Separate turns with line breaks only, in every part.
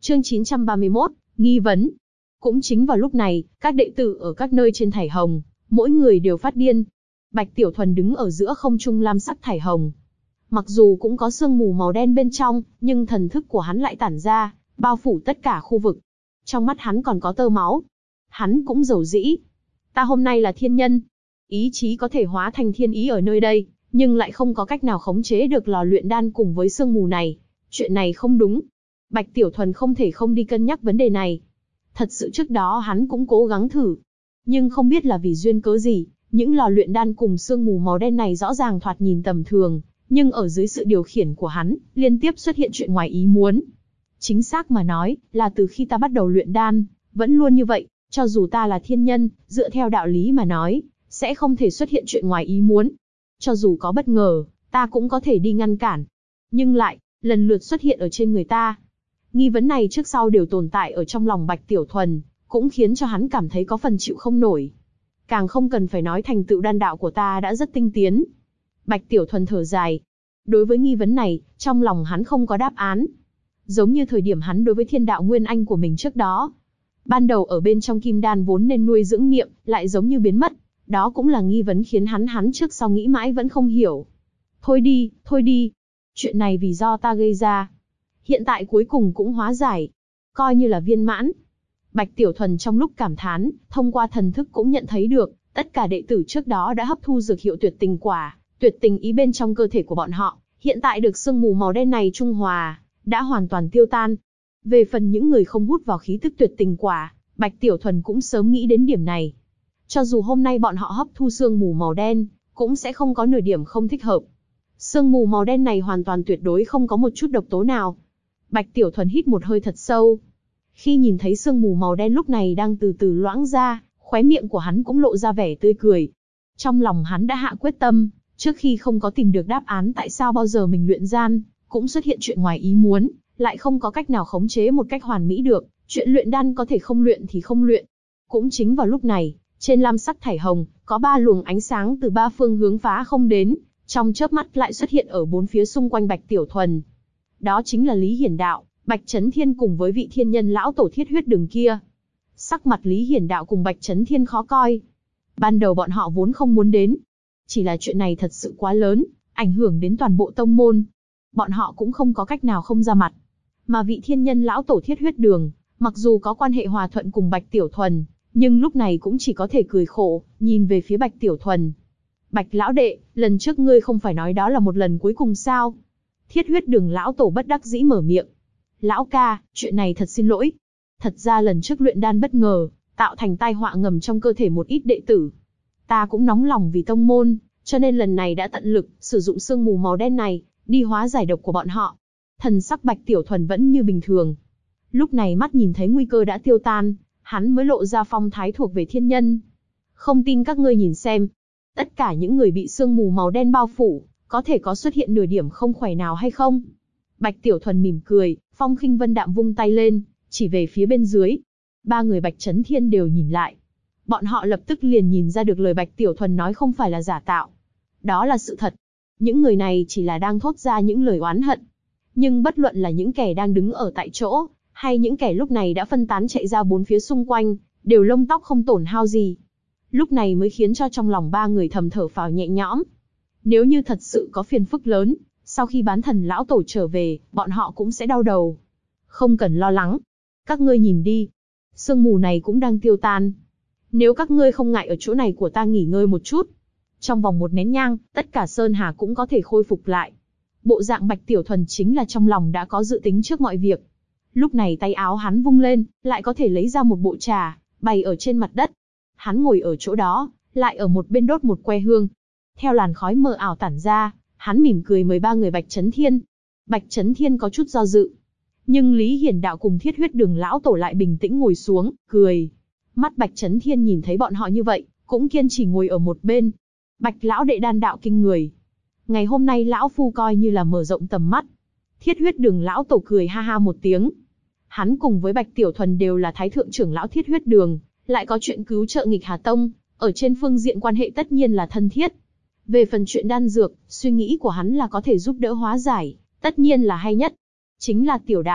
Chương 931, nghi vấn. Cũng chính vào lúc này, các đệ tử ở các nơi trên thải hồng, mỗi người đều phát điên. Bạch Tiểu Thuần đứng ở giữa không trung lam sắc thải hồng. Mặc dù cũng có sương mù màu đen bên trong, nhưng thần thức của hắn lại tản ra, bao phủ tất cả khu vực. Trong mắt hắn còn có tơ máu. Hắn cũng giàu dĩ. Ta hôm nay là thiên nhân. Ý chí có thể hóa thành thiên ý ở nơi đây, nhưng lại không có cách nào khống chế được lò luyện đan cùng với sương mù này. Chuyện này không đúng. Bạch Tiểu Thuần không thể không đi cân nhắc vấn đề này. Thật sự trước đó hắn cũng cố gắng thử. Nhưng không biết là vì duyên cớ gì, những lò luyện đan cùng sương mù màu đen này rõ ràng thoạt nhìn tầm thường, nhưng ở dưới sự điều khiển của hắn, liên tiếp xuất hiện chuyện ngoài ý muốn. Chính xác mà nói, là từ khi ta bắt đầu luyện đan, vẫn luôn như vậy, cho dù ta là thiên nhân, dựa theo đạo lý mà nói, sẽ không thể xuất hiện chuyện ngoài ý muốn. Cho dù có bất ngờ, ta cũng có thể đi ngăn cản. Nhưng lại, lần lượt xuất hiện ở trên người ta. Nghi vấn này trước sau đều tồn tại ở trong lòng Bạch Tiểu Thuần, cũng khiến cho hắn cảm thấy có phần chịu không nổi. Càng không cần phải nói thành tựu đan đạo của ta đã rất tinh tiến. Bạch Tiểu Thuần thở dài. Đối với nghi vấn này, trong lòng hắn không có đáp án. Giống như thời điểm hắn đối với thiên đạo nguyên anh của mình trước đó. Ban đầu ở bên trong kim đan vốn nên nuôi dưỡng niệm, lại giống như biến mất. Đó cũng là nghi vấn khiến hắn trước sau nghĩ mãi vẫn không hiểu. Thôi đi. Chuyện này vì do ta gây ra. Hiện tại cuối cùng cũng hóa giải. Coi như là viên mãn. Bạch Tiểu Thuần trong lúc cảm thán, thông qua thần thức cũng nhận thấy được, tất cả đệ tử trước đó đã hấp thu dược hiệu tuyệt tình quả, tuyệt tình ý bên trong cơ thể của bọn họ, hiện tại được sương mù màu đen này trung hòa, đã hoàn toàn tiêu tan. Về phần những người không hút vào khí tức tuyệt tình quả, Bạch Tiểu Thuần cũng sớm nghĩ đến điểm này. Cho dù hôm nay bọn họ hấp thu sương mù màu đen, cũng sẽ không có nửa điểm không thích hợp. Sương mù màu đen này hoàn toàn tuyệt đối không có một chút độc tố nào. Bạch Tiểu Thuần hít một hơi thật sâu. Khi nhìn thấy sương mù màu đen lúc này đang từ từ loãng ra, khóe miệng của hắn cũng lộ ra vẻ tươi cười. Trong lòng hắn đã hạ quyết tâm, trước khi không có tìm được đáp án tại sao bao giờ mình luyện đan, cũng xuất hiện chuyện ngoài ý muốn, lại không có cách nào khống chế một cách hoàn mỹ được, chuyện luyện đan có thể không luyện thì không luyện. Cũng chính vào lúc này, trên lam sắc thải hồng, có 3 luồng ánh sáng từ 3 phương hướng phá không đến, trong chớp mắt lại xuất hiện ở 4 phía xung quanh Bạch Tiểu Thuần. Đó chính là Lý Hiển Đạo, Bạch Chấn Thiên cùng với vị thiên nhân lão tổ Thiết Huyết Đường kia. Sắc mặt Lý Hiển Đạo cùng Bạch Chấn Thiên khó coi. Ban đầu bọn họ vốn không muốn đến. Chỉ là chuyện này thật sự quá lớn, ảnh hưởng đến toàn bộ tông môn. Bọn họ cũng không có cách nào không ra mặt. Mà vị thiên nhân lão tổ Thiết Huyết Đường, mặc dù có quan hệ hòa thuận cùng Bạch Tiểu Thuần, nhưng lúc này cũng chỉ có thể cười khổ, nhìn về phía Bạch Tiểu Thuần. Bạch lão đệ, lần trước ngươi không phải nói đó là một lần cuối cùng sao? Thiết Huyết Đường lão tổ bất đắc dĩ mở miệng. Lão ca, chuyện này thật xin lỗi. Thật ra lần trước luyện đan bất ngờ, tạo thành tai họa ngầm trong cơ thể một ít đệ tử. Ta cũng nóng lòng vì tông môn, cho nên lần này đã tận lực, sử dụng sương mù màu đen này, đi hóa giải độc của bọn họ. Thần sắc Bạch Tiểu Thuần vẫn như bình thường. Lúc này mắt nhìn thấy nguy cơ đã tiêu tan, hắn mới lộ ra phong thái thuộc về thiên nhân. Không tin các ngươi nhìn xem. Tất cả những người bị sương mù màu đen bao phủ, có thể có xuất hiện nửa điểm không khỏe nào hay không? Bạch Tiểu Thuần mỉm cười, Phong Khinh Vân Đạm vung tay lên, chỉ về phía bên dưới. 3 người Bạch Chấn Thiên đều nhìn lại. Bọn họ lập tức liền nhìn ra được lời Bạch Tiểu Thuần nói không phải là giả tạo. Đó là sự thật. Những người này chỉ là đang thốt ra những lời oán hận. Nhưng bất luận là những kẻ đang đứng ở tại chỗ, hay những kẻ lúc này đã phân tán chạy ra 4 phía xung quanh, đều lông tóc không tổn hao gì. Lúc này mới khiến cho trong lòng 3 người thầm thở phào nhẹ nhõm. Nếu như thật sự có phiền phức lớn, sau khi bán thần lão tổ trở về, bọn họ cũng sẽ đau đầu. Không cần lo lắng. Các ngươi nhìn đi. Sương mù này cũng đang tiêu tan. Nếu các ngươi không ngại ở chỗ này của ta nghỉ ngơi một chút. Trong vòng 1 nén nhang, tất cả Sơn Hà cũng có thể khôi phục lại. Bộ dạng Bạch Tiểu Thuần chính là trong lòng đã có dự tính trước mọi việc. Lúc này tay áo hắn vung lên, lại có thể lấy ra một bộ trà, bày ở trên mặt đất. Hắn ngồi ở chỗ đó, lại ở một bên đốt một que hương. Theo làn khói mờ ảo tản ra, hắn mỉm cười mời 3 người Bạch Chấn Thiên. Bạch Chấn Thiên có chút do dự. Nhưng Lý Hiển Đạo cùng Thiết Huyết Đường lão tổ lại bình tĩnh ngồi xuống, cười. Mắt Bạch Chấn Thiên nhìn thấy bọn họ như vậy, cũng kiên trì ngồi ở một bên. Bạch lão đệ đan đạo kinh người. Ngày hôm nay lão phu coi như là mở rộng tầm mắt. Thiết Huyết Đường lão tổ cười ha ha một tiếng. Hắn cùng với Bạch Tiểu Thuần đều là thái thượng trưởng lão Thiết Huyết Đường, lại có chuyện cứu trợ nghịch Hà Tông, ở trên phương diện quan hệ tất nhiên là thân thiết. Về phần chuyện đan dược, suy nghĩ của hắn là có thể giúp đỡ hóa giải, tất nhiên là hay nhất. Chính là tiểu đạo,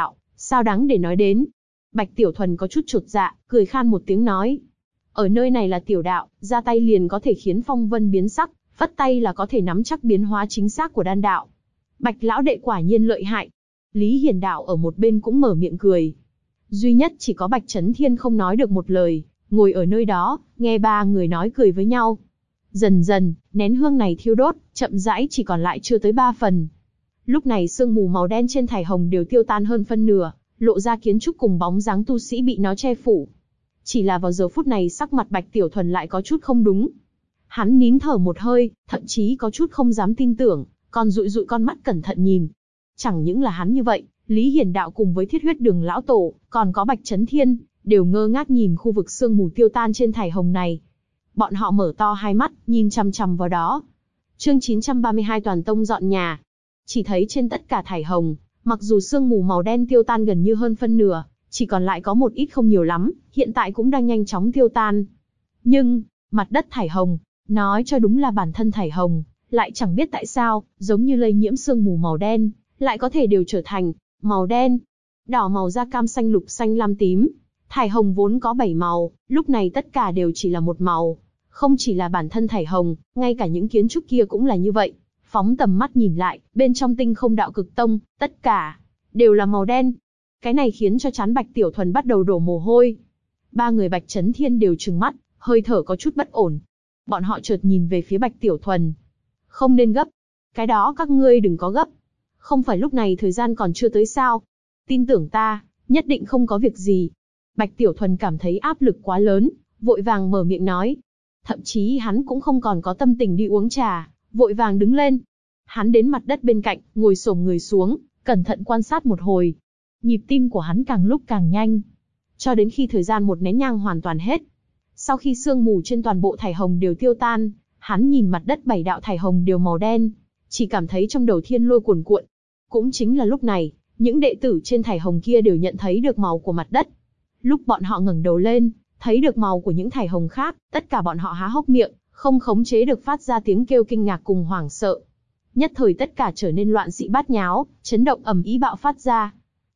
sao đáng để nói đến. Bạch Tiểu Thuần có chút chột dạ, cười khan một tiếng nói. Ở nơi này là tiểu đạo, ra tay liền có thể khiến phong vân biến sắc, phất tay là có thể nắm chắc biến hóa chính xác của đan đạo. Bạch lão đệ quả nhiên lợi hại. Lý Hiền Đạo ở một bên cũng mở miệng cười. Duy nhất chỉ có Bạch Chấn Thiên không nói được một lời, ngồi ở nơi đó, nghe ba người nói cười với nhau. Dần dần, nén hương này thiêu đốt, chậm rãi chỉ còn lại chưa tới 3 phần. Lúc này sương mù màu đen trên thải hồng đều tiêu tan hơn phân nửa, lộ ra kiến trúc cùng bóng dáng tu sĩ bị nó che phủ. Chỉ là vào giờ phút này sắc mặt Bạch Tiểu Thuần lại có chút không đúng. Hắn nín thở một hơi, thậm chí có chút không dám tin tưởng, còn dụi dụi con mắt cẩn thận nhìn. Chẳng những là hắn như vậy, Lý Hiền Đạo cùng với Thiết Huyết Đường lão tổ, còn có Bạch Chấn Thiên, đều ngơ ngác nhìn khu vực sương mù tiêu tan trên thải hồng này. Bọn họ mở to hai mắt, nhìn chằm chằm vào đó. Chương 932 toàn tông dọn nhà. Chỉ thấy trên tất cả thải hồng, mặc dù sương mù màu đen tiêu tan gần như hơn phân nửa, chỉ còn lại có một ít không nhiều lắm, hiện tại cũng đang nhanh chóng tiêu tan. Nhưng, mặt đất thải hồng, nói cho đúng là bản thân thải hồng, lại chẳng biết tại sao, giống như lây nhiễm sương mù màu đen, lại có thể đều trở thành màu đen, đỏ màu da cam xanh lục xanh lam tím. Thải hồng vốn có 7 màu, lúc này tất cả đều chỉ là một màu. Không chỉ là bản thân thải hồng, ngay cả những kiến trúc kia cũng là như vậy. Phóng tầm mắt nhìn lại, bên trong Tinh Không Đạo Cực Tông, tất cả đều là màu đen. Cái này khiến cho trán Bạch Tiểu Thuần bắt đầu đổ mồ hôi. Ba người Bạch Chấn Thiên đều trừng mắt, hơi thở có chút bất ổn. Bọn họ chợt nhìn về phía Bạch Tiểu Thuần. Không nên gấp. Cái đó các ngươi đừng có gấp. Không phải lúc này thời gian còn chưa tới sao? Tin tưởng ta, nhất định không có việc gì. Bạch Tiểu Thuần cảm thấy áp lực quá lớn, vội vàng mở miệng nói. Thậm chí hắn cũng không còn có tâm tình đi uống trà, vội vàng đứng lên. Hắn đến mặt đất bên cạnh, ngồi xổm người xuống, cẩn thận quan sát một hồi. Nhịp tim của hắn càng lúc càng nhanh, cho đến khi thời gian một nén nhang hoàn toàn hết. Sau khi sương mù trên toàn bộ thải hồng đều tiêu tan, hắn nhìn mặt đất 7 đạo thải hồng đều màu đen, chỉ cảm thấy trong đầu thiên lôi cuồn cuộn. Cũng chính là lúc này, những đệ tử trên thải hồng kia đều nhận thấy được màu của mặt đất. Lúc bọn họ ngẩng đầu lên, thấy được màu của những thải hồng khác, tất cả bọn họ há hốc miệng, không khống chế được phát ra tiếng kêu kinh ngạc cùng hoảng sợ. Nhất thời tất cả trở nên loạn xị bát nháo, chấn động ầm ĩ bạo phát ra.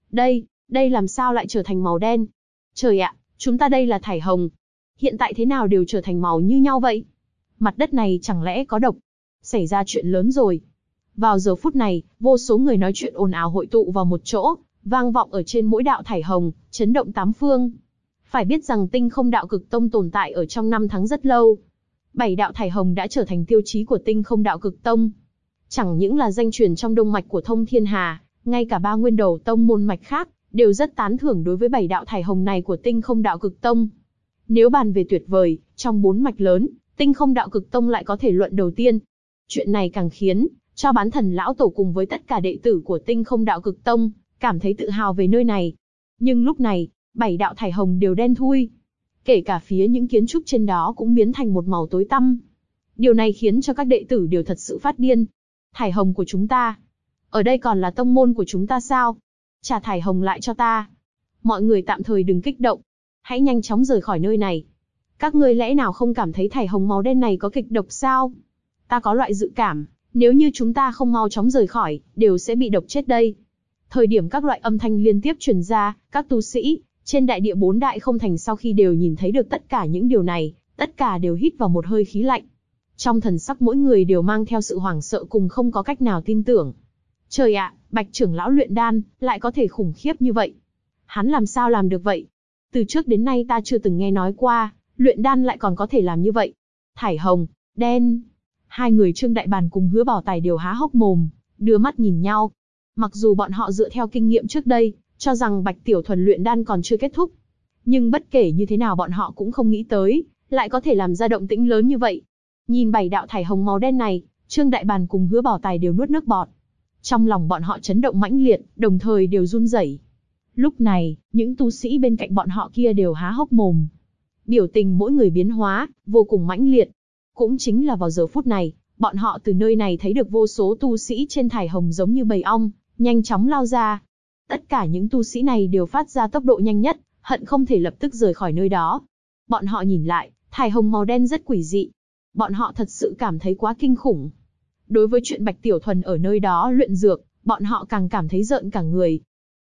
Đây làm sao lại trở thành màu đen? Trời ạ, chúng ta đây là thải hồng. Hiện tại thế nào đều trở thành màu như nhau vậy? Mặt đất này chẳng lẽ có độc? Xảy ra chuyện lớn rồi. Vào giờ phút này, vô số người nói chuyện ồn ào hội tụ vào một chỗ, vang vọng ở trên mỗi đạo thải hồng, chấn động tám phương. Phải biết rằng Tinh Không Đạo Cực Tông tồn tại ở trong 5 tháng rất lâu. 7 đạo thải hồng đã trở thành tiêu chí của Tinh Không Đạo Cực Tông. Chẳng những là danh truyền trong đông mạch của Thông Thiên Hà, ngay cả 3 nguyên đầu tông môn mạch khác, đều rất tán thưởng đối với 7 đạo thải hồng này của Tinh Không Đạo Cực Tông. Nếu bàn về tuyệt vời, trong 4 mạch lớn, Tinh Không Đạo Cực Tông lại có thể luận đầu tiên. Chuyện này càng khiến cho Bán Thần lão tổ cùng với tất cả đệ tử của Tinh Không Đạo Cực Tông cảm thấy tự hào về nơi này. Nhưng lúc này, 7 đạo thải hồng đều đen thui, kể cả phía những kiến trúc trên đó cũng biến thành một màu tối tăm. Điều này khiến cho các đệ tử đều thật sự phát điên. Thải hồng của chúng ta, ở đây còn là tông môn của chúng ta sao? Trả thải hồng lại cho ta. Mọi người tạm thời đừng kích động, hãy nhanh chóng rời khỏi nơi này. Các ngươi lẽ nào không cảm thấy thải hồng màu đen này có kịch độc sao? Ta có loại dự cảm, nếu như chúng ta không mau chóng rời khỏi, đều sẽ bị độc chết đây. Thời điểm các loại âm thanh liên tiếp truyền ra, các tu sĩ trên đại địa 4 đại không thành sau khi đều nhìn thấy được tất cả những điều này, tất cả đều hít vào một hơi khí lạnh. Trong thần sắc mỗi người đều mang theo sự hoảng sợ cùng không có cách nào tin tưởng. Trời ạ, Bạch trưởng lão luyện đan, lại có thể khủng khiếp như vậy. Hắn làm sao làm được vậy? Từ trước đến nay ta chưa từng nghe nói qua, luyện đan lại còn có thể làm như vậy. Thải hồng, đen. Hai người Trương Đại Bàn cùng Hứa Bảo Tài đều há hốc mồm, đưa mắt nhìn nhau. Mặc dù bọn họ dựa theo kinh nghiệm trước đây, cho rằng Bạch Tiểu Thuần luyện đan còn chưa kết thúc. Nhưng bất kể như thế nào bọn họ cũng không nghĩ tới, lại có thể làm ra động tĩnh lớn như vậy. Nhìn 7 đạo thải hồng màu đen này, Trương Đại Bàn cùng Hứa Bảo Tài đều nuốt nước bọt. Trong lòng bọn họ chấn động mãnh liệt, đồng thời đều run rẩy. Lúc này, những tu sĩ bên cạnh bọn họ kia đều há hốc mồm. Biểu tình mỗi người biến hóa, vô cùng mãnh liệt. Cũng chính là vào giờ phút này, bọn họ từ nơi này thấy được vô số tu sĩ trên thải hồng giống như bầy ong, nhanh chóng lao ra. Tất cả những tu sĩ này đều phát ra tốc độ nhanh nhất, hận không thể lập tức rời khỏi nơi đó. Bọn họ nhìn lại, thải hồng màu đen rất quỷ dị. Bọn họ thật sự cảm thấy quá kinh khủng. Đối với chuyện Bạch Tiểu Thuần ở nơi đó luyện dược, bọn họ càng cảm thấy rợn cả người.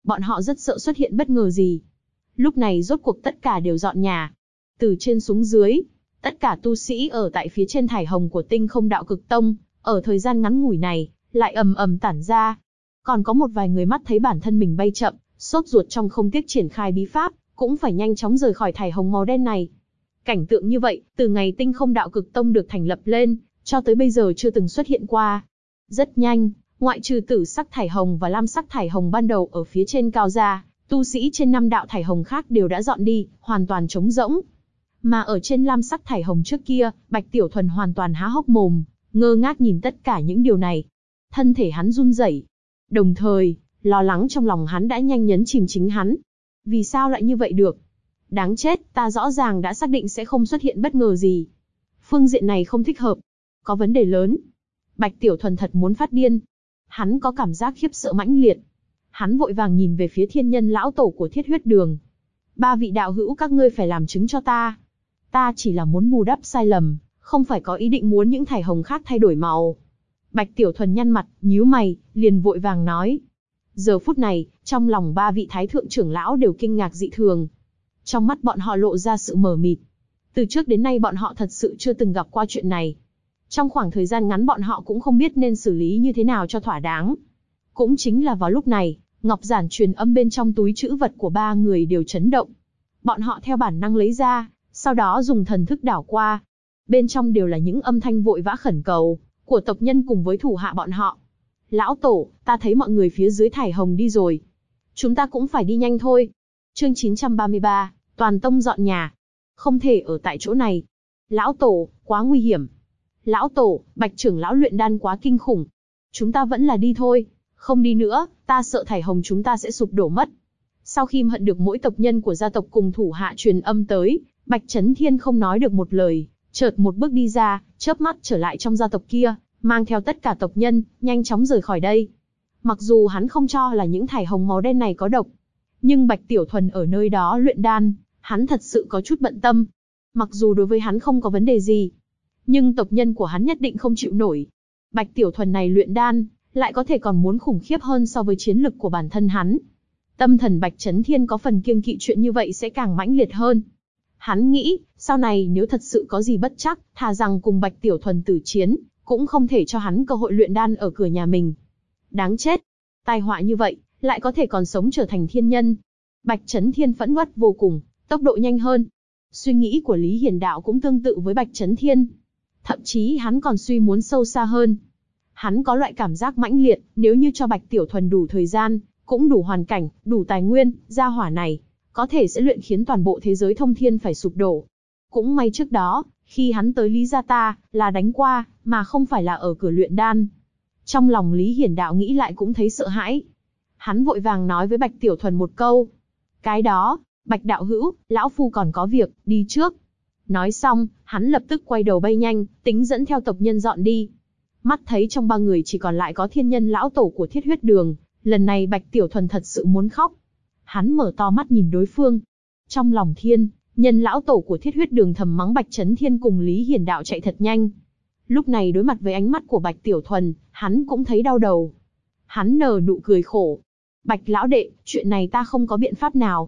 Bọn họ rất sợ xuất hiện bất ngờ gì. Lúc này rốt cuộc tất cả đều dọn nhà. Từ trên xuống dưới, tất cả tu sĩ ở tại phía trên thải hồng của Tinh Không Đạo Cực Tông, ở thời gian ngắn ngủi này, lại ầm ầm tản ra. Còn có một vài người mắt thấy bản thân mình bay chậm, sốt ruột trong không tiếc triển khai bí pháp, cũng phải nhanh chóng rời khỏi thải hồng màu đen này. Cảnh tượng như vậy, từ ngày Tinh Không Đạo Cực Tông được thành lập lên, cho tới bây giờ chưa từng xuất hiện qua. Rất nhanh, ngoại trừ tử sắc thải hồng và lam sắc thải hồng ban đầu ở phía trên cao ra, tu sĩ trên 5 đạo thải hồng khác đều đã dọn đi, hoàn toàn trống rỗng. Mà ở trên lam sắc thải hồng trước kia, Bạch Tiểu Thuần hoàn toàn há hốc mồm, ngơ ngác nhìn tất cả những điều này. Thân thể hắn run rẩy, đồng thời, lo lắng trong lòng hắn đã nhanh nhấn chìm chính hắn. Vì sao lại như vậy được? Đáng chết, ta rõ ràng đã xác định sẽ không xuất hiện bất ngờ gì. Phương diện này không thích hợp. Có vấn đề lớn. Bạch Tiểu Thuần thật muốn phát điên. Hắn có cảm giác khiếp sợ mãnh liệt. Hắn vội vàng nhìn về phía thiên nhân lão tổ của Thiết Huyết Đường. 3 vị đạo hữu các ngươi phải làm chứng cho ta. Ta chỉ là muốn bù đắp sai lầm, không phải có ý định muốn những thải hồng khác thay đổi màu. Bạch Tiểu Thuần nhăn mặt, nhíu mày, liền vội vàng nói. Giờ phút này, trong lòng 3 vị thái thượng trưởng lão đều kinh ngạc dị thường. Trong mắt bọn họ lộ ra sự mờ mịt. Từ trước đến nay bọn họ thật sự chưa từng gặp qua chuyện này. Trong khoảng thời gian ngắn bọn họ cũng không biết nên xử lý như thế nào cho thỏa đáng. Cũng chính là vào lúc này, ngọc giản truyền âm bên trong túi trữ vật của 3 người đều chấn động. Bọn họ theo bản năng lấy ra, sau đó dùng thần thức đảo qua. Bên trong đều là những âm thanh vội vã khẩn cầu của tộc nhân cùng với thủ hạ bọn họ. Lão tổ, ta thấy mọi người phía dưới thải hồng đi rồi. Chúng ta cũng phải đi nhanh thôi. Chương 933, toàn tông dọn nhà. Không thể ở tại chỗ này. Lão tổ, quá nguy hiểm. Lão tổ, Bạch trưởng lão luyện đan quá kinh khủng. Chúng ta vẫn là đi thôi. Không đi nữa, ta sợ thải hồng chúng ta sẽ sụp đổ mất. Sau khi hận được mỗi tộc nhân của gia tộc cùng thủ hạ truyền âm tới, Bạch Chấn Thiên không nói được một lời, chợt một bước đi ra, chớp mắt trở lại trong gia tộc kia, mang theo tất cả tộc nhân, nhanh chóng rời khỏi đây. Mặc dù hắn không cho là những thải hồng màu đen này có độc, nhưng Bạch Tiểu Thuần ở nơi đó luyện đan, hắn thật sự có chút bận tâm. Mặc dù đối với hắn không có vấn đề gì, nhưng tộc nhân của hắn nhất định không chịu nổi. Bạch Tiểu Thuần này luyện đan, lại có thể còn muốn khủng khiếp hơn so với chiến lực của bản thân hắn. Tâm thần Bạch Chấn Thiên có phần kiêng kỵ chuyện như vậy sẽ càng mãnh liệt hơn. Hắn nghĩ, sau này nếu thật sự có gì bất trắc, thà rằng cùng Bạch Tiểu Thuần tử chiến, cũng không thể cho hắn cơ hội luyện đan ở cửa nhà mình. Đáng chết! Tai họa như vậy, lại có thể còn sống trở thành thiên nhân. Bạch Chấn Thiên phẫn uất vô cùng, tốc độ nhanh hơn. Suy nghĩ của Lý Hiền Đạo cũng tương tự với Bạch Chấn Thiên. Thậm chí hắn còn suy muốn sâu xa hơn. Hắn có loại cảm giác mãnh liệt, nếu như cho Bạch Tiểu Thuần đủ thời gian, cũng đủ hoàn cảnh, đủ tài nguyên, gia hỏa này, có thể sẽ luyện khiến toàn bộ thế giới thông thiên phải sụp đổ. Cũng may trước đó, khi hắn tới Lý gia ta, là đánh qua, mà không phải là ở cửa luyện đan. Trong lòng Lý Hiển Đạo nghĩ lại cũng thấy sợ hãi. Hắn vội vàng nói với Bạch Tiểu Thuần một câu. Cái đó, Bạch đạo hữu, lão phu còn có việc, đi trước. Nói xong, hắn lập tức quay đầu bay nhanh, tính dẫn theo tộc nhân dọn đi. Mắt thấy trong 3 người chỉ còn lại có thiên nhân lão tổ của Thiết Huyết Đường, lần này Bạch Tiểu Thuần thật sự muốn khóc. Hắn mở to mắt nhìn đối phương. Trong lòng thiên nhân lão tổ của Thiết Huyết Đường thầm mắng Bạch Chấn Thiên cùng Lý Hiển Đạo chạy thật nhanh. Lúc này đối mặt với ánh mắt của Bạch Tiểu Thuần, hắn cũng thấy đau đầu. Hắn nở nụ cười khổ. Bạch lão đệ, chuyện này ta không có biện pháp nào.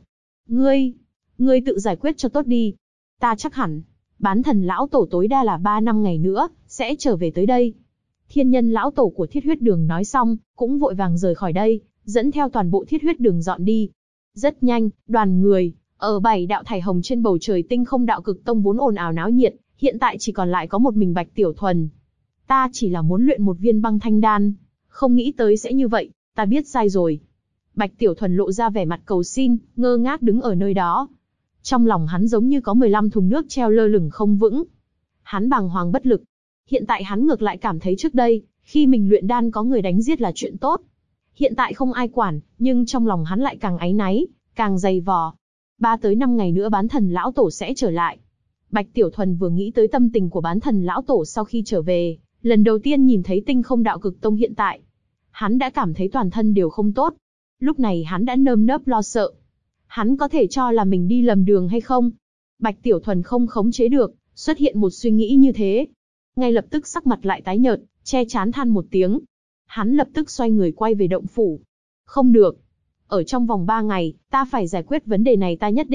Ngươi tự giải quyết cho tốt đi. Ta chắc hẳn, bán thần lão tổ tối đa là 3-5 ngày nữa, sẽ trở về tới đây. Thiên nhân lão tổ của Thiết Huyết Đường nói xong, cũng vội vàng rời khỏi đây, dẫn theo toàn bộ Thiết Huyết Đường dọn đi. Rất nhanh, đoàn người, ở 7 đạo thải hồng trên bầu trời Tinh Không Đạo Cực Tông vốn ồn ào náo nhiệt, hiện tại chỉ còn lại có một mình Bạch Tiểu Thuần. Ta chỉ là muốn luyện một viên băng thanh đan, không nghĩ tới sẽ như vậy, ta biết sai rồi. Bạch Tiểu Thuần lộ ra vẻ mặt cầu xin, ngơ ngác đứng ở nơi đó. Trong lòng hắn giống như có 15 thùng nước treo lơ lửng không vững. Hắn bàng hoàng bất lực. Hiện tại hắn ngược lại cảm thấy trước đây, khi mình luyện đan có người đánh giết là chuyện tốt. Hiện tại không ai quản, nhưng trong lòng hắn lại càng áy náy, càng dày vò. 3-5 ngày nữa bán thần lão tổ sẽ trở lại. Bạch Tiểu Thuần vừa nghĩ tới tâm tình của bán thần lão tổ sau khi trở về, lần đầu tiên nhìn thấy Tinh Không Đạo Cực Tông hiện tại, hắn đã cảm thấy toàn thân đều không tốt. Lúc này hắn đã nơm nớp lo sợ. Hắn có thể cho là mình đi lầm đường hay không? Bạch Tiểu Thuần không khống chế được, xuất hiện một suy nghĩ như thế. Ngay lập tức sắc mặt lại tái nhợt, che chán than một tiếng. Hắn lập tức xoay người quay về động phủ. Không được. Ở trong vòng 3 ngày, ta phải giải quyết vấn đề này, ta nhất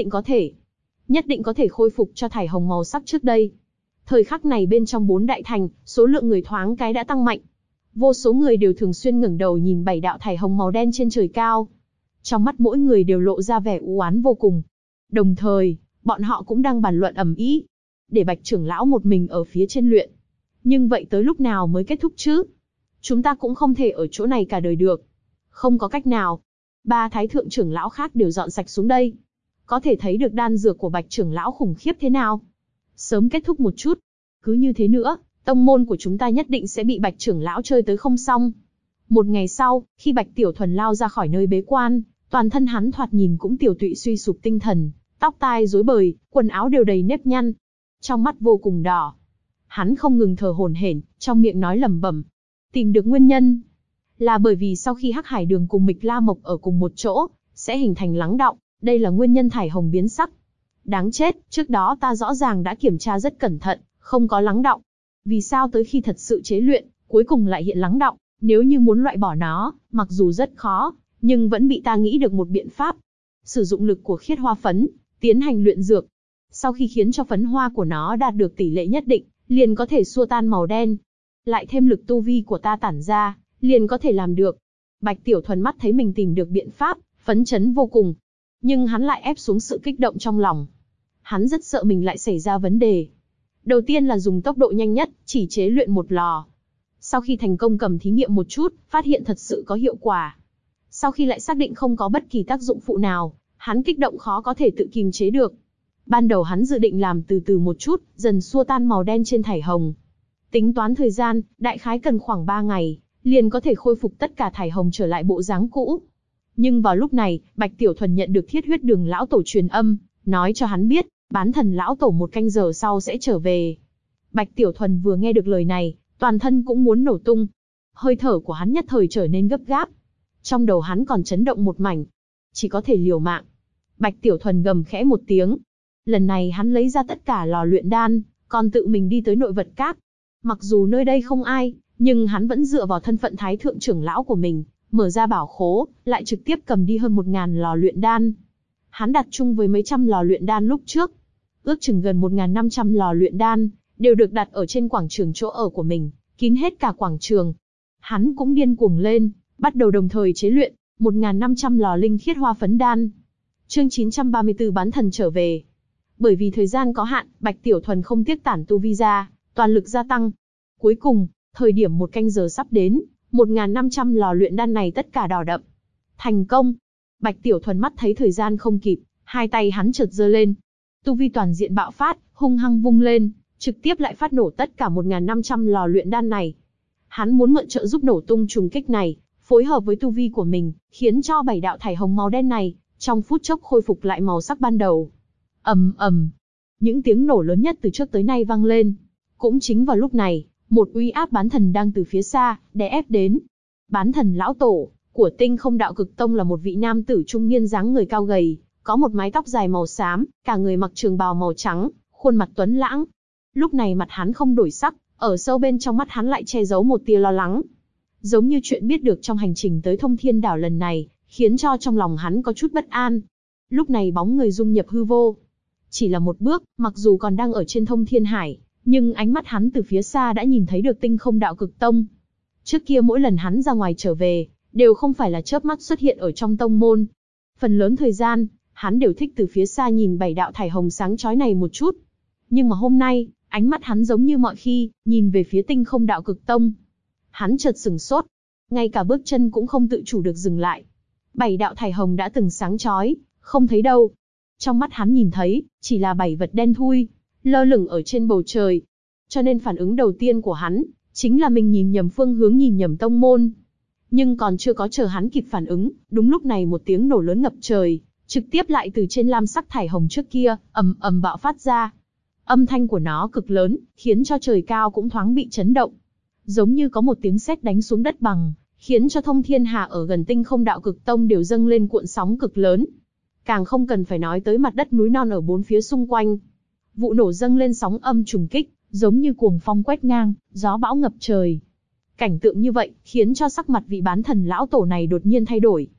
định có thể khôi phục cho thải hồng màu sắc trước đây. Thời khắc này bên trong 4 đại thành, số lượng người thoáng cái đã tăng mạnh. Vô số người đều thường xuyên ngẩng đầu nhìn 7 đạo thải hồng màu đen trên trời cao. Trong mắt mỗi người đều lộ ra vẻ u oán vô cùng. Đồng thời, bọn họ cũng đang bàn luận ầm ĩ, để Bạch trưởng lão một mình ở phía trên luyện. Nhưng vậy tới lúc nào mới kết thúc chứ? Chúng ta cũng không thể ở chỗ này cả đời được. Không có cách nào. 3 thái thượng trưởng lão khác đều dọn sạch xuống đây. Có thể thấy được đan dược của Bạch trưởng lão khủng khiếp thế nào. Sớm kết thúc một chút. Cứ như thế nữa, tông môn của chúng ta nhất định sẽ bị Bạch trưởng lão chơi tới không xong. Một ngày sau, khi Bạch Tiểu Thuần lao ra khỏi nơi bế quan, toàn thân hắn thoạt nhìn cũng tiểu tụy suy sụp tinh thần, tóc tai rối bời, quần áo đều đầy nếp nhăn, trong mắt vô cùng đỏ. Hắn không ngừng thở hổn hển, trong miệng nói lẩm bẩm. Tìm được nguyên nhân là bởi vì sau khi Hắc Hải Đường cùng Mịch La Mộc ở cùng một chỗ, sẽ hình thành lắng đọng, đây là nguyên nhân thải hồng biến sắc. Đáng chết, trước đó ta rõ ràng đã kiểm tra rất cẩn thận, không có lắng đọng. Vì sao tới khi thật sự chế luyện, cuối cùng lại hiện lắng đọng? Nếu như muốn loại bỏ nó, mặc dù rất khó, nhưng vẫn bị ta nghĩ được một biện pháp. Sử dụng lực của khiết hoa phấn, tiến hành luyện dược. Sau khi khiến cho phấn hoa của nó đạt được tỷ lệ nhất định, liền có thể xua tan màu đen. Lại thêm lực tu vi của ta tản ra, liền có thể làm được. Bạch Tiểu Thuần mắt thấy mình tìm được biện pháp, phấn chấn vô cùng. Nhưng hắn lại ép xuống sự kích động trong lòng. Hắn rất sợ mình lại xảy ra vấn đề. Đầu tiên là dùng tốc độ nhanh nhất, chỉ chế luyện một lò. Sau khi thành công cầm thí nghiệm một chút, phát hiện thật sự có hiệu quả. Sau khi lại xác định không có bất kỳ tác dụng phụ nào, hắn kích động khó có thể tự kiềm chế được. Ban đầu hắn dự định làm từ từ một chút, dần xua tan màu đen trên thải hồng. Tính toán thời gian, đại khái cần khoảng 3 ngày, liền có thể khôi phục tất cả thải hồng trở lại bộ dáng cũ. Nhưng vào lúc này, Bạch Tiểu Thuần nhận được Thiết Huyết Đường lão tổ truyền âm, nói cho hắn biết, Bán Thần lão tổ 1 canh giờ sau sẽ trở về. Bạch Tiểu Thuần vừa nghe được lời này, toàn thân cũng muốn nổ tung. Hơi thở của hắn nhất thời trở nên gấp gáp. Trong đầu hắn còn chấn động một mảnh. Chỉ có thể liều mạng. Bạch Tiểu Thuần gầm khẽ một tiếng. Lần này hắn lấy ra tất cả lò luyện đan, còn tự mình đi tới nội vật các. Mặc dù nơi đây không ai, nhưng hắn vẫn dựa vào thân phận thái thượng trưởng lão của mình, mở ra bảo khố, lại trực tiếp cầm đi hơn 1000 lò luyện đan. Hắn đặt chung với mấy trăm lò luyện đan lúc trước. Ước chừng gần 1500 lò luyện đan, đều được đặt ở trên quảng trường chỗ ở của mình, kín hết cả quảng trường. Hắn cũng điên cuồng lên, bắt đầu đồng thời chế luyện 1500 lò linh khiết hoa phấn đan. Chương 934 Bán Thần trở về. Bởi vì thời gian có hạn, Bạch Tiểu Thuần không tiếc tản tu vi ra, toàn lực gia tăng. Cuối cùng, thời điểm 1 canh giờ sắp đến, 1500 lò luyện đan này tất cả đỏ đậm. Thành công! Bạch Tiểu Thuần mắt thấy thời gian không kịp, hai tay hắn chợt giơ lên. Tu vi toàn diện bạo phát, hung hăng vung lên, trực tiếp lại phát nổ tất cả 1500 lò luyện đan này. Hắn muốn mượn trợ giúp nổ tung trùng kích này, phối hợp với tu vi của mình, khiến cho 7 đạo thải hồng màu đen này, trong phút chốc khôi phục lại màu sắc ban đầu. Ầm ầm, những tiếng nổ lớn nhất từ trước tới nay vang lên. Cũng chính vào lúc này, một uy áp bán thần đang từ phía xa, đè ép đến. Bán thần lão tổ của Tinh Không Đạo Cực Tông là một vị nam tử trung niên dáng người cao gầy, có một mái tóc dài màu xám, cả người mặc trường bào màu trắng, khuôn mặt tuấn lãng. Lúc này mặt hắn không đổi sắc, ở sâu bên trong mắt hắn lại che giấu một tia lo lắng. Giống như chuyện biết được trong hành trình tới Thông Thiên Đảo lần này, khiến cho trong lòng hắn có chút bất an. Lúc này bóng người dung nhập hư vô. Chỉ là một bước, mặc dù còn đang ở trên Thông Thiên Hải, nhưng ánh mắt hắn từ phía xa đã nhìn thấy được Tinh Không Đạo Cực Tông. Trước kia mỗi lần hắn ra ngoài trở về, đều không phải là chớp mắt xuất hiện ở trong tông môn. Phần lớn thời gian, hắn đều thích từ phía xa nhìn 7 đạo thải hồng sáng chói này một chút. Nhưng mà hôm nay, ánh mắt hắn giống như mọi khi, nhìn về phía Tinh Không Đạo Cực Tông. Hắn chợt sửng sốt, ngay cả bước chân cũng không tự chủ được dừng lại. 7 đạo thải hồng đã từng sáng chói, không thấy đâu. Trong mắt hắn nhìn thấy, chỉ là 7 vật đen thui, lơ lửng ở trên bầu trời. Cho nên phản ứng đầu tiên của hắn, chính là mình nhìn nhầm phương hướng, nhìn nhầm tông môn. Nhưng còn chưa có chờ hắn kịp phản ứng, đúng lúc này một tiếng nổ lớn ngập trời, trực tiếp lại từ trên lam sắc thải hồng trước kia, ầm ầm bạo phát ra. Âm thanh của nó cực lớn, khiến cho trời cao cũng thoáng bị chấn động. Giống như có một tiếng sét đánh xuống đất bằng, khiến cho Thông Thiên Hà ở gần Tinh Không Đạo Cực Tông đều dâng lên cuộn sóng cực lớn. Càng không cần phải nói tới mặt đất núi non ở bốn phía xung quanh. Vụ nổ dâng lên sóng âm trùng kích, giống như cuồng phong quét ngang, gió bão ngập trời. Cảnh tượng như vậy, khiến cho sắc mặt vị bán thần lão tổ này đột nhiên thay đổi.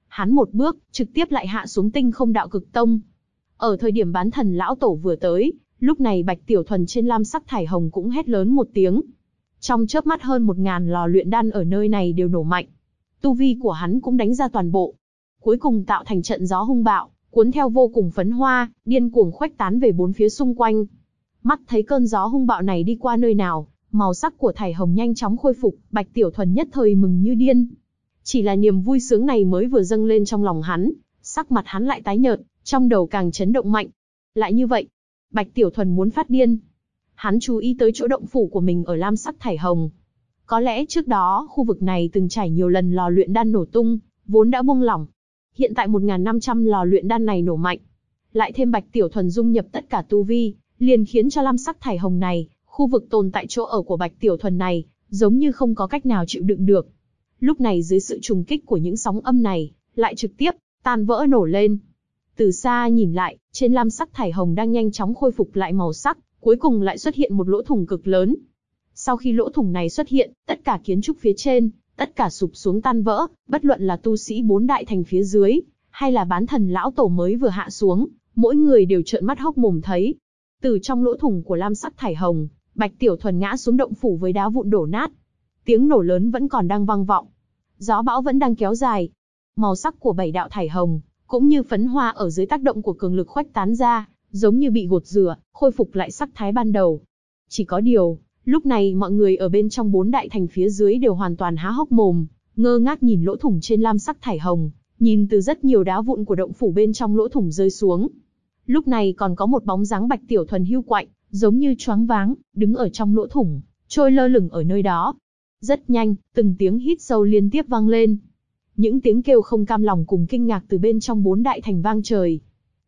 Hắn một bước, trực tiếp lại hạ xuống Tinh Không Đạo Cực Tông. Ở thời điểm bán thần lão tổ vừa tới, lúc này Bạch Tiểu Thuần trên lam sắc thải hồng cũng hét lớn một tiếng. Trong chớp mắt hơn 1000 lò luyện đan ở nơi này đều nổ mạnh. Tu vi của hắn cũng đánh ra toàn bộ. Cuối cùng tạo thành trận gió hung bạo, cuốn theo vô cùng phấn hoa, điên cuồng khuếch tán về bốn phía xung quanh. Mắt thấy cơn gió hung bạo này đi qua nơi nào, màu sắc của thải hồng nhanh chóng khôi phục, Bạch Tiểu Thuần nhất thời mừng như điên. Chỉ là niềm vui sướng này mới vừa dâng lên trong lòng hắn, sắc mặt hắn lại tái nhợt, trong đầu càng chấn động mạnh. Lại như vậy, Bạch Tiểu Thuần muốn phát điên. Hắn chú ý tới chỗ động phủ của mình ở lam sắc thải hồng. Có lẽ trước đó, khu vực này từng trải nhiều lần lò luyện đan nổ tung, vốn đã buông lỏng. Hiện tại 1500 lò luyện đan này nổ mạnh. Lại thêm Bạch Tiểu Thuần dung nhập tất cả tu vi, liền khiến cho lam sắc thải hồng này, khu vực tồn tại chỗ ở của Bạch Tiểu Thuần này, giống như không có cách nào chịu đựng được. Lúc này dưới sự trùng kích của những sóng âm này, lại trực tiếp tan vỡ nổ lên. Từ xa nhìn lại, trên lam sắc thải hồng đang nhanh chóng khôi phục lại màu sắc, cuối cùng lại xuất hiện một lỗ thủng cực lớn. Sau khi lỗ thủng này xuất hiện, tất cả kiến trúc phía trên, tất cả sụp xuống tan vỡ, bất luận là tu sĩ 4 đại thành phía dưới, hay là bán thần lão tổ mới vừa hạ xuống, mỗi người đều trợn mắt hốc mồm thấy. Từ trong lỗ thủng của lam sắc thải hồng, Bạch Tiểu Thuần ngã xuống động phủ với đá vụn đổ nát. Tiếng nổ lớn vẫn còn đang vang vọng. Gió bão vẫn đang kéo dài. Màu sắc của 7 đạo thải hồng, cũng như phấn hoa ở dưới tác động của cường lực khuếch tán ra, giống như bị gột rửa, khôi phục lại sắc thái ban đầu. Chỉ có điều, lúc này mọi người ở bên trong 4 đại thành phía dưới đều hoàn toàn há hốc mồm, ngơ ngác nhìn lỗ thủng trên lam sắc thải hồng, nhìn từ rất nhiều đá vụn của động phủ bên trong lỗ thủng rơi xuống. Lúc này còn có một bóng dáng Bạch Tiểu Thuần hưu quạnh, giống như choáng váng, đứng ở trong lỗ thủng, trôi lơ lửng ở nơi đó. Rất nhanh, từng tiếng hít sâu liên tiếp vang lên. Những tiếng kêu không cam lòng cùng kinh ngạc từ bên trong 4 đại thành vang trời.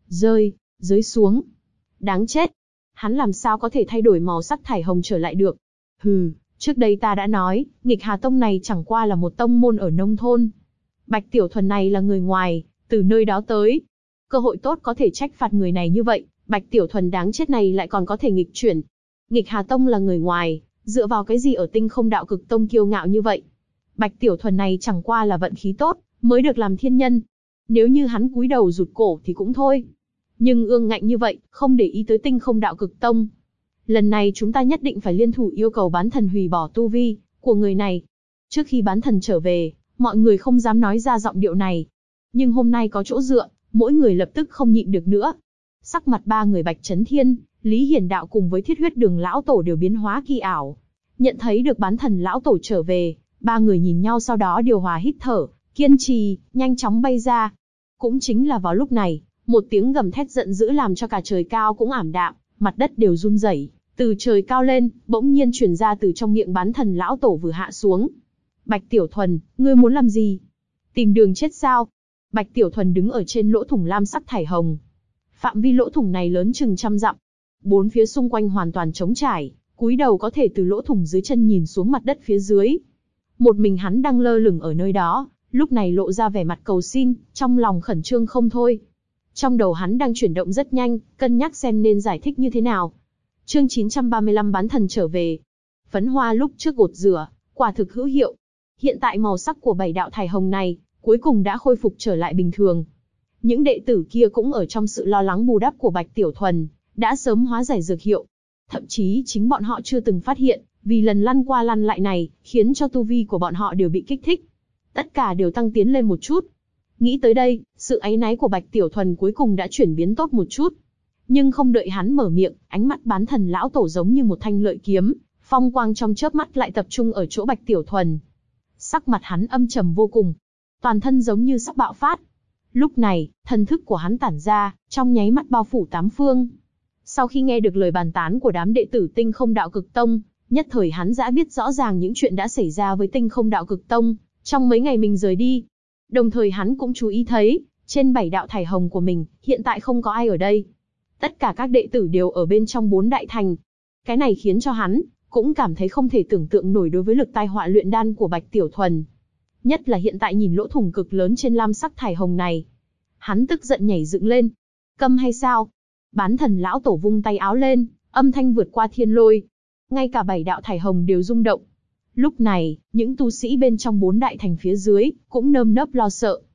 Rơi xuống. Đáng chết. Hắn làm sao có thể thay đổi màu sắc thải hồng trở lại được? Hừ, trước đây ta đã nói, Nghịch Hà Tông này chẳng qua là một tông môn ở nông thôn. Bạch Tiểu Thuần này là người ngoài, từ nơi đó tới. Cơ hội tốt có thể trách phạt người này như vậy, Bạch Tiểu Thuần đáng chết này lại còn có thể nghịch chuyển. Nghịch Hà Tông là người ngoài, dựa vào cái gì ở Tinh Không Đạo Cực Tông kiêu ngạo như vậy? Bạch Tiểu Thuần này chẳng qua là vận khí tốt, mới được làm thiên nhân. Nếu như hắn cúi đầu rụt cổ thì cũng thôi. Nhưng ương ngạnh như vậy, không để ý tới Tinh Không Đạo Cực Tông. Lần này chúng ta nhất định phải liên thủ yêu cầu bán thần hủy bỏ tu vi của người này. Trước khi bán thần trở về, mọi người không dám nói ra giọng điệu này. Nhưng hôm nay có chỗ dựa, mỗi người lập tức không nhịn được nữa. Sắc mặt ba người Bạch Chấn Thiên, Lý Hiển Đạo cùng với Thiết Huyết Đường lão tổ đều biến hóa kỳ ảo. Nhận thấy được bán thần lão tổ trở về, ba người nhìn nhau sau đó điều hòa hít thở, kiên trì, nhanh chóng bay ra. Cũng chính là vào lúc này, một tiếng gầm thét giận dữ làm cho cả trời cao cũng ảm đạm, mặt đất đều run rẩy. Từ trời cao lên, bỗng nhiên truyền ra từ trong miệng bán thần lão tổ vừa hạ xuống. Bạch Tiểu Thuần, ngươi muốn làm gì? Tìm đường chết sao? Bạch Tiểu Thuần đứng ở trên lỗ thủng lam sắc thải hồng. Phạm vi lỗ thủng này lớn chừng 100 dặm. Bốn phía xung quanh hoàn toàn trống trải, cúi đầu có thể từ lỗ thủng dưới chân nhìn xuống mặt đất phía dưới. Một mình hắn đang lơ lửng ở nơi đó, lúc này lộ ra vẻ mặt cầu xin, trong lòng khẩn trương không thôi. Trong đầu hắn đang chuyển động rất nhanh, cân nhắc xem nên giải thích như thế nào. Chương 935 bán thần trở về. Phấn hoa lúc trước gột rửa, quả thực hữu hiệu. Hiện tại màu sắc của 7 đạo thải hồng này, cuối cùng đã khôi phục trở lại bình thường. Những đệ tử kia cũng ở trong sự lo lắng bù đắp của Bạch Tiểu Thuần, đã sớm hóa giải dược hiệu. Thậm chí chính bọn họ chưa từng phát hiện, vì lần lăn qua lăn lại này, khiến cho tu vi của bọn họ đều bị kích thích. Tất cả đều tăng tiến lên một chút. Nghĩ tới đây, sự áy náy của Bạch Tiểu Thuần cuối cùng đã chuyển biến tốt một chút. Nhưng không đợi hắn mở miệng, ánh mắt bán thần lão tổ giống như một thanh lợi kiếm, phong quang trong chớp mắt lại tập trung ở chỗ Bạch Tiểu Thuần. Sắc mặt hắn âm trầm vô cùng, toàn thân giống như sắp bạo phát. Lúc này, thần thức của hắn tản ra, trong nháy mắt bao phủ tám phương. Sau khi nghe được lời bàn tán của đám đệ tử Tinh Không Đạo Cực Tông, nhất thời hắn đã biết rõ ràng những chuyện đã xảy ra với Tinh Không Đạo Cực Tông, trong mấy ngày mình rời đi. Đồng thời hắn cũng chú ý thấy, trên 7 đạo thải hồng của mình, hiện tại không có ai ở đây. Tất cả các đệ tử đều ở bên trong 4 đại thành. Cái này khiến cho hắn, cũng cảm thấy không thể tưởng tượng nổi đối với lực tai họa luyện đan của Bạch Tiểu Thuần. Nhất là hiện tại nhìn lỗ thủng cực lớn trên lam sắc thải hồng này. Hắn tức giận nhảy dựng lên. Câm hay sao? Bán thần lão tổ vung tay áo lên, âm thanh vượt qua thiên lôi. Ngay cả 7 đạo thải hồng đều rung động. Lúc này, những tu sĩ bên trong 4 đại thành phía dưới, cũng nơm nớp lo sợ.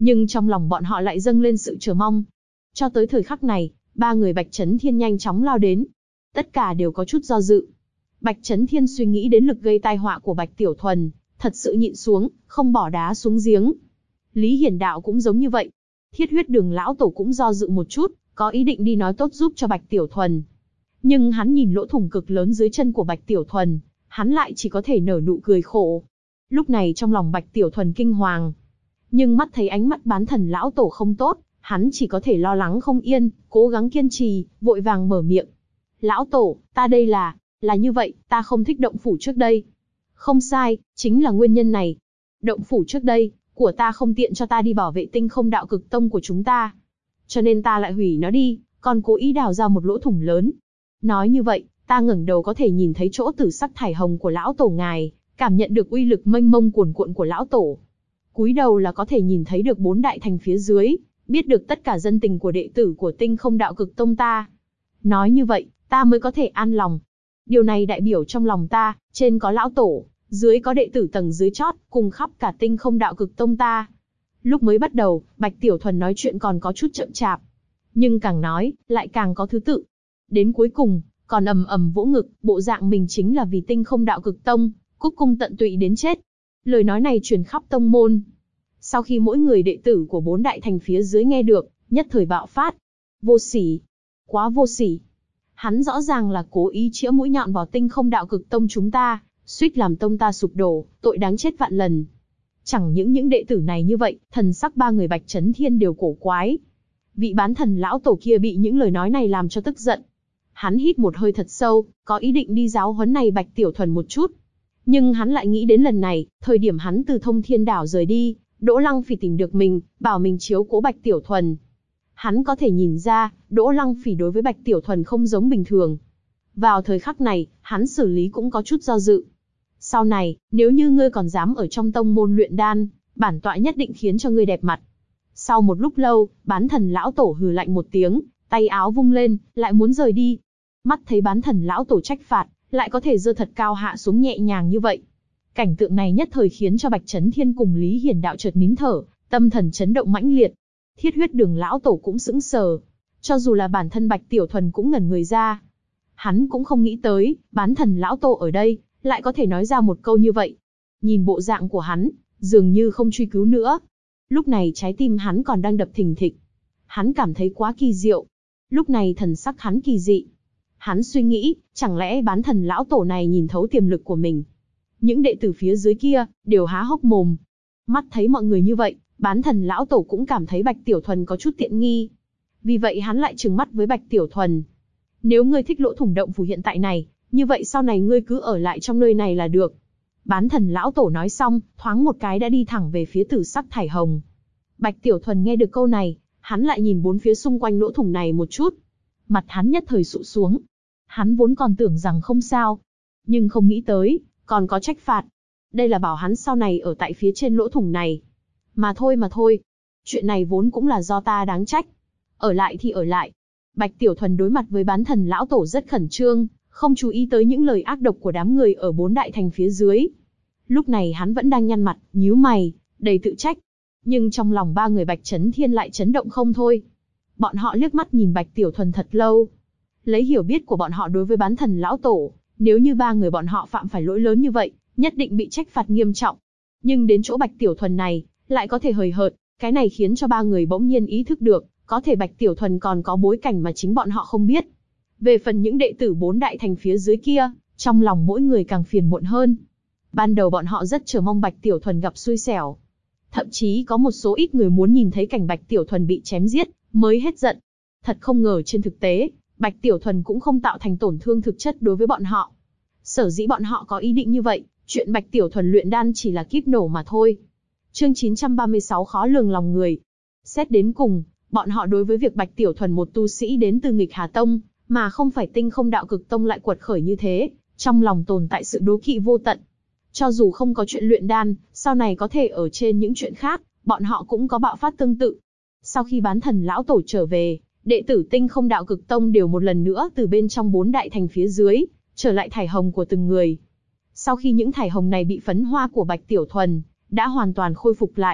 Nhưng trong lòng bọn họ lại dâng lên sự chờ mong. Cho tới thời khắc này, ba người Bạch Chấn Thiên nhanh chóng lao đến. Tất cả đều có chút do dự. Bạch Chấn Thiên suy nghĩ đến lực gây tai họa của Bạch Tiểu Thuần, thật sự nhịn xuống, không bỏ đá xuống giếng. Lý Hiển Đạo cũng giống như vậy. Thiết Huyết Đường lão tổ cũng do dự một chút, có ý định đi nói tốt giúp cho Bạch Tiểu Thuần. Nhưng hắn nhìn lỗ thủng cực lớn dưới chân của Bạch Tiểu Thuần, hắn lại chỉ có thể nở nụ cười khổ. Lúc này trong lòng Bạch Tiểu Thuần kinh hoàng. Nhưng mắt thấy ánh mắt bán thần lão tổ không tốt, hắn chỉ có thể lo lắng không yên, cố gắng kiên trì, vội vàng mở miệng. Lão tổ, ta đây là như vậy, ta không thích động phủ trước đây. Không sai, chính là nguyên nhân này. Động phủ trước đây, của ta không tiện cho ta đi bảo vệ Tinh Không Đạo Cực Tông của chúng ta. Cho nên ta lại hủy nó đi, còn cố ý đào ra một lỗ thủng lớn. Nói như vậy, ta ngẩng đầu có thể nhìn thấy chỗ tử sắc thải hồng của lão tổ ngài, cảm nhận được uy lực mênh mông cuồn cuộn của lão tổ. Cúi đầu là có thể nhìn thấy được 4 đại thành phía dưới, biết được tất cả dân tình của đệ tử của Tinh Không Đạo Cực Tông ta. Nói như vậy, ta mới có thể an lòng. Điều này đại biểu trong lòng ta, trên có lão tổ, dưới có đệ tử tầng dưới chót, cùng khắp cả Tinh Không Đạo Cực Tông ta. Lúc mới bắt đầu, Bạch Tiểu Thuần nói chuyện còn có chút chậm chạp. Nhưng càng nói, lại càng có thứ tự. Đến cuối cùng, còn ầm ầm vỗ ngực, bộ dạng mình chính là vì Tinh Không Đạo Cực Tông, cúc cung tận tụy đến chết. Lời nói này truyền khắp tông môn. Sau khi mỗi người đệ tử của 4 đại thành phía dưới nghe được, nhất thời bạo phát. Vô sỉ. Quá vô sỉ. Hắn rõ ràng là cố ý chĩa mũi nhọn vào Tinh Không Đạo Cực Tông chúng ta, suýt làm tông ta sụp đổ, tội đáng chết vạn lần. Chẳng những đệ tử này như vậy, thần sắc ba người Bạch Chấn Thiên đều cổ quái. Vị bán thần lão tổ kia bị những lời nói này làm cho tức giận. Hắn hít một hơi thật sâu, có ý định đi giáo huấn này Bạch Tiểu Thuần một chút. Nhưng hắn lại nghĩ đến lần này, thời điểm hắn từ Thông Thiên Đảo rời đi, Đỗ Lăng Phỉ tìm được mình, bảo mình chiếu cố Bạch Tiểu Thuần. Hắn có thể nhìn ra, Đỗ Lăng Phỉ đối với Bạch Tiểu Thuần không giống bình thường. Vào thời khắc này, hắn xử lý cũng có chút do dự. Sau này, nếu như ngươi còn dám ở trong tông môn luyện đan, bản tọa nhất định khiến cho ngươi đẹp mặt. Sau một lúc lâu, bán thần lão tổ hừ lạnh một tiếng, tay áo vung lên, lại muốn rời đi. Mắt thấy bán thần lão tổ trách phạt, lại có thể giơ thật cao hạ xuống nhẹ nhàng như vậy. Cảnh tượng này nhất thời khiến cho Bạch Chấn Thiên cùng Lý Hiển Đạo chợt nín thở, tâm thần chấn động mãnh liệt. Thiết Huyết Đường lão tổ cũng sững sờ, cho dù là bản thân Bạch Tiểu Thuần cũng ngẩn người ra. Hắn cũng không nghĩ tới, bán thần lão tổ ở đây, lại có thể nói ra một câu như vậy. Nhìn bộ dạng của hắn, dường như không truy cứu nữa. Lúc này trái tim hắn còn đang đập thình thịch. Hắn cảm thấy quá kỳ diệu. Lúc này thần sắc hắn kỳ dị. Hắn suy nghĩ, chẳng lẽ bán thần lão tổ này nhìn thấu tiềm lực của mình. Những đệ tử phía dưới kia, đều há hốc mồm. Mắt thấy mọi người như vậy, bán thần lão tổ cũng cảm thấy Bạch Tiểu Thuần có chút tiện nghi. Vì vậy hắn lại trừng mắt với Bạch Tiểu Thuần. Nếu ngươi thích lỗ thủng động phủ hiện tại này, như vậy sau này ngươi cứ ở lại trong nơi này là được. Bán thần lão tổ nói xong, thoáng một cái đã đi thẳng về phía tử sắc thải hồng. Bạch Tiểu Thuần nghe được câu này, hắn lại nhìn bốn phía xung quanh lỗ thủng này một chút. Mặt hắn nhất thời sụ xuống. Hắn vốn còn tưởng rằng không sao. Nhưng không nghĩ tới, còn có trách phạt. Đây là bảo hắn sau này ở tại phía trên lỗ thủng này. Mà thôi. Chuyện này vốn cũng là do ta đáng trách. Ở lại thì ở lại. Bạch Tiểu Thuần đối mặt với bán thần lão tổ rất khẩn trương, không chú ý tới những lời ác độc của đám người ở 4 đại thành phía dưới. Lúc này hắn vẫn đang nhăn mặt, nhíu mày, đầy tự trách. Nhưng trong lòng ba người Bạch Chấn Thiên lại chấn động không thôi. Bọn họ liếc mắt nhìn Bạch Tiểu Thuần thật lâu. Lấy hiểu biết của bọn họ đối với bán thần lão tổ, nếu như ba người bọn họ phạm phải lỗi lớn như vậy, nhất định bị trách phạt nghiêm trọng. Nhưng đến chỗ Bạch Tiểu Thuần này, lại có thể hời hợt, cái này khiến cho ba người bỗng nhiên ý thức được, có thể Bạch Tiểu Thuần còn có bối cảnh mà chính bọn họ không biết. Về phần những đệ tử 4 đại thành phía dưới kia, trong lòng mỗi người càng phiền muộn hơn. Ban đầu bọn họ rất chờ mong Bạch Tiểu Thuần gặp xui xẻo. Thậm chí có một số ít người muốn nhìn thấy cảnh Bạch Tiểu Thuần bị chém giết, mới hết giận. Thật không ngờ trên thực tế, Bạch Tiểu Thuần cũng không tạo thành tổn thương thực chất đối với bọn họ. Sở dĩ bọn họ có ý định như vậy, chuyện Bạch Tiểu Thuần luyện đan chỉ là kíp nổ mà thôi. Chương 936 khó lường lòng người. Xét đến cùng, bọn họ đối với việc Bạch Tiểu Thuần một tu sĩ đến từ Nghịch Hà Tông, mà không phải Tinh Không Đạo Cực Tông lại quật khởi như thế, trong lòng tồn tại sự đố kỵ vô tận. Cho dù không có chuyện luyện đan, sau này có thể ở trên những chuyện khác, bọn họ cũng có bạo phát tương tự. Sau khi bán thần lão tổ trở về, đệ tử Tinh Không Đạo Cực Tông đều một lần nữa từ bên trong 4 đại thành phía dưới, trở lại thải hồng của từng người. Sau khi những thải hồng này bị phấn hoa của Bạch Tiểu Thuần, đã hoàn toàn khôi phục lại.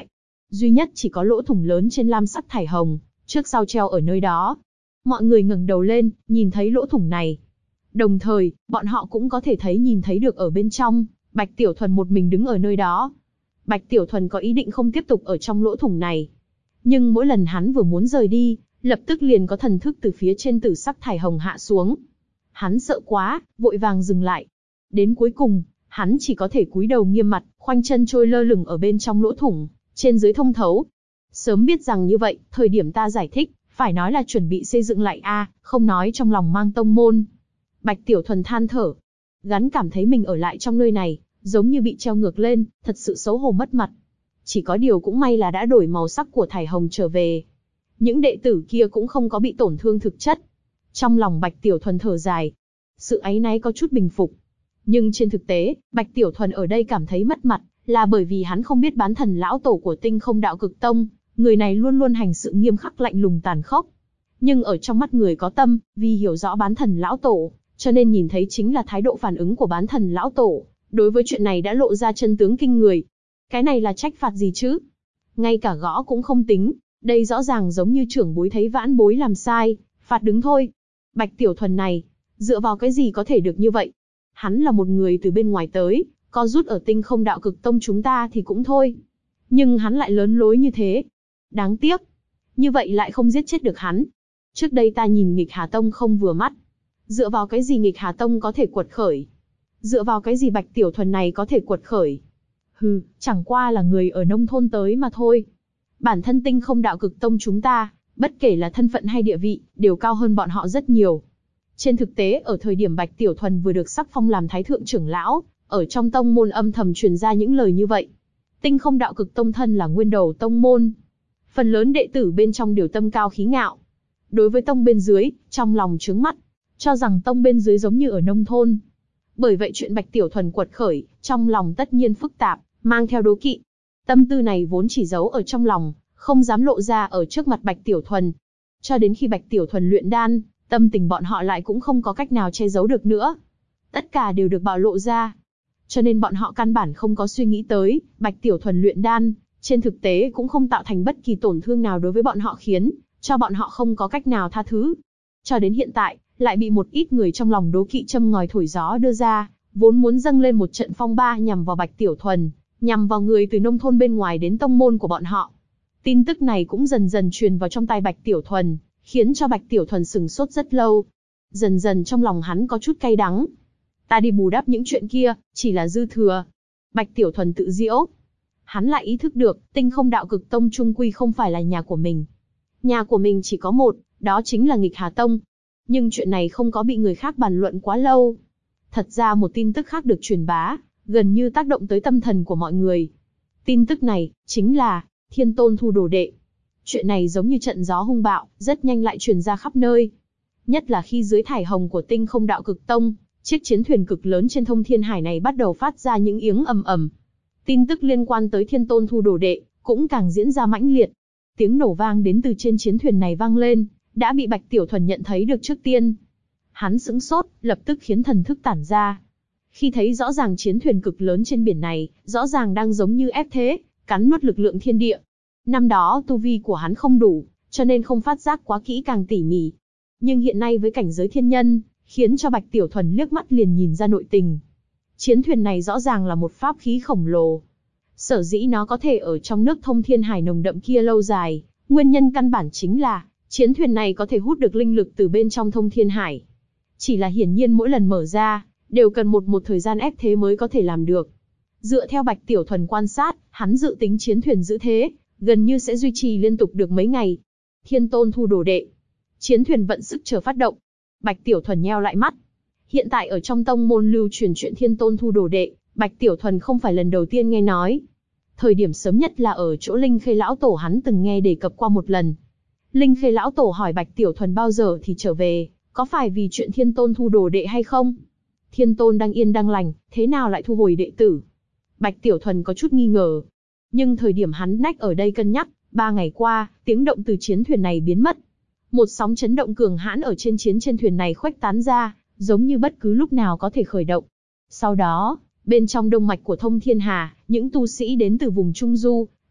duy nhất chỉ có lỗ thủng lớn trên lam sắc thải hồng, trước sau treo ở nơi đó. Mọi người ngẩng đầu lên, nhìn thấy lỗ thủng này. Đồng thời, bọn họ cũng có thể nhìn thấy được ở bên trong, Bạch Tiểu Thuần một mình đứng ở nơi đó. Bạch Tiểu Thuần có ý định không tiếp tục ở trong lỗ thủng này. Nhưng mỗi lần hắn vừa muốn rời đi, lập tức liền có thần thức từ phía trên tử sắc thải hồng hạ xuống. Hắn sợ quá, vội vàng dừng lại. Đến cuối cùng, hắn chỉ có thể cúi đầu nghiêm mặt, khoanh chân trôi lơ lửng ở bên trong lỗ thủng, trên dưới thông thấu. Sớm biết rằng như vậy, thời điểm ta giải thích, phải nói là chuẩn bị xây dựng lại không nói trong lòng mang tông môn. Bạch Tiểu Thuần than thở, gắn cảm thấy mình ở lại trong nơi này, giống như bị treo ngược lên, thật sự xấu hổ mất mặt. Chỉ có điều cũng may là đã đổi màu sắc của thải hồng trở về. Những đệ tử kia cũng không có bị tổn thương thực chất. Trong lòng Bạch Tiểu Thuần thở dài. Sự áy náy có chút bình phục. Nhưng trên thực tế, Bạch Tiểu Thuần ở đây cảm thấy mất mặt, là bởi vì hắn không biết bán thần lão tổ của Tinh Không Đạo Cực Tông, người này luôn luôn hành sự nghiêm khắc lạnh lùng tàn khốc. Nhưng ở trong mắt người có tâm, vì hiểu rõ bán thần lão tổ, cho nên nhìn thấy chính là thái độ phản ứng của bán thần lão tổ, đối với chuyện này đã lộ ra chân tướng kinh người. Cái này là trách phạt gì chứ? Ngay cả gõ cũng không tính, đây rõ ràng giống như trưởng bối thấy vãn bối làm sai, phạt đứng thôi. Bạch Tiểu Thuần này, dựa vào cái gì có thể được như vậy? Hắn là một người từ bên ngoài tới, có rút ở Tinh Không Đạo Cực Tông chúng ta thì cũng thôi. Nhưng hắn lại lớn lối như thế. Đáng tiếc. Như vậy lại không giết chết được hắn. Trước đây ta nhìn Nghịch Hà Tông không vừa mắt. Dựa vào cái gì Nghịch Hà Tông có thể quật khởi? Dựa vào cái gì Bạch Tiểu Thuần này có thể quật khởi? Hừ, chẳng qua là người ở nông thôn tới mà thôi. Bản thân Tinh Không Đạo Cực Tông chúng ta, bất kể là thân phận hay địa vị, đều cao hơn bọn họ rất nhiều. Trên thực tế, ở thời điểm Bạch Tiểu Thuần vừa được sắc phong làm Thái Thượng trưởng lão, ở trong tông môn âm thầm truyền ra những lời như vậy. Tinh Không Đạo Cực Tông thân là nguyên đầu tông môn. Phần lớn đệ tử bên trong đều tâm cao khí ngạo. Đối với tông bên dưới, trong lòng trướng mắt, cho rằng tông bên dưới giống như ở nông thôn. Bởi vậy chuyện Bạch Tiểu Thuần quật khởi, trong lòng tất nhiên phức tạp, mang theo đố kỵ. Tâm tư này vốn chỉ giấu ở trong lòng, không dám lộ ra ở trước mặt Bạch Tiểu Thuần. Cho đến khi Bạch Tiểu Thuần luyện đan, tâm tình bọn họ lại cũng không có cách nào che giấu được nữa. Tất cả đều được bạo lộ ra. Cho nên bọn họ căn bản không có suy nghĩ tới, Bạch Tiểu Thuần luyện đan, trên thực tế cũng không tạo thành bất kỳ tổn thương nào đối với bọn họ khiến cho bọn họ không có cách nào tha thứ. Cho đến hiện tại, lại bị một ít người trong lòng đố kỵ châm ngòi thổi gió đưa ra, vốn muốn dâng lên một trận phong ba nhằm vào Bạch Tiểu Thuần, nhằm vào người từ nông thôn bên ngoài đến tông môn của bọn họ. Tin tức này cũng dần dần truyền vào trong tai Bạch Tiểu Thuần, khiến cho Bạch Tiểu Thuần sửng sốt rất lâu. Dần dần trong lòng hắn có chút cay đắng. Ta đi bù đắp những chuyện kia, chỉ là dư thừa. Bạch Tiểu Thuần tự giễu. Hắn lại ý thức được, Tinh Không Đạo Cực Tông chung quy không phải là nhà của mình. Nhà của mình chỉ có một, đó chính là Nghịch Hà Tông. Nhưng chuyện này không có bị người khác bàn luận quá lâu. Thật ra một tin tức khác được truyền bá, gần như tác động tới tâm thần của mọi người. Tin tức này, chính là, Thiên Tôn thu đồ đệ. Chuyện này giống như trận gió hung bạo, rất nhanh lại truyền ra khắp nơi. Nhất là khi dưới thải hồng của Tinh Không Đạo Cực Tông, chiếc chiến thuyền cực lớn trên thông thiên hải này bắt đầu phát ra những tiếng ầm ầm. Tin tức liên quan tới Thiên Tôn thu đồ đệ, cũng càng diễn ra mãnh liệt. Tiếng nổ vang đến từ trên chiến thuyền này vang lên, đã bị Bạch Tiểu Thuần nhận thấy được trước tiên. Hắn sững sốt, lập tức khiến thần thức tản ra. Khi thấy rõ ràng chiến thuyền cực lớn trên biển này, rõ ràng đang giống như ép thế, cắn nuốt lực lượng thiên địa. Năm đó tu vi của hắn không đủ, cho nên không phát giác quá kỹ càng tỉ mỉ. Nhưng hiện nay với cảnh giới thiên nhân, khiến cho Bạch Tiểu Thuần liếc mắt liền nhìn ra nội tình. Chiến thuyền này rõ ràng là một pháp khí khổng lồ. Sở dĩ nó có thể ở trong nước thông thiên hải nồng đậm kia lâu dài, nguyên nhân căn bản chính là, chiến thuyền này có thể hút được linh lực từ bên trong thông thiên hải. Chỉ là hiển nhiên mỗi lần mở ra, đều cần một thời gian ép thế mới có thể làm được. Dựa theo Bạch Tiểu Thuần quan sát, hắn dự tính chiến thuyền giữ thế, gần như sẽ duy trì liên tục được mấy ngày. Thiên Tôn thu đồ đệ. Chiến thuyền vận sức chờ phát động. Bạch Tiểu Thuần nheo lại mắt. Hiện tại ở trong tông môn lưu truyền chuyện Thiên Tôn thu đồ đệ, Bạch Tiểu Thuần không phải lần đầu tiên nghe nói. Thời điểm sớm nhất là ở chỗ Linh Khê lão tổ hắn từng nghe đề cập qua một lần. Linh Khê lão tổ hỏi Bạch Tiểu Thuần bao giờ thì trở về, có phải vì chuyện Thiên Tôn thu đồ đệ hay không? Thiên Tôn đang yên đang lành, thế nào lại thu hồi đệ tử? Bạch Tiểu Thuần có chút nghi ngờ. Nhưng thời điểm hắn nách ở đây cân nhắc, 3 ngày qua, tiếng động từ chiến thuyền này biến mất. Một sóng chấn động cường hãn ở trên thuyền này khuếch tán ra, giống như bất cứ lúc nào có thể khởi động. Sau đó, bên trong đông mạch của Thông Thiên Hà, những tu sĩ đến từ vùng Trung Du,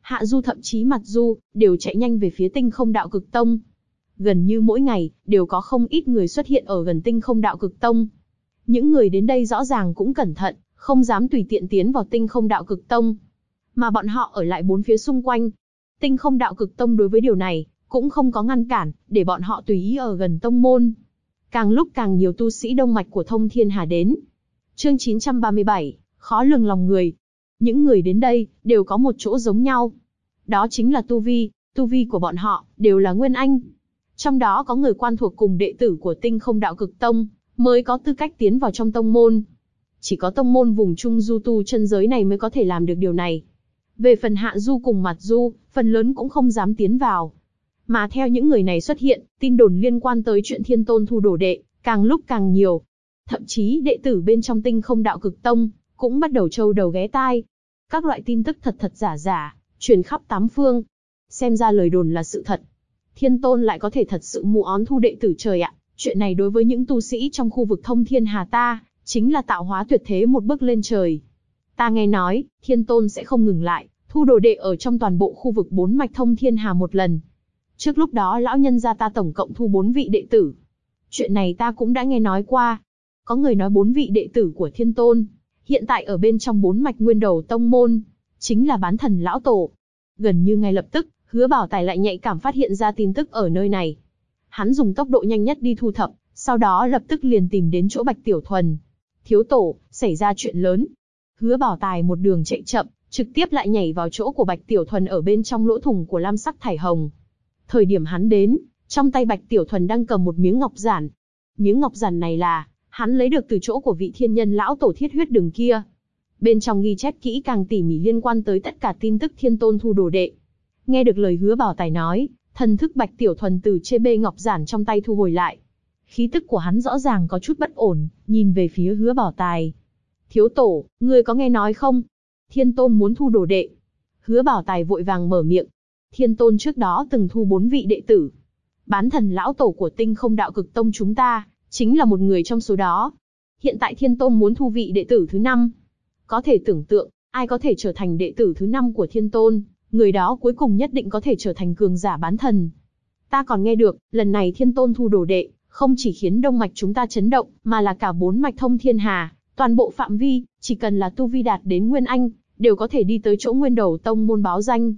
Hạ Du thậm chí Mặt Du, đều chạy nhanh về phía Tinh Không Đạo Cực Tông. Gần như mỗi ngày, đều có không ít người xuất hiện ở gần Tinh Không Đạo Cực Tông. Những người đến đây rõ ràng cũng cẩn thận, không dám tùy tiện tiến vào Tinh Không Đạo Cực Tông. Mà bọn họ ở lại bốn phía xung quanh. Tinh Không Đạo Cực Tông đối với điều này, cũng không có ngăn cản, để bọn họ tùy ý ở gần tông môn. Càng lúc càng nhiều tu sĩ đông mạch của Thông Thiên Hà đến. Chương 937, khó lường lòng người. Những người đến đây, đều có một chỗ giống nhau. Đó chính là tu vi của bọn họ, đều là Nguyên Anh. Trong đó có người quan thuộc cùng đệ tử của Tinh Không Đạo Cực Tông, mới có tư cách tiến vào trong tông môn. Chỉ có tông môn vùng Trung Du tu chân giới này mới có thể làm được điều này. Về phần Hạ Du cùng Mặt Du, phần lớn cũng không dám tiến vào. Mà theo những người này xuất hiện, tin đồn liên quan tới chuyện Thiên Tôn thu đồ đệ, càng lúc càng nhiều. Thậm chí đệ tử bên trong Tinh Không Đạo Cực Tông, cũng bắt đầu trâu đầu ghé tai. Các loại tin tức thật thật giả giả, truyền khắp tám phương. Xem ra lời đồn là sự thật. Thiên Tôn lại có thể thật sự mù ón thu đệ tử trời ạ. Chuyện này đối với những tu sĩ trong khu vực Thông Thiên Hà ta, chính là tạo hóa tuyệt thế một bước lên trời. Ta nghe nói, Thiên Tôn sẽ không ngừng lại, thu đồ đệ ở trong toàn bộ khu vực 4 mạch Thông Thiên Hà một lần. Trước lúc đó lão nhân gia ta tổng cộng thu 4 vị đệ tử. Chuyện này ta cũng đã nghe nói qua. Có người nói 4 vị đệ tử của Thiên Tôn, hiện tại ở bên trong 4 mạch nguyên đầu tông môn, chính là Bán Thần lão tổ. Gần như ngay lập tức, Hứa Bảo Tài lại nhạy cảm phát hiện ra tin tức ở nơi này. Hắn dùng tốc độ nhanh nhất đi thu thập, sau đó lập tức liền tìm đến chỗ Bạch Tiểu Thuần. Thiếu tổ, xảy ra chuyện lớn. Hứa Bảo Tài một đường chạy chậm, trực tiếp lại nhảy vào chỗ của Bạch Tiểu Thuần ở bên trong lỗ thủng của lam sắc thải hồng. Thời điểm hắn đến, trong tay Bạch Tiểu Thuần đang cầm một miếng ngọc giản. Miếng ngọc giản này là hắn lấy được từ chỗ của vị thiên nhân lão tổ thiết huyết đường kia. Bên trong ghi chép kỹ càng tỉ mỉ liên quan tới tất cả tin tức Thiên Tôn thu đồ đệ. Nghe được lời Hứa Bảo Tài nói, thần thức Bạch Tiểu Thuần từ chê bê ngọc giản trong tay thu hồi lại. Khí tức của hắn rõ ràng có chút bất ổn, nhìn về phía Hứa Bảo Tài. Thiếu tổ, ngươi có nghe nói không? Thiên Tôn muốn thu đồ đệ. Hứa Bảo Tài vội vàng mở miệng. Thiên Tôn trước đó từng thu 4 vị đệ tử. Bán Thần lão tổ của Tinh Không Đạo Cực Tông chúng ta, chính là một người trong số đó. Hiện tại Thiên Tôn muốn thu vị đệ tử thứ 5. Có thể tưởng tượng, ai có thể trở thành đệ tử thứ 5 của Thiên Tôn, người đó cuối cùng nhất định có thể trở thành cường giả bán thần. Ta còn nghe được, lần này Thiên Tôn thu đồ đệ, không chỉ khiến đông mạch chúng ta chấn động, mà là cả 4 mạch Thông Thiên Hà, toàn bộ phạm vi, chỉ cần là tu vi đạt đến Nguyên Anh, đều có thể đi tới chỗ Nguyên Đầu Tông môn báo danh.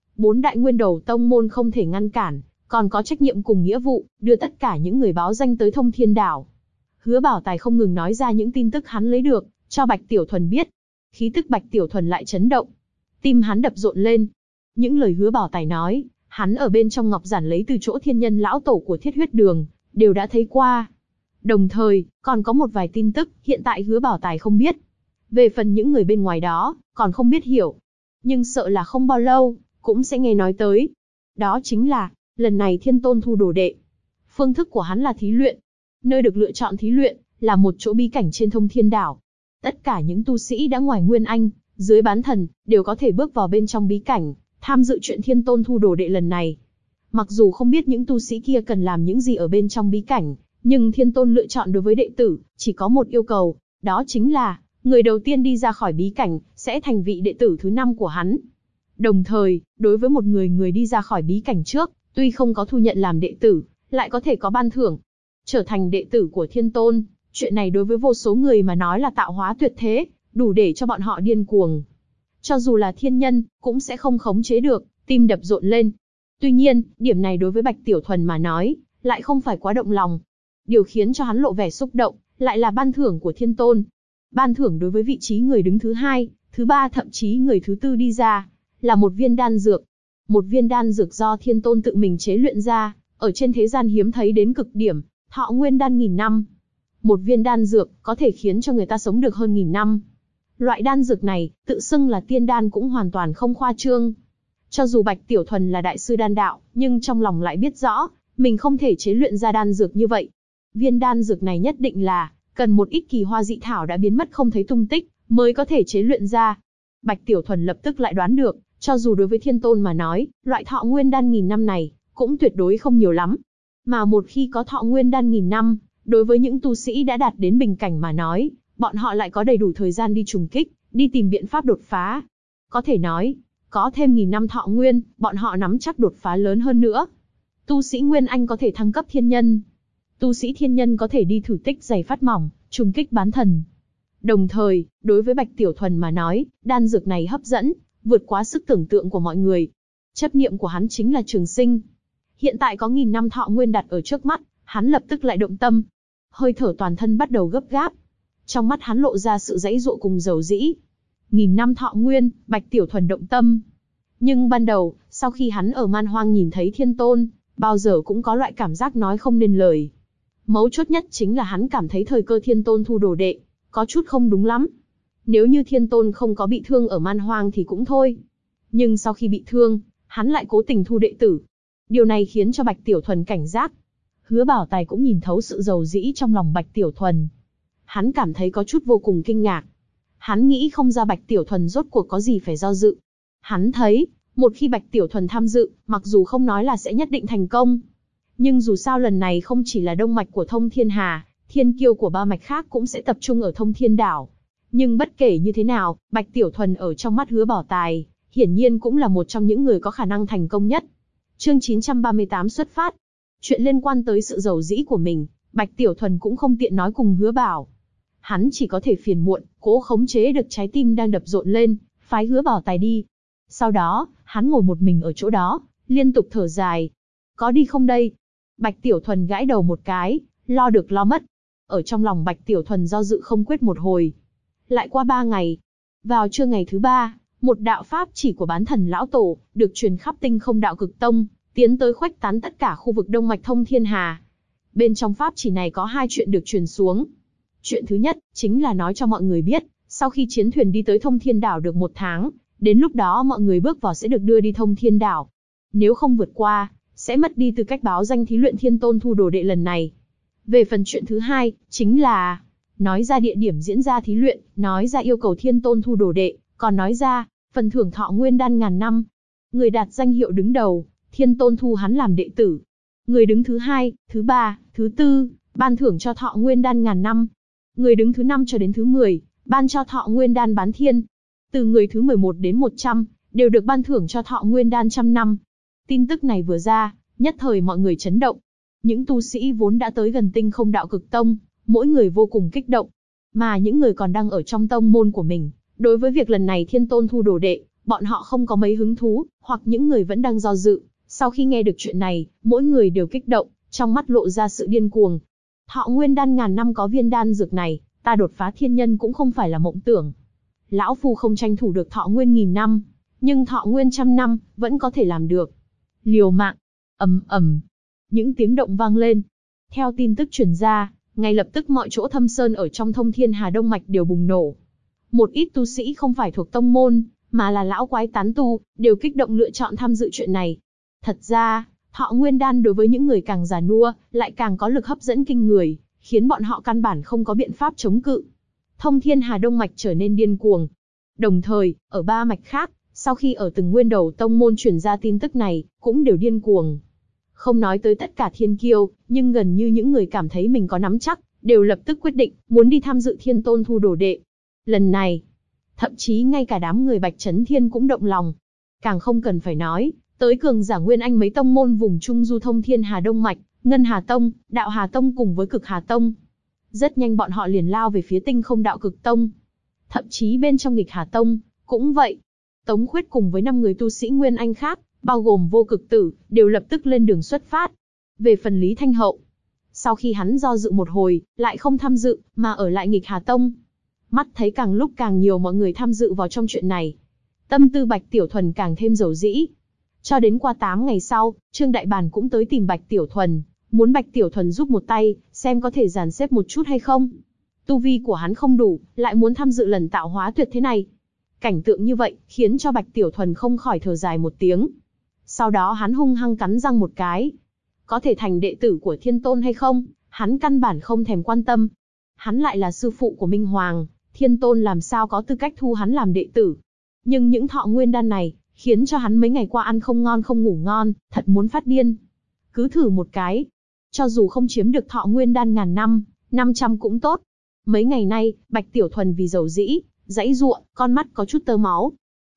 4 đại Nguyên Đầu Tông môn không thể ngăn cản, còn có trách nhiệm cùng nghĩa vụ, đưa tất cả những người báo danh tới Thông Thiên Đảo. Hứa Bảo Tài không ngừng nói ra những tin tức hắn lấy được, cho Bạch Tiểu Thuần biết. Khí tức Bạch Tiểu Thuần lại chấn động. Tim hắn đập rộn lên. Những lời Hứa Bảo Tài nói, hắn ở bên trong ngọc giản lấy từ chỗ thiên nhân lão tổ của thiết huyết đường, đều đã thấy qua. Đồng thời, còn có một vài tin tức, hiện tại Hứa Bảo Tài không biết. Về phần những người bên ngoài đó, còn không biết hiểu. Nhưng sợ là không bao lâu, cũng sẽ nghe nói tới. Đó chính là, lần này Thiên Tôn thu đồ đệ. Phương thức của hắn là thí luyện. Nơi được lựa chọn thí luyện, là một chỗ bí cảnh trên Thông Thiên Đảo. Tất cả những tu sĩ đã ngoài Nguyên Anh, dưới bán thần, đều có thể bước vào bên trong bí cảnh, tham dự chuyện Thiên Tôn thu đồ đệ lần này. Mặc dù không biết những tu sĩ kia cần làm những gì ở bên trong bí cảnh, nhưng Thiên Tôn lựa chọn đối với đệ tử, chỉ có một yêu cầu, đó chính là, người đầu tiên đi ra khỏi bí cảnh, sẽ thành vị đệ tử thứ 5 của hắn. Đồng thời, đối với một người đi ra khỏi bí cảnh trước, tuy không có thu nhận làm đệ tử, lại có thể có ban thưởng. Trở thành đệ tử của Thiên Tôn, chuyện này đối với vô số người mà nói là tạo hóa tuyệt thế, đủ để cho bọn họ điên cuồng. Cho dù là thiên nhân, cũng sẽ không khống chế được, tim đập rộn lên. Tuy nhiên, điểm này đối với Bạch Tiểu Thuần mà nói, lại không phải quá động lòng. Điều khiến cho hắn lộ vẻ xúc động, lại là ban thưởng của Thiên Tôn. Ban thưởng đối với vị trí người đứng thứ 2, thứ 3 thậm chí người thứ 4 đi ra, là một viên đan dược. Một viên đan dược do Thiên Tôn tự mình chế luyện ra, ở trên thế gian hiếm thấy đến cực điểm, thọ nguyên đan 1000 năm. Một viên đan dược có thể khiến cho người ta sống được hơn 1000 năm. Loại đan dược này, tự xưng là tiên đan cũng hoàn toàn không khoa trương. Cho dù Bạch Tiểu Thuần là đại sư đan đạo, nhưng trong lòng lại biết rõ, mình không thể chế luyện ra đan dược như vậy. Viên đan dược này nhất định là, cần một ít kỳ hoa dị thảo đã biến mất không thấy tung tích, mới có thể chế luyện ra. Bạch Tiểu Thuần lập tức lại đoán được, cho dù đối với Thiên Tôn mà nói, loại thọ nguyên đan 1000 năm này, cũng tuyệt đối không nhiều lắm. Mà một khi có thọ nguyên đan 1000 năm, đối với những tu sĩ đã đạt đến bình cảnh mà nói, bọn họ lại có đầy đủ thời gian đi trùng kích, đi tìm biện pháp đột phá. Có thể nói, Có thêm 1000 năm thọ nguyên, bọn họ nắm chắc đột phá lớn hơn nữa. Tu sĩ Nguyên Anh có thể thăng cấp thiên nhân. Tu sĩ thiên nhân có thể đi thử tích giày phát mỏng, trùng kích bán thần. Đồng thời, đối với Bạch Tiểu Thuần mà nói, đan dược này hấp dẫn, vượt quá sức tưởng tượng của mọi người. Chấp niệm của hắn chính là trường sinh. Hiện tại có 1000 năm thọ nguyên đặt ở trước mắt, hắn lập tức lại động tâm. Hơi thở toàn thân bắt đầu gấp gáp. Trong mắt hắn lộ ra sự dãy dụa cùng dầu dĩ. 1000 năm thọ nguyên, Bạch Tiểu Thuần động tâm. Nhưng ban đầu, sau khi hắn ở Man Hoang nhìn thấy Thiên Tôn, bao giờ cũng có loại cảm giác nói không nên lời. Mấu chốt nhất chính là hắn cảm thấy thời cơ Thiên Tôn thu đồ đệ, có chút không đúng lắm. Nếu như Thiên Tôn không có bị thương ở Man Hoang thì cũng thôi. Nhưng sau khi bị thương, hắn lại cố tình thu đệ tử. Điều này khiến cho Bạch Tiểu Thuần cảnh giác. Hứa Bảo Tài cũng nhìn thấu sự dầu dĩ trong lòng Bạch Tiểu Thuần. Hắn cảm thấy có chút vô cùng kinh ngạc. Hắn nghĩ không ra Bạch Tiểu Thuần rốt cuộc có gì phải do dự. Hắn thấy, một khi Bạch Tiểu Thuần tham dự, mặc dù không nói là sẽ nhất định thành công. Nhưng dù sao lần này không chỉ là đông mạch của Thông Thiên Hà, thiên kiêu của ba mạch khác cũng sẽ tập trung ở Thông Thiên Đảo. Nhưng bất kể như thế nào, Bạch Tiểu Thuần ở trong mắt Hứa Bảo Tài, hiển nhiên cũng là một trong những người có khả năng thành công nhất. Chương 938 xuất phát. Chuyện liên quan tới sự giàu dĩ của mình, Bạch Tiểu Thuần cũng không tiện nói cùng Hứa Bảo. Hắn chỉ có thể phiền muộn, cố khống chế được trái tim đang đập rộn lên, phái Hứa Bảo Tài đi. Sau đó, hắn ngồi một mình ở chỗ đó, liên tục thở dài. Có đi không đây? Bạch Tiểu Thuần gãi đầu một cái, lo được lo mất. Ở trong lòng Bạch Tiểu Thuần do dự không quyết một hồi. Lại qua 3 ngày. Vào trưa ngày thứ 3, một đạo pháp chỉ của bán thần lão tổ, được truyền khắp tinh không đạo cực tông, tiến tới khuếch tán tất cả khu vực đông mạch Thông Thiên Hà. Bên trong pháp chỉ này có 2 chuyện được truyền xuống. Chuyện thứ nhất, chính là nói cho mọi người biết, sau khi chiến thuyền đi tới Thông Thiên Đảo được 1 tháng, đến lúc đó mọi người bước vào sẽ được đưa đi Thông Thiên Đảo. Nếu không vượt qua, sẽ mất đi tư cách báo danh thí luyện Thiên Tôn thu đồ đệ lần này. Về phần chuyện thứ hai, chính là nói ra địa điểm diễn ra thí luyện, nói ra yêu cầu Thiên Tôn thu đồ đệ, còn nói ra phần thưởng thọ nguyên đan 1000 năm. Người đạt danh hiệu đứng đầu, Thiên Tôn thu hắn làm đệ tử. Người đứng thứ 2, thứ 3, thứ 4, ban thưởng cho thọ nguyên đan 1000 năm. Người đứng thứ 5 cho đến thứ 10, ban cho thọ nguyên đan bán thiên. Từ người thứ 11 đến 100, đều được ban thưởng cho thọ nguyên đan 100 năm. Tin tức này vừa ra, nhất thời mọi người chấn động. Những tu sĩ vốn đã tới gần tinh không đạo cực tông, mỗi người vô cùng kích động. Mà những người còn đang ở trong tông môn của mình, đối với việc lần này Thiên Tôn thu đồ đệ, bọn họ không có mấy hứng thú, hoặc những người vẫn đang do dự. Sau khi nghe được chuyện này, mỗi người đều kích động, trong mắt lộ ra sự điên cuồng. Thọ nguyên đan 1000 năm có viên đan dược này, ta đột phá thiên nhân cũng không phải là mộng tưởng. Lão phu không tranh thủ được thọ nguyên 1000 năm, nhưng thọ nguyên 100 năm, vẫn có thể làm được. Liều mạng. Ầm ầm. Những tiếng động vang lên. Theo tin tức truyền ra, ngay lập tức mọi chỗ thâm sơn ở trong Thông Thiên Hà Đông Mạch đều bùng nổ. Một ít tu sĩ không phải thuộc tông môn, mà là lão quái tán tu, đều kích động lựa chọn tham dự chuyện này. Thật ra, thọ nguyên đan đối với những người càng già nua, lại càng có lực hấp dẫn kinh người, khiến bọn họ căn bản không có biện pháp chống cự. Thông Thiên Hà Đông Mạch trở nên điên cuồng. Đồng thời, ở 3 mạch khác, sau khi ở từng nguyên đầu tông môn truyền ra tin tức này, cũng đều điên cuồng. Không nói tới tất cả thiên kiêu, nhưng gần như những người cảm thấy mình có nắm chắc, đều lập tức quyết định, muốn đi tham dự Thiên Tôn thu đồ đệ. Lần này, thậm chí ngay cả đám người Bạch Chấn Thiên cũng động lòng. Càng không cần phải nói, tới cường giả Nguyên Anh mấy tông môn vùng Trung Du Thông Thiên Hà Đông Mạch, Ngân Hà Tông, Đạo Hà Tông cùng với Cực Hà Tông. Rất nhanh bọn họ liền lao về phía tinh không đạo cực tông. Thậm chí bên trong Nghịch Hà Tông, cũng vậy. Tống Khuyết cùng với 5 người tu sĩ Nguyên Anh khác, bao gồm Vô Cực Tử, đều lập tức lên đường xuất phát. Về phần Lý Thanh Hậu, sau khi hắn do dự một hồi, lại không tham dự, mà ở lại Nghịch Hà Tông. Mắt thấy càng lúc càng nhiều mọi người tham dự vào trong chuyện này. Tâm tư Bạch Tiểu Thuần càng thêm dầu dĩ. Cho đến qua 8 ngày sau, Trương Đại Bàn cũng tới tìm Bạch Tiểu Thuần, muốn Bạch Tiểu Thuần giúp một tay, xem có thể dàn xếp một chút hay không. Tu vi của hắn không đủ, lại muốn tham dự lần tạo hóa tuyệt thế này. Cảnh tượng như vậy, khiến cho Bạch Tiểu Thuần không khỏi thở dài một tiếng. Sau đó hắn hung hăng cắn răng một cái. Có thể thành đệ tử của Thiên Tôn hay không, hắn căn bản không thèm quan tâm. Hắn lại là sư phụ của Minh Hoàng, Thiên Tôn làm sao có tư cách thu hắn làm đệ tử. Nhưng những thọ nguyên đan này, khiến cho hắn mấy ngày qua ăn không ngon không ngủ ngon, thật muốn phát điên. Cứ thử một cái. Cho dù không chiếm được thọ nguyên đan 1000 năm, 500 cũng tốt. Mấy ngày nay, Bạch Tiểu Thuần vì dầu dĩ, dãy giụa, con mắt có chút tơ máu.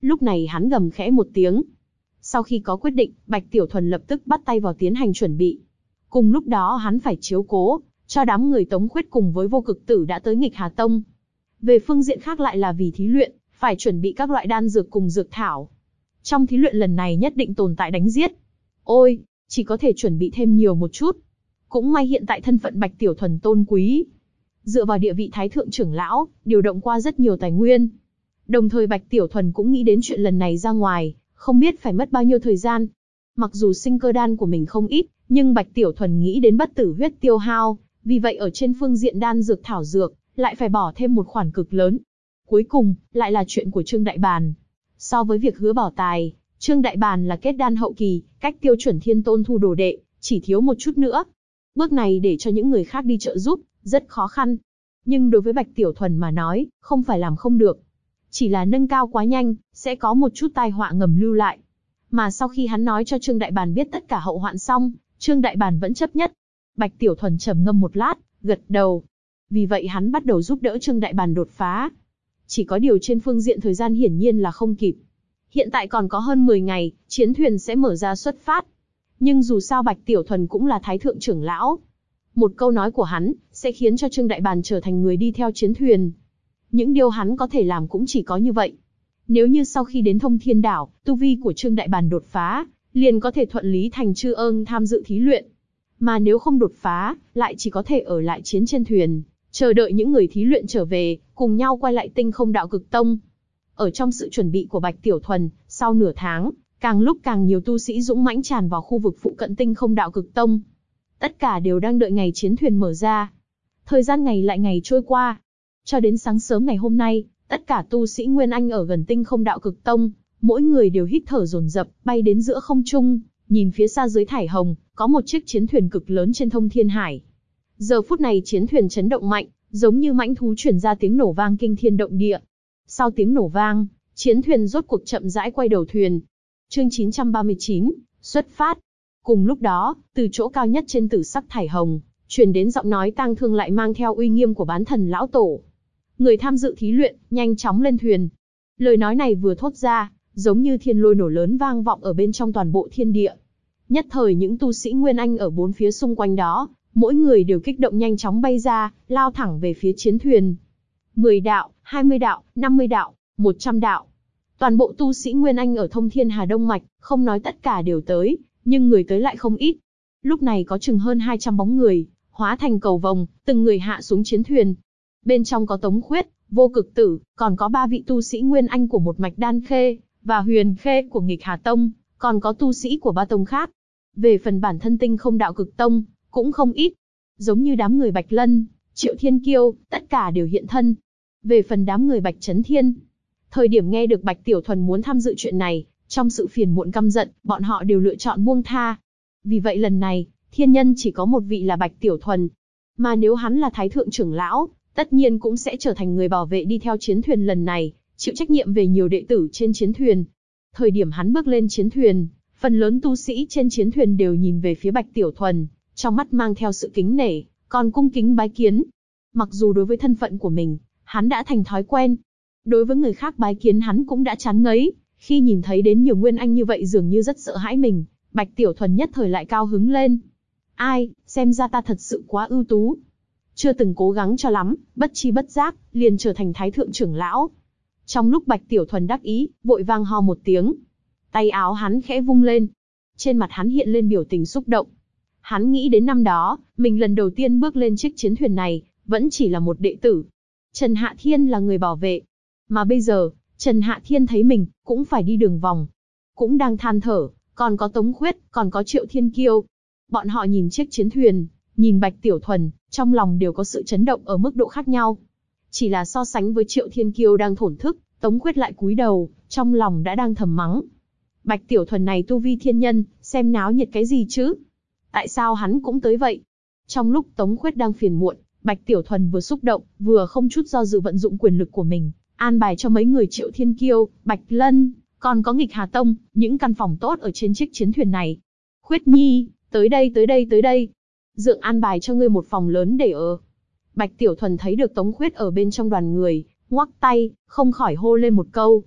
Lúc này hắn gầm khẽ một tiếng. Sau khi có quyết định, Bạch Tiểu Thuần lập tức bắt tay vào tiến hành chuẩn bị. Cùng lúc đó hắn phải chiếu cố cho đám người Tống Khuyết cùng với Vô Cực Tử đã tới Nghịch Hà Tông. Về phương diện khác lại là vì thí luyện, phải chuẩn bị các loại đan dược cùng dược thảo. Trong thí luyện lần này nhất định tồn tại đánh giết. Ôi, chỉ có thể chuẩn bị thêm nhiều một chút. Cũng may hiện tại thân phận Bạch Tiểu Thuần tôn quý. Dựa vào địa vị Thái Thượng trưởng lão, điều động qua rất nhiều tài nguyên. Đồng thời Bạch Tiểu Thuần cũng nghĩ đến chuyện lần này ra ngoài, không biết phải mất bao nhiêu thời gian. Mặc dù sinh cơ đan của mình không ít, nhưng Bạch Tiểu Thuần nghĩ đến bất tử huyết tiêu hao, vì vậy ở trên phương diện đan dược thảo dược, lại phải bỏ thêm một khoản cực lớn. Cuối cùng, lại là chuyện của Trương Đại Bàn. So với việc hứa bảo tài, Trương Đại Bàn là kết đan hậu kỳ, cách tiêu chuẩn thiên tôn thu đồ đệ, chỉ thiếu một chút nữa. Bước này để cho những người khác đi trợ giúp, rất khó khăn. Nhưng đối với Bạch Tiểu Thuần mà nói, không phải làm không được. Chỉ là nâng cao quá nhanh, sẽ có một chút tai họa ngầm lưu lại. Mà sau khi hắn nói cho Trương Đại Bàn biết tất cả hậu hoạn xong, Trương Đại Bàn vẫn chấp nhất. Bạch Tiểu Thuần trầm ngâm một lát, gật đầu. Vì vậy hắn bắt đầu giúp đỡ Trương Đại Bàn đột phá. Chỉ có điều trên phương diện thời gian hiển nhiên là không kịp. Hiện tại còn có hơn 10 ngày, chiến thuyền sẽ mở ra xuất phát. Nhưng dù sao Bạch Tiểu Thuần cũng là Thái Thượng trưởng lão. Một câu nói của hắn, sẽ khiến cho Trương Đại Bàn trở thành người đi theo chiến thuyền. Những điều hắn có thể làm cũng chỉ có như vậy. Nếu như sau khi đến Thông Thiên Đảo, tu vi của Trương Đại Bàn đột phá, liền có thể thuận lý thành trư ơn tham dự thí luyện. Mà nếu không đột phá, lại chỉ có thể ở lại chiến trên thuyền, chờ đợi những người thí luyện trở về, cùng nhau quay lại Tinh Không Đạo Cực Tông. Ở trong sự chuẩn bị của Bạch Tiểu Thuần, sau nửa tháng, càng lúc càng nhiều tu sĩ dũng mãnh tràn vào khu vực phụ cận Tinh Không Đạo Cực Tông. Tất cả đều đang đợi ngày chiến thuyền mở ra. Thời gian ngày lại ngày trôi qua. Cho đến sáng sớm ngày hôm nay, tất cả tu sĩ Nguyên Anh ở gần Tinh Không Đạo Cực Tông, mỗi người đều hít thở dồn dập, bay đến giữa không trung, nhìn phía xa dưới thải hồng, có một chiếc chiến thuyền cực lớn trên Thông Thiên Hải. Giờ phút này chiến thuyền chấn động mạnh, giống như mãnh thú truyền ra tiếng nổ vang kinh thiên động địa. Sau tiếng nổ vang, chiến thuyền rốt cuộc chậm rãi quay đầu thuyền. Chương 939, xuất phát. Cùng lúc đó, từ chỗ cao nhất trên tử sắc thải hồng, truyền đến giọng nói tang thương lại mang theo uy nghiêm của Bán Thần lão tổ. Người tham dự thí luyện, nhanh chóng lên thuyền. Lời nói này vừa thốt ra, giống như thiên lôi nổ lớn vang vọng ở bên trong toàn bộ thiên địa. Nhất thời những tu sĩ Nguyên Anh ở bốn phía xung quanh đó, mỗi người đều kích động nhanh chóng bay ra, lao thẳng về phía chiến thuyền. 10 đạo, 20 đạo, 50 đạo, 100 đạo. Toàn bộ tu sĩ Nguyên Anh ở Thông Thiên Hà Đông Mạch, không nói tất cả đều tới, nhưng người tới lại không ít. Lúc này có chừng hơn 200 bóng người, hóa thành cầu vồng, từng người hạ xuống chiến thuyền. Bên trong có Tống Khuyết, Vô Cực Tử, còn có 3 vị tu sĩ Nguyên Anh của một mạch Đan Khê, và Huyền Khê của Nghịch Hà Tông, còn có tu sĩ của 3 tông khác. Về phần bản thân Tinh Không Đạo Cực Tông, cũng không ít. Giống như đám người Bạch Lân, Triệu Thiên Kiêu, tất cả đều hiện thân. Về phần đám người Bạch Chấn Thiên, thời điểm nghe được Bạch Tiểu Thuần muốn tham dự chuyện này, trong sự phiền muộn căm giận, bọn họ đều lựa chọn buông tha. Vì vậy lần này, thiên nhân chỉ có một vị là Bạch Tiểu Thuần. Mà nếu hắn là Thái Thượng trưởng lão, tất nhiên cũng sẽ trở thành người bảo vệ đi theo chiến thuyền lần này, chịu trách nhiệm về nhiều đệ tử trên chiến thuyền. Thời điểm hắn bước lên chiến thuyền, phần lớn tu sĩ trên chiến thuyền đều nhìn về phía Bạch Tiểu Thuần, trong mắt mang theo sự kính nể, còn cung kính bái kiến. Mặc dù đối với thân phận của mình, hắn đã thành thói quen. Đối với người khác bái kiến hắn cũng đã chán ngấy, khi nhìn thấy đến nhiều Nguyên Anh như vậy dường như rất sợ hãi mình, Bạch Tiểu Thuần nhất thời lại cao hứng lên. Ai, xem ra ta thật sự quá ưu tú. Chưa từng cố gắng cho lắm, bất chi bất giác, liền trở thành Thái Thượng trưởng lão. Trong lúc Bạch Tiểu Thuần đắc ý, vội vang ho một tiếng. Tay áo hắn khẽ vung lên. Trên mặt hắn hiện lên biểu tình xúc động. Hắn nghĩ đến năm đó, mình lần đầu tiên bước lên chiếc chiến thuyền này, vẫn chỉ là một đệ tử. Trần Hạ Thiên là người bảo vệ. Mà bây giờ, Trần Hạ Thiên thấy mình, cũng phải đi đường vòng. Cũng đang than thở, còn có Tống Khuyết, còn có Triệu Thiên Kiêu. Bọn họ nhìn chiếc chiến thuyền, nhìn Bạch Tiểu Thuần, trong lòng đều có sự chấn động ở mức độ khác nhau. Chỉ là so sánh với Triệu Thiên Kiêu đang thổn thức, Tống Khuyết lại cúi đầu, trong lòng đã đang thầm mắng. Bạch Tiểu Thuần này tu vi thiên nhân, xem náo nhiệt cái gì chứ? Tại sao hắn cũng tới vậy? Trong lúc Tống Khuyết đang phiền muộn, Bạch Tiểu Thuần vừa xúc động, vừa không chút do dự vận dụng quyền lực của mình, an bài cho mấy người Triệu Thiên Kiêu, Bạch Lân, còn có Nghịch Hà Tông, những căn phòng tốt ở trên chiếc chiến thuyền này. Khuyết Nhi, tới đây tới đây tới đây. Dượng an bài cho ngươi một phòng lớn để ở. Bạch Tiểu Thuần thấy được Tống Khuyết ở bên trong đoàn người, ngoắc tay, không khỏi hô lên một câu.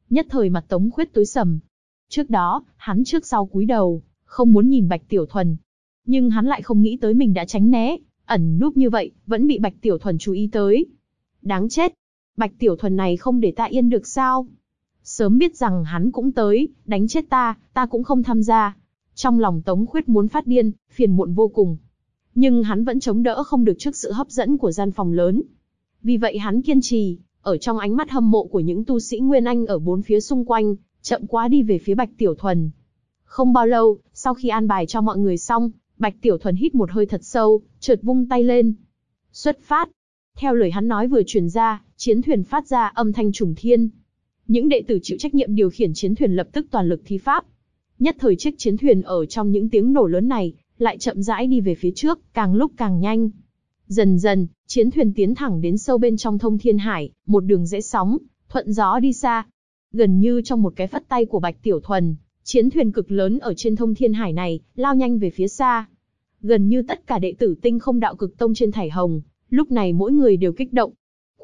Nhất thời mặt Tống Khuyết tối sầm. Trước đó, hắn trước sau cúi đầu, không muốn nhìn Bạch Tiểu Thuần. Nhưng hắn lại không nghĩ tới mình đã tránh né, ẩn núp như vậy, vẫn bị Bạch Tiểu Thuần chú ý tới. Đáng chết! Bạch Tiểu Thuần này không để ta yên được sao? Sớm biết rằng hắn cũng tới, đánh chết ta cũng không tham gia. Trong lòng Tống Khuyết muốn phát điên, phiền muộn vô cùng. Nhưng hắn vẫn chống đỡ không được trước sự hấp dẫn của gian phòng lớn. Vì vậy hắn kiên trì, ở trong ánh mắt hâm mộ của những tu sĩ Nguyên Anh ở bốn phía xung quanh, chậm quá đi về phía Bạch Tiểu Thuần. Không bao lâu, sau khi an bài cho mọi người xong, Bạch Tiểu Thuần hít một hơi thật sâu, chợt vung tay lên. Xuất phát! Theo lời hắn nói vừa truyền ra, chiến thuyền phát ra âm thanh trùng thiên. Những đệ tử chịu trách nhiệm điều khiển chiến thuyền lập tức toàn lực thi pháp. Nhất thời chiếc chiến thuyền ở trong những tiếng nổ lớn này, lại chậm rãi đi về phía trước, càng lúc càng nhanh. Dần dần, chiến thuyền tiến thẳng đến sâu bên trong Thông Thiên Hải, một đường rẽ sóng, thuận gió đi xa. Gần như trong một cái phất tay của Bạch Tiểu Thuần, chiến thuyền cực lớn ở trên Thông Thiên Hải này, lao nhanh về phía xa. Gần như tất cả đệ tử Tinh Không Đạo Cực Tông trên Thải Hồng, lúc này mỗi người đều kích động.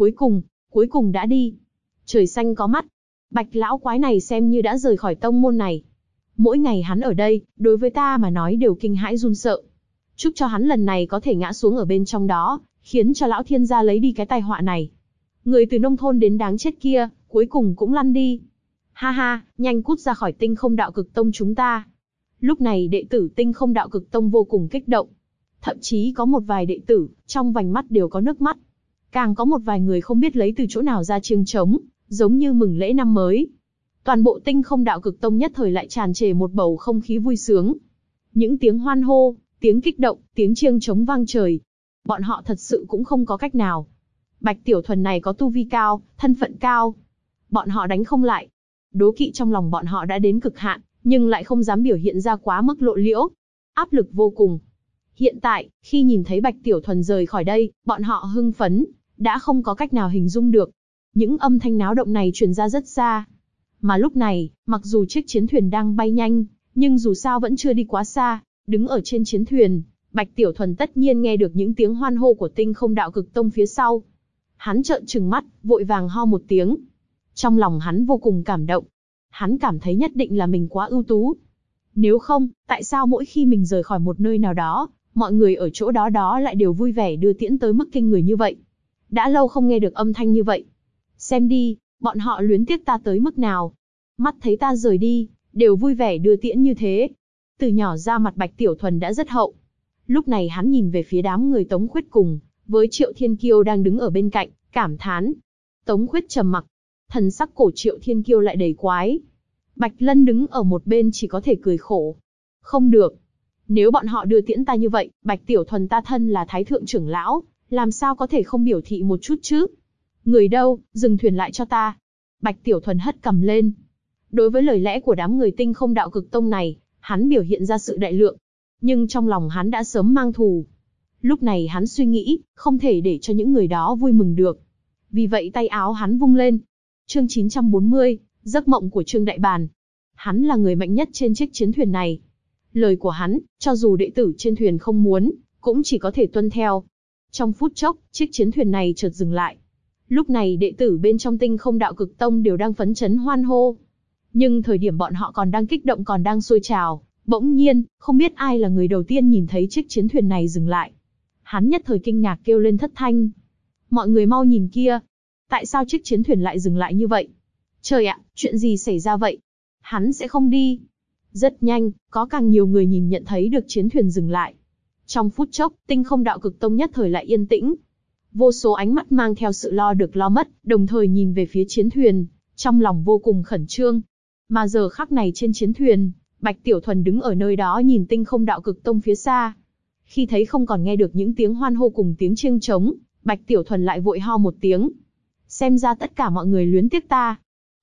Cuối cùng đã đi. Trời xanh có mắt. Bạch lão quái này xem như đã rời khỏi tông môn này. Mỗi ngày hắn ở đây, đối với ta mà nói đều kinh hãi run sợ. Chúc cho hắn lần này có thể ngã xuống ở bên trong đó, khiến cho lão thiên gia lấy đi cái tai họa này. Người từ nông thôn đến đáng chết kia, cuối cùng cũng lăn đi. Ha ha, nhanh cút ra khỏi Tinh Không Đạo Cực Tông chúng ta. Lúc này đệ tử Tinh Không Đạo Cực Tông vô cùng kích động. Thậm chí có một vài đệ tử, trong vành mắt đều có nước mắt. Càng có một vài người không biết lấy từ chỗ nào ra chiêng trống, giống như mừng lễ năm mới. Toàn bộ Tinh Không Đạo Cực Tông nhất thời lại tràn trề một bầu không khí vui sướng. Những tiếng hoan hô, tiếng kích động, tiếng chiêng trống vang trời. Bọn họ thật sự cũng không có cách nào. Bạch Tiểu Thuần này có tu vi cao, thân phận cao. Bọn họ đánh không lại. Đố kỵ trong lòng bọn họ đã đến cực hạn, nhưng lại không dám biểu hiện ra quá mức lộ liễu. Áp lực vô cùng. Hiện tại, khi nhìn thấy Bạch Tiểu Thuần rời khỏi đây, bọn họ hưng phấn, đã không có cách nào hình dung được. Những âm thanh náo động này truyền ra rất xa. Mà lúc này, mặc dù chiếc chiến thuyền đang bay nhanh, nhưng dù sao vẫn chưa đi quá xa. Đứng ở trên chiến thuyền, Bạch Tiểu Thuần tất nhiên nghe được những tiếng hoan hô của Tinh Không Đạo Cực Tông phía sau. Hắn trợn trừng mắt, vội vàng ho một tiếng. Trong lòng hắn vô cùng cảm động. Hắn cảm thấy nhất định là mình quá ưu tú. Nếu không, tại sao mỗi khi mình rời khỏi một nơi nào đó, mọi người ở chỗ đó lại đều vui vẻ đưa tiễn tới mức kinh người như vậy. Đã lâu không nghe được âm thanh như vậy. Xem đi, bọn họ luyến tiếc ta tới mức nào. Mắt thấy ta rời đi, đều vui vẻ đưa tiễn như thế. Từ nhỏ ra mặt Bạch Tiểu Thuần đã rất hậu. Lúc này hắn nhìn về phía đám người Tống Khuyết cùng, với Triệu Thiên Kiêu đang đứng ở bên cạnh, cảm thán. Tống Khuyết trầm mặc, thần sắc cổ Triệu Thiên Kiêu lại đầy quái. Bạch Lân đứng ở một bên chỉ có thể cười khổ. Không được. Nếu bọn họ đưa tiễn ta như vậy, Bạch Tiểu Thuần ta thân là Thái Thượng trưởng lão, làm sao có thể không biểu thị một chút chứ? Người đâu, dừng thuyền lại cho ta. Bạch Tiểu Thuần hất cằm lên. Đối với lời lẽ của đám người Tinh Không Đạo Cực Tông này, hắn biểu hiện ra sự đại lượng. Nhưng trong lòng hắn đã sớm mang thù. Lúc này hắn suy nghĩ, không thể để cho những người đó vui mừng được. Vì vậy tay áo hắn vung lên. Chương 940, giấc mộng của Trương Đại Bàn. Hắn là người mạnh nhất trên chiếc chiến thuyền này. Lời của hắn, cho dù đệ tử trên thuyền không muốn, cũng chỉ có thể tuân theo. Trong phút chốc, chiếc chiến thuyền này chợt dừng lại. Lúc này đệ tử bên trong Tinh Không Đạo Cực Tông đều đang phấn chấn hoan hô. Nhưng thời điểm bọn họ còn đang kích động còn đang sôi trào, bỗng nhiên, không biết ai là người đầu tiên nhìn thấy chiếc chiến thuyền này dừng lại. Hắn nhất thời kinh ngạc kêu lên thất thanh. Mọi người mau nhìn kia. Tại sao chiếc chiến thuyền lại dừng lại như vậy? Trời ạ, chuyện gì xảy ra vậy? Hắn sẽ không đi. Rất nhanh, có càng nhiều người nhìn nhận thấy được chiến thuyền dừng lại. Trong phút chốc, Tinh Không Đạo Cực Tông nhất thời lại yên tĩnh. Vô số ánh mắt mang theo sự lo được lo mất, đồng thời nhìn về phía chiến thuyền, trong lòng vô cùng khẩn trương. Mà giờ khắc này trên chiến thuyền, Bạch Tiểu Thuần đứng ở nơi đó nhìn Tinh Không Đạo Cực Tông phía xa. Khi thấy không còn nghe được những tiếng hoan hô cùng tiếng chiêng trống, Bạch Tiểu Thuần lại vội ho một tiếng. Xem ra tất cả mọi người luyến tiếc ta.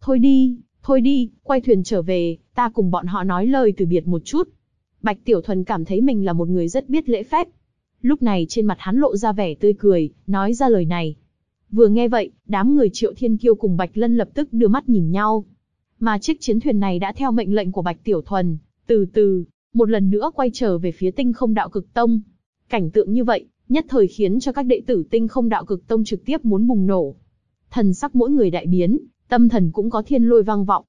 Thôi đi, quay thuyền trở về, ta cùng bọn họ nói lời từ biệt một chút. Bạch Tiểu Thuần cảm thấy mình là một người rất biết lễ phép. Lúc này trên mặt hắn lộ ra vẻ tươi cười, nói ra lời này. Vừa nghe vậy, đám người Triệu Thiên Kiêu cùng Bạch Lân lập tức đưa mắt nhìn nhau. Mà chiếc chiến thuyền này đã theo mệnh lệnh của Bạch Tiểu Thuần, từ từ, một lần nữa quay trở về phía Tinh Không Đạo Cực Tông. Cảnh tượng như vậy, nhất thời khiến cho các đệ tử Tinh Không Đạo Cực Tông trực tiếp muốn bùng nổ. Thần sắc mỗi người đại biến, tâm thần cũng có thiên lôi vang vọng.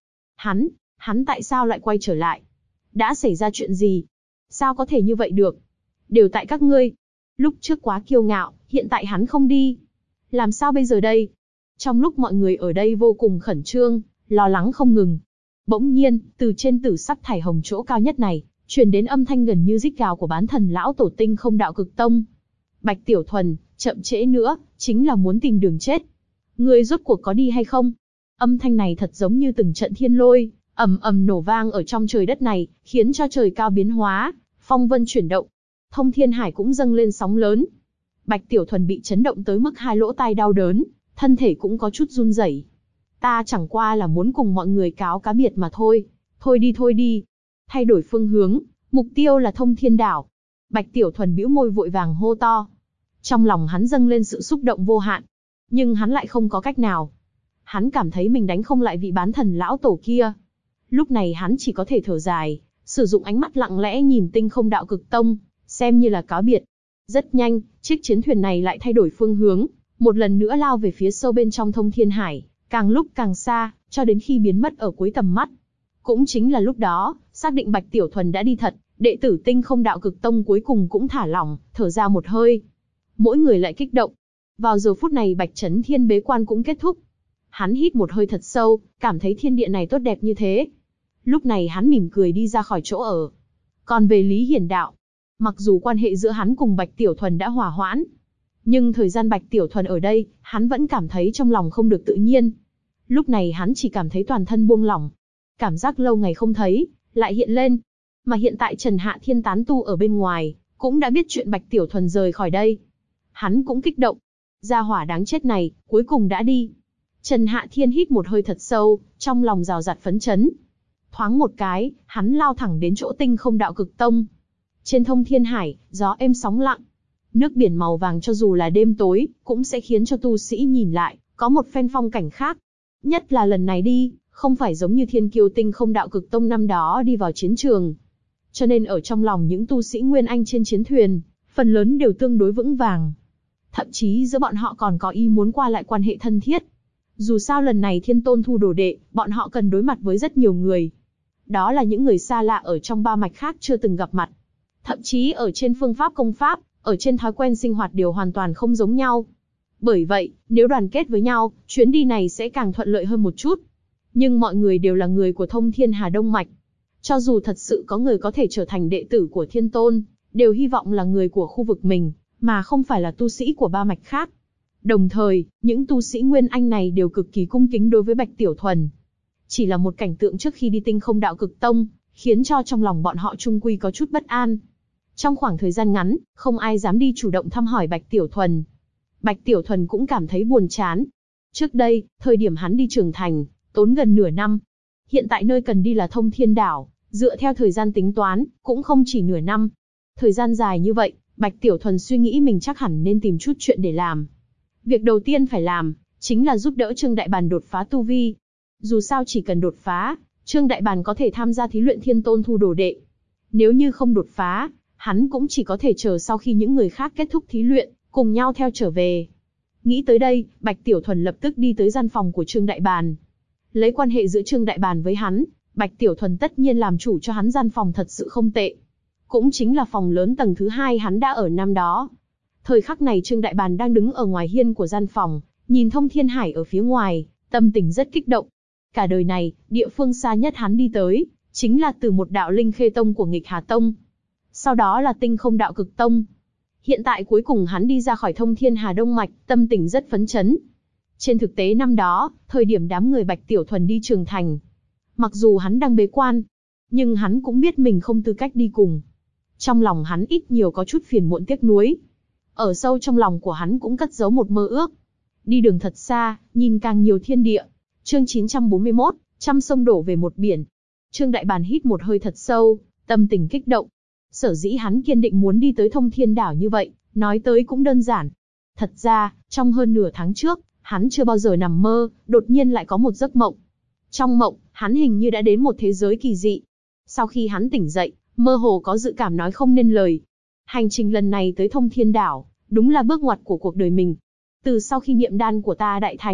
Hắn tại sao lại quay trở lại? Đã xảy ra chuyện gì? Sao có thể như vậy được? Đều tại các ngươi. Lúc trước quá kiêu ngạo, hiện tại hắn không đi. Làm sao bây giờ đây? Trong lúc mọi người ở đây vô cùng khẩn trương, lo lắng không ngừng. Bỗng nhiên, từ trên tử sắc thải hồng chỗ cao nhất này, truyền đến âm thanh gần như rít gào của bán thần lão tổ Tinh Không Đạo Cực Tông. Bạch Tiểu Thuần, chậm trễ nữa, chính là muốn tìm đường chết. Ngươi rốt cuộc có đi hay không? Âm thanh này thật giống như từng trận thiên lôi, ầm ầm nổ vang ở trong trời đất này, khiến cho trời cao biến hóa, phong vân chuyển động. Thông Thiên Hải cũng dâng lên sóng lớn. Bạch Tiểu Thuần bị chấn động tới mức hai lỗ tai đau đớn, thân thể cũng có chút run rẩy. Ta chẳng qua là muốn cùng mọi người cáo cá biệt mà thôi. Thôi đi. Thay đổi phương hướng, mục tiêu là Thông Thiên Đảo. Bạch Tiểu Thuần bĩu môi vội vàng hô to. Trong lòng hắn dâng lên sự xúc động vô hạn. Nhưng hắn lại không có cách nào. Hắn cảm thấy mình đánh không lại vị bán thần lão tổ kia. Lúc này hắn chỉ có thể thở dài, sử dụng ánh mắt lặng lẽ nhìn Tinh Không Đạo Cực Tông, xem như là cáo biệt. Rất nhanh, chiếc chiến thuyền này lại thay đổi phương hướng, một lần nữa lao về phía sâu bên trong Thông Thiên Hải, càng lúc càng xa, cho đến khi biến mất ở cuối tầm mắt. Cũng chính là lúc đó, xác định Bạch Tiểu Thuần đã đi thật, đệ tử Tinh Không Đạo Cực Tông cuối cùng cũng thả lỏng, thở ra một hơi. Mỗi người lại kích động. Vào giờ phút này Bạch Chấn Thiên bế quan cũng kết thúc. Hắn hít một hơi thật sâu, cảm thấy thiên địa này tốt đẹp như thế. Lúc này hắn mỉm cười đi ra khỏi chỗ ở. Còn về Lý Hiển Đạo, mặc dù quan hệ giữa hắn cùng Bạch Tiểu Thuần đã hòa hoãn, nhưng thời gian Bạch Tiểu Thuần ở đây, hắn vẫn cảm thấy trong lòng không được tự nhiên. Lúc này hắn chỉ cảm thấy toàn thân buông lỏng. Cảm giác lâu ngày không thấy, lại hiện lên. Mà hiện tại Trần Hạ Thiên tán tu ở bên ngoài, cũng đã biết chuyện Bạch Tiểu Thuần rời khỏi đây. Hắn cũng kích động. Gia hỏa đáng chết này, cuối cùng đã đi. Trần Hạ Thiên hít một hơi thật sâu, trong lòng rào rạt phấn chấn. Thoáng một cái, hắn lao thẳng đến chỗ Tinh Không Đạo Cực Tông. Trên Thông Thiên Hải, gió êm sóng lặng. Nước biển màu vàng cho dù là đêm tối, cũng sẽ khiến cho tu sĩ nhìn lại, có một phen phong cảnh khác. Nhất là lần này đi, không phải giống như thiên kiêu Tinh Không Đạo Cực Tông năm đó đi vào chiến trường. Cho nên ở trong lòng những tu sĩ Nguyên Anh trên chiến thuyền, phần lớn đều tương đối vững vàng. Thậm chí giữa bọn họ còn có ý muốn qua lại quan hệ thân thiết. Dù sao lần này Thiên Tôn thu đồ đệ, bọn họ cần đối mặt với rất nhiều người. Đó là những người xa lạ ở trong ba mạch khác chưa từng gặp mặt. Thậm chí ở trên phương pháp công pháp, ở trên thói quen sinh hoạt đều hoàn toàn không giống nhau. Bởi vậy, nếu đoàn kết với nhau, chuyến đi này sẽ càng thuận lợi hơn một chút. Nhưng mọi người đều là người của Thông Thiên Hà Đông Mạch. Cho dù thật sự có người có thể trở thành đệ tử của Thiên Tôn, đều hy vọng là người của khu vực mình, mà không phải là tu sĩ của ba mạch khác. Đồng thời, những tu sĩ Nguyên Anh này đều cực kỳ cung kính đối với Bạch Tiểu Thuần. Chỉ là một cảnh tượng trước khi đi Tinh Không Đạo Cực Tông, khiến cho trong lòng bọn họ chung quy có chút bất an. Trong khoảng thời gian ngắn, không ai dám đi chủ động thăm hỏi Bạch Tiểu Thuần. Bạch Tiểu Thuần cũng cảm thấy buồn chán. Trước đây, thời điểm hắn đi trưởng thành, tốn gần nửa năm. Hiện tại nơi cần đi là Thông Thiên Đảo, dựa theo thời gian tính toán, cũng không chỉ nửa năm. Thời gian dài như vậy, Bạch Tiểu Thuần suy nghĩ mình chắc hẳn nên tìm chút chuyện để làm. Việc đầu tiên phải làm, chính là giúp đỡ Trương Đại Bàn đột phá tu vi. Dù sao chỉ cần đột phá, Trương Đại Bàn có thể tham gia thí luyện Thiên Tôn thu đồ đệ. Nếu như không đột phá, hắn cũng chỉ có thể chờ sau khi những người khác kết thúc thí luyện, cùng nhau theo trở về. Nghĩ tới đây, Bạch Tiểu Thuần lập tức đi tới gian phòng của Trương Đại Bàn. Lấy quan hệ giữa Trương Đại Bàn với hắn, Bạch Tiểu Thuần tất nhiên làm chủ cho hắn gian phòng thật sự không tệ. Cũng chính là phòng lớn tầng thứ 2 hắn đã ở năm đó. Thời khắc này Trương Đại Bàn đang đứng ở ngoài hiên của gian phòng, nhìn Thông Thiên Hải ở phía ngoài, tâm tình rất kích động. Cả đời này, địa phương xa nhất hắn đi tới, chính là từ một đạo Linh Khê Tông của Nghịch Hà Tông. Sau đó là Tinh Không Đạo Cực Tông. Hiện tại cuối cùng hắn đi ra khỏi Thông Thiên Hà Đông Mạch, tâm tình rất phấn chấn. Trên thực tế năm đó, thời điểm đám người Bạch Tiểu Thuần đi trường thành, mặc dù hắn đang bế quan, nhưng hắn cũng biết mình không tư cách đi cùng. Trong lòng hắn ít nhiều có chút phiền muộn tiếc nuối. Ở sâu trong lòng của hắn cũng cất giấu một mơ ước. Đi đường thật xa, nhìn càng nhiều thiên địa. Chương 941, trăm sông đổ về một biển. Trương Đại Bàn hít một hơi thật sâu, tâm tình kích động. Sở dĩ hắn kiên định muốn đi tới Thông Thiên Đảo như vậy, nói tới cũng đơn giản. Thật ra, trong hơn nửa tháng trước, hắn chưa bao giờ nằm mơ, đột nhiên lại có một giấc mộng. Trong mộng, hắn hình như đã đến một thế giới kỳ dị. Sau khi hắn tỉnh dậy, mơ hồ có dự cảm nói không nên lời. Hành trình lần này tới Thông Thiên Đảo, đúng là bước ngoặt của cuộc đời mình. Từ sau khi niệm đan của ta đại thành,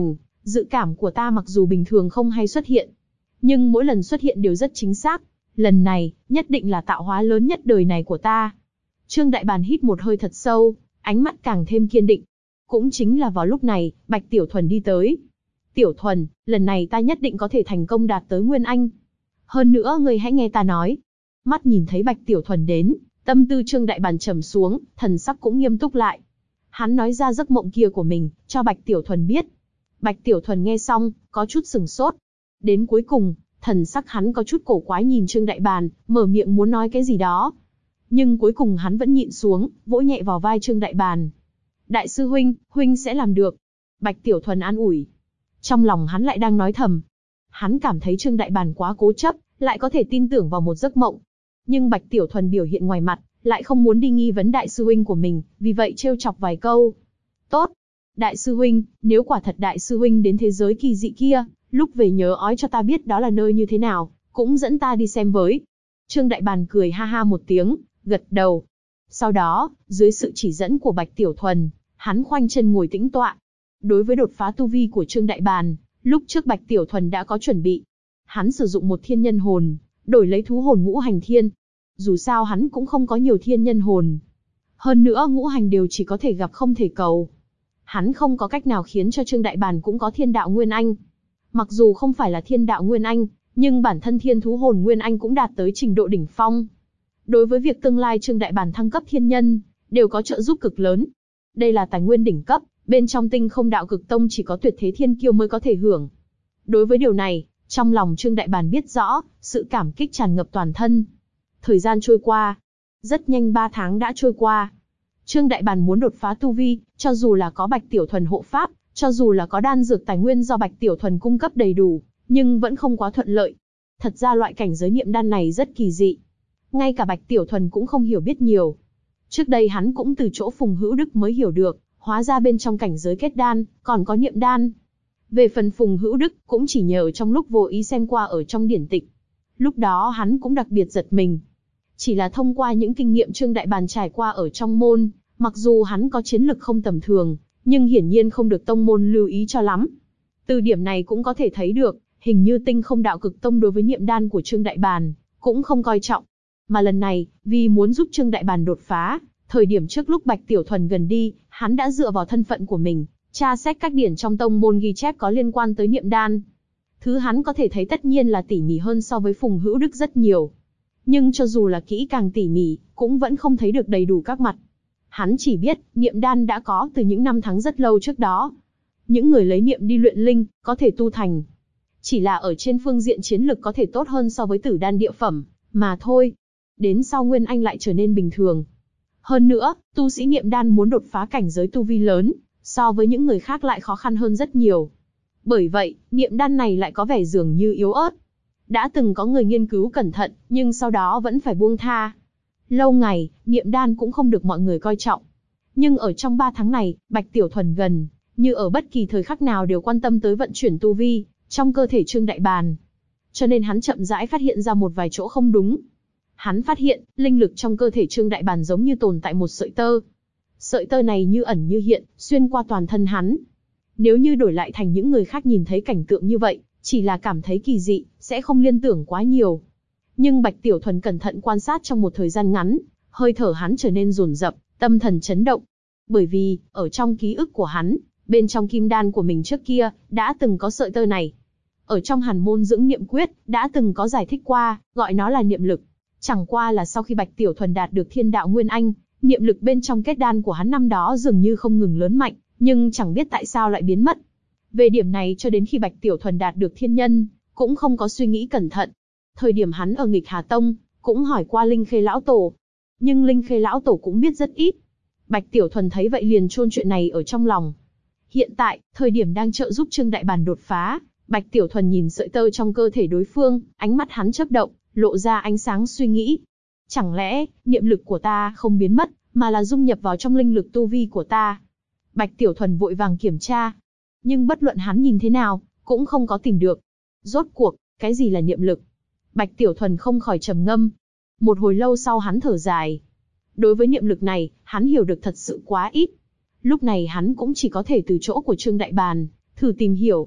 Dự cảm của ta mặc dù bình thường không hay xuất hiện, nhưng mỗi lần xuất hiện đều rất chính xác. Lần này, nhất định là tạo hóa lớn nhất đời này của ta. Trương Đại Bàn hít một hơi thật sâu, ánh mắt càng thêm kiên định. Cũng chính là vào lúc này, Bạch Tiểu Thuần đi tới. Tiểu Thuần, lần này ta nhất định có thể thành công đạt tới Nguyên Anh. Hơn nữa ngươi hãy nghe ta nói. Mắt nhìn thấy Bạch Tiểu Thuần đến, tâm tư Trương Đại Bàn trầm xuống, thần sắc cũng nghiêm túc lại. Hắn nói ra giấc mộng kia của mình, cho Bạch Tiểu Thuần biết. Bạch Tiểu Thuần nghe xong, có chút sừng sốt. Đến cuối cùng, thần sắc hắn có chút cổ quái nhìn Trương Đại Bàn, mở miệng muốn nói cái gì đó. Nhưng cuối cùng hắn vẫn nhịn xuống, vỗ nhẹ vào vai Trương Đại Bàn. Đại sư huynh, huynh sẽ làm được. Bạch Tiểu Thuần an ủi. Trong lòng hắn lại đang nói thầm. Hắn cảm thấy Trương Đại Bàn quá cố chấp, lại có thể tin tưởng vào một giấc mộng. Nhưng Bạch Tiểu Thuần biểu hiện ngoài mặt, lại không muốn đi nghi vấn đại sư huynh của mình, vì vậy trêu chọc vài câu. Tốt. Đại sư huynh, nếu quả thật đại sư huynh đến thế giới kỳ dị kia, lúc về nhớ ói cho ta biết đó là nơi như thế nào, cũng dẫn ta đi xem với. Trương Đại Bàn cười ha ha một tiếng, gật đầu. Sau đó, dưới sự chỉ dẫn của Bạch Tiểu Thuần, hắn khoanh chân ngồi tĩnh tọa. Đối với đột phá tu vi của Trương Đại Bàn, lúc trước Bạch Tiểu Thuần đã có chuẩn bị. Hắn sử dụng một thiên nhân hồn, đổi lấy thú hồn ngũ hành thiên. Dù sao hắn cũng không có nhiều thiên nhân hồn. Hơn nữa ngũ hành đều chỉ có thể gặp không thể cầu. Hắn không có cách nào khiến cho Trương Đại Bàn cũng có thiên đạo Nguyên Anh. Mặc dù không phải là thiên đạo Nguyên Anh, nhưng bản thân thiên thú hồn Nguyên Anh cũng đạt tới trình độ đỉnh phong. Đối với việc tương lai Trương Đại Bàn thăng cấp thiên nhân, đều có trợ giúp cực lớn. Đây là tài nguyên đỉnh cấp, bên trong Tinh Không Đạo Cực Tông chỉ có tuyệt thế thiên kiêu mới có thể hưởng. Đối với điều này, trong lòng Trương Đại Bàn biết rõ, sự cảm kích tràn ngập toàn thân. Thời gian trôi qua, rất nhanh 3 tháng đã trôi qua. Trương Đại Bàn muốn đột phá tu vi, cho dù là có Bạch Tiểu Thuần hộ pháp, cho dù là có đan dược tài nguyên do Bạch Tiểu Thuần cung cấp đầy đủ, nhưng vẫn không quá thuận lợi. Thật ra loại cảnh giới niệm đan này rất kỳ dị. Ngay cả Bạch Tiểu Thuần cũng không hiểu biết nhiều. Trước đây hắn cũng từ chỗ Phùng Hữu Đức mới hiểu được, hóa ra bên trong cảnh giới kết đan, còn có niệm đan. Về phần Phùng Hữu Đức, cũng chỉ nhờ trong lúc vô ý xem qua ở trong điển tịch. Lúc đó hắn cũng đặc biệt giật mình. Chỉ là thông qua những kinh nghiệm Trương Đại Bàn trải qua ở trong môn, mặc dù hắn có chiến lực không tầm thường, nhưng hiển nhiên không được tông môn lưu ý cho lắm. Từ điểm này cũng có thể thấy được, hình như Tinh Không Đạo Cực Tông đối với niệm đan của Trương Đại Bàn cũng không coi trọng. Mà lần này, vì muốn giúp Trương Đại Bàn đột phá, thời điểm trước lúc Bạch Tiểu Thuần gần đi, hắn đã dựa vào thân phận của mình, tra xét các điển trong tông môn ghi chép có liên quan tới niệm đan. Thứ hắn có thể thấy tất nhiên là tỉ mỉ hơn so với Phùng Hữu Đức rất nhiều. Nhưng cho dù là kỹ càng tỉ mỉ, cũng vẫn không thấy được đầy đủ các mặt. Hắn chỉ biết, niệm đan đã có từ những năm tháng rất lâu trước đó. Những người lấy niệm đi luyện linh, có thể tu thành. Chỉ là ở trên phương diện chiến lực có thể tốt hơn so với tử đan địa phẩm, mà thôi. Đến sau Nguyên Anh lại trở nên bình thường. Hơn nữa, tu sĩ niệm đan muốn đột phá cảnh giới tu vi lớn, so với những người khác lại khó khăn hơn rất nhiều. Bởi vậy, niệm đan này lại có vẻ dường như yếu ớt. Đã từng có người nghiên cứu cẩn thận, nhưng sau đó vẫn phải buông tha. Lâu ngày, niệm đan cũng không được mọi người coi trọng. Nhưng ở trong 3 tháng này, Bạch Tiểu Thuần gần như ở bất kỳ thời khắc nào đều quan tâm tới vận chuyển tu vi trong cơ thể Trương Đại Bàn. Cho nên hắn chậm rãi phát hiện ra một vài chỗ không đúng. Hắn phát hiện, linh lực trong cơ thể Trương Đại Bàn giống như tồn tại một sợi tơ. Sợi tơ này như ẩn như hiện, xuyên qua toàn thân hắn. Nếu như đổi lại thành những người khác nhìn thấy cảnh tượng như vậy, chỉ là cảm thấy kỳ dị, sẽ không liên tưởng quá nhiều. Nhưng Bạch Tiểu Thuần cẩn thận quan sát trong một thời gian ngắn, hơi thở hắn trở nên dồn dập, tâm thần chấn động. Bởi vì, ở trong ký ức của hắn, bên trong kim đan của mình trước kia, đã từng có sợi tơ này. Ở trong Hàn môn dưỡng niệm quyết, đã từng có giải thích qua, gọi nó là niệm lực. Chẳng qua là sau khi Bạch Tiểu Thuần đạt được thiên đạo Nguyên Anh, niệm lực bên trong kết đan của hắn năm đó dường như không ngừng lớn mạnh, nhưng chẳng biết tại sao lại biến mất. Về điểm này cho đến khi Bạch Tiểu Thuần đạt được thiên nhân, cũng không có suy nghĩ cẩn thận. Thời điểm hắn ở Nghịch Hà Tông, cũng hỏi qua Linh Khê Lão Tổ. Nhưng Linh Khê Lão Tổ cũng biết rất ít. Bạch Tiểu Thuần thấy vậy liền chôn chuyện này ở trong lòng. Hiện tại, thời điểm đang trợ giúp Trương Đại Bàn đột phá, Bạch Tiểu Thuần nhìn sợi tơ trong cơ thể đối phương, ánh mắt hắn chớp động, lộ ra ánh sáng suy nghĩ. Chẳng lẽ, niệm lực của ta không biến mất, mà là dung nhập vào trong linh lực tu vi của ta? Bạch Tiểu Thuần vội vàng kiểm tra. Nhưng bất luận hắn nhìn thế nào, cũng không có tìm được. Rốt cuộc, cái gì là niệm lực? Bạch Tiểu Thuần không khỏi trầm ngâm. Một hồi lâu sau hắn thở dài. Đối với niệm lực này, hắn hiểu được thật sự quá ít. Lúc này hắn cũng chỉ có thể từ chỗ của Trương Đại Bàn, thử tìm hiểu,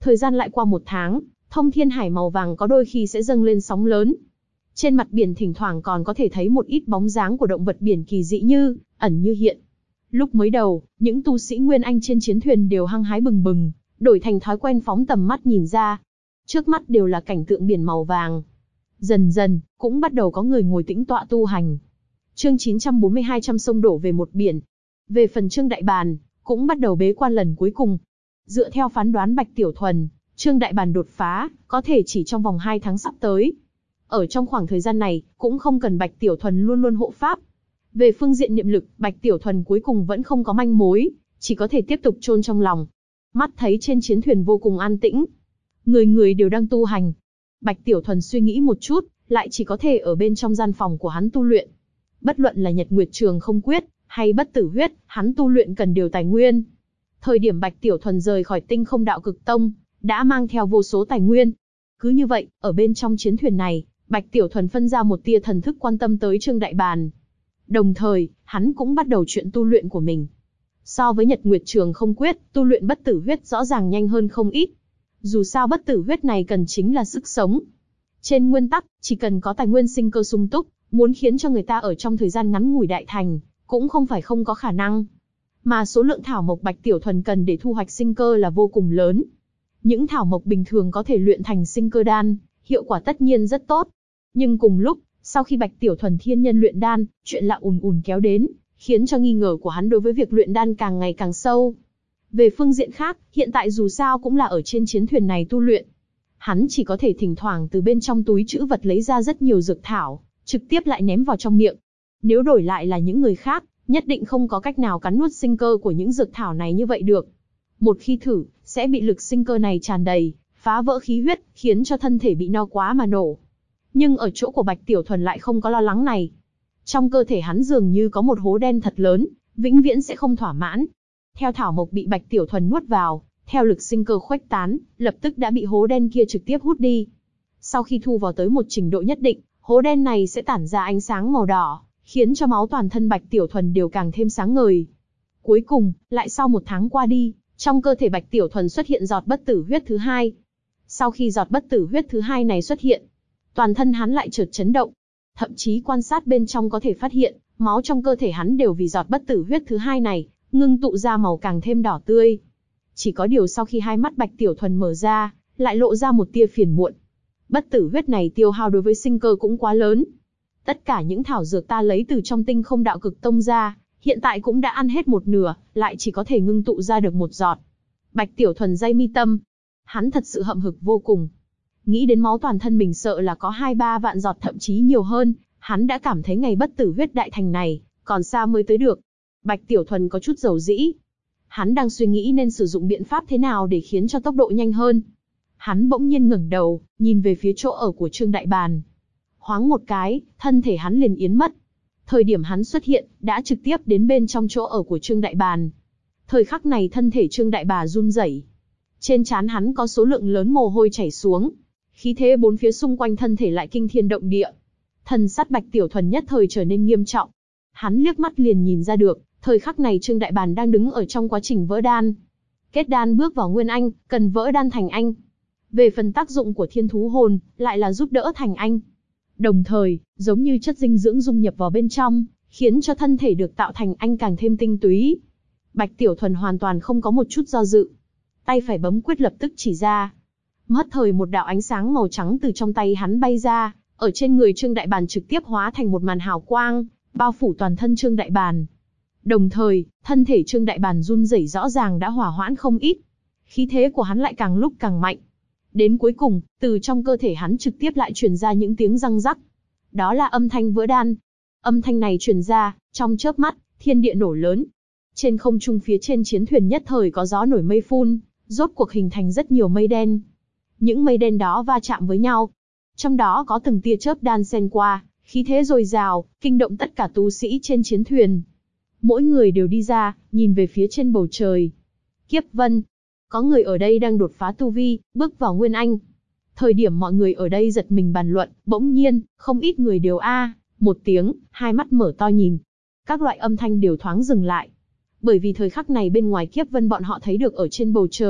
Thời gian lại qua 1 tháng, thông thiên hải màu vàng có đôi khi sẽ dâng lên sóng lớn. Trên mặt biển thỉnh thoảng còn có thể thấy một ít bóng dáng của động vật biển kỳ dị như ẩn như hiện. Lúc mới đầu, những tu sĩ Nguyên Anh trên chiến thuyền đều hăng hái bừng bừng, đổi thành thói quen phóng tầm mắt nhìn ra. Trước mắt đều là cảnh tượng biển màu vàng. Dần dần, cũng bắt đầu có người ngồi tĩnh tọa tu hành. Chương 942 trăm sông đổ về một biển. Về phần Trương Đại Bàn, cũng bắt đầu bế quan lần cuối cùng. Dựa theo phán đoán Bạch Tiểu Thuần, Trương Đại Bàn đột phá, có thể chỉ trong vòng 2 tháng sắp tới. Ở trong khoảng thời gian này, cũng không cần Bạch Tiểu Thuần luôn luôn hộ pháp. Về phương diện niệm lực, Bạch Tiểu Thuần cuối cùng vẫn không có manh mối, chỉ có thể tiếp tục chôn trong lòng. Mắt thấy trên chiến thuyền vô cùng an tĩnh. Người người đều đang tu hành. Bạch Tiểu Thuần suy nghĩ một chút, lại chỉ có thể ở bên trong gian phòng của hắn tu luyện. Bất luận là Nhật Nguyệt Trường Không Quyết, hay Bất Tử Huyết, hắn tu luyện cần điều tài nguyên. Thời điểm Bạch Tiểu Thuần rời khỏi Tinh Không Đạo Cực Tông, đã mang theo vô số tài nguyên. Cứ như vậy, ở bên trong chiến thuyền này, Bạch Tiểu Thuần phân ra một tia thần thức quan tâm tới Trương Đại Bàn. Đồng thời, hắn cũng bắt đầu chuyện tu luyện của mình. So với Nhật Nguyệt Trường Không Quyết, tu luyện Bất Tử Huyết rõ ràng nhanh hơn không ít. Dù sao Bất Tử Huyết này cần chính là sức sống. Trên nguyên tắc, chỉ cần có tài nguyên sinh cơ sung túc, muốn khiến cho người ta ở trong thời gian ngắn ngủi đại thành, cũng không phải không có khả năng. Mà số lượng thảo mộc Bạch Tiểu Thuần cần để thu hoạch sinh cơ là vô cùng lớn. Những thảo mộc bình thường có thể luyện thành sinh cơ đan, hiệu quả tất nhiên rất tốt. Nhưng cùng lúc, sau khi Bạch Tiểu Thuần thiên nhân luyện đan, chuyện lạ ùn ùn kéo đến, khiến cho nghi ngờ của hắn đối với việc luyện đan càng ngày càng sâu. Về phương diện khác, hiện tại dù sao cũng là ở trên chiến thuyền này tu luyện. Hắn chỉ có thể thỉnh thoảng từ bên trong túi trữ vật lấy ra rất nhiều dược thảo, trực tiếp lại ném vào trong miệng. Nếu đổi lại là những người khác, nhất định không có cách nào cắn nuốt sinh cơ của những dược thảo này như vậy được. Một khi thử, sẽ bị lực sinh cơ này tràn đầy, phá vỡ khí huyết, khiến cho thân thể bị no quá mà nổ. Nhưng ở chỗ của Bạch Tiểu Thuần lại không có lo lắng này. Trong cơ thể hắn dường như có một hố đen thật lớn, vĩnh viễn sẽ không thỏa mãn. Theo thảo mộc bị Bạch Tiểu Thuần nuốt vào, theo lực sinh cơ khuếch tán, lập tức đã bị hố đen kia trực tiếp hút đi. Sau khi thu vào tới một trình độ nhất định, hố đen này sẽ tản ra ánh sáng màu đỏ, khiến cho máu toàn thân Bạch Tiểu Thuần đều càng thêm sáng ngời. Cuối cùng, lại sau 1 tháng qua đi, trong cơ thể Bạch Tiểu Thuần xuất hiện giọt Bất Tử Huyết thứ 2. Sau khi giọt Bất Tử Huyết thứ 2 này xuất hiện, toàn thân hắn lại chợt chấn động. Thậm chí quan sát bên trong có thể phát hiện, máu trong cơ thể hắn đều vì giọt Bất Tử Huyết thứ 2 này, ngưng tụ ra màu càng thêm đỏ tươi. Chỉ có điều sau khi hai mắt Bạch Tiểu Thuần mở ra, lại lộ ra một tia phiền muộn. Bất Tử Huyết này tiêu hao đối với sinh cơ cũng quá lớn. Tất cả những thảo dược ta lấy từ trong Tinh Không Đạo Cực Tông ra, hiện tại cũng đã ăn hết một nửa, lại chỉ có thể ngưng tụ ra được một giọt. Bạch Tiểu Thuần day mi tâm. Hắn thật sự hậm hực vô cùng. Nghĩ đến máu toàn thân mình sợ là có 2-3 vạn giọt thậm chí nhiều hơn, hắn đã cảm thấy ngày Bất Tử Huyết đại thành này, còn xa mới tới được. Bạch Tiểu Thuần có chút dầu dĩ. Hắn đang suy nghĩ nên sử dụng biện pháp thế nào để khiến cho tốc độ nhanh hơn. Hắn bỗng nhiên ngẩng đầu, nhìn về phía chỗ ở của Trương Đại Bàn. Hoáng một cái, thân thể hắn liền yến mất. Thời điểm hắn xuất hiện, đã trực tiếp đến bên trong chỗ ở của Trương Đại Bàn. Thời khắc này thân thể Trương Đại Bà run rẩy. Trên trán hắn có số lượng lớn mồ hôi chảy xuống. Khí thế bốn phía xung quanh thân thể lại kinh thiên động địa. Thần sắc Bạch Tiểu Thuần nhất thời trở nên nghiêm trọng. Hắn liếc mắt liền nhìn ra được, thời khắc này Trương Đại Bàn đang đứng ở trong quá trình vỡ đan. Kết đan bước vào Nguyên Anh, cần vỡ đan thành Anh. Về phần tác dụng của Thiên Thú Hồn, lại là giúp đỡ thành Anh. Đồng thời, giống như chất dinh dưỡng dung nhập vào bên trong, khiến cho thân thể được tạo thành Anh càng thêm tinh túy. Bạch Tiểu Thuần hoàn toàn không có một chút do dự. Tay phải bấm quyết lập tức chỉ ra. Mất thời một đạo ánh sáng màu trắng từ trong tay hắn bay ra, ở trên người Trương Đại Bàn trực tiếp hóa thành một màn hào quang, bao phủ toàn thân Trương Đại Bàn. Đồng thời, thân thể Trương Đại Bàn run rẩy rõ ràng đã hỏa hoãn không ít. Khí thế của hắn lại càng lúc càng mạnh. Đến cuối cùng, từ trong cơ thể hắn trực tiếp lại truyền ra những tiếng răng rắc. Đó là âm thanh vỡ đan. Âm thanh này truyền ra, trong chớp mắt, thiên địa nổ lớn. Trên không trung phía trên chiến thuyền nhất thời có gió nổi mây phun, rốt cuộc hình thành rất nhiều mây đen. Những mây đen đó va chạm với nhau. Trong đó có từng tia chớp đan xen qua, khí thế dồi dào, kinh động tất cả tu sĩ trên chiến thuyền. Mỗi người đều đi ra, nhìn về phía trên bầu trời. Kiếp Vân. Có người ở đây đang đột phá tu vi, bước vào Nguyên Anh. Thời điểm mọi người ở đây giật mình bàn luận, bỗng nhiên, không ít người đều một tiếng, hai mắt mở to nhìn. Các loại âm thanh đều thoáng dừng lại. Bởi vì thời khắc này bên ngoài Kiếp Vân bọn họ thấy được ở trên bầu trời,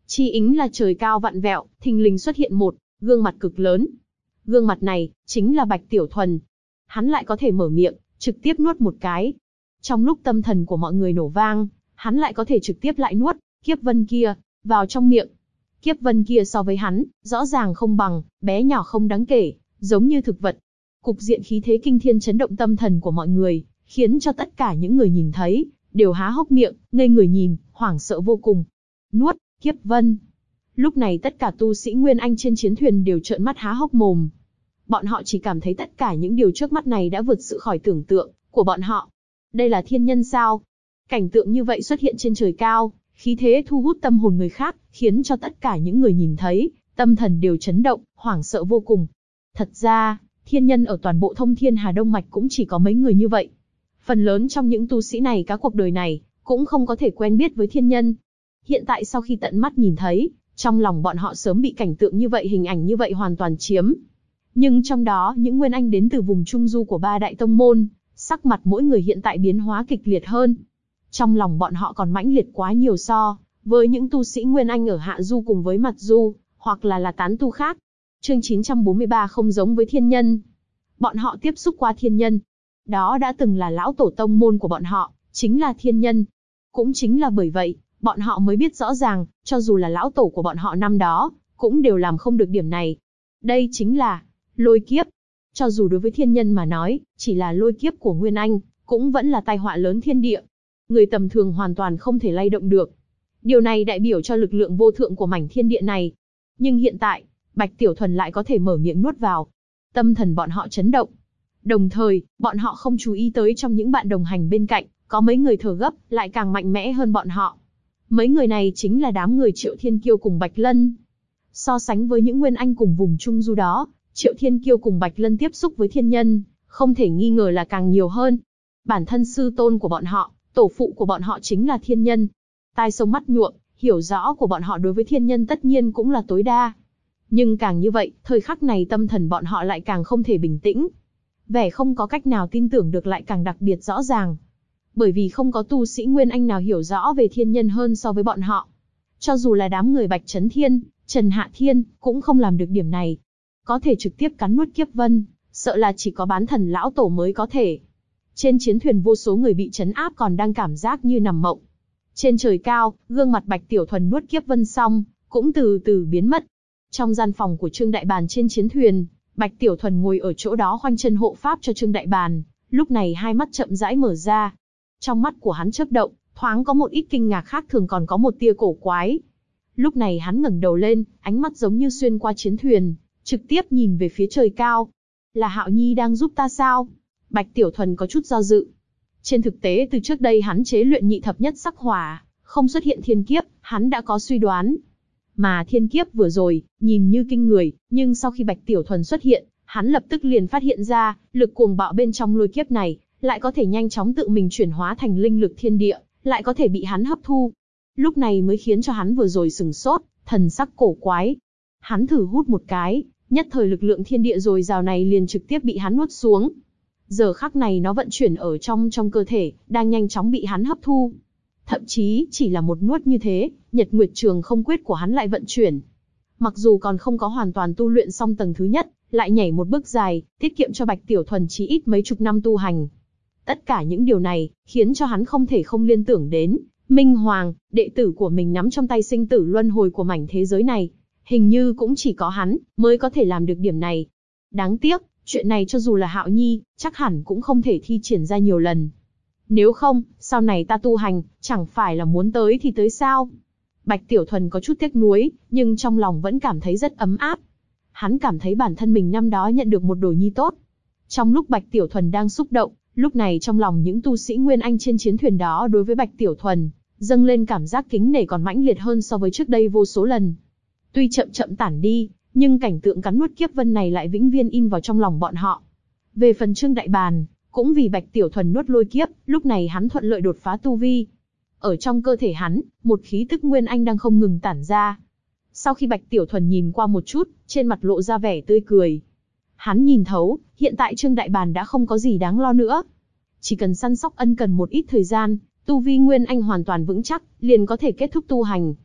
Chi ính là trời cao vặn vẹo, thình lình xuất hiện một gương mặt cực lớn. Gương mặt này chính là Bạch Tiểu Thuần. Hắn lại có thể mở miệng, trực tiếp nuốt một cái. Trong lúc tâm thần của mọi người nổ vang, hắn lại có thể trực tiếp lại nuốt kiếp vân kia vào trong miệng. Kiếp vân kia so với hắn, rõ ràng không bằng, bé nhỏ không đáng kể, giống như thực vật. Cục diện khí thế kinh thiên chấn động tâm thần của mọi người, khiến cho tất cả những người nhìn thấy, đều há hốc miệng, ngây người nhìn, hoảng sợ vô cùng. Nuốt, kiếp vân. Lúc này tất cả tu sĩ Nguyên Anh trên chiến thuyền đều trợn mắt há hốc mồm. Bọn họ chỉ cảm thấy tất cả những điều trước mắt này đã vượt sự khỏi tưởng tượng của bọn họ. Đây là thiên nhân sao? Cảnh tượng như vậy xuất hiện trên trời cao, khí thế thu hút tâm hồn người khác, khiến cho tất cả những người nhìn thấy, tâm thần đều chấn động, hoảng sợ vô cùng. Thật ra, thiên nhân ở toàn bộ Thông Thiên Hà Đông Mạch cũng chỉ có mấy người như vậy. Phần lớn trong những tu sĩ này cả cuộc đời này, cũng không có thể quen biết với thiên nhân. Hiện tại sau khi tận mắt nhìn thấy, trong lòng bọn họ sớm bị cảnh tượng như vậy, hình ảnh như vậy hoàn toàn chiếm. Nhưng trong đó, những Nguyên Anh đến từ vùng Trung Du của ba đại tông môn, sắc mặt mỗi người hiện tại biến hóa kịch liệt hơn. Trong lòng bọn họ còn mãnh liệt quá nhiều so với những tu sĩ Nguyên Anh ở Hạ Du cùng với Mặt Du, hoặc là tán tu khác. Chương 943 không giống với thiên nhân. Bọn họ tiếp xúc qua thiên nhân. Đó đã từng là lão tổ tông môn của bọn họ, chính là thiên nhân. Cũng chính là bởi vậy, bọn họ mới biết rõ ràng, cho dù là lão tổ của bọn họ năm đó, cũng đều làm không được điểm này. Đây chính là lôi kiếp. Cho dù đối với thiên nhân mà nói, chỉ là lôi kiếp của Nguyên Anh, cũng vẫn là tai họa lớn thiên địa. Người tầm thường hoàn toàn không thể lay động được. Điều này đại biểu cho lực lượng vô thượng của mảnh thiên địa này. Nhưng hiện tại, Bạch Tiểu Thuần lại có thể mở miệng nuốt vào. Tâm thần bọn họ chấn động. Đồng thời, bọn họ không chú ý tới trong những bạn đồng hành bên cạnh, có mấy người thở gấp, lại càng mạnh mẽ hơn bọn họ. Mấy người này chính là đám người Triệu Thiên Kiêu cùng Bạch Lân. So sánh với những Nguyên Anh cùng vùng Trung Du đó, Triệu Thiên Kiêu cùng Bạch Lân tiếp xúc với thiên nhân, không thể nghi ngờ là càng nhiều hơn. Bản thân sư tôn của bọn họ, tổ phụ của bọn họ chính là thiên nhân. Tai sông mắt nhuộm, hiểu rõ của bọn họ đối với thiên nhân tất nhiên cũng là tối đa. Nhưng càng như vậy, thời khắc này tâm thần bọn họ lại càng không thể bình tĩnh. Vẻ không có cách nào tin tưởng được lại càng đặc biệt rõ ràng. Bởi vì không có tu sĩ Nguyên Anh nào hiểu rõ về thiên nhân hơn so với bọn họ. Cho dù là đám người Bạch Chấn Thiên, Trần Hạ Thiên, cũng không làm được điểm này. Có thể trực tiếp cắn nuốt kiếp vân, sợ là chỉ có bán thần lão tổ mới có thể. Trên chiến thuyền vô số người bị trấn áp còn đang cảm giác như nằm mộng. Trên trời cao, gương mặt Bạch Tiểu Thuần nuốt kiếp vân xong, cũng từ từ biến mất. Trong gian phòng của Trương Đại Bàn trên chiến thuyền, Bạch Tiểu Thuần ngồi ở chỗ đó khoanh chân hộ pháp cho Trương Đại Bàn, lúc này hai mắt chậm rãi mở ra. Trong mắt của hắn chớp động, thoáng có một ít kinh ngạc khác thường, còn có một tia cổ quái. Lúc này hắn ngẩng đầu lên, ánh mắt giống như xuyên qua chiến thuyền, trực tiếp nhìn về phía trời cao. Là Hạo Nhi đang giúp ta sao? Bạch Tiểu Thuần có chút do dự. Trên thực tế từ trước đây hắn chế luyện nhị thập nhất sắc hỏa, không xuất hiện thiên kiếp, hắn đã có suy đoán. Mà thiên kiếp vừa rồi, nhìn như kinh người, nhưng sau khi Bạch Tiểu Thuần xuất hiện, hắn lập tức liền phát hiện ra, lực cuồng bạo bên trong lôi kiếp này, lại có thể nhanh chóng tự mình chuyển hóa thành linh lực thiên địa, lại có thể bị hắn hấp thu. Lúc này mới khiến cho hắn vừa rồi sừng sốt, thần sắc cổ quái. Hắn thử hút một cái, nhất thời lực lượng thiên địa dồi dào này liền trực tiếp bị hắn nuốt xuống. Giờ khắc này nó vận chuyển ở trong cơ thể, đang nhanh chóng bị hắn hấp thu. Thậm chí, chỉ là một nuốt như thế, Nhật Nguyệt Trường Không Quyết của hắn lại vận chuyển. Mặc dù còn không có hoàn toàn tu luyện xong tầng thứ nhất, lại nhảy một bước dài, tiết kiệm cho Bạch Tiểu Thuần chí ít mấy chục năm tu hành. Tất cả những điều này, khiến cho hắn không thể không liên tưởng đến Minh Hoàng, đệ tử của mình nắm trong tay sinh tử luân hồi của mảnh thế giới này. Hình như cũng chỉ có hắn, mới có thể làm được điểm này. Đáng tiếc, chuyện này cho dù là Hạo Nhi, chắc hẳn cũng không thể thi triển ra nhiều lần. Nếu không, sau này ta tu hành, chẳng phải là muốn tới thì tới sao? Bạch Tiểu Thuần có chút tiếc nuối, nhưng trong lòng vẫn cảm thấy rất ấm áp. Hắn cảm thấy bản thân mình năm đó nhận được một đồ nhi tốt. Trong lúc Bạch Tiểu Thuần đang xúc động, lúc này trong lòng những tu sĩ Nguyên Anh trên chiến thuyền đó đối với Bạch Tiểu Thuần, dâng lên cảm giác kính nể còn mãnh liệt hơn so với trước đây vô số lần. Tuy chậm chậm tản đi, nhưng cảnh tượng cắn nuốt kiếp vân này lại vĩnh viễn in vào trong lòng bọn họ. Về phần Trương Đại Bàn, cũng vì Bạch Tiểu Thuần nuốt lôi kiếp, lúc này hắn thuận lợi đột phá tu vi. Ở trong cơ thể hắn, một khí tức Nguyên Anh đang không ngừng tản ra. Sau khi Bạch Tiểu Thuần nhìn qua một chút, trên mặt lộ ra vẻ tươi cười. Hắn nhìn thấu, hiện tại Trương Đại Bàn đã không có gì đáng lo nữa. Chỉ cần săn sóc ân cần một ít thời gian, tu vi Nguyên Anh hoàn toàn vững chắc, liền có thể kết thúc tu hành.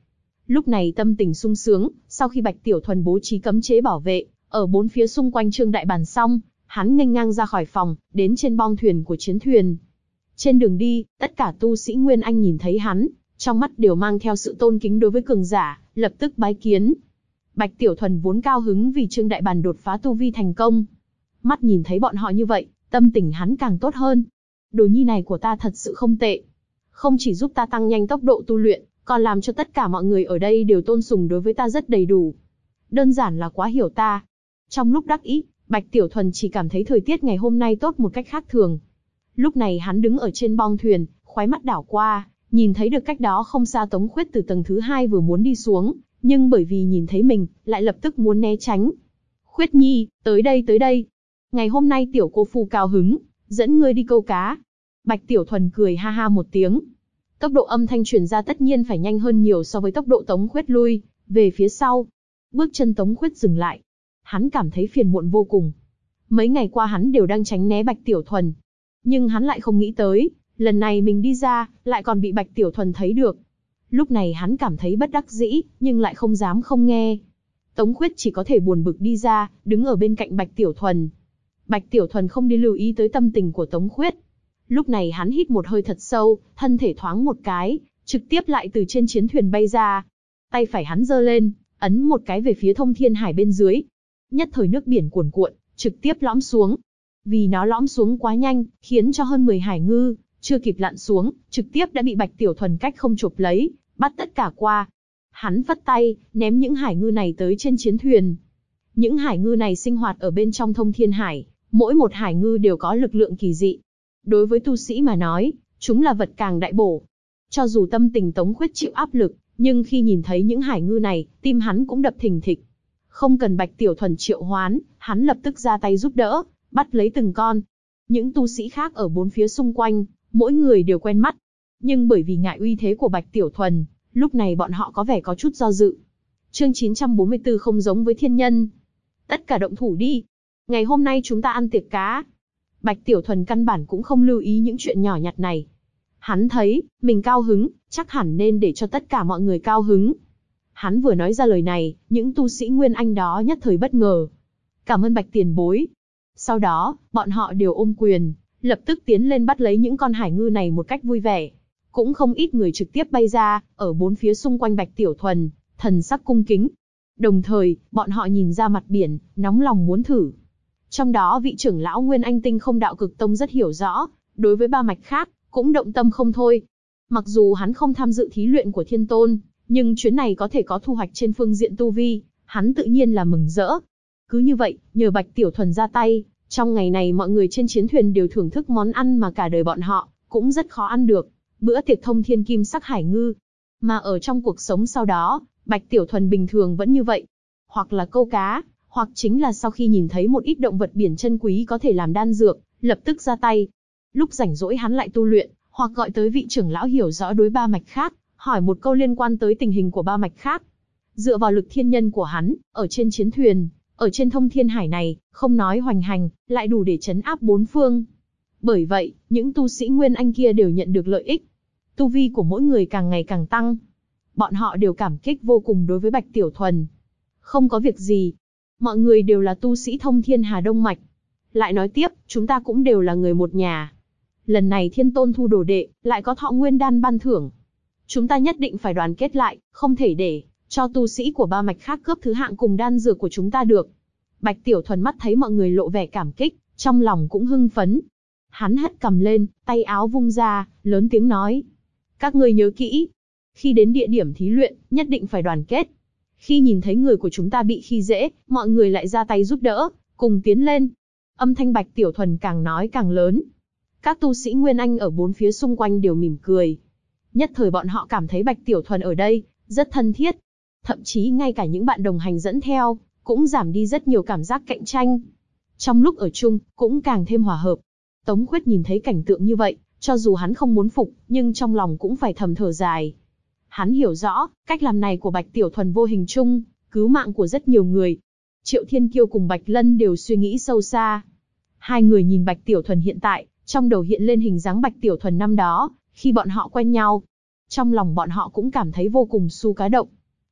Lúc này tâm tình sung sướng, sau khi Bạch Tiểu Thuần bố trí cấm chế bảo vệ, ở bốn phía xung quanh Trương Đại Bàn xong, hắn nghênh ngang ra khỏi phòng, đến trên bong thuyền của chiến thuyền. Trên đường đi, tất cả tu sĩ Nguyên Anh nhìn thấy hắn, trong mắt đều mang theo sự tôn kính đối với cường giả, lập tức bái kiến. Bạch Tiểu Thuần vốn cao hứng vì Trương Đại Bàn đột phá tu vi thành công. Mắt nhìn thấy bọn họ như vậy, tâm tình hắn càng tốt hơn. Đồ nhi này của ta thật sự không tệ. Không chỉ giúp ta tăng nhanh tốc độ tu luyện, còn làm cho tất cả mọi người ở đây đều tôn sùng đối với ta rất đầy đủ. Đơn giản là quá hiểu ta. Trong lúc đắc ý, Bạch Tiểu Thuần chỉ cảm thấy thời tiết ngày hôm nay tốt một cách khác thường. Lúc này hắn đứng ở trên bong thuyền, khoái mắt đảo qua, nhìn thấy được cách đó không xa Tống Khuyết từ tầng thứ 2 vừa muốn đi xuống, nhưng bởi vì nhìn thấy mình, lại lập tức muốn né tránh. Khuyết Nhi, tới đây tới đây. Ngày hôm nay tiểu cô phu cao hứng, dẫn ngươi đi câu cá. Bạch Tiểu Thuần cười ha ha một tiếng. Tốc độ âm thanh truyền ra tất nhiên phải nhanh hơn nhiều so với tốc độ Tống Khuyết lui về phía sau. Bước chân Tống Khuyết dừng lại. Hắn cảm thấy phiền muộn vô cùng. Mấy ngày qua hắn đều đang tránh né Bạch Tiểu Thuần. Nhưng hắn lại không nghĩ tới, lần này mình đi ra, lại còn bị Bạch Tiểu Thuần thấy được. Lúc này hắn cảm thấy bất đắc dĩ, nhưng lại không dám không nghe. Tống Khuyết chỉ có thể buồn bực đi ra, đứng ở bên cạnh Bạch Tiểu Thuần. Bạch Tiểu Thuần không đi lưu ý tới tâm tình của Tống Khuyết. Lúc này hắn hít một hơi thật sâu, thân thể thoáng một cái, trực tiếp lại từ trên chiến thuyền bay ra. Tay phải hắn giơ lên, ấn một cái về phía Thông Thiên Hải bên dưới. Nhất thời nước biển cuồn cuộn, trực tiếp lõm xuống. Vì nó lõm xuống quá nhanh, khiến cho hơn 10 hải ngư chưa kịp lặn xuống, trực tiếp đã bị Bạch Tiểu Thuần cách không chụp lấy, bắt tất cả qua. Hắn phất tay, ném những hải ngư này tới trên chiến thuyền. Những hải ngư này sinh hoạt ở bên trong Thông Thiên Hải, mỗi một hải ngư đều có lực lượng kỳ dị. Đối với tu sĩ mà nói, chúng là vật càng đại bổ. Cho dù tâm tình Tống Khuyết chịu áp lực, nhưng khi nhìn thấy những hải ngư này, tim hắn cũng đập thình thịch. Không cần Bạch Tiểu Thuần triệu hoán, hắn lập tức ra tay giúp đỡ, bắt lấy từng con. Những tu sĩ khác ở bốn phía xung quanh, mỗi người đều quen mắt. Nhưng bởi vì ngại uy thế của Bạch Tiểu Thuần, lúc này bọn họ có vẻ có chút do dự. Chương 944 không giống với thiên nhân. Tất cả động thủ đi. Ngày hôm nay chúng ta ăn tiệc cá. Bạch Tiểu Thuần căn bản cũng không lưu ý những chuyện nhỏ nhặt này. Hắn thấy, mình cao hứng, chắc hẳn nên để cho tất cả mọi người cao hứng. Hắn vừa nói ra lời này, những tu sĩ Nguyên Anh đó nhất thời bất ngờ. Cảm ơn Bạch tiền bối. Sau đó, bọn họ đều ôm quyền, lập tức tiến lên bắt lấy những con hải ngư này một cách vui vẻ. Cũng không ít người trực tiếp bay ra, ở bốn phía xung quanh Bạch Tiểu Thuần, thần sắc cung kính. Đồng thời, bọn họ nhìn ra mặt biển, nóng lòng muốn thử. Trong đó vị trưởng lão Nguyên Anh Tinh Không Đạo Cực Tông rất hiểu rõ, đối với ba mạch khác, cũng động tâm không thôi. Mặc dù hắn không tham dự thí luyện của Thiên Tôn, nhưng chuyến này có thể có thu hoạch trên phương diện tu vi, hắn tự nhiên là mừng rỡ. Cứ như vậy, nhờ Bạch Tiểu Thuần ra tay, trong ngày này mọi người trên chiến thuyền đều thưởng thức món ăn mà cả đời bọn họ cũng rất khó ăn được, bữa tiệc thông thiên kim sắc hải ngư. Mà ở trong cuộc sống sau đó, Bạch Tiểu Thuần bình thường vẫn như vậy, hoặc là câu cá, hoặc chính là sau khi nhìn thấy một ít động vật biển chân quý có thể làm đan dược, lập tức ra tay. Lúc rảnh rỗi hắn lại tu luyện, hoặc gọi tới vị trưởng lão hiểu rõ đối ba mạch khác, hỏi một câu liên quan tới tình hình của ba mạch khác. Dựa vào lực thiên nhân của hắn, ở trên chiến thuyền, ở trên Thông Thiên Hải này, không nói hoành hành, lại đủ để trấn áp bốn phương. Bởi vậy, những tu sĩ Nguyên Anh kia đều nhận được lợi ích. Tu vi của mỗi người càng ngày càng tăng. Bọn họ đều cảm kích vô cùng đối với Bạch Tiểu Thuần. Không có việc gì. Mọi người đều là tu sĩ Thông Thiên Hà Đông Mạch. Lại nói tiếp, chúng ta cũng đều là người một nhà. Lần này Thiên Tôn thu đồ đệ, lại có Thọ Nguyên Đan ban thưởng. Chúng ta nhất định phải đoàn kết lại, không thể để cho tu sĩ của ba mạch khác cướp thứ hạng cùng đan dược của chúng ta được. Bạch Tiểu Thuần mắt thấy mọi người lộ vẻ cảm kích, trong lòng cũng hưng phấn. Hắn hất cầm lên, tay áo vung ra, lớn tiếng nói. Các ngươi nhớ kỹ. Khi đến địa điểm thí luyện, nhất định phải đoàn kết. Khi nhìn thấy người của chúng ta bị khi dễ, mọi người lại ra tay giúp đỡ, cùng tiến lên. Âm thanh Bạch Tiểu Thuần càng nói càng lớn. Các tu sĩ Nguyên Anh ở bốn phía xung quanh đều mỉm cười. Nhất thời bọn họ cảm thấy Bạch Tiểu Thuần ở đây rất thân thiết. Thậm chí ngay cả những bạn đồng hành dẫn theo, cũng giảm đi rất nhiều cảm giác cạnh tranh. Trong lúc ở chung, cũng càng thêm hòa hợp. Tống Khuyết nhìn thấy cảnh tượng như vậy, cho dù hắn không muốn phục, nhưng trong lòng cũng phải thầm thở dài. Hắn hiểu rõ, cách làm này của Bạch Tiểu Thuần vô hình chung, cứu mạng của rất nhiều người. Triệu Thiên Kiêu cùng Bạch Lân đều suy nghĩ sâu xa. Hai người nhìn Bạch Tiểu Thuần hiện tại, trong đầu hiện lên hình dáng Bạch Tiểu Thuần năm đó, khi bọn họ quen nhau. Trong lòng bọn họ cũng cảm thấy vô cùng su cá động.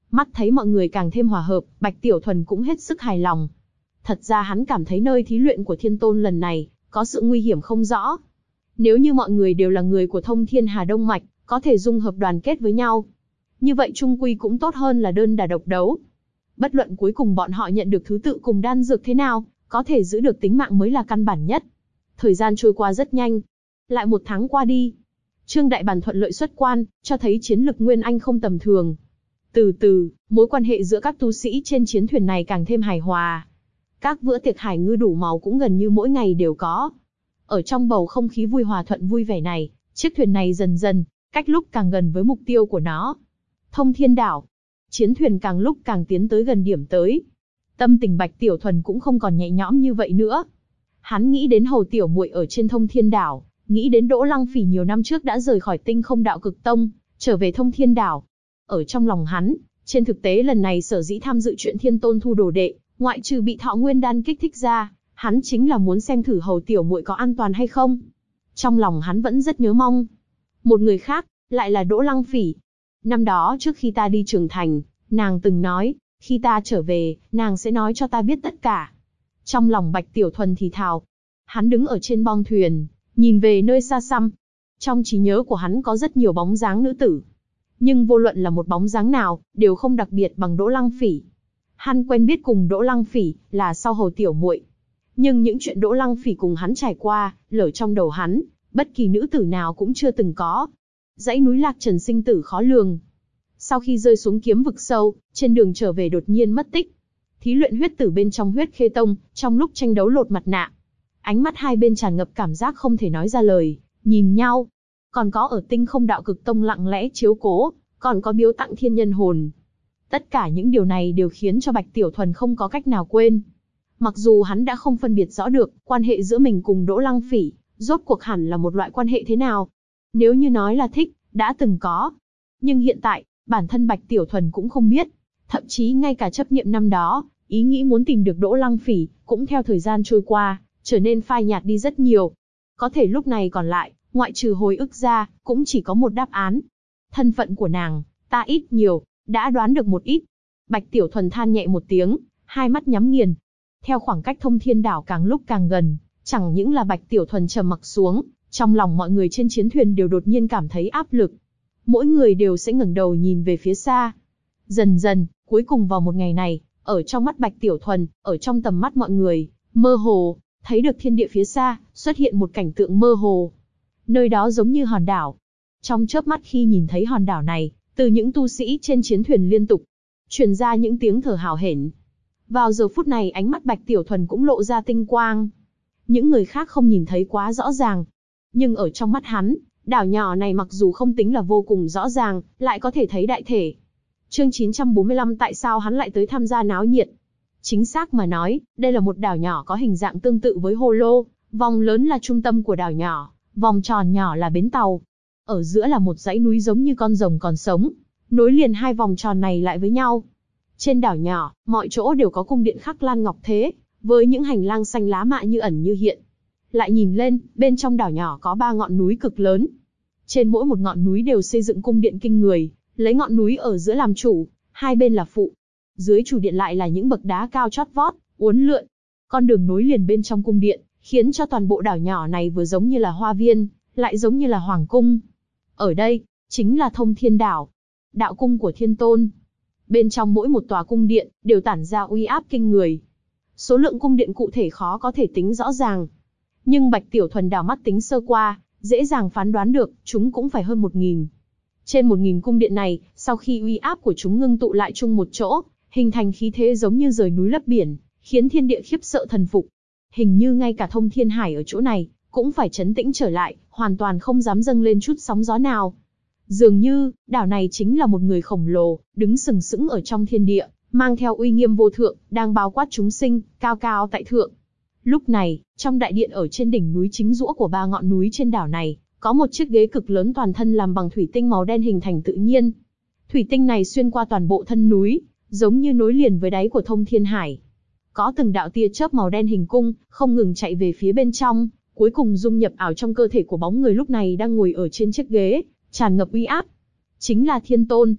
Mắt thấy mọi người càng thêm hòa hợp, Bạch Tiểu Thuần cũng hết sức hài lòng. Thật ra hắn cảm thấy nơi thí luyện của Thiên Tôn lần này, có sự nguy hiểm không rõ. Nếu như mọi người đều là người của Thông Thiên Hà Đông Mạch, có thể dung hợp đoàn kết với nhau. Như vậy chung quy cũng tốt hơn là đơn đả độc đấu. Bất luận cuối cùng bọn họ nhận được thứ tự cùng đan dược thế nào, có thể giữ được tính mạng mới là căn bản nhất. Thời gian trôi qua rất nhanh. Lại 1 tháng qua đi. Trương Đại Bàn thuận lợi xuất quan, cho thấy chiến lực Nguyên Anh không tầm thường. Từ từ, mối quan hệ giữa các tu sĩ trên chiến thuyền này càng thêm hài hòa. Các bữa tiệc hải ngư đủ màu cũng gần như mỗi ngày đều có. Ở trong bầu không khí vui hòa thuận vui vẻ này, chiếc thuyền này dần dần, cách lúc càng gần với mục tiêu của nó. Thông Thiên Đảo. Chiến thuyền càng lúc càng tiến tới gần điểm tới. Tâm tình Bạch Tiểu Thuần cũng không còn nhẹ nhõm như vậy nữa. Hắn nghĩ đến Hầu Tiểu Muội ở trên Thông Thiên Đảo, nghĩ đến Đỗ Lăng Phỉ nhiều năm trước đã rời khỏi Tinh Không Đạo Cực Tông, trở về Thông Thiên Đảo. Ở trong lòng hắn, trên thực tế lần này sở dĩ tham dự chuyện Thiên Tôn thu đồ đệ, ngoại trừ bị Thọ Nguyên Đan kích thích ra, hắn chính là muốn xem thử Hầu Tiểu Muội có an toàn hay không. Trong lòng hắn vẫn rất nhớ mong. Một người khác, lại là Đỗ Lăng Phỉ. Năm đó trước khi ta đi trưởng thành, nàng từng nói, khi ta trở về, nàng sẽ nói cho ta biết tất cả. Trong lòng Bạch Tiểu Thuần thì thào. Hắn đứng ở trên bong thuyền, nhìn về nơi xa xăm. Trong trí nhớ của hắn có rất nhiều bóng dáng nữ tử. Nhưng vô luận là một bóng dáng nào, đều không đặc biệt bằng Đỗ Lăng Phỉ. Hắn quen biết cùng Đỗ Lăng Phỉ, là sau Hầu Tiểu Muội. Nhưng những chuyện Đỗ Lăng Phỉ cùng hắn trải qua, lở trong đầu hắn, bất kỳ nữ tử nào cũng chưa từng có. Dãy núi Lạc Trần sinh tử khó lường. Sau khi rơi xuống kiếm vực sâu, trên đường trở về đột nhiên mất tích. Thí luyện huyết tử bên trong Huyết Khê Tông, trong lúc tranh đấu lột mặt nạ. Ánh mắt hai bên tràn ngập cảm giác không thể nói ra lời, nhìn nhau. Còn có ở Tinh Không Đạo Cực Tông lặng lẽ chiếu cố, còn có biếu tặng thiên nhân hồn. Tất cả những điều này đều khiến cho Bạch Tiểu Thuần không có cách nào quên. Mặc dù hắn đã không phân biệt rõ được quan hệ giữa mình cùng Đỗ Lăng Phỉ, rốt cuộc hẳn là một loại quan hệ thế nào. Nếu như nói là thích, đã từng có. Nhưng hiện tại, bản thân Bạch Tiểu Thuần cũng không biết. Thậm chí ngay cả chấp niệm năm đó, ý nghĩ muốn tìm được Đỗ Lăng Phỉ, cũng theo thời gian trôi qua, trở nên phai nhạt đi rất nhiều. Có thể lúc này còn lại, ngoại trừ hồi ức ra, cũng chỉ có một đáp án. Thân phận của nàng, ta ít nhiều, đã đoán được một ít. Bạch Tiểu Thuần than nhẹ một tiếng, hai mắt nhắm nghiền. Theo khoảng cách Thông Thiên Đảo càng lúc càng gần, chẳng những là Bạch Tiểu Thuần trầm mặc xuống, trong lòng mọi người trên chiến thuyền đều đột nhiên cảm thấy áp lực. Mỗi người đều sẽ ngẩng đầu nhìn về phía xa. Dần dần, cuối cùng vào một ngày này, ở trong mắt Bạch Tiểu Thuần, ở trong tầm mắt mọi người, mơ hồ, thấy được thiên địa phía xa, xuất hiện một cảnh tượng mơ hồ. Nơi đó giống như hòn đảo. Trong chớp mắt khi nhìn thấy hòn đảo này, từ những tu sĩ trên chiến thuyền liên tục truyền ra những tiếng thở hào hển. Vào giờ phút này ánh mắt Bạch Tiểu Thuần cũng lộ ra tinh quang. Những người khác không nhìn thấy quá rõ ràng. Nhưng ở trong mắt hắn, đảo nhỏ này mặc dù không tính là vô cùng rõ ràng, lại có thể thấy đại thể. Chương 945 tại sao hắn lại tới tham gia náo nhiệt? Chính xác mà nói, đây là một đảo nhỏ có hình dạng tương tự với hồ lô, vòng lớn là trung tâm của đảo nhỏ, vòng tròn nhỏ là bến tàu. Ở giữa là một dãy núi giống như con rồng còn sống, nối liền hai vòng tròn này lại với nhau. Trên đảo nhỏ, mọi chỗ đều có cung điện khắc lan ngọc thế, với những hành lang xanh lá mạ như ẩn như hiện. Lại nhìn lên, bên trong đảo nhỏ có 3 ngọn núi cực lớn. Trên mỗi một ngọn núi đều xây dựng cung điện kinh người, lấy ngọn núi ở giữa làm chủ, hai bên là phụ. Dưới chủ điện lại là những bậc đá cao chót vót, uốn lượn. Con đường nối liền bên trong cung điện, khiến cho toàn bộ đảo nhỏ này vừa giống như là hoa viên, lại giống như là hoàng cung. Ở đây, chính là Thông Thiên Đảo, đạo cung của Thiên Tôn. Bên trong mỗi một tòa cung điện, đều tản ra uy áp kinh người. Số lượng cung điện cụ thể khó có thể tính rõ ràng. Nhưng Bạch Tiểu Thuần đảo mắt tính sơ qua, dễ dàng phán đoán được, chúng cũng phải hơn 1000. Trên 1000 cung điện này, sau khi uy áp của chúng ngưng tụ lại chung một chỗ, hình thành khí thế giống như rời núi lấp biển, khiến thiên địa khiếp sợ thần phục. Hình như ngay cả Thông Thiên Hải ở chỗ này, cũng phải trấn tĩnh trở lại, hoàn toàn không dám dâng lên chút sóng gió nào. Dường như, đảo này chính là một người khổng lồ, đứng sừng sững ở trong thiên địa, mang theo uy nghiêm vô thượng, đang bao quát chúng sinh, cao cao tại thượng. Lúc này, trong đại điện ở trên đỉnh núi chính giữa của 3 ngọn núi trên đảo này, có một chiếc ghế cực lớn toàn thân làm bằng thủy tinh màu đen hình thành tự nhiên. Thủy tinh này xuyên qua toàn bộ thân núi, giống như nối liền với đáy của Thông Thiên Hải. Có từng đạo tia chớp màu đen hình cung, không ngừng chạy về phía bên trong, cuối cùng dung nhập ảo trong cơ thể của bóng người lúc này đang ngồi ở trên chiếc ghế, tràn ngập uy áp. Chính là Thiên Tôn.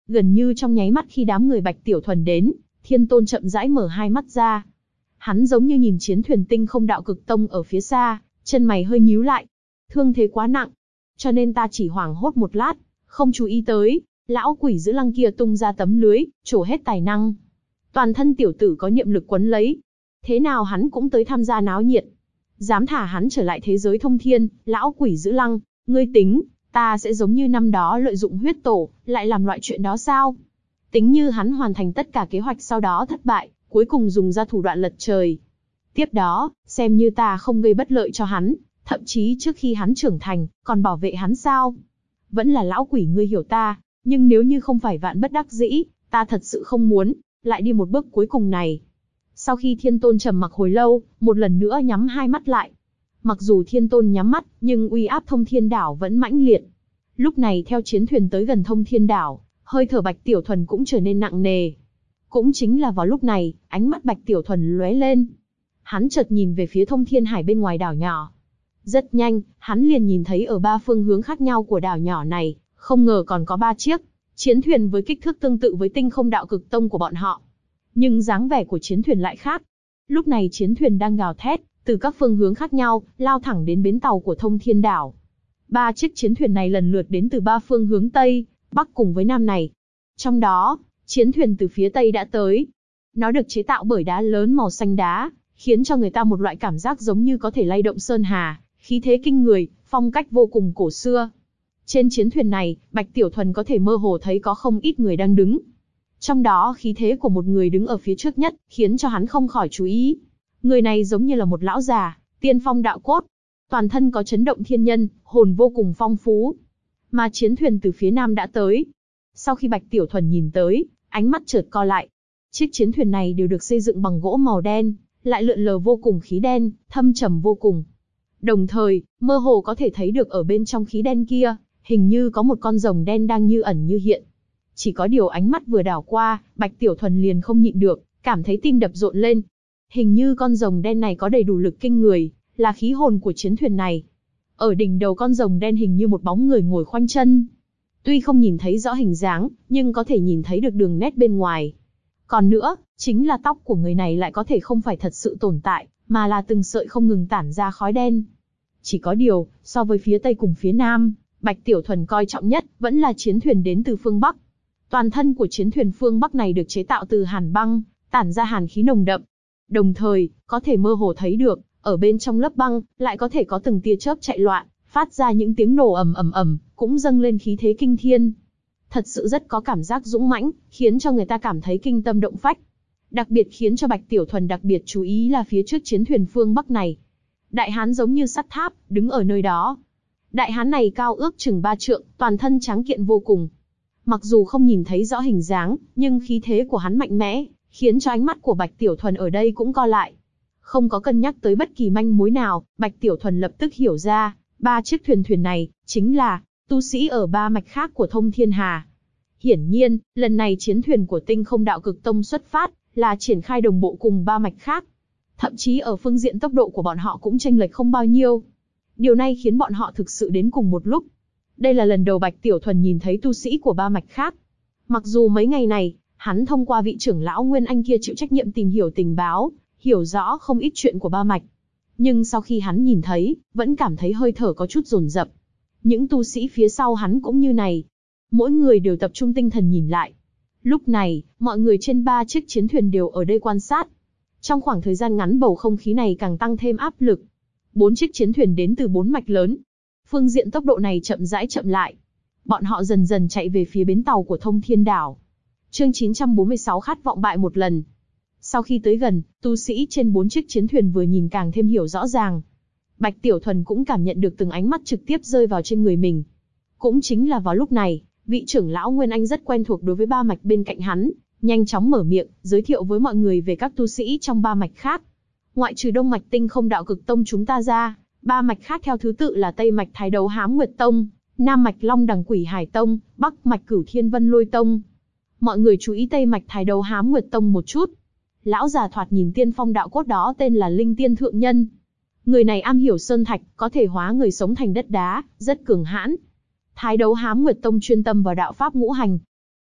Gần như trong nháy mắt khi đám người Bạch Tiểu Thuần đến, Thiên Tôn chậm rãi mở hai mắt ra. Hắn giống như nhìn chiến thuyền Tinh Không Đạo Cực Tông ở phía xa, chân mày hơi nhíu lại. Thương thế quá nặng, cho nên ta chỉ hoảng hốt một lát, không chú ý tới. Lão quỷ giữ lăng kia tung ra tấm lưới, trổ hết tài năng. Toàn thân tiểu tử có niệm lực quấn lấy. Thế nào hắn cũng tới tham gia náo nhiệt. Dám thả hắn trở lại thế giới thông thiên, lão quỷ giữ lăng, ngươi tính, ta sẽ giống như năm đó lợi dụng huyết tổ, lại làm loại chuyện đó sao? Tính như hắn hoàn thành tất cả kế hoạch sau đó thất bại, cuối cùng dùng ra thủ đoạn lật trời. Tiếp đó, xem như ta không gây bất lợi cho hắn, thậm chí trước khi hắn trưởng thành, còn bảo vệ hắn sao? Vẫn là lão quỷ ngươi hiểu ta, nhưng nếu như không phải vạn bất đắc dĩ, ta thật sự không muốn, lại đi một bước cuối cùng này. Sau khi Thiên Tôn trầm mặc hồi lâu, một lần nữa nhắm hai mắt lại. Mặc dù Thiên Tôn nhắm mắt, nhưng uy áp Thông Thiên Đảo vẫn mãnh liệt. Lúc này theo chiến thuyền tới gần Thông Thiên Đảo, hơi thở Bạch Tiểu Thuần cũng trở nên nặng nề. Cũng chính là vào lúc này, ánh mắt Bạch Tiểu Thuần lóe lên. Hắn chợt nhìn về phía Thông Thiên Hải bên ngoài đảo nhỏ. Rất nhanh, hắn liền nhìn thấy ở ba phương hướng khác nhau của đảo nhỏ này, không ngờ còn có 3 chiếc chiến thuyền với kích thước tương tự với Tinh Không Đạo Cực Tông của bọn họ. Nhưng dáng vẻ của chiến thuyền lại khác. Lúc này chiến thuyền đang gào thét, từ các phương hướng khác nhau, lao thẳng đến bến tàu của Thông Thiên Đảo. 3 chiếc chiến thuyền này lần lượt đến từ 3 phương hướng Tây, Bắc cùng với Nam này. Trong đó, chiến thuyền từ phía Tây đã tới. Nó được chế tạo bởi đá lớn màu xanh đá, khiến cho người ta một loại cảm giác giống như có thể lay động sơn hà, khí thế kinh người, phong cách vô cùng cổ xưa. Trên chiến thuyền này, Bạch Tiểu Thuần có thể mơ hồ thấy có không ít người đang đứng. Trong đó khí thế của một người đứng ở phía trước nhất, khiến cho hắn không khỏi chú ý. Người này giống như là một lão già, tiên phong đạo cốt. Toàn thân có chấn động thiên nhân, hồn vô cùng phong phú. Mà chiến thuyền từ phía nam đã tới. Sau khi Bạch Tiểu Thuần nhìn tới, ánh mắt chợt co lại. Chiếc chiến thuyền này đều được xây dựng bằng gỗ màu đen, lại lượn lờ vô cùng khí đen, thâm trầm vô cùng. Đồng thời, mơ hồ có thể thấy được ở bên trong khí đen kia, hình như có một con rồng đen đang như ẩn như hiện. Chỉ có điều ánh mắt vừa đảo qua, Bạch Tiểu Thuần liền không nhịn được, cảm thấy tim đập rộn lên. Hình như con rồng đen này có đầy đủ lực kinh người, là khí hồn của chiến thuyền này. Ở đỉnh đầu con rồng đen hình như một bóng người ngồi khoanh chân. Tuy không nhìn thấy rõ hình dáng, nhưng có thể nhìn thấy được đường nét bên ngoài. Còn nữa, chính là tóc của người này lại có thể không phải thật sự tồn tại, mà là từng sợi không ngừng tản ra khói đen. Chỉ có điều, so với phía Tây cùng phía Nam, Bạch Tiểu Thuần coi trọng nhất vẫn là chiến thuyền đến từ phương Bắc. Toàn thân của chiến thuyền phương Bắc này được chế tạo từ hàn băng, tản ra hàn khí nồng đậm. Đồng thời, có thể mơ hồ thấy được, ở bên trong lớp băng, lại có thể có từng tia chớp chạy loạn, phát ra những tiếng nổ ầm ầm ầm, cũng dâng lên khí thế kinh thiên. Thật sự rất có cảm giác dũng mãnh, khiến cho người ta cảm thấy kinh tâm động phách. Đặc biệt khiến cho Bạch Tiểu Thuần đặc biệt chú ý là phía trước chiến thuyền phương Bắc này. Đại hán giống như sắt tháp, đứng ở nơi đó. Đại hán này cao ước chừng 3 trượng, toàn thân tráng kiện vô cùng. Mặc dù không nhìn thấy rõ hình dáng, nhưng khí thế của hắn mạnh mẽ, khiến cho ánh mắt của Bạch Tiểu Thuần ở đây cũng co lại. Không có cân nhắc tới bất kỳ manh mối nào, Bạch Tiểu Thuần lập tức hiểu ra, 3 chiếc thuyền này, chính là tu sĩ ở 3 mạch khác của Thông Thiên Hà. Hiển nhiên, lần này chiến thuyền của Tinh Không Đạo Cực Tông xuất phát, là triển khai đồng bộ cùng 3 mạch khác. Thậm chí ở phương diện tốc độ của bọn họ cũng chênh lệch không bao nhiêu. Điều này khiến bọn họ thực sự đến cùng một lúc. Đây là lần đầu Bạch Tiểu Thuần nhìn thấy tu sĩ của 3 mạch khác. Mặc dù mấy ngày này, hắn thông qua vị trưởng lão Nguyên Anh kia chịu trách nhiệm tìm hiểu tình báo, hiểu rõ không ít chuyện của 3 mạch. Nhưng sau khi hắn nhìn thấy, vẫn cảm thấy hơi thở có chút dồn dập. Những tu sĩ phía sau hắn cũng như này. Mỗi người đều tập trung tinh thần nhìn lại. Lúc này, mọi người trên 3 chiếc chiến thuyền đều ở đây quan sát. Trong khoảng thời gian ngắn bầu không khí này càng tăng thêm áp lực. 4 chiếc chiến thuyền đến từ 4 mạch lớn. Phương diện tốc độ này chậm rãi chậm lại. Bọn họ dần dần chạy về phía bến tàu của Thông Thiên Đảo. Chương 946 khát vọng bại một lần. Sau khi tới gần, tu sĩ trên 4 chiếc chiến thuyền vừa nhìn càng thêm hiểu rõ ràng. Bạch Tiểu Thuần cũng cảm nhận được từng ánh mắt trực tiếp rơi vào trên người mình. Cũng chính là vào lúc này, vị trưởng lão Nguyên Anh rất quen thuộc đối với 3 mạch bên cạnh hắn, nhanh chóng mở miệng, giới thiệu với mọi người về các tu sĩ trong 3 mạch khác. Ngoại trừ Đông mạch Tinh Không Đạo Cực Tông chúng ta ra, 3 mạch khác theo thứ tự là Tây mạch Thái Đấu Hám Nguyệt Tông, Nam mạch Long Đằng Quỷ Hải Tông, Bắc mạch Cửu Thiên Vân Lôi Tông. Mọi người chú ý Tây mạch Thái Đấu Hám Nguyệt Tông một chút. Lão già thoạt nhìn tiên phong đạo cốt đó tên là Linh Tiên Thượng Nhân. Người này am hiểu sơn thạch, có thể hóa người sống thành đất đá, rất cường hãn. Thái Đấu Hám Nguyệt Tông chuyên tâm vào đạo pháp ngũ hành.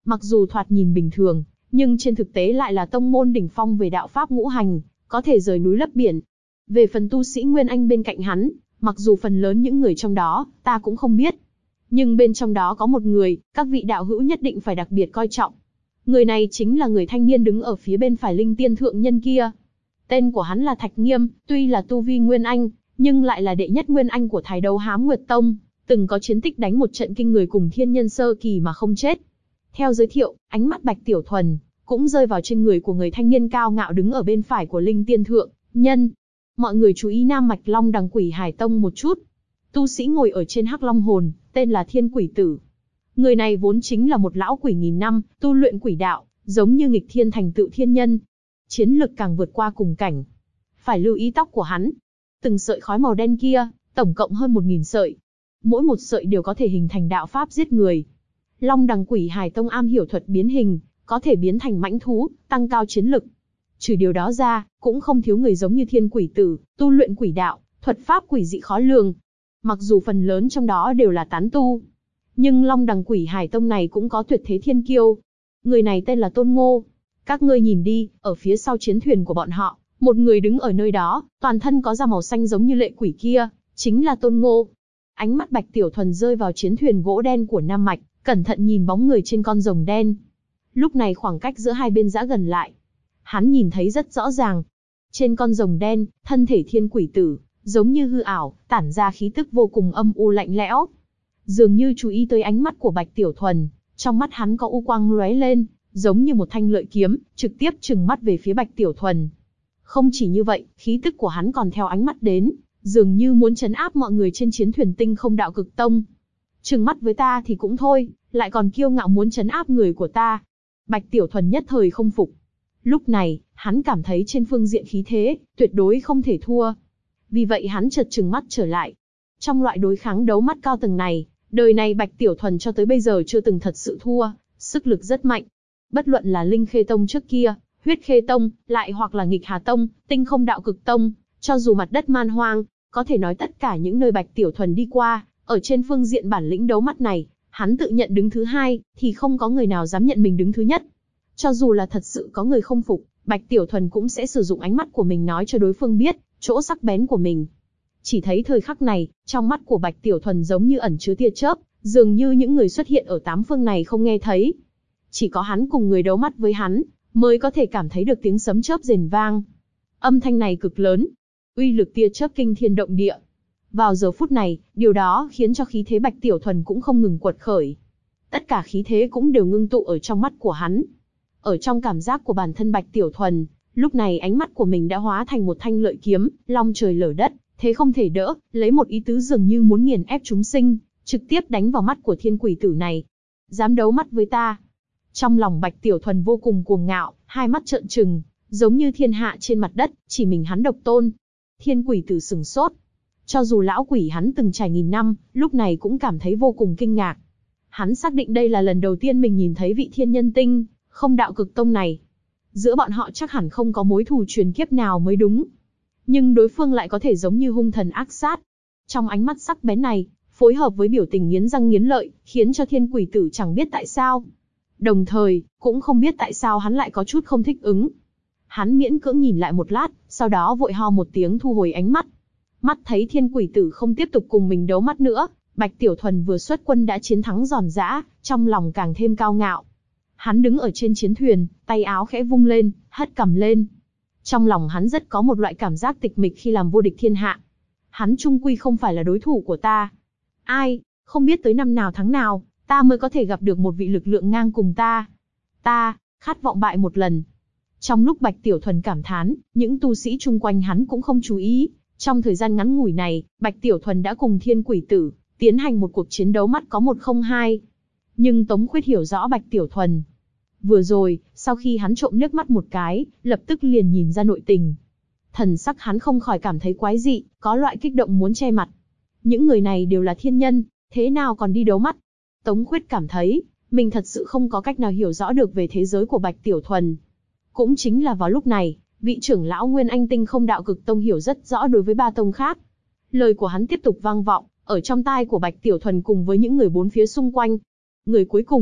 Mặc dù thoạt nhìn bình thường, nhưng trên thực tế lại là tông môn đỉnh phong về đạo pháp ngũ hành, có thể rời núi lấp biển. Về phần tu sĩ Nguyên Anh bên cạnh hắn, mặc dù phần lớn những người trong đó, ta cũng không biết. Nhưng bên trong đó có một người, các vị đạo hữu nhất định phải đặc biệt coi trọng. Người này chính là người thanh niên đứng ở phía bên phải linh tiên thượng nhân kia. Tên của hắn là Thạch Nghiêm, tuy là tu vi Nguyên Anh, nhưng lại là đệ nhất Nguyên Anh của Thái Đấu Hám Nguyệt Tông, từng có chiến tích đánh một trận kinh người cùng thiên nhân sơ kỳ mà không chết. Theo giới thiệu, ánh mắt Bạch Tiểu Thuần cũng rơi vào trên người của người thanh niên cao ngạo đứng ở bên phải của linh tiên thượng nhân. Mọi người chú ý Nam Mạch Long Đằng Quỷ Hải Tông một chút. Tu sĩ ngồi ở trên Hắc Long Hồn, tên là Thiên Quỷ Tử. Người này vốn chính là một lão quỷ nghìn năm, tu luyện quỷ đạo, giống như nghịch thiên thành tựu thiên nhân. Chiến lực càng vượt qua cùng cảnh. Phải lưu ý tóc của hắn. Từng sợi khói màu đen kia, tổng cộng hơn 1000 sợi. Mỗi một sợi đều có thể hình thành đạo pháp giết người. Long Đằng Quỷ Hải Tông am hiểu thuật biến hình, có thể biến thành mãnh thú, tăng cao chiến lực. Trừ điều đó ra, cũng không thiếu người giống như Thiên Quỷ Tử, tu luyện quỷ đạo, thuật pháp quỷ dị khó lường. Mặc dù phần lớn trong đó đều là tán tu, nhưng Long Đằng Quỷ Hải Tông này cũng có tuyệt thế thiên kiêu. Người này tên là Tôn Ngô. Các ngươi nhìn đi, ở phía sau chiến thuyền của bọn họ, một người đứng ở nơi đó, toàn thân có da màu xanh giống như lệ quỷ kia, chính là Tôn Ngô. Ánh mắt Bạch Tiểu Thuần rơi vào chiến thuyền gỗ đen của Nam Mạch, cẩn thận nhìn bóng người trên con rồng đen. Lúc này khoảng cách giữa hai bên giã gần lại. Hắn nhìn thấy rất rõ ràng. Trên con rồng đen, thân thể Thiên Quỷ Tử, giống như hư ảo, tản ra khí tức vô cùng âm u lạnh lẽo. Dường như chú ý tới ánh mắt của Bạch Tiểu Thuần, trong mắt hắn có u quang lóe lên, giống như một thanh lợi kiếm, trực tiếp trừng mắt về phía Bạch Tiểu Thuần. Không chỉ như vậy, khí tức của hắn còn theo ánh mắt đến, dường như muốn trấn áp mọi người trên chiến thuyền Tinh Không Đạo Cực Tông. Trừng mắt với ta thì cũng thôi, lại còn kiêu ngạo muốn trấn áp người của ta. Bạch Tiểu Thuần nhất thời không phục. Lúc này, hắn cảm thấy trên phương diện khí thế, tuyệt đối không thể thua. Vì vậy hắn chợt trừng mắt trở lại. Trong loại đối kháng đấu mắt cao tầng này, đời này Bạch Tiểu Thuần cho tới bây giờ chưa từng thật sự thua, sức lực rất mạnh. Bất luận là Linh Khê Tông trước kia, Huyết Khê Tông, lại hoặc là Nghịch Hà Tông, Tinh Không Đạo Cực Tông, cho dù mặt đất man hoang, có thể nói tất cả những nơi Bạch Tiểu Thuần đi qua, ở trên phương diện bản lĩnh đấu mắt này, hắn tự nhận đứng thứ hai, thì không có người nào dám nhận mình đứng thứ nhất. Cho dù là thật sự có người không phục, Bạch Tiểu Thuần cũng sẽ sử dụng ánh mắt của mình nói cho đối phương biết chỗ sắc bén của mình. Chỉ thấy thời khắc này, trong mắt của Bạch Tiểu Thuần giống như ẩn chứa tia chớp, dường như những người xuất hiện ở tám phương này không nghe thấy. Chỉ có hắn cùng người đấu mắt với hắn, mới có thể cảm thấy được tiếng sấm chớp rền vang. Âm thanh này cực lớn, uy lực tia chớp kinh thiên động địa. Vào giờ phút này, điều đó khiến cho khí thế Bạch Tiểu Thuần cũng không ngừng quật khởi. Tất cả khí thế cũng đều ngưng tụ ở trong mắt của hắn. Ở trong cảm giác của bản thân Bạch Tiểu Thuần, lúc này ánh mắt của mình đã hóa thành một thanh lợi kiếm, long trời lở đất, thế không thể đỡ, lấy một ý tứ dường như muốn nghiền ép chúng sinh, trực tiếp đánh vào mắt của Thiên Quỷ Tử này. Dám đấu mắt với ta? Trong lòng Bạch Tiểu Thuần vô cùng cuồng ngạo, hai mắt trợn trừng, giống như thiên hạ trên mặt đất, chỉ mình hắn độc tôn. Thiên Quỷ Tử sừng sốt. Cho dù lão quỷ hắn từng trải nghìn năm, lúc này cũng cảm thấy vô cùng kinh ngạc. Hắn xác định đây là lần đầu tiên mình nhìn thấy vị thiên nhân Tinh Không Đạo Cực Tông này. Giữa bọn họ chắc hẳn không có mối thù truyền kiếp nào mới đúng. Nhưng đối phương lại có thể giống như hung thần ác sát. Trong ánh mắt sắc bén này, phối hợp với biểu tình nghiến răng nghiến lợi, khiến cho Thiên Quỷ Tử chẳng biết tại sao. Đồng thời, cũng không biết tại sao hắn lại có chút không thích ứng. Hắn miễn cưỡng nhìn lại một lát, sau đó vội ho một tiếng thu hồi ánh mắt. Mắt thấy Thiên Quỷ Tử không tiếp tục cùng mình đấu mắt nữa, Bạch Tiểu Thuần vừa xuất quân đã chiến thắng giòn giã, trong lòng càng thêm cao ngạo. Hắn đứng ở trên chiến thuyền, tay áo khẽ vung lên, hất cằm lên. Trong lòng hắn rất có một loại cảm giác tịch mịch khi làm vô địch thiên hạ. Hắn chung quy không phải là đối thủ của ta. Ai, không biết tới năm nào tháng nào, ta mới có thể gặp được một vị lực lượng ngang cùng ta. Ta, khát vọng bại một lần. Trong lúc Bạch Tiểu Thuần cảm thán, những tu sĩ chung quanh hắn cũng không chú ý. Trong thời gian ngắn ngủi này, Bạch Tiểu Thuần đã cùng Thiên Quỷ Tử tiến hành một cuộc chiến đấu mắt có 1-0-2. Nhưng Tống Khuyết hiểu rõ Bạch Tiểu Thuần. Vừa rồi, sau khi hắn trộm liếc mắt một cái, lập tức liền nhìn ra nội tình. Thần sắc hắn không khỏi cảm thấy quái dị, có loại kích động muốn che mặt. Những người này đều là thiên nhân, thế nào còn đi đấu mắt? Tống Khuyết cảm thấy, mình thật sự không có cách nào hiểu rõ được về thế giới của Bạch Tiểu Thuần. Cũng chính là vào lúc này, vị trưởng lão Nguyên Anh Tinh Không Đạo Cực Tông hiểu rất rõ đối với ba tông khác. Lời của hắn tiếp tục vang vọng, ở trong tai của Bạch Tiểu Thuần cùng với những người bốn phía xung quanh. Người cuối cùng,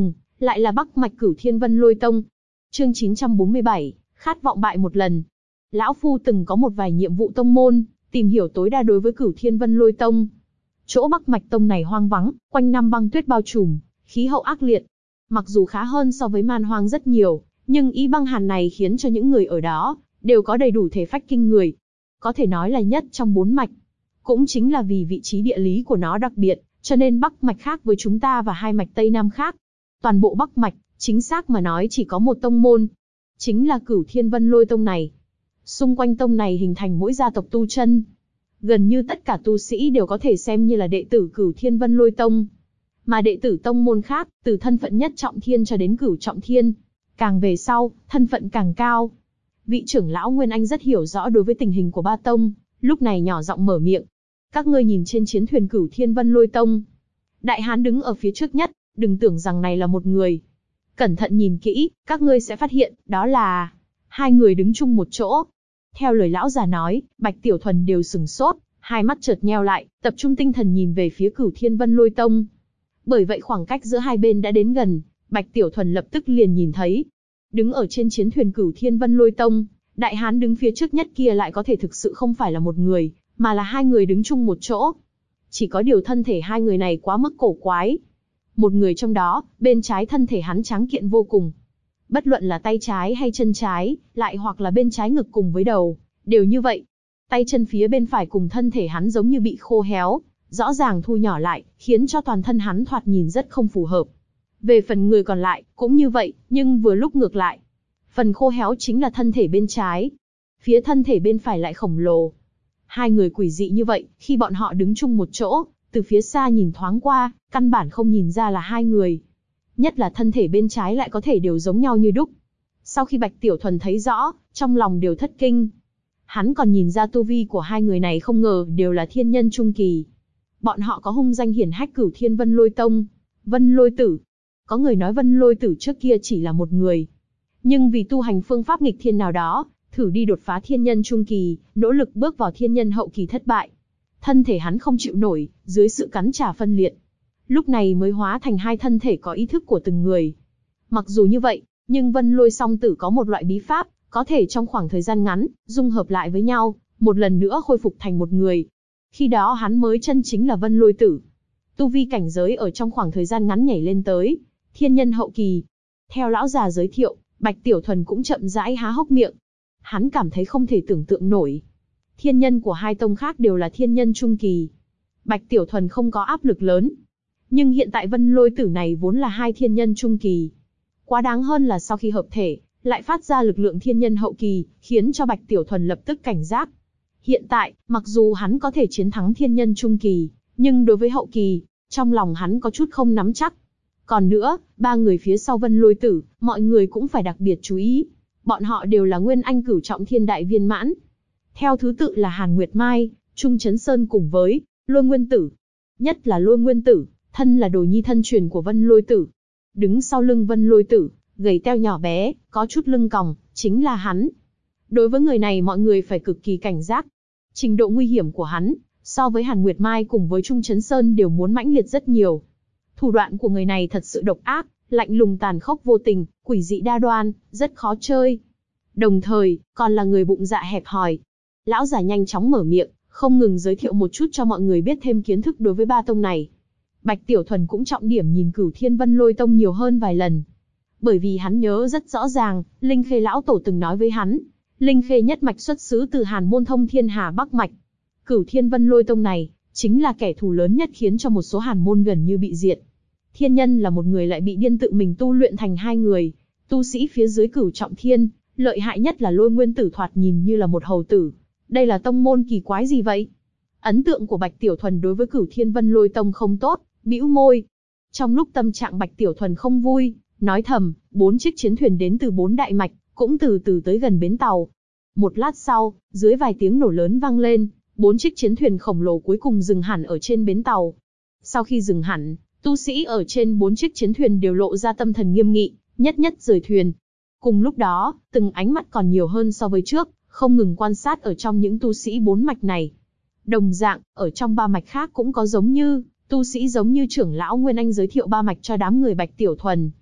lại là Bắc mạch Cửu Thiên Vân Lôi Tông. Chương 947, khát vọng bại một lần. Lão Phu từng có một vài nhiệm vụ tông môn, tìm hiểu tối đa đối với Cửu Thiên Vân Lôi Tông. Chỗ Bắc mạch tông này hoang vắng, quanh năm băng tuyết bao trùm, khí hậu ác liệt. Mặc dù khá hơn so với man hoang rất nhiều, nhưng ý băng hàn này khiến cho những người ở đó đều có đầy đủ thể phách kinh người. Có thể nói là nhất trong 4 mạch. Cũng chính là vì vị trí địa lý của nó đặc biệt, cho nên Bắc mạch khác với chúng ta và 2 mạch Tây Nam khác. Toàn bộ Bắc mạch, chính xác mà nói chỉ có một tông môn, chính là Cửu Thiên Vân Lôi Tông này. Xung quanh tông này hình thành mỗi gia tộc tu chân. Gần như tất cả tu sĩ đều có thể xem như là đệ tử Cửu Thiên Vân Lôi Tông. Mà đệ tử tông môn khác, từ thân phận nhất trọng thiên cho đến cửu trọng thiên, càng về sau, thân phận càng cao. Vị trưởng lão Nguyên Anh rất hiểu rõ đối với tình hình của ba tông, lúc này nhỏ giọng mở miệng. Các ngươi nhìn trên chiến thuyền Cửu Thiên Vân Lôi Tông. Đại hán đứng ở phía trước nhất, đừng tưởng rằng này là một người. Cẩn thận nhìn kỹ, các ngươi sẽ phát hiện, đó là 2 người đứng chung một chỗ. Theo lời lão già nói, Bạch Tiểu Thuần đều sừng sốt, hai mắt chợt nheo lại, tập trung tinh thần nhìn về phía Cửu Thiên Vân Lôi Tông. Bởi vậy khoảng cách giữa hai bên đã đến gần, Bạch Tiểu Thuần lập tức liền nhìn thấy. Đứng ở trên chiến thuyền Cửu Thiên Vân Lôi Tông, đại hán đứng phía trước nhất kia lại có thể thực sự không phải là một người, mà là 2 người đứng chung một chỗ. Chỉ có điều thân thể 2 người này quá mức cổ quái. Một người trong đó, bên trái thân thể hắn tráng kiện vô cùng. Bất luận là tay trái hay chân trái, lại hoặc là bên trái ngực cùng với đầu, đều như vậy. Tay chân phía bên phải cùng thân thể hắn giống như bị khô héo, rõ ràng thu nhỏ lại, khiến cho toàn thân hắn thoạt nhìn rất không phù hợp. Về phần người còn lại, cũng như vậy, nhưng vừa lúc ngược lại. Phần khô héo chính là thân thể bên trái. Phía thân thể bên phải lại khổng lồ. 2 người quỷ dị như vậy, khi bọn họ đứng chung một chỗ, từ phía xa nhìn thoáng qua, căn bản không nhìn ra là 2 người. Nhất là thân thể bên trái lại có thể đều giống nhau như đúc. Sau khi Bạch Tiểu Thuần thấy rõ, trong lòng đều thất kinh. Hắn còn nhìn ra tu vi của 2 người này không ngờ đều là thiên nhân trung kỳ. Bọn họ có hung danh hiển hách Cửu Thiên Vân Lôi Tông, Vân Lôi Tử. Có người nói Vân Lôi Tử trước kia chỉ là một người. Nhưng vì tu hành phương pháp nghịch thiên nào đó, thử đi đột phá thiên nhân trung kỳ, nỗ lực bước vào thiên nhân hậu kỳ thất bại. Thân thể hắn không chịu nổi, dưới sự cắn trả phân liệt. Lúc này mới hóa thành 2 thân thể có ý thức của từng người. Mặc dù như vậy, nhưng Vân Lôi Song Tử có một loại bí pháp, có thể trong khoảng thời gian ngắn, dung hợp lại với nhau, một lần nữa khôi phục thành một người. Khi đó hắn mới chân chính là Vân Lôi Tử. Tu vi cảnh giới ở trong khoảng thời gian ngắn nhảy lên tới thiên nhân hậu kỳ. Theo lão già giới thiệu, Bạch Tiểu Thuần cũng chậm rãi há hốc miệng. Hắn cảm thấy không thể tưởng tượng nổi. Thiên nhân của 2 tông khác đều là thiên nhân trung kỳ. Bạch Tiểu Thuần không có áp lực lớn. Nhưng hiện tại Vân Lôi Tử này vốn là 2 thiên nhân trung kỳ. Quá đáng hơn là sau khi hợp thể, lại phát ra lực lượng thiên nhân hậu kỳ, khiến cho Bạch Tiểu Thuần lập tức cảnh giác. Hiện tại, mặc dù hắn có thể chiến thắng thiên nhân trung kỳ, nhưng đối với hậu kỳ, trong lòng hắn có chút không nắm chắc. Còn nữa, 3 người phía sau Vân Lôi Tử, mọi người cũng phải đặc biệt chú ý. Bọn họ đều là Nguyên Anh cửu trọng thiên đại viên mãn. Theo thứ tự là Hàn Nguyệt Mai, Trung Chấn Sơn cùng với Lôi Nguyên Tử. Nhất là Lôi Nguyên Tử, thân là đồ nhi thân truyền của Vân Lôi Tử. Đứng sau lưng Vân Lôi Tử, gầy teo nhỏ bé, có chút lưng còng, chính là hắn. Đối với người này mọi người phải cực kỳ cảnh giác. Trình độ nguy hiểm của hắn, so với Hàn Nguyệt Mai cùng với Trung Chấn Sơn đều muốn mãnh liệt rất nhiều. Thủ đoạn của người này thật sự độc ác, lạnh lùng tàn khốc vô tình, quỷ dị đa đoan, rất khó chơi. Đồng thời, còn là người bụng dạ hẹp hòi. Lão già nhanh chóng mở miệng, không ngừng giới thiệu một chút cho mọi người biết thêm kiến thức đối với 3 tông này. Bạch Tiểu Thuần cũng trọng điểm nhìn Cửu Thiên Vân Lôi Tông nhiều hơn vài lần. Bởi vì hắn nhớ rất rõ ràng, Linh Khê lão tổ từng nói với hắn, Linh Khê nhất mạch xuất xứ từ Hàn Môn Thông Thiên Hà Bắc mạch. Cửu Thiên Vân Lôi Tông này, chính là kẻ thù lớn nhất khiến cho một số Hàn môn gần như bị diệt. Thiên nhân là một người lại bị điên tự mình tu luyện thành 2 người, tu sĩ phía dưới cửu trọng thiên, lợi hại nhất là Lôi Nguyên Tử thoạt nhìn như là một hầu tử. Đây là tông môn kỳ quái gì vậy? Ấn tượng của Bạch Tiểu Thuần đối với Cửu Thiên Vân Lôi Tông không tốt, bĩu môi. Trong lúc tâm trạng Bạch Tiểu Thuần không vui, nói thầm, 4 chiếc chiến thuyền đến từ 4 đại mạch, cũng từ từ tới gần bến tàu. Một lát sau, dưới vài tiếng nổ lớn vang lên, 4 chiếc chiến thuyền khổng lồ cuối cùng dừng hẳn ở trên bến tàu. Sau khi dừng hẳn, tu sĩ ở trên 4 chiếc chiến thuyền đều lộ ra tâm thần nghiêm nghị, nhất nhất rời thuyền. Cùng lúc đó, từng ánh mắt còn nhiều hơn so với trước, không ngừng quan sát ở trong những tu sĩ 4 mạch này. Đồng dạng, ở trong 3 mạch khác cũng có tu sĩ giống như trưởng lão Nguyên Anh giới thiệu 3 mạch cho đám người Bạch Tiểu Thuần.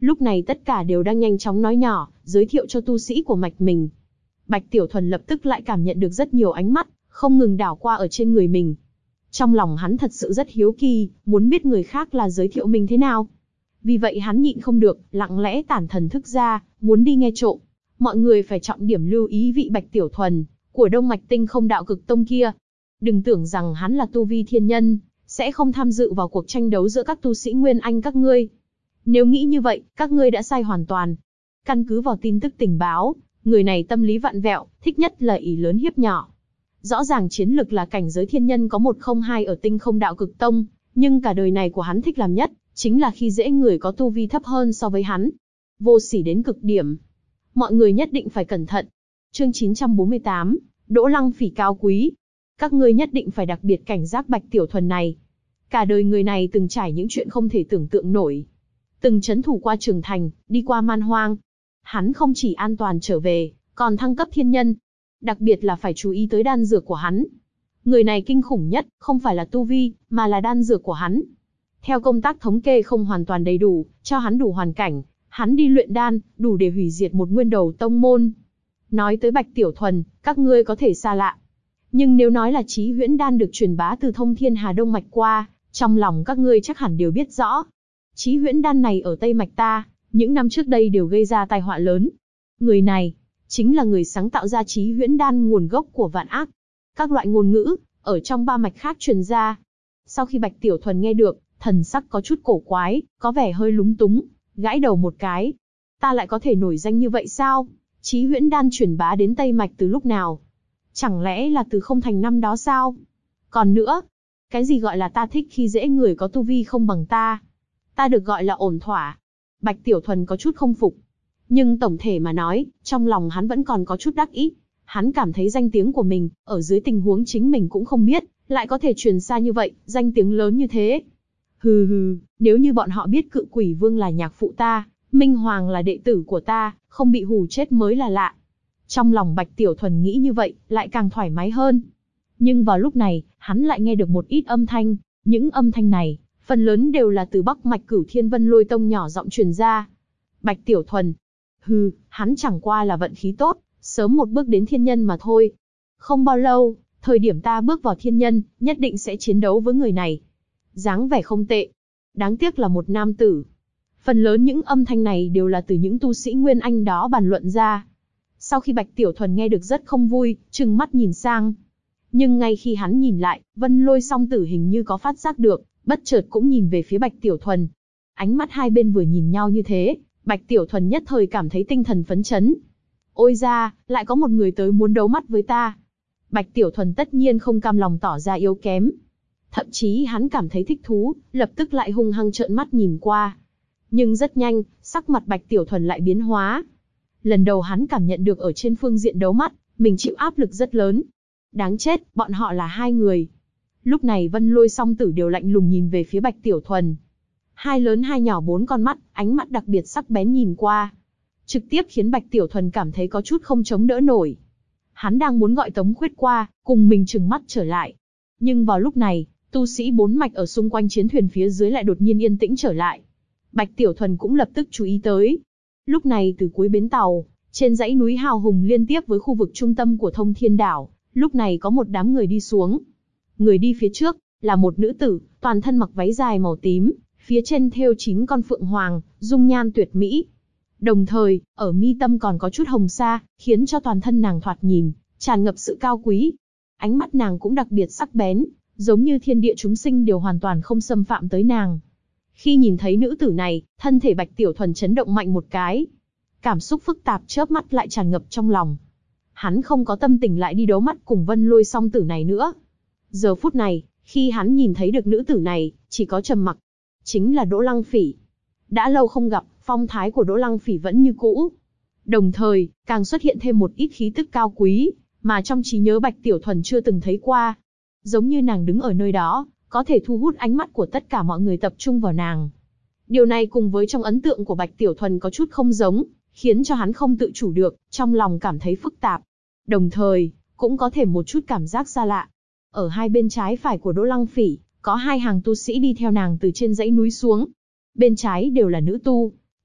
Lúc này tất cả đều đang nhanh chóng nói nhỏ, giới thiệu cho tu sĩ của mạch mình. Bạch Tiểu Thuần lập tức lại cảm nhận được rất nhiều ánh mắt, không ngừng đảo qua ở trên người mình. Trong lòng hắn thật sự rất hiếu kỳ, muốn biết người khác là giới thiệu mình thế nào. Vì vậy hắn nhịn không được, lặng lẽ tản thần thức ra, muốn đi nghe trộm. Mọi người phải trọng điểm lưu ý vị Bạch Tiểu Thuần, của Đông Mạch Tinh Không Đạo Cực Tông kia. Đừng tưởng rằng hắn là tu vi thiên nhân, sẽ không tham dự vào cuộc tranh đấu giữa các tu sĩ Nguyên Anh các ngươi. Nếu nghĩ như vậy, các ngươi đã sai hoàn toàn. Căn cứ vào tin tức tình báo, người này tâm lý vặn vẹo, thích nhất là ỷ lớn hiếp nhỏ. Rõ ràng chiến lực là cảnh giới thiên nhân có 102 ở Tinh Không Đạo Cực Tông, nhưng cả đời này của hắn thích làm nhất, chính là khi dễ người có tu vi thấp hơn so với hắn. Vô sỉ đến cực điểm. Mọi người nhất định phải cẩn thận. Chương 948, Đỗ Lăng Phỉ cao quý. Các ngươi nhất định phải đặc biệt cảnh giác Bạch Tiểu Thuần này. Cả đời người này từng trải những chuyện không thể tưởng tượng nổi. Từng trấn thủ qua Trường Thành, đi qua Man Hoang. Hắn không chỉ an toàn trở về, còn thăng cấp thiên nhân. Đặc biệt là phải chú ý tới đan dược của hắn. Người này kinh khủng nhất, không phải là tu vi, mà là đan dược của hắn. Theo công tác thống kê không hoàn toàn đầy đủ, cho hắn đủ hoàn cảnh, hắn đi luyện đan, đủ để hủy diệt một nguyên đầu tông môn. Nói tới Bạch Tiểu Thuần, các ngươi có thể xa lạ. Nhưng nếu nói là Chí Huyễn đan được truyền bá từ Thông Thiên Hà Đông Mạch qua, trong lòng các ngươi chắc hẳn đều biết rõ. Chí Huyễn đan này ở Tây Mạch ta, những năm trước đây đều gây ra tai họa lớn. Người này, chính là người sáng tạo ra Chí Huyễn đan nguồn gốc của vạn ác. Các loại ngôn ngữ, ở trong ba mạch khác truyền ra. Sau khi Bạch Tiểu Thuần nghe được, thần sắc có chút cổ quái, có vẻ hơi lúng túng, gãi đầu một cái. Ta lại có thể nổi danh như vậy sao? Chí Huyễn đan truyền bá đến Tây Mạch từ lúc nào? Chẳng lẽ là từ Không Thành năm đó sao? Còn nữa, cái gì gọi là ta thích khi dễ người có tu vi không bằng ta? Ta được gọi là ổn thỏa. Bạch Tiểu Thuần có chút không phục. Nhưng tổng thể mà nói, trong lòng hắn vẫn còn có chút đắc ý. Hắn cảm thấy danh tiếng của mình, ở dưới tình huống chính mình cũng không biết, lại có thể truyền xa như vậy, danh tiếng lớn như thế. Hừ hừ, nếu như bọn họ biết Cự Quỷ Vương là nhạc phụ ta, Minh Hoàng là đệ tử của ta, không bị hù chết mới là lạ. Trong lòng Bạch Tiểu Thuần nghĩ như vậy, lại càng thoải mái hơn. Nhưng vào lúc này, hắn lại nghe được một ít âm thanh. Những âm thanh này, phần lớn đều là từ Bắc Mạch Cửu Thiên Vân Lôi Tông nhỏ giọng truyền ra. Bạch Tiểu Thuần, hừ, hắn chẳng qua là vận khí tốt, sớm một bước đến thiên nhân mà thôi. Không bao lâu, thời điểm ta bước vào thiên nhân, nhất định sẽ chiến đấu với người này. Dáng vẻ không tệ. Đáng tiếc là một nam tử. Phần lớn những âm thanh này đều là từ những tu sĩ Nguyên Anh đó bàn luận ra. Sau khi Bạch Tiểu Thuần nghe được rất không vui, trừng mắt nhìn sang. Nhưng ngay khi hắn nhìn lại, Vân Lôi song tử hình như có phát giác được, bất chợt cũng nhìn về phía Bạch Tiểu Thuần. Ánh mắt hai bên vừa nhìn nhau như thế, Bạch Tiểu Thuần nhất thời cảm thấy tinh thần phấn chấn. Ôi ra, lại có một người tới muốn đấu mắt với ta. Bạch Tiểu Thuần tất nhiên không cam lòng tỏ ra yếu kém. Thậm chí hắn cảm thấy thích thú, lập tức lại hung hăng trợn mắt nhìn qua. Nhưng rất nhanh, sắc mặt Bạch Tiểu Thuần lại biến hóa. Lần đầu hắn cảm nhận được ở trên phương diện đấu mắt, mình chịu áp lực rất lớn. Đáng chết, bọn họ là hai người. Lúc này Vân Lôi song tử đều lạnh lùng nhìn về phía Bạch Tiểu Thuần. Hai lớn hai nhỏ bốn con mắt, ánh mắt đặc biệt sắc bén nhìn qua. Trực tiếp khiến Bạch Tiểu Thuần cảm thấy có chút không chống đỡ nổi. Hắn đang muốn gọi Tống Khuyết qua, cùng mình trừng mắt trở lại. Nhưng vào lúc này, tu sĩ bốn mạch ở xung quanh chiến thuyền phía dưới lại đột nhiên yên tĩnh trở lại. Bạch Tiểu Thuần cũng lập tức chú ý tới. Lúc này từ cuối bến tàu, trên dãy núi hào hùng liên tiếp với khu vực trung tâm của Thông Thiên Đảo, lúc này có một đám người đi xuống. Người đi phía trước, là một nữ tử, toàn thân mặc váy dài màu tím, phía trên thêu 9 con phượng hoàng, dung nhan tuyệt mỹ. Đồng thời, ở mi tâm còn có chút hồng sa, khiến cho toàn thân nàng thoạt nhìn, tràn ngập sự cao quý. Ánh mắt nàng cũng đặc biệt sắc bén, giống như thiên địa chúng sinh đều hoàn toàn không xâm phạm tới nàng. Khi nhìn thấy nữ tử này, thân thể Bạch Tiểu Thuần chấn động mạnh một cái. Cảm xúc phức tạp chớp mắt lại tràn ngập trong lòng. Hắn không có tâm tình lại đi đấu mắt cùng Vân Lôi song tử này nữa. Giờ phút này, khi hắn nhìn thấy được nữ tử này, chỉ có trầm mặc. Chính là Đỗ Lăng Phỉ. Đã lâu không gặp, phong thái của Đỗ Lăng Phỉ vẫn như cũ. Đồng thời, càng xuất hiện thêm một ít khí tức cao quý, mà trong trí nhớ Bạch Tiểu Thuần chưa từng thấy qua. Giống như nàng đứng ở nơi đó, có thể thu hút ánh mắt của tất cả mọi người tập trung vào nàng. Điều này cùng với trong ấn tượng của Bạch Tiểu Thuần có chút không giống, khiến cho hắn không tự chủ được, trong lòng cảm thấy phức tạp. Đồng thời, cũng có thể một chút cảm giác xa lạ. Ở hai bên trái phải của Đỗ Lăng Phỉ, có hai hàng tu sĩ đi theo nàng từ trên dãy núi xuống. Bên trái đều là nữ tu,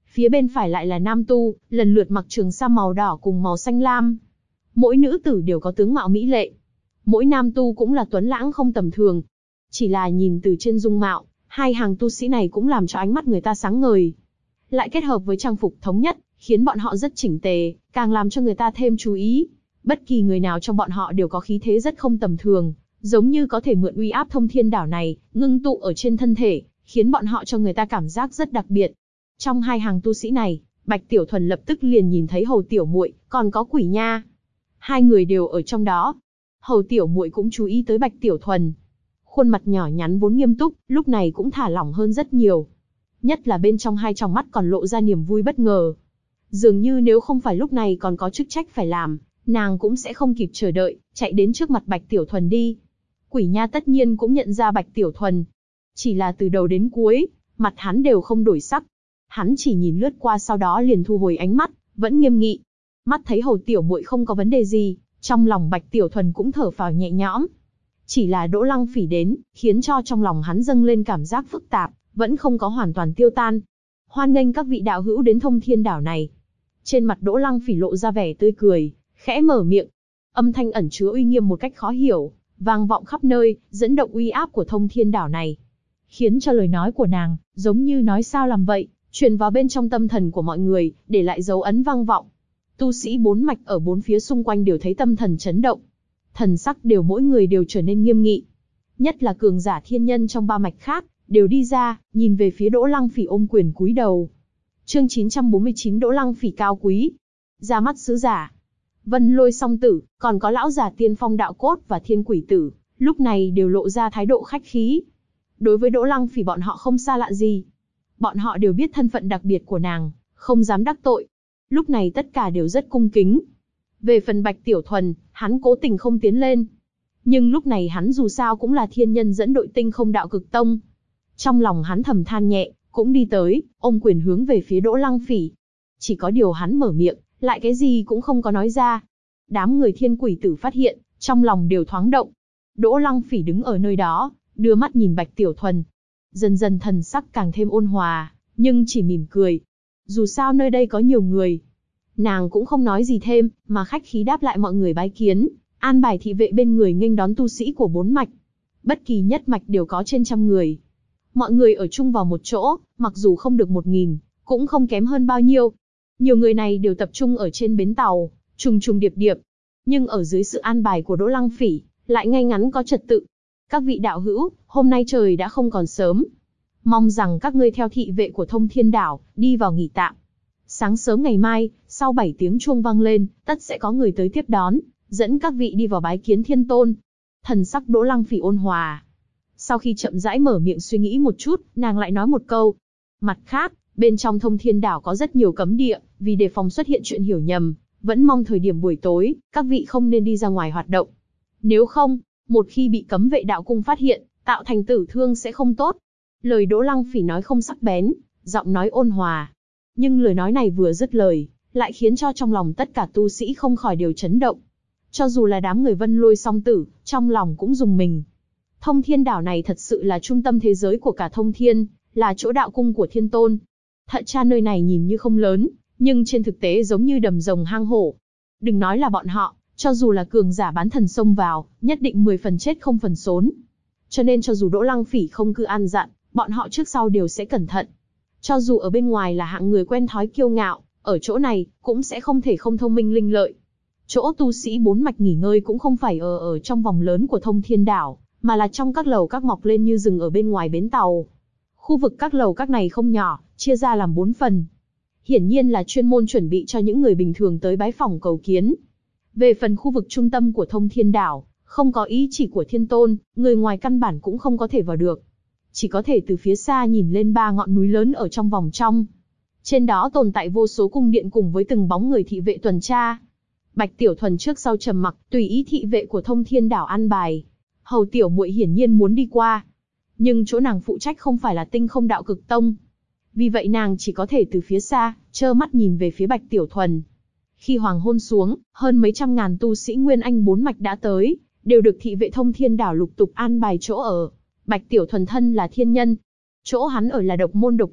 phía bên phải lại là nam tu, lần lượt mặc trường sa màu đỏ cùng màu xanh lam. Mỗi nữ tử đều có tướng mạo mỹ lệ. Mỗi nam tu cũng là tuấn lãng không tầm thường. Chỉ là nhìn từ trên dung mạo, hai hàng tu sĩ này cũng làm cho ánh mắt người ta sáng ngời. Lại kết hợp với trang phục thống nhất, khiến bọn họ rất chỉnh tề, càng làm cho người ta thêm chú ý. Bất kỳ người nào trong bọn họ đều có khí thế rất không tầm thường, giống như có thể mượn uy áp thông thiên đảo này, ngưng tụ ở trên thân thể, khiến bọn họ cho người ta cảm giác rất đặc biệt. Trong hai hàng tu sĩ này, Bạch Tiểu Thuần lập tức liền nhìn thấy Hầu Tiểu Muội, còn có Quỷ Nha. Hai người đều ở trong đó. Hầu Tiểu Muội cũng chú ý tới Bạch Tiểu Thuần. Khuôn mặt nhỏ nhắn vốn nghiêm túc, lúc này cũng thả lỏng hơn rất nhiều. Nhất là bên trong hai tròng mắt còn lộ ra niềm vui bất ngờ. Dường như nếu không phải lúc này còn có chức trách phải làm, nàng cũng sẽ không kịp chờ đợi, chạy đến trước mặt Bạch Tiểu Thuần đi. Quỷ Nha tất nhiên cũng nhận ra Bạch Tiểu Thuần. Chỉ là từ đầu đến cuối, mặt hắn đều không đổi sắc. Hắn chỉ nhìn lướt qua sau đó liền thu hồi ánh mắt, vẫn nghiêm nghị. Mắt thấy Hầu Tiểu Muội không có vấn đề gì, trong lòng Bạch Tiểu Thuần cũng thở phào nhẹ nhõm. Chỉ là Đỗ Lăng Phỉ đến, khiến cho trong lòng hắn dâng lên cảm giác phức tạp, vẫn không có hoàn toàn tiêu tan. Hoan nghênh các vị đạo hữu đến Thông Thiên Đảo này. Trên mặt Đỗ Lăng Phỉ lộ ra vẻ tươi cười, khẽ mở miệng. Âm thanh ẩn chứa uy nghiêm một cách khó hiểu, vang vọng khắp nơi, dẫn động uy áp của Thông Thiên Đảo này. Khiến cho lời nói của nàng, giống như nói sao làm vậy, truyền vào bên trong tâm thần của mọi người, để lại dấu ấn vang vọng. Tu sĩ bốn mạch ở bốn phía xung quanh đều thấy tâm thần chấn động. Thần sắc đều mỗi người đều trở nên nghiêm nghị. Nhất là cường giả thiên nhân trong ba mạch khác, đều đi ra, nhìn về phía Đỗ Lăng Phỉ ôm quyền cúi đầu. Chương 949 Đỗ Lăng Phỉ cao quý. Ra mắt sứ giả. Vân Lôi Song Tử, còn có lão giả Tiên Phong Đạo Cốt và Thiên Quỷ Tử, lúc này đều lộ ra thái độ khách khí. Đối với Đỗ Lăng Phỉ bọn họ không xa lạ gì. Bọn họ đều biết thân phận đặc biệt của nàng, không dám đắc tội. Lúc này tất cả đều rất cung kính. Về phần Bạch Tiểu Thuần, hắn cố tình không tiến lên. Nhưng lúc này hắn dù sao cũng là thiên nhân dẫn đội Tinh Không Đạo Cực Tông. Trong lòng hắn thầm than nhẹ, cũng đi tới, ôm quyền hướng về phía Đỗ Lăng Phỉ. Chỉ có điều hắn mở miệng, lại cái gì cũng không có nói ra. Đám người Thiên Quỷ Tử phát hiện, trong lòng đều thoáng động. Đỗ Lăng Phỉ đứng ở nơi đó, đưa mắt nhìn Bạch Tiểu Thuần. Dần dần thần sắc càng thêm ôn hòa, nhưng chỉ mỉm cười. Dù sao nơi đây có nhiều người. Nàng cũng không nói gì thêm, mà khách khí đáp lại mọi người bái kiến, an bài thị vệ bên người nghênh đón tu sĩ của bốn mạch. Bất kỳ nhất mạch đều có trên 100 người. Mọi người ở chung vào một chỗ, mặc dù không được 1000, cũng không kém hơn bao nhiêu. Nhiều người này đều tập trung ở trên bến tàu, trùng trùng điệp điệp. Nhưng ở dưới sự an bài của Đỗ Lăng Phỉ, lại ngay ngắn có trật tự. Các vị đạo hữu, hôm nay trời đã không còn sớm. Mong rằng các ngươi theo thị vệ của Thông Thiên Đảo, đi vào nghỉ tạm. Sáng sớm ngày mai, sau 7 tiếng chuông vang lên, tất sẽ có người tới tiếp đón, dẫn các vị đi vào bái kiến Thiên Tôn. Thần sắc Đỗ Lăng Phỉ ôn hòa. Sau khi chậm rãi mở miệng suy nghĩ một chút, nàng lại nói một câu. Mặt khác, bên trong Thông Thiên Đảo có rất nhiều cấm địa, vì đề phòng xuất hiện chuyện hiểu nhầm, vẫn mong thời điểm buổi tối, các vị không nên đi ra ngoài hoạt động. Nếu không, một khi bị cấm vệ đạo cung phát hiện, tạo thành tử thương sẽ không tốt. Lời Đỗ Lăng Phỉ nói không sắc bén, giọng nói ôn hòa. Nhưng lời nói này vừa dứt lời, lại khiến cho trong lòng tất cả tu sĩ không khỏi đều chấn động. Cho dù là đám người Vân Lôi Song Tử, trong lòng cũng rùng mình. Thông Thiên Đảo này thật sự là trung tâm thế giới của cả Thông Thiên, là chỗ đạo cung của Thiên Tôn. Thật ra nơi này nhìn như không lớn, nhưng trên thực tế giống như đầm rồng hang hổ. Đừng nói là bọn họ, cho dù là cường giả bán thần xông vào, nhất định 10 phần chết không phần xốn. Cho nên cho dù Đỗ Lăng Phỉ không cứ an dặn, bọn họ trước sau đều sẽ cẩn thận. Cho dù ở bên ngoài là hạng người quen thói kiêu ngạo, ở chỗ này, cũng sẽ không thể không thông minh linh lợi. Chỗ tu sĩ bốn mạch nghỉ ngơi cũng không phải ở trong vòng lớn của Thông Thiên Đảo, mà là trong các lầu các mọc lên như rừng ở bên ngoài bến tàu. Khu vực các lầu các này không nhỏ, chia ra làm 4 phần. Hiển nhiên là chuyên môn chuẩn bị cho những người bình thường tới bái phỏng cầu kiến. Về phần khu vực trung tâm của Thông Thiên Đảo, không có ý chỉ của Thiên Tôn, người ngoài căn bản cũng không có thể vào được. Chỉ có thể từ phía xa nhìn lên 3 ngọn núi lớn ở trong vòng trong. Trên đó tồn tại vô số cung điện cùng với từng bóng người thị vệ tuần tra. Bạch Tiểu Thuần trước sau trầm mặc, tùy ý thị vệ của Thông Thiên Đảo an bài. Hầu Tiểu Muội hiển nhiên muốn đi qua, nhưng chỗ nàng phụ trách không phải là Tinh Không Đạo Cực Tông. Vì vậy nàng chỉ có thể từ phía xa, trơ mắt nhìn về phía Bạch Tiểu Thuần. Khi hoàng hôn xuống, hơn mấy trăm ngàn tu sĩ Nguyên Anh 4 mạch đã tới, đều được thị vệ Thông Thiên Đảo lục tục an bài chỗ ở. Bạch Tiểu Thuần thân là thiên nhân. Chỗ hắn ở là độc môn độc viện,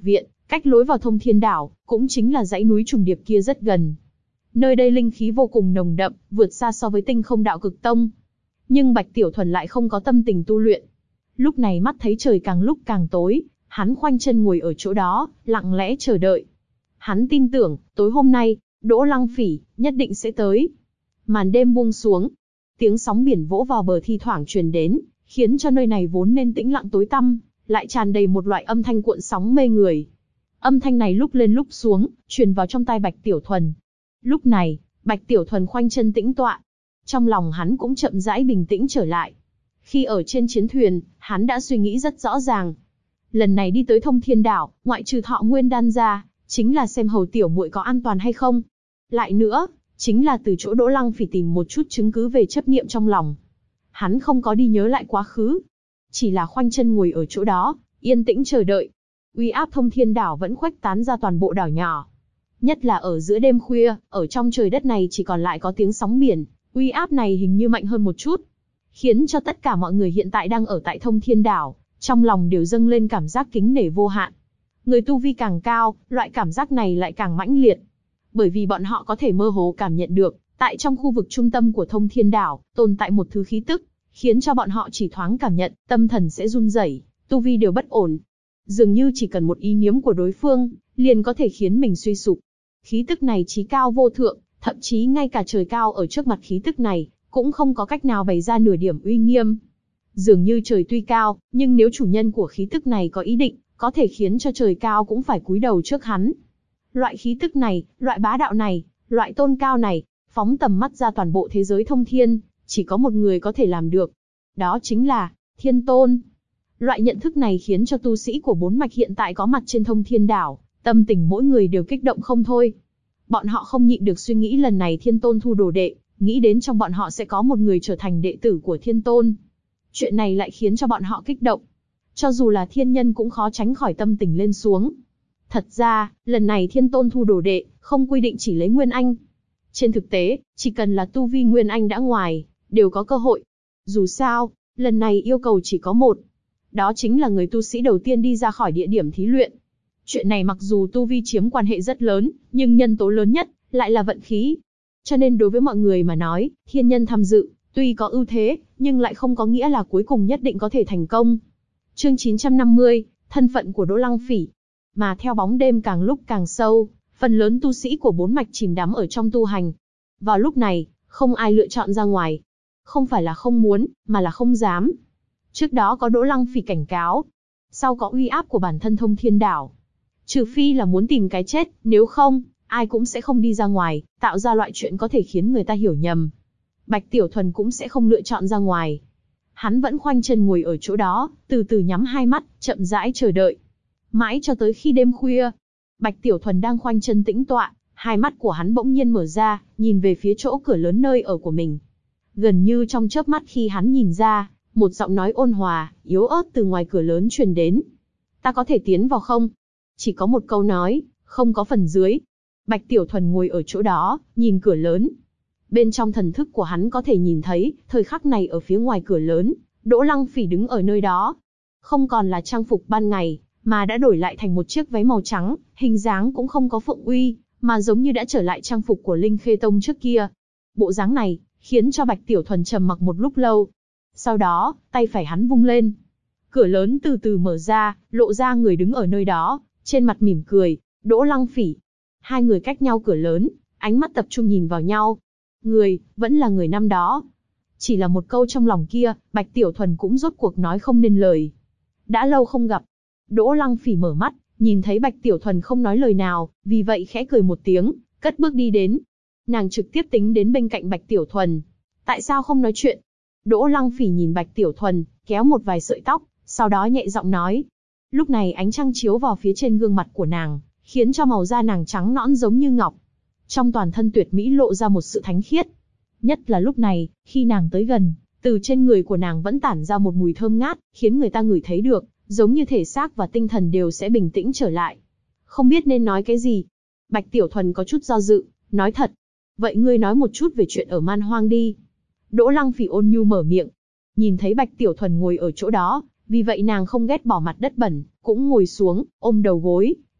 Cách lối vào Thông Thiên Đảo, cũng chính là dãy núi trùng điệp kia rất gần. Nơi đây linh khí vô cùng nồng đậm, vượt xa so với Tinh Không Đạo Cực Tông. Nhưng Bạch Tiểu Thuần lại không có tâm tình tu luyện. Lúc này mắt thấy trời càng lúc càng tối, hắn khoanh chân ngồi ở chỗ đó, lặng lẽ chờ đợi. Hắn tin tưởng, tối hôm nay, Đỗ Lăng Phỉ nhất định sẽ tới. Màn đêm buông xuống, tiếng sóng biển vỗ vào bờ thi thoảng truyền đến, khiến cho nơi này vốn nên tĩnh lặng tối tăm, lại tràn đầy một loại âm thanh cuộn sóng mê người. Âm thanh này lúc lên lúc xuống, truyền vào trong tai Bạch Tiểu Thuần. Lúc này, Bạch Tiểu Thuần khoanh chân tĩnh tọa. Trong lòng hắn cũng chậm rãi bình tĩnh trở lại. Khi ở trên chiến thuyền, hắn đã suy nghĩ rất rõ ràng. Lần này đi tới Thông Thiên Đảo, ngoại trừ Thọ Nguyên Đan ra, chính là xem Hầu tiểu muội có an toàn hay không. Lại nữa, chính là từ chỗ Đỗ Lăng Phỉ tìm một chút chứng cứ về chấp niệm trong lòng. Hắn không có đi nhớ lại quá khứ, chỉ là khoanh chân ngồi ở chỗ đó, yên tĩnh chờ đợi. Uy áp Thông Thiên Đảo vẫn khuếch tán ra toàn bộ đảo nhỏ. Nhất là ở giữa đêm khuya, ở trong trời đất này chỉ còn lại có tiếng sóng biển, uy áp này hình như mạnh hơn một chút, khiến cho tất cả mọi người hiện tại đang ở tại Thông Thiên Đảo, trong lòng đều dâng lên cảm giác kính nể vô hạn. Người tu vi càng cao, loại cảm giác này lại càng mãnh liệt. Bởi vì bọn họ có thể mơ hồ cảm nhận được, tại trong khu vực trung tâm của Thông Thiên Đảo, tồn tại một thứ khí tức, khiến cho bọn họ chỉ thoáng cảm nhận, tâm thần sẽ run rẩy, tu vi đều bất ổn. Dường như chỉ cần một ý niệm của đối phương, liền có thể khiến mình suy sụp. Khí tức này chí cao vô thượng, thậm chí ngay cả trời cao ở trước mặt khí tức này, cũng không có cách nào bày ra nửa điểm uy nghiêm. Dường như trời tuy cao, nhưng nếu chủ nhân của khí tức này có ý định, có thể khiến cho trời cao cũng phải cúi đầu trước hắn. Loại khí tức này, loại bá đạo này, loại tôn cao này, phóng tầm mắt ra toàn bộ thế giới thông thiên, chỉ có một người có thể làm được. Đó chính là Thiên Tôn. Loại nhận thức này khiến cho tu sĩ của bốn mạch hiện tại có mặt trên Thông Thiên Đảo, tâm tình mỗi người đều kích động không thôi. Bọn họ không nhịn được suy nghĩ lần này Thiên Tôn thu đồ đệ, nghĩ đến trong bọn họ sẽ có một người trở thành đệ tử của Thiên Tôn. Chuyện này lại khiến cho bọn họ kích động. Cho dù là thiên nhân cũng khó tránh khỏi tâm tình lên xuống. Thật ra, lần này Thiên Tôn thu đồ đệ, không quy định chỉ lấy Nguyên Anh. Trên thực tế, chỉ cần là tu vi Nguyên Anh đã ngoài, đều có cơ hội. Dù sao, lần này yêu cầu chỉ có một. Đó chính là người tu sĩ đầu tiên đi ra khỏi địa điểm thí luyện. Chuyện này mặc dù tu vi chiếm quan hệ rất lớn, nhưng nhân tố lớn nhất, lại là vận khí. Cho nên đối với mọi người mà nói, thiên nhân tham dự, tuy có ưu thế, nhưng lại không có nghĩa là cuối cùng nhất định có thể thành công. Chương 950, thân phận của Đỗ Lăng Phỉ. Mà theo bóng đêm càng lúc càng sâu, phần lớn tu sĩ của bốn mạch chìm đắm ở trong tu hành. Vào lúc này, không ai lựa chọn ra ngoài. Không phải là không muốn, mà là không dám. Trước đó có Đỗ Lăng Phỉ cảnh cáo, sau có uy áp của bản thân Thông Thiên Đảo. Trừ phi là muốn tìm cái chết, nếu không, ai cũng sẽ không đi ra ngoài, tạo ra loại chuyện có thể khiến người ta hiểu nhầm. Bạch Tiểu Thuần cũng sẽ không lựa chọn ra ngoài. Hắn vẫn khoanh chân ngồi ở chỗ đó, từ từ nhắm hai mắt, chậm rãi chờ đợi. Mãi cho tới khi đêm khuya, Bạch Tiểu Thuần đang khoanh chân tĩnh tọa, hai mắt của hắn bỗng nhiên mở ra, nhìn về phía chỗ cửa lớn nơi ở của mình. Gần như trong chớp mắt khi hắn nhìn ra, một giọng nói ôn hòa, yếu ớt từ ngoài cửa lớn truyền đến. Ta có thể tiến vào không? Chỉ có một câu nói, không có phần dưới. Bạch Tiểu Thuần ngồi ở chỗ đó, nhìn cửa lớn. Bên trong thần thức của hắn có thể nhìn thấy, thời khắc này ở phía ngoài cửa lớn, Đỗ Lăng Phỉ đứng ở nơi đó. Không còn là trang phục ban ngày, mà đã đổi lại thành một chiếc váy màu trắng, hình dáng cũng không có phượng uy, mà giống như đã trở lại trang phục của Linh Khê Tông trước kia. Bộ dáng này, khiến cho Bạch Tiểu Thuần trầm mặc một lúc lâu. Sau đó, tay phải hắn vung lên. Cửa lớn từ từ mở ra, lộ ra người đứng ở nơi đó, trên mặt mỉm cười, Đỗ Lăng Phỉ. Hai người cách nhau cửa lớn, ánh mắt tập trung nhìn vào nhau. Người, vẫn là người năm đó. Chỉ là một câu trong lòng kia, Bạch Tiểu Thuần cũng rốt cuộc nói không nên lời. Đã lâu không gặp. Đỗ Lăng Phỉ mở mắt, nhìn thấy Bạch Tiểu Thuần không nói lời nào, vì vậy khẽ cười một tiếng, cất bước đi đến. Nàng trực tiếp tính đến bên cạnh Bạch Tiểu Thuần. Tại sao không nói chuyện? Đỗ Lăng Phỉ nhìn Bạch Tiểu Thuần, kéo một vài sợi tóc, sau đó nhẹ giọng nói. Lúc này ánh trăng chiếu vào phía trên gương mặt của nàng, khiến cho màu da nàng trắng nõn giống như ngọc. Trong toàn thân tuyệt mỹ lộ ra một sự thánh khiết. Nhất là lúc này, khi nàng tới gần, từ trên người của nàng vẫn tản ra một mùi thơm ngát, khiến người ta ngửi thấy được, giống như thể xác và tinh thần đều sẽ bình tĩnh trở lại. Không biết nên nói cái gì. Bạch Tiểu Thuần có chút do dự, nói thật. Vậy ngươi nói một chút về chuyện ở Man Hoang đi. Đỗ Lăng Phỉ ôn nhu mở miệng. Nhìn thấy Bạch Tiểu Thuần ngồi ở chỗ đó, vì vậy nàng không ghét bỏ mặt đất bẩn, cũng ngồi xuống, ôm đầu gối,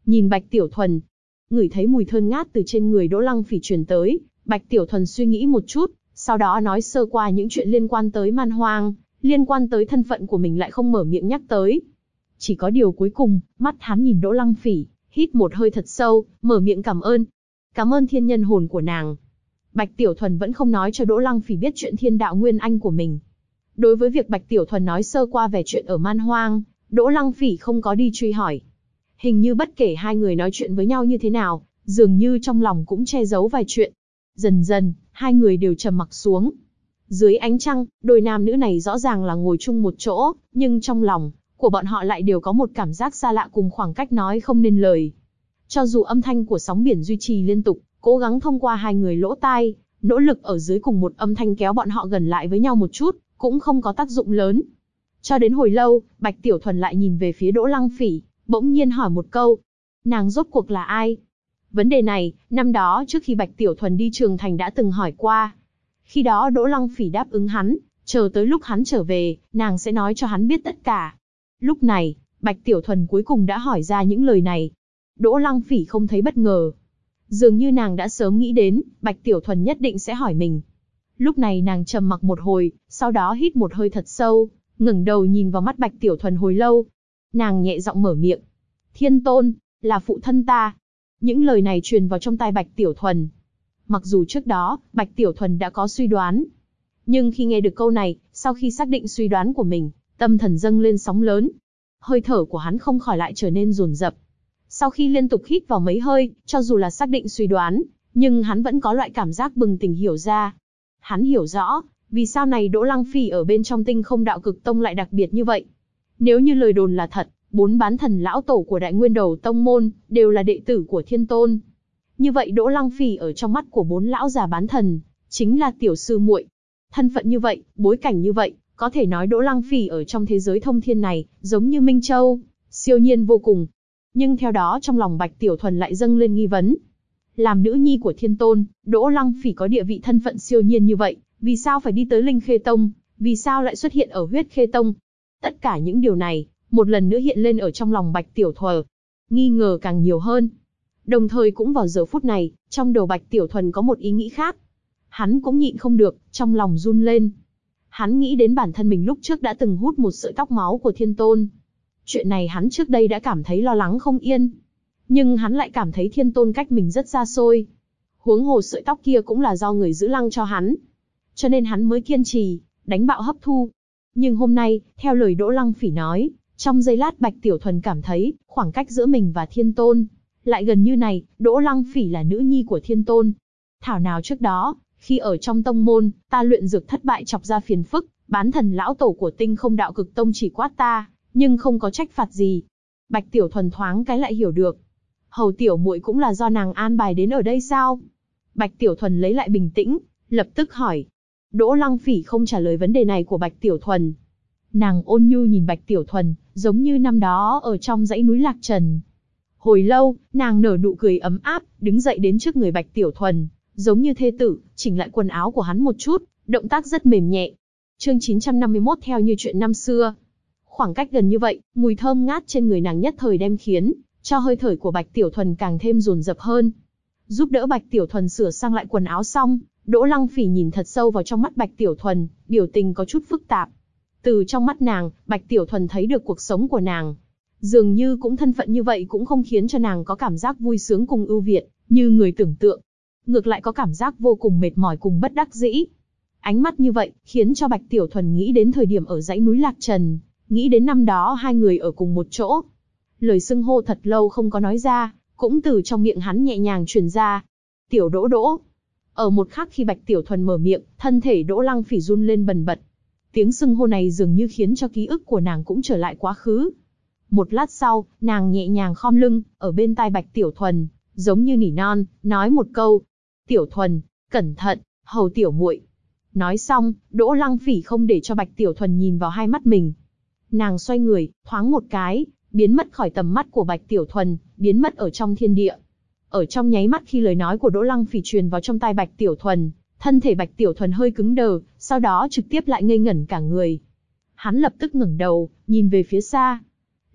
nhìn Bạch Tiểu Thuần. Ngửi thấy mùi thơm ngát từ trên người Đỗ Lăng Phỉ truyền tới, Bạch Tiểu Thuần suy nghĩ một chút, sau đó nói sơ qua những chuyện liên quan tới Man Hoang, liên quan tới thân phận của mình lại không mở miệng nhắc tới. Chỉ có điều cuối cùng, mắt hắn nhìn Đỗ Lăng Phỉ, hít một hơi thật sâu, mở miệng cảm ơn. Cảm ơn thiên nhân hồn của nàng. Bạch Tiểu Thuần vẫn không nói cho Đỗ Lăng Phỉ biết chuyện thiên đạo nguyên anh của mình. Đối với việc Bạch Tiểu Thuần nói sơ qua về chuyện ở Man Hoang, Đỗ Lăng Phỉ không có đi truy hỏi. Hình như bất kể hai người nói chuyện với nhau như thế nào, dường như trong lòng cũng che giấu vài chuyện. Dần dần, hai người đều trầm mặc xuống. Dưới ánh trăng, đôi nam nữ này rõ ràng là ngồi chung một chỗ, nhưng trong lòng của bọn họ lại đều có một cảm giác xa lạ cùng khoảng cách nói không nên lời. Cho dù âm thanh của sóng biển duy trì liên tục, cố gắng thông qua hai người lỗ tai, nỗ lực ở dưới cùng một âm thanh kéo bọn họ gần lại với nhau một chút, cũng không có tác dụng lớn. Cho đến hồi lâu, Bạch Tiểu Thuần lại nhìn về phía Đỗ Lăng Phỉ, bỗng nhiên hỏi một câu. Nàng rốt cuộc là ai? Vấn đề này, năm đó trước khi Bạch Tiểu Thuần đi Trường Thành đã từng hỏi qua. Khi đó Đỗ Lăng Phỉ đáp ứng hắn, chờ tới lúc hắn trở về, nàng sẽ nói cho hắn biết tất cả. Lúc này, Bạch Tiểu Thuần cuối cùng đã hỏi ra những lời này. Đỗ Lăng Phỉ không thấy bất ngờ. Dường như nàng đã sớm nghĩ đến, Bạch Tiểu Thuần nhất định sẽ hỏi mình. Lúc này nàng trầm mặc một hồi, sau đó hít một hơi thật sâu, ngẩng đầu nhìn vào mắt Bạch Tiểu Thuần hồi lâu. Nàng nhẹ giọng mở miệng. Thiên Tôn, là phụ thân ta. Những lời này truyền vào trong tai Bạch Tiểu Thuần. Mặc dù trước đó, Bạch Tiểu Thuần đã có suy đoán. Nhưng khi nghe được câu này, sau khi xác định suy đoán của mình, tâm thần dâng lên sóng lớn. Hơi thở của hắn không khỏi lại trở nên dồn dập. Sau khi liên tục hít vào mấy hơi, cho dù là xác định suy đoán, nhưng hắn vẫn có loại cảm giác bừng tỉnh hiểu ra. Hắn hiểu rõ, vì sao này Đỗ Lăng Phỉ ở bên trong Tinh Không Đạo Cực Tông lại đặc biệt như vậy. Nếu như lời đồn là thật, 4 bán thần lão tổ của Đại Nguyên Đầu Tông Môn, đều là đệ tử của Thiên Tôn. Như vậy Đỗ Lăng Phỉ ở trong mắt của 4 lão già bán thần, chính là tiểu sư muội. Thân phận như vậy, bối cảnh như vậy, có thể nói Đỗ Lăng Phỉ ở trong thế giới thông thiên này, giống như Minh Châu, siêu nhiên vô cùng. Nhưng theo đó trong lòng Bạch Tiểu Thuần lại dâng lên nghi vấn. Làm nữ nhi của Thiên Tôn, Đỗ Lăng Phỉ có địa vị thân phận siêu nhiên như vậy, vì sao phải đi tới Linh Khê Tông, vì sao lại xuất hiện ở Huyết Khê Tông? Tất cả những điều này, một lần nữa hiện lên ở trong lòng Bạch Tiểu Thuần. Nghi ngờ càng nhiều hơn. Đồng thời cũng vào giờ phút này, trong đầu Bạch Tiểu Thuần có một ý nghĩ khác. Hắn cũng nhịn không được, trong lòng run lên. Hắn nghĩ đến bản thân mình lúc trước đã từng hút một sợi tóc máu của Thiên Tôn. Chuyện này hắn trước đây đã cảm thấy lo lắng không yên. Nhưng hắn lại cảm thấy Thiên Tôn cách mình rất xa xôi. Huống hồ sợi tóc kia cũng là do người giữ lăng cho hắn. Cho nên hắn mới kiên trì, đánh bạo hấp thu. Nhưng hôm nay, theo lời Đỗ Lăng Phỉ nói, trong giây lát Bạch Tiểu Thuần cảm thấy, khoảng cách giữa mình và Thiên Tôn lại gần như này. Đỗ Lăng Phỉ là nữ nhi của Thiên Tôn. Thảo nào trước đó, khi ở trong tông môn, ta luyện dược thất bại chọc ra phiền phức, bán thần lão tổ của Tinh Không Đạo Cực Tông chỉ quát ta, nhưng không có trách phạt gì. Bạch Tiểu Thuần thoáng cái lại hiểu được. Hầu tiểu muội cũng là do nàng an bài đến ở đây sao? Bạch Tiểu Thuần lấy lại bình tĩnh, lập tức hỏi. Đỗ Lăng Phỉ không trả lời vấn đề này của Bạch Tiểu Thuần. Nàng ôn nhu nhìn Bạch Tiểu Thuần, giống như năm đó ở trong dãy núi Lạc Trần. Hồi lâu, nàng nở nụ cười ấm áp, đứng dậy đến trước người Bạch Tiểu Thuần, giống như thê tử, chỉnh lại quần áo của hắn một chút, động tác rất mềm nhẹ. Chương 951 theo như chuyện năm xưa. Khoảng cách gần như vậy, mùi thơm ngát trên người nàng nhất thời đem khiến cho hơi thở của Bạch Tiểu Thuần càng thêm dồn dập hơn. Giúp đỡ Bạch Tiểu Thuần sửa sang lại quần áo xong, Đỗ Lăng Phỉ nhìn thật sâu vào trong mắt Bạch Tiểu Thuần, biểu tình có chút phức tạp. Từ trong mắt nàng, Bạch Tiểu Thuần thấy được cuộc sống của nàng. Dường như cũng thân phận như vậy cũng không khiến cho nàng có cảm giác vui sướng cùng ưu việt, như người tưởng tượng. Ngược lại có cảm giác vô cùng mệt mỏi cùng bất đắc dĩ. Ánh mắt như vậy, khiến cho Bạch Tiểu Thuần nghĩ đến thời điểm ở dãy núi Lạc Trần, nghĩ đến năm đó hai người ở cùng một chỗ. Lời xưng hô thật lâu không có nói ra, cũng từ trong miệng hắn nhẹ nhàng truyền ra. Tiểu Đỗ Đỗ. Ở một khắc khi Bạch Tiểu Thuần mở miệng, thân thể Đỗ Lăng Phỉ run lên bần bật. Tiếng xưng hô này dường như khiến cho ký ức của nàng cũng trở lại quá khứ. Một lát sau, nàng nhẹ nhàng khom lưng, ở bên tai Bạch Tiểu Thuần, giống như nỉ non, nói một câu. Tiểu Thuần, cẩn thận, hầu tiểu muội. Nói xong, Đỗ Lăng Phỉ không để cho Bạch Tiểu Thuần nhìn vào hai mắt mình. Nàng xoay người, thoáng một cái, biến mất khỏi tầm mắt của Bạch Tiểu Thuần, biến mất ở trong thiên địa. Ở trong nháy mắt khi lời nói của Đỗ Lăng Phỉ truyền vào trong tai Bạch Tiểu Thuần, thân thể Bạch Tiểu Thuần hơi cứng đờ, sau đó trực tiếp lại ngây ngẩn cả người. Hắn lập tức ngẩng đầu, nhìn về phía xa.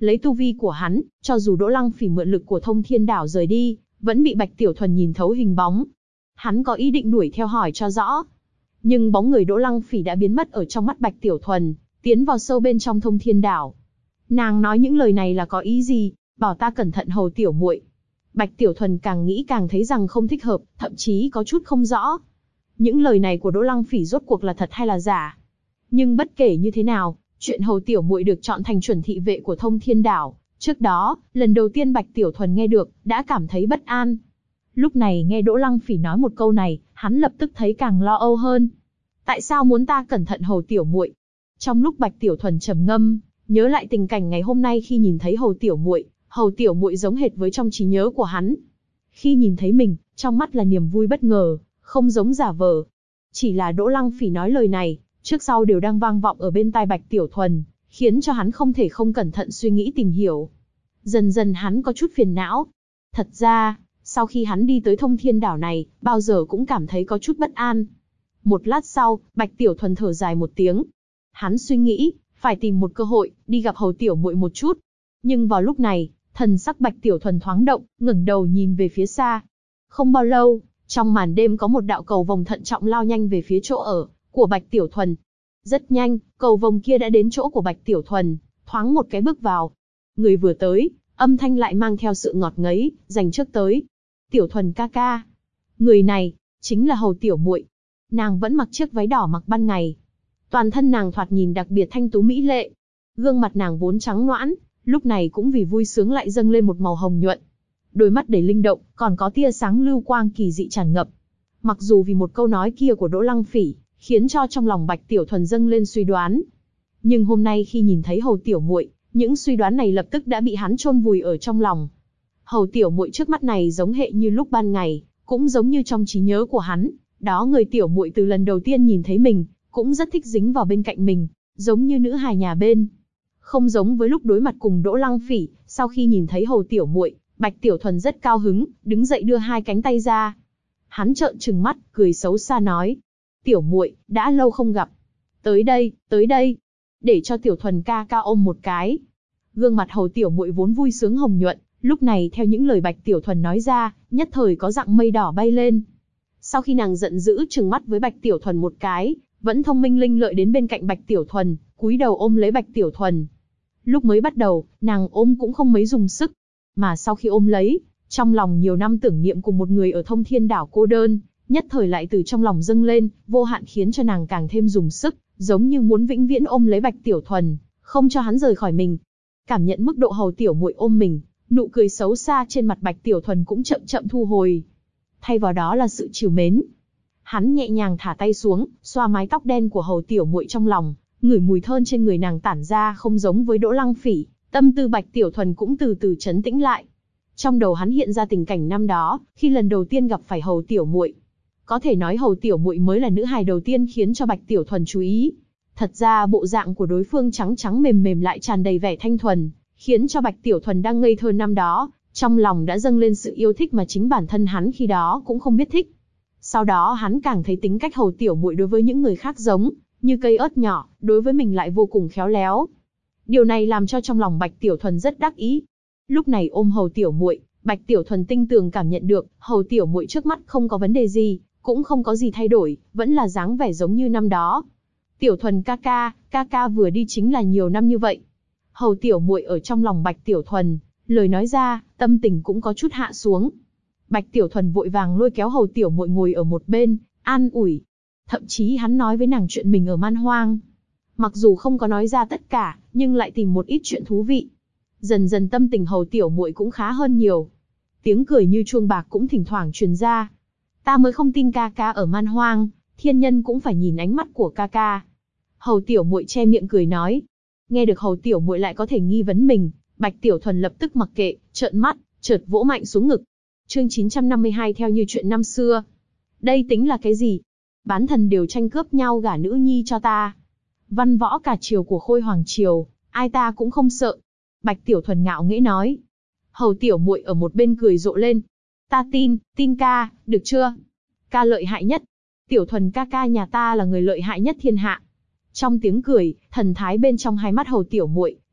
Lấy tu vi của hắn, cho dù Đỗ Lăng Phỉ mượn lực của Thông Thiên Đảo rời đi, vẫn bị Bạch Tiểu Thuần nhìn thấu hình bóng. Hắn có ý định đuổi theo hỏi cho rõ. Nhưng bóng người Đỗ Lăng Phỉ đã biến mất ở trong mắt Bạch Tiểu Thuần, tiến vào sâu bên trong Thông Thiên Đảo. Nàng nói những lời này là có ý gì? Bảo ta cẩn thận hầu tiểu muội. Bạch Tiểu Thuần càng nghĩ càng thấy rằng không thích hợp, thậm chí có chút không rõ. Những lời này của Đỗ Lăng Phỉ rốt cuộc là thật hay là giả? Nhưng bất kể như thế nào, chuyện hầu tiểu muội được chọn thành chuẩn thị vệ của Thông Thiên Đảo, trước đó, lần đầu tiên Bạch Tiểu Thuần nghe được, đã cảm thấy bất an. Lúc này nghe Đỗ Lăng Phỉ nói một câu này, hắn lập tức thấy càng lo âu hơn. Tại sao muốn ta cẩn thận hầu tiểu muội? Trong lúc Bạch Tiểu Thuần trầm ngâm, nhớ lại tình cảnh ngày hôm nay khi nhìn thấy hầu tiểu muội giống hệt với trong trí nhớ của hắn. Khi nhìn thấy mình, trong mắt là niềm vui bất ngờ, không giống giả vờ. Chỉ là Đỗ Lăng Phỉ nói lời này, trước sau đều đang vang vọng ở bên tai Bạch Tiểu Thuần, khiến cho hắn không thể không cẩn thận suy nghĩ tìm hiểu. Dần dần hắn có chút phiền não. Thật ra, sau khi hắn đi tới Thông Thiên Đảo này, bao giờ cũng cảm thấy có chút bất an. Một lát sau, Bạch Tiểu Thuần thở dài một tiếng. Hắn suy nghĩ, phải tìm một cơ hội, đi gặp hầu tiểu muội một chút. Nhưng vào lúc này, thần sắc Bạch Tiểu Thuần thoáng động, ngẩng đầu nhìn về phía xa. Không bao lâu, trong màn đêm có một đạo cầu vồng thận trọng lao nhanh về phía chỗ ở của Bạch Tiểu Thuần. Rất nhanh, cầu vồng kia đã đến chỗ của Bạch Tiểu Thuần, thoáng một cái bước vào. Người vừa tới, âm thanh lại mang theo sự ngọt ngấy, dành trước tới. Tiểu Thuần ca ca. Người này, chính là hầu tiểu muội. Nàng vẫn mặc chiếc váy đỏ mặc ban ngày. Toàn thân nàng thoạt nhìn đặc biệt thanh tú mỹ lệ. Gương mặt nàng vốn trắng nõn, lúc này cũng vì vui sướng lại dâng lên một màu hồng nhuận. Đôi mắt đầy linh động, còn có tia sáng lưu quang kỳ dị tràn ngập. Mặc dù vì một câu nói kia của Đỗ Lăng Phỉ, khiến cho trong lòng Bạch Tiểu Thuần dâng lên suy đoán. Nhưng hôm nay khi nhìn thấy hầu tiểu muội, những suy đoán này lập tức đã bị hắn chôn vùi ở trong lòng. Hầu tiểu muội trước mắt này giống hệ như lúc ban ngày, cũng giống như trong trí nhớ của hắn, đó người tiểu muội từ lần đầu tiên nhìn thấy mình, cũng rất thích dính vào bên cạnh mình, giống như nữ hài nhà bên. Không giống với lúc đối mặt cùng Đỗ Lăng Phỉ, sau khi nhìn thấy hầu tiểu muội, Bạch Tiểu Thuần rất cao hứng, đứng dậy đưa hai cánh tay ra. Hắn trợn trừng mắt, cười xấu xa nói: "Tiểu muội, đã lâu không gặp. Tới đây, để cho Tiểu Thuần ca ca ôm một cái." Gương mặt hầu tiểu muội vốn vui sướng hồng nhuận, lúc này theo những lời Bạch Tiểu Thuần nói ra, nhất thời có dạng mây đỏ bay lên. Sau khi nàng giận dữ trừng mắt với Bạch Tiểu Thuần một cái, vẫn thông minh linh lợi đến bên cạnh Bạch Tiểu Thuần, cúi đầu ôm lấy Bạch Tiểu Thuần. Lúc mới bắt đầu, nàng ôm cũng không mấy dùng sức, mà sau khi ôm lấy, trong lòng nhiều năm tưởng niệm cùng một người ở Thông Thiên Đảo cô đơn, nhất thời lại từ trong lòng dâng lên, vô hạn khiến cho nàng càng thêm dùng sức, giống như muốn vĩnh viễn ôm lấy Bạch Tiểu Thuần, không cho hắn rời khỏi mình. Cảm nhận mức độ hầu tiểu muội ôm mình, nụ cười xấu xa trên mặt Bạch Tiểu Thuần cũng chậm chậm thu hồi. Thay vào đó là sự trìu mến. Hắn nhẹ nhàng thả tay xuống, xoa mái tóc đen của hầu tiểu muội trong lòng, ngửi mùi thơm trên người nàng tản ra không giống với Đỗ Lăng Phỉ, tâm tư Bạch Tiểu Thuần cũng từ từ trấn tĩnh lại. Trong đầu hắn hiện ra tình cảnh năm đó, khi lần đầu tiên gặp phải hầu tiểu muội. Có thể nói hầu tiểu muội mới là nữ hài đầu tiên khiến cho Bạch Tiểu Thuần chú ý. Thật ra bộ dạng của đối phương trắng trắng mềm mềm lại tràn đầy vẻ thanh thuần, khiến cho Bạch Tiểu Thuần đang ngây thơ năm đó, trong lòng đã dâng lên sự yêu thích mà chính bản thân hắn khi đó cũng không biết thích. Sau đó hắn càng thấy tính cách hầu tiểu muội đối với những người khác giống như cây ớt nhỏ, đối với mình lại vô cùng khéo léo. Điều này làm cho trong lòng Bạch Tiểu Thuần rất đắc ý. Lúc này ôm hầu tiểu muội, Bạch Tiểu Thuần tinh tường cảm nhận được, hầu tiểu muội trước mắt không có vấn đề gì, cũng không có gì thay đổi, vẫn là dáng vẻ giống như năm đó. Tiểu Thuần ca ca vừa đi chính là nhiều năm như vậy. Hầu tiểu muội ở trong lòng Bạch Tiểu Thuần, lời nói ra, tâm tình cũng có chút hạ xuống. Bạch Tiểu Thuần vội vàng lôi kéo hầu tiểu muội ngồi ở một bên, an ủi. Thậm chí hắn nói với nàng chuyện mình ở Man Hoang. Mặc dù không có nói ra tất cả, nhưng lại tìm một ít chuyện thú vị. Dần dần tâm tình hầu tiểu muội cũng khá hơn nhiều. Tiếng cười như chuông bạc cũng thỉnh thoảng truyền ra. Ta mới không tin ca ca ở Man Hoang, thiên nhân cũng phải nhìn ánh mắt của ca ca. Hầu tiểu muội che miệng cười nói. Nghe được hầu tiểu muội lại có thể nghi vấn mình, Bạch Tiểu Thuần lập tức mặc kệ, trợn mắt, chợt vỗ mạnh xuống ngực. Chương 952 theo như chuyện năm xưa. Đây tính là cái gì? Bán thần đều tranh cướp nhau gả nữ nhi cho ta. Văn võ cả triều của Khôi Hoàng triều, ai ta cũng không sợ. Bạch Tiểu Thuần ngạo nghễ nói. Hầu tiểu muội ở một bên cười rộ lên. Ta tin ca, được chưa? Ca lợi hại nhất. Tiểu Thuần ca ca nhà ta là người lợi hại nhất thiên hạ. Trong tiếng cười, thần thái bên trong hai mắt hầu tiểu muội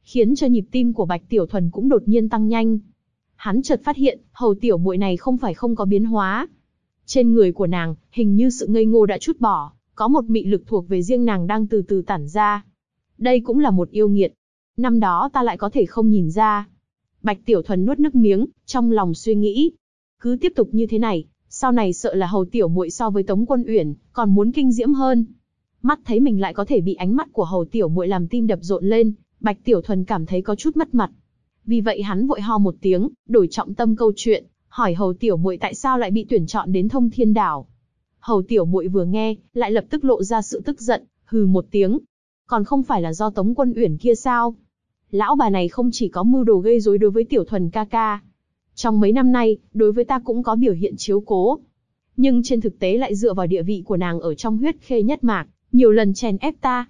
khiến cho nhịp tim của Bạch Tiểu Thuần cũng đột nhiên tăng nhanh. Hắn chợt phát hiện, hầu tiểu muội này không phải không có biến hóa. Trên người của nàng, hình như sự ngây ngô đã trút bỏ, có một mị lực thuộc về riêng nàng đang từ từ tản ra. Đây cũng là một yêu nghiệt. Năm đó ta lại có thể không nhìn ra. Bạch Tiểu Thuần nuốt nước miếng, trong lòng suy nghĩ. Cứ tiếp tục như thế này, sau này sợ là hầu tiểu muội so với Tống Quân Uyển còn muốn kinh diễm hơn. Mắt thấy mình lại có thể bị ánh mắt của hầu tiểu muội làm tim đập rộn lên, Bạch Tiểu Thuần cảm thấy có chút mất mặt. Vì vậy hắn vội ho một tiếng, đổi trọng tâm câu chuyện, hỏi hầu tiểu muội tại sao lại bị tuyển chọn đến Thông Thiên Đảo. Hầu tiểu muội vừa nghe, lại lập tức lộ ra sự tức giận, hừ một tiếng. Còn không phải là do Tống Quân Uyển kia sao? Lão bà này không chỉ có mưu đồ gây rối đối với Tiểu Thuần ca ca. Trong mấy năm nay, đối với ta cũng có biểu hiện chiếu cố. Nhưng trên thực tế lại dựa vào địa vị của nàng ở trong huyết khê nhất mạc, nhiều lần chèn ép ta.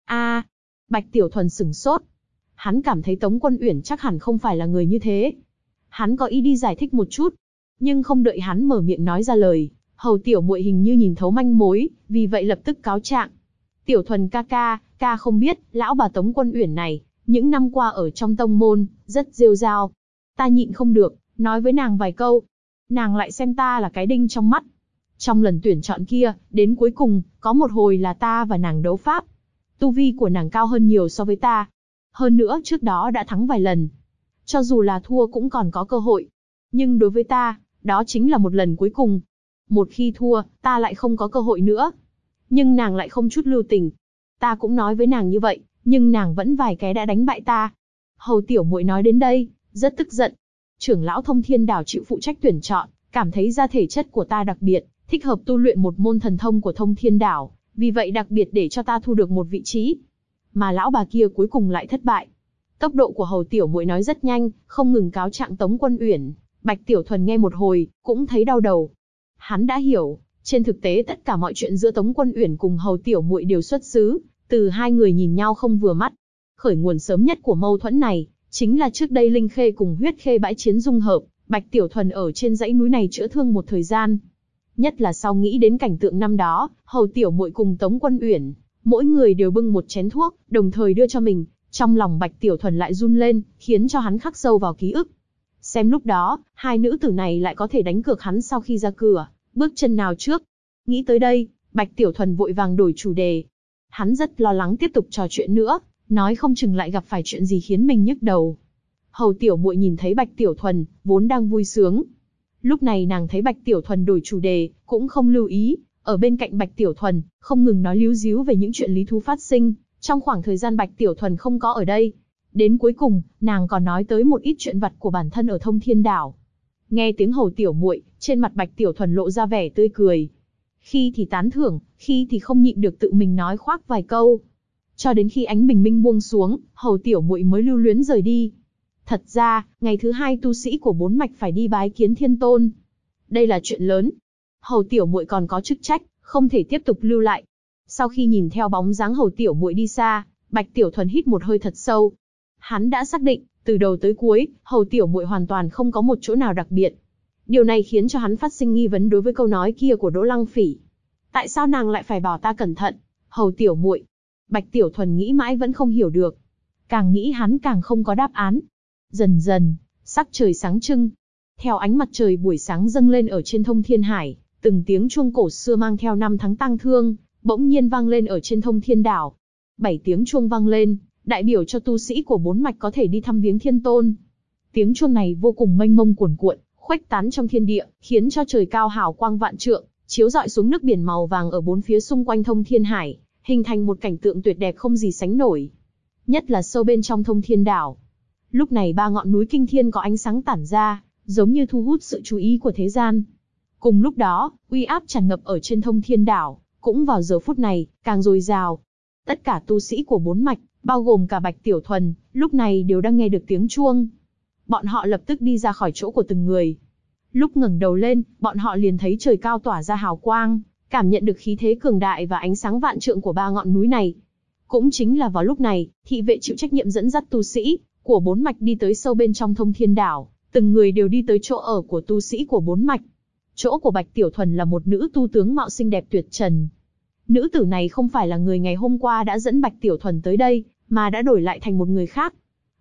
Bạch Tiểu Thuần sửng sốt. Hắn cảm thấy Tống Quân Uyển chắc hẳn không phải là người như thế. Hắn có ý đi giải thích một chút, nhưng không đợi hắn mở miệng nói ra lời, hầu tiểu muội hình như nhìn thấu manh mối, vì vậy lập tức cáo trạng. Tiểu Thuần ca ca không biết, lão bà Tống Quân Uyển này, những năm qua ở trong tông môn, rất rêu rao. Ta nhịn không được, nói với nàng vài câu. Nàng lại xem ta là cái đinh trong mắt. Trong lần tuyển chọn kia, đến cuối cùng, có một hồi là ta và nàng đấu pháp. Tu vi của nàng cao hơn nhiều so với ta. Hơn nữa trước đó đã thắng vài lần. Cho dù là thua cũng còn có cơ hội. Nhưng đối với ta, đó chính là một lần cuối cùng. Một khi thua, ta lại không có cơ hội nữa. Nhưng nàng lại không chút lưu tình. Ta cũng nói với nàng như vậy, nhưng nàng vẫn vài cái đã đánh bại ta. Hầu tiểu muội nói đến đây, rất tức giận. Trưởng lão Thông Thiên Đảo chịu phụ trách tuyển chọn, cảm thấy ra thể chất của ta đặc biệt, thích hợp tu luyện một môn thần thông của Thông Thiên Đảo, vì vậy đặc biệt để cho ta thu được một vị trí. Mà lão bà kia cuối cùng lại thất bại. Tốc độ của hầu tiểu muội nói rất nhanh, không ngừng cáo trạng Tống Quân Uyển. Bạch Tiểu Thuần nghe một hồi, cũng thấy đau đầu. Hắn đã hiểu, trên thực tế tất cả mọi chuyện giữa Tống Quân Uyển cùng hầu tiểu muội đều xuất xứ từ hai người nhìn nhau không vừa mắt. Khởi nguồn sớm nhất của mâu thuẫn này, chính là trước đây Linh Khê cùng Huyết Khê bãi chiến dung hợp, Bạch Tiểu Thuần ở trên dãy núi này chữa thương một thời gian. Nhất là sau nghĩ đến cảnh tượng năm đó, hầu tiểu muội cùng Tống Quân Uyển, mỗi người đều bưng một chén thuốc, đồng thời đưa cho mình, trong lòng Bạch Tiểu Thuần lại run lên, khiến cho hắn khắc sâu vào ký ức. Xem lúc đó, hai nữ tử này lại có thể đánh cược hắn sau khi ra cửa, bước chân nào trước. Nghĩ tới đây, Bạch Tiểu Thuần vội vàng đổi chủ đề. Hắn rất lo lắng tiếp tục trò chuyện nữa, nói không chừng lại gặp phải chuyện gì khiến mình nhức đầu. Hầu tiểu muội nhìn thấy Bạch Tiểu Thuần, vốn đang vui sướng. Lúc này nàng thấy Bạch Tiểu Thuần đổi chủ đề, cũng không lưu ý, ở bên cạnh Bạch Tiểu Thuần, không ngừng nói líu díu về những chuyện lý thú phát sinh, trong khoảng thời gian Bạch Tiểu Thuần không có ở đây. Đến cuối cùng, nàng còn nói tới một ít chuyện vặt của bản thân ở Thông Thiên Đảo. Nghe tiếng hầu tiểu muội, trên mặt Bạch Tiểu Thuần lộ ra vẻ tươi cười. Khi thì tán thưởng, khi thì không nhịn được tự mình nói khoác vài câu. Cho đến khi ánh bình minh buông xuống, hầu tiểu muội mới lưu luyến rời đi. Thật ra, ngày thứ hai tu sĩ của bốn mạch phải đi bái kiến Thiên Tôn. Đây là chuyện lớn. Hầu tiểu muội còn có chức trách, không thể tiếp tục lưu lại. Sau khi nhìn theo bóng dáng hầu tiểu muội đi xa, Bạch Tiểu Thuần hít một hơi thật sâu. Hắn đã xác định, từ đầu tới cuối, hầu tiểu muội hoàn toàn không có một chỗ nào đặc biệt. Điều này khiến cho hắn phát sinh nghi vấn đối với câu nói kia của Đỗ Lăng Phỉ. Tại sao nàng lại phải bảo ta cẩn thận? Hầu tiểu muội. Bạch Tiểu Thuần nghĩ mãi vẫn không hiểu được. Càng nghĩ hắn càng không có đáp án. Dần dần, sắc trời sáng trưng. Theo ánh mặt trời buổi sáng dâng lên ở trên Thông Thiên Hải, từng tiếng chuông cổ xưa mang theo năm tháng tang thương, bỗng nhiên vang lên ở trên Thông Thiên Đảo. 7 tiếng chuông vang lên, đại biểu cho tu sĩ của bốn mạch có thể đi thăm viếng Thiên Tôn. Tiếng chuông này vô cùng mênh mông cuồn cuộn, khuếch tán trong thiên địa, khiến cho trời cao hào quang vạn trượng, chiếu rọi xuống nước biển màu vàng ở bốn phía xung quanh Thông Thiên Hải, hình thành một cảnh tượng tuyệt đẹp không gì sánh nổi. Nhất là sâu bên trong Thông Thiên Đảo. Lúc này 3 ngọn núi kinh thiên có ánh sáng tản ra, giống như thu hút sự chú ý của thế gian. Cùng lúc đó, uy áp tràn ngập ở trên Thông Thiên Đảo, cũng vào giờ phút này, càng dồi dào. Tất cả tu sĩ của bốn mạch, bao gồm cả Bạch Tiểu Thuần, lúc này đều đang nghe được tiếng chuông. Bọn họ lập tức đi ra khỏi chỗ của từng người. Lúc ngẩng đầu lên, bọn họ liền thấy trời cao tỏa ra hào quang, cảm nhận được khí thế cường đại và ánh sáng vạn trượng của 3 ngọn núi này. Cũng chính là vào lúc này, thị vệ chịu trách nhiệm dẫn dắt tu sĩ của bốn mạch đi tới sâu bên trong Thông Thiên Đảo, từng người đều đi tới chỗ ở của tu sĩ của bốn mạch. Chỗ của Bạch Tiểu Thuần là một nữ tu tướng mạo xinh đẹp tuyệt trần. Nữ tử này không phải là người ngày hôm qua đã dẫn Bạch Tiểu Thuần tới đây, mà đã đổi lại thành một người khác.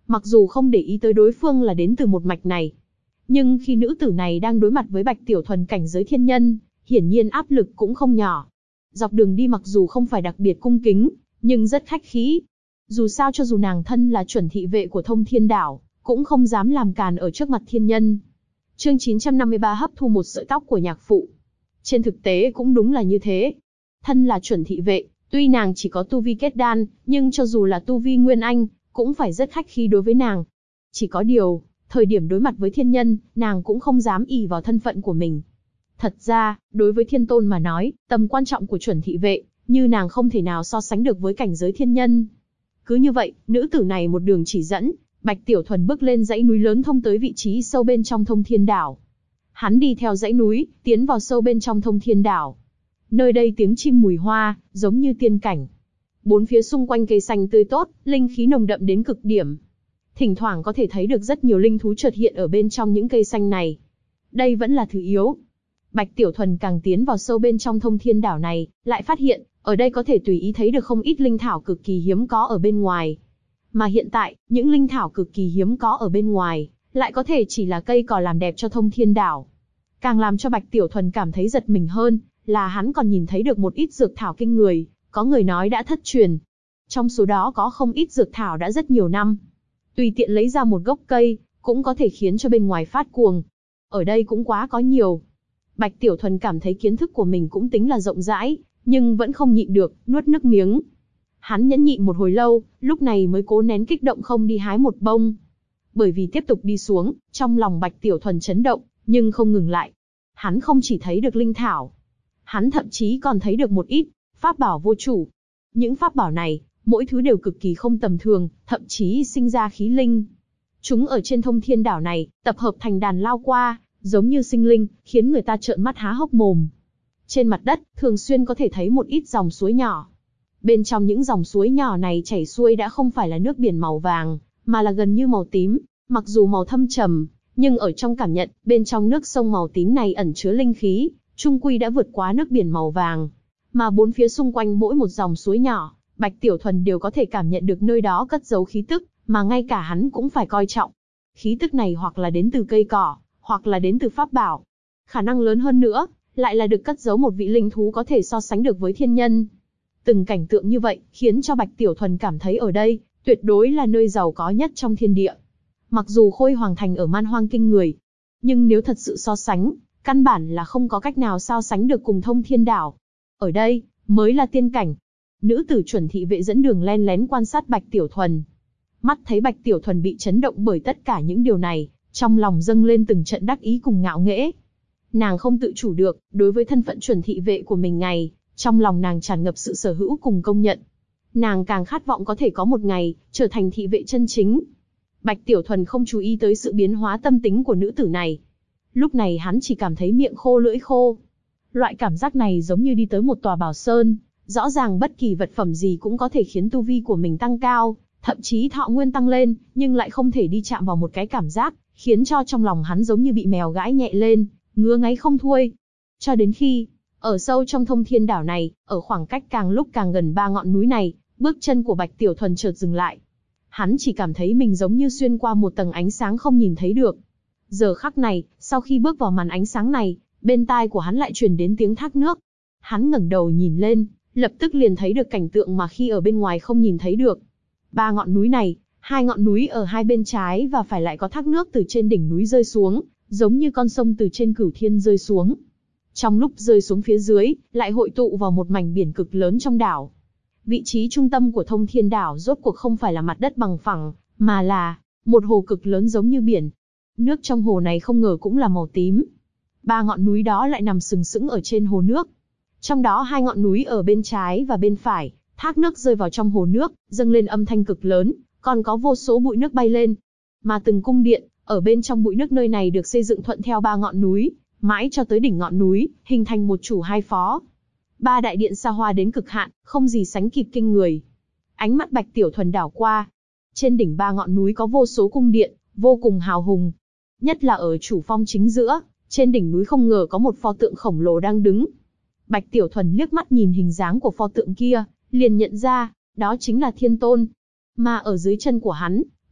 Mặc dù không để ý tới đối phương là đến từ một mạch này, nhưng khi nữ tử này đang đối mặt với Bạch Tiểu Thuần cảnh giới thiên nhân, hiển nhiên áp lực cũng không nhỏ. Dọc đường đi mặc dù không phải đặc biệt cung kính, nhưng rất khách khí. Dù sao cho dù nàng thân là chuẩn thị vệ của Thông Thiên Đảo, cũng không dám làm càn ở trước mặt thiên nhân. Chương 953 hấp thu một sợi tóc của nhạc phụ. Trên thực tế cũng đúng là như thế. Thân là chuẩn thị vệ, tuy nàng chỉ có tu vi kết đan, nhưng cho dù là tu vi nguyên anh, cũng phải rất khách khí đối với nàng. Chỉ có điều, thời điểm đối mặt với thiên nhân, nàng cũng không dám ỷ vào thân phận của mình. Thật ra, đối với thiên tôn mà nói, tầm quan trọng của chuẩn thị vệ, như nàng không thể nào so sánh được với cảnh giới thiên nhân. Cứ như vậy, nữ tử này một đường chỉ dẫn, Bạch Tiểu Thuần bước lên dãy núi lớn thông tới vị trí sâu bên trong Thông Thiên Đảo. Hắn đi theo dãy núi, tiến vào sâu bên trong Thông Thiên Đảo. Nơi đây tiếng chim mùi hoa, giống như tiên cảnh. Bốn phía xung quanh cây xanh tươi tốt, linh khí nồng đậm đến cực điểm. Thỉnh thoảng có thể thấy được rất nhiều linh thú chợt hiện ở bên trong những cây xanh này. Đây vẫn là thứ yếu. Bạch Tiểu Thuần càng tiến vào sâu bên trong Thông Thiên Đảo này, lại phát hiện, ở đây có thể tùy ý thấy được không ít linh thảo cực kỳ hiếm có ở bên ngoài. Mà hiện tại, những linh thảo cực kỳ hiếm có ở bên ngoài, lại có thể chỉ là cây cỏ làm đẹp cho Thông Thiên Đảo. Càng làm cho Bạch Tiểu Thuần cảm thấy giật mình hơn, là hắn còn nhìn thấy được một ít dược thảo kinh người, có người nói đã thất truyền. Trong số đó có không ít dược thảo đã rất nhiều năm. Tùy tiện lấy ra một gốc cây, cũng có thể khiến cho bên ngoài phát cuồng. Ở đây cũng quá có nhiều. Bạch Tiểu Thuần cảm thấy kiến thức của mình cũng tính là rộng rãi, nhưng vẫn không nhịn được, nuốt nước miếng. Hắn nhẫn nhịn một hồi lâu, lúc này mới cố nén kích động không đi hái một bông. Bởi vì tiếp tục đi xuống, trong lòng Bạch Tiểu Thuần chấn động, nhưng không ngừng lại. Hắn không chỉ thấy được linh thảo, hắn thậm chí còn thấy được một ít pháp bảo vô chủ. Những pháp bảo này, mỗi thứ đều cực kỳ không tầm thường, thậm chí sinh ra khí linh. Chúng ở trên Thông Thiên Đảo này, tập hợp thành đàn lao qua, giống như sinh linh, khiến người ta trợn mắt há hốc mồm. Trên mặt đất, thường xuyên có thể thấy một ít dòng suối nhỏ. Bên trong những dòng suối nhỏ này chảy xuôi đã không phải là nước biển màu vàng, mà là gần như màu tím, mặc dù màu thâm trầm, nhưng ở trong cảm nhận, bên trong nước sông màu tím này ẩn chứa linh khí, chung quy đã vượt quá nước biển màu vàng. Mà bốn phía xung quanh mỗi một dòng suối nhỏ, Bạch Tiểu Thuần đều có thể cảm nhận được nơi đó cất giấu khí tức, mà ngay cả hắn cũng phải coi trọng. Khí tức này hoặc là đến từ cây cỏ, hoặc là đến từ pháp bảo. Khả năng lớn hơn nữa, lại là được cất giấu một vị linh thú có thể so sánh được với thiên nhân. Từng cảnh tượng như vậy, khiến cho Bạch Tiểu Thuần cảm thấy ở đây, tuyệt đối là nơi giàu có nhất trong thiên địa. Mặc dù Khôi Hoàng Thành ở Man Hoang kinh người, nhưng nếu thật sự so sánh, căn bản là không có cách nào so sánh được cùng Thông Thiên Đảo. Ở đây, mới là tiên cảnh. Nữ tử chuẩn thị vệ dẫn đường len lén quan sát Bạch Tiểu Thuần. Mắt thấy Bạch Tiểu Thuần bị chấn động bởi tất cả những điều này, trong lòng dâng lên từng trận đắc ý cùng ngạo nghễ. Nàng không tự chủ được, đối với thân phận chuẩn thị vệ của mình ngày, trong lòng nàng tràn ngập sự sở hữu cùng công nhận. Nàng càng khát vọng có thể có một ngày, trở thành thị vệ chân chính. Bạch Tiểu Thuần không chú ý tới sự biến hóa tâm tính của nữ tử này. Lúc này hắn chỉ cảm thấy miệng khô lưỡi khô. Loại cảm giác này giống như đi tới một tòa bảo sơn, rõ ràng bất kỳ vật phẩm gì cũng có thể khiến tu vi của mình tăng cao, thậm chí thọ nguyên tăng lên, nhưng lại không thể đi chạm vào một cái cảm giác, khiến cho trong lòng hắn giống như bị mèo gãi nhẹ lên, ngứa ngáy không thuôi. Cho đến khi, ở sâu trong Thông Thiên Đảo này, ở khoảng cách càng lúc càng gần ba ngọn núi này, bước chân của Bạch Tiểu Thuần chợt dừng lại. Hắn chỉ cảm thấy mình giống như xuyên qua một tầng ánh sáng không nhìn thấy được. Giờ khắc này, sau khi bước vào màn ánh sáng này, bên tai của hắn lại truyền đến tiếng thác nước. Hắn ngẩng đầu nhìn lên, lập tức liền thấy được cảnh tượng mà khi ở bên ngoài không nhìn thấy được. Ba ngọn núi này, hai ngọn núi ở hai bên trái và phải lại có thác nước từ trên đỉnh núi rơi xuống, giống như con sông từ trên cửu thiên rơi xuống. Trong lúc rơi xuống phía dưới, lại hội tụ vào một mảnh biển cực lớn trong đảo. Vị trí trung tâm của Thông Thiên Đảo rốt cuộc không phải là mặt đất bằng phẳng, mà là một hồ cực lớn giống như biển. Nước trong hồ này không ngờ cũng là màu tím. Ba ngọn núi đó lại nằm sừng sững ở trên hồ nước. Trong đó hai ngọn núi ở bên trái và bên phải, thác nước rơi vào trong hồ nước, dâng lên âm thanh cực lớn, còn có vô số bụi nước bay lên. Mà từng cung điện, ở bên trong bụi nước nơi này được xây dựng thuận theo ba ngọn núi, mãi cho tới đỉnh ngọn núi, hình thành một chủ hai phó. Ba đại điện xa hoa đến cực hạn, không gì sánh kịp kinh người. Ánh mắt Bạch Tiểu Thuần đảo qua. Trên đỉnh ba ngọn núi có vô số cung điện, vô cùng hào hùng. Nhất là ở chủ phong chính giữa, trên đỉnh núi không ngờ có một pho tượng khổng lồ đang đứng. Bạch Tiểu Thuần liếc mắt nhìn hình dáng của pho tượng kia, liền nhận ra, đó chính là Thiên Tôn. Mà ở dưới chân của hắn,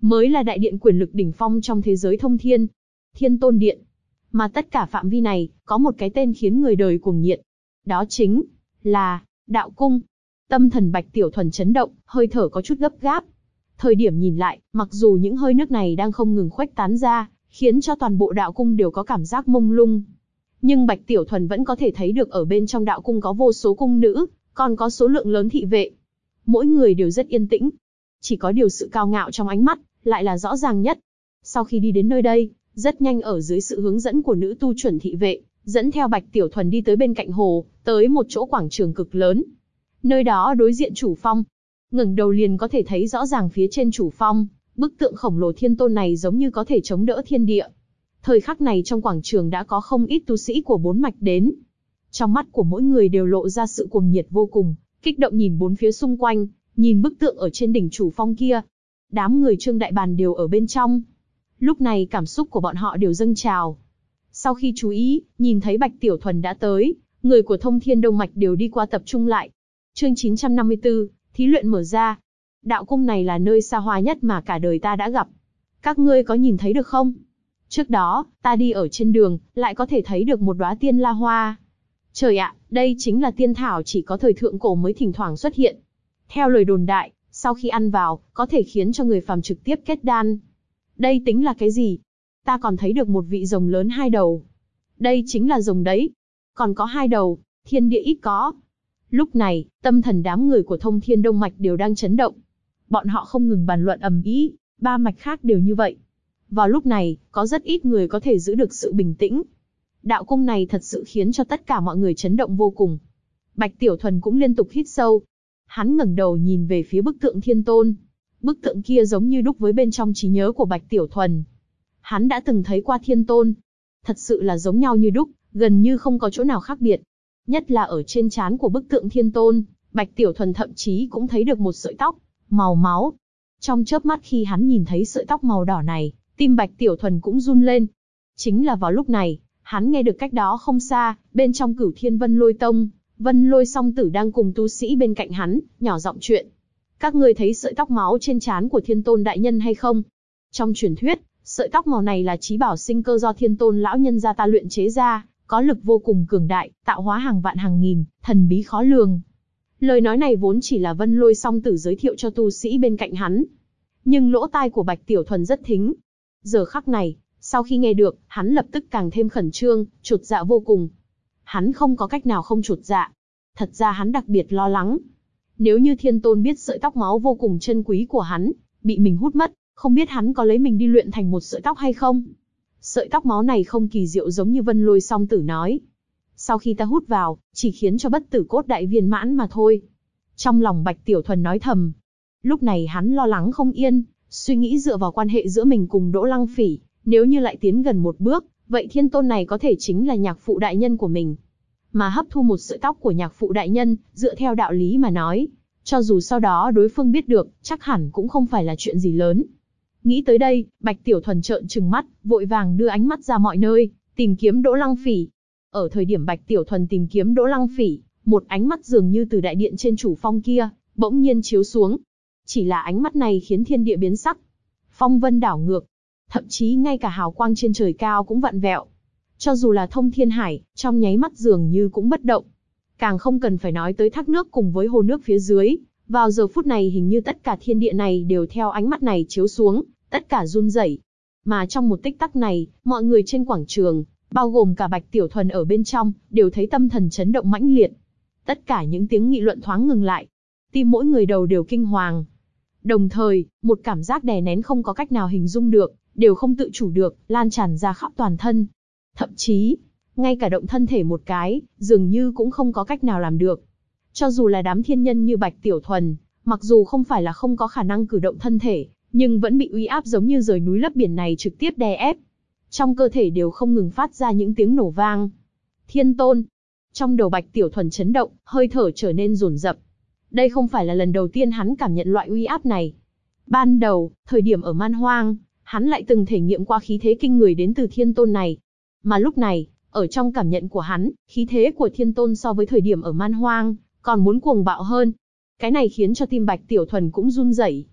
mới là đại điện quyền lực đỉnh phong trong thế giới thông thiên. Thiên Tôn Điện. Mà tất cả phạm vi này, có một cái tên khiến người đời cuồng nhiệt. Đó chính là Đạo Cung. Tâm thần Bạch Tiểu Thuần chấn động, hơi thở có chút gấp gáp. Thời điểm nhìn lại, mặc dù những hơi nước này đang không ngừng khuếch tán ra, khiến cho toàn bộ đạo cung đều có cảm giác mông lung. Nhưng Bạch Tiểu Thuần vẫn có thể thấy được ở bên trong đạo cung có vô số cung nữ, còn có số lượng lớn thị vệ. Mỗi người đều rất yên tĩnh. Chỉ có điều sự cao ngạo trong ánh mắt, lại là rõ ràng nhất. Sau khi đi đến nơi đây, rất nhanh ở dưới sự hướng dẫn của nữ tu chuẩn thị vệ, dẫn theo Bạch Tiểu Thuần đi tới bên cạnh hồ, tới một chỗ quảng trường cực lớn. Nơi đó đối diện chủ phong. Ngẩng đầu liền có thể thấy rõ ràng phía trên chủ phong, bức tượng khổng lồ thiên tôn này giống như có thể chống đỡ thiên địa. Thời khắc này trong quảng trường đã có không ít tu sĩ của bốn mạch đến. Trong mắt của mỗi người đều lộ ra sự cuồng nhiệt vô cùng, kích động nhìn bốn phía xung quanh, nhìn bức tượng ở trên đỉnh chủ phong kia. Đám người Trương Đại Bàn đều ở bên trong. Lúc này cảm xúc của bọn họ đều dâng trào. Sau khi chú ý, nhìn thấy Bạch Tiểu Thuần đã tới, người của Thông Thiên Đông Mạch đều đi qua tập trung lại. Chương 954, thí luyện mở ra. Đạo cung này là nơi xa hoa nhất mà cả đời ta đã gặp. Các ngươi có nhìn thấy được không? Trước đó, ta đi ở trên đường, lại có thể thấy được một đóa tiên la hoa. Trời ạ, đây chính là tiên thảo chỉ có thời thượng cổ mới thỉnh thoảng xuất hiện. Theo lời đồn đại, sau khi ăn vào, có thể khiến cho người phàm trực tiếp kết đan. Đây tính là cái gì? Ta còn thấy được một vị rồng lớn 2 đầu. Đây chính là rồng đấy. Còn có 2 đầu, thiên địa ít có. Lúc này, tâm thần đám người của Thông Thiên Đông Mạch đều đang chấn động. Bọn họ không ngừng bàn luận ầm ĩ, 3 mạch khác đều như vậy. Vào lúc này, có rất ít người có thể giữ được sự bình tĩnh. Đạo cung này thật sự khiến cho tất cả mọi người chấn động vô cùng. Bạch Tiểu Thuần cũng liên tục hít sâu. Hắn ngẩng đầu nhìn về phía bức tượng thiên tôn. Bức tượng kia giống như đúc với bên trong trí nhớ của Bạch Tiểu Thuần. Hắn đã từng thấy qua thiên tôn. Thật sự là giống nhau như đúc, gần như không có chỗ nào khác biệt. Nhất là ở trên trán của bức tượng thiên tôn, Bạch Tiểu Thuần thậm chí cũng thấy được một sợi tóc, màu máu. Trong chớp mắt khi hắn nhìn thấy sợi tóc màu đỏ này, tim Bạch Tiểu Thuần cũng run lên. Chính là vào lúc này, hắn nghe được cách đó không xa, bên trong Cửu Thiên Vân Lôi Tông, Vân Lôi Song Tử đang cùng tu sĩ bên cạnh hắn, nhỏ giọng chuyện. Các ngươi thấy sợi tóc máu trên trán của Thiên Tôn đại nhân hay không? Trong truyền thuyết, sợi tóc màu này là chí bảo sinh cơ do Thiên Tôn lão nhân gia ta luyện chế ra, có lực vô cùng cường đại, tạo hóa hàng vạn hàng nghìn, thần bí khó lường. Lời nói này vốn chỉ là Vân Lôi Song Tử giới thiệu cho tu sĩ bên cạnh hắn. Nhưng lỗ tai của Bạch Tiểu Thuần rất thính. Giờ khắc này, sau khi nghe được, hắn lập tức càng thêm khẩn trương, chột dạ vô cùng. Hắn không có cách nào không chột dạ. Thật ra hắn đặc biệt lo lắng. Nếu như Thiên Tôn biết sợi tóc máu vô cùng chân quý của hắn, bị mình hút mất, không biết hắn có lấy mình đi luyện thành một sợi tóc hay không? Sợi tóc máu này không kỳ diệu giống như Vân Lôi Song Tử nói. Sau khi ta hút vào, chỉ khiến cho bất tử cốt đại viên mãn mà thôi. Trong lòng Bạch Tiểu Thuần nói thầm. Lúc này hắn lo lắng không yên, suy nghĩ dựa vào quan hệ giữa mình cùng Đỗ Lăng Phỉ, nếu như lại tiến gần một bước, vậy Thiên Tôn này có thể chính là nhạc phụ đại nhân của mình. Mà hấp thu một sợi tóc của nhạc phụ đại nhân, dựa theo đạo lý mà nói, cho dù sau đó đối phương biết được, chắc hẳn cũng không phải là chuyện gì lớn. Nghĩ tới đây, Bạch Tiểu Thuần trợn trừng mắt, vội vàng đưa ánh mắt ra mọi nơi, tìm kiếm Đỗ Lăng Phỉ. Ở thời điểm Bạch Tiểu Thuần tìm kiếm Đỗ Lăng Phỉ, một ánh mắt dường như từ đại điện trên chủ phong kia, bỗng nhiên chiếu xuống. Chỉ là ánh mắt này khiến thiên địa biến sắc. Phong vân đảo ngược, thậm chí ngay cả hào quang trên trời cao cũng vặn vẹo. Cho dù là thông thiên hải, trong nháy mắt dường như cũng bất động. Càng không cần phải nói tới thác nước cùng với hồ nước phía dưới. Vào giờ phút này hình như tất cả thiên địa này đều theo ánh mắt này chiếu xuống, tất cả run rẩy. Mà trong một tích tắc này, mọi người trên quảng trường, bao gồm cả Bạch Tiểu Thuần ở bên trong, đều thấy tâm thần chấn động mãnh liệt. Tất cả những tiếng nghị luận thoáng ngừng lại. Tim mỗi người đầu đều kinh hoàng. Đồng thời, một cảm giác đè nén không có cách nào hình dung được, đều không tự chủ được, lan tràn ra khắp toàn thân. Thậm chí, ngay cả động thân thể một cái, dường như cũng không có cách nào làm được. Cho dù là đám thiên nhân như Bạch Tiểu Thuần, mặc dù không phải là không có khả năng cử động thân thể, nhưng vẫn bị uy áp giống như rời núi lấp biển này trực tiếp đè ép. Trong cơ thể đều không ngừng phát ra những tiếng nổ vang. Thiên Tôn. Trong đầu Bạch Tiểu Thuần chấn động, hơi thở trở nên dồn dập. Đây không phải là lần đầu tiên hắn cảm nhận loại uy áp này. Ban đầu, thời điểm ở Man Hoang, hắn lại từng thể nghiệm qua khí thế kinh người đến từ Thiên Tôn này. Mà lúc này, ở trong cảm nhận của hắn, khí thế của Thiên Tôn so với thời điểm ở Man Hoang, còn muốn cuồng bạo hơn. Cái này khiến cho tim Bạch Tiểu Thuần cũng run rẩy.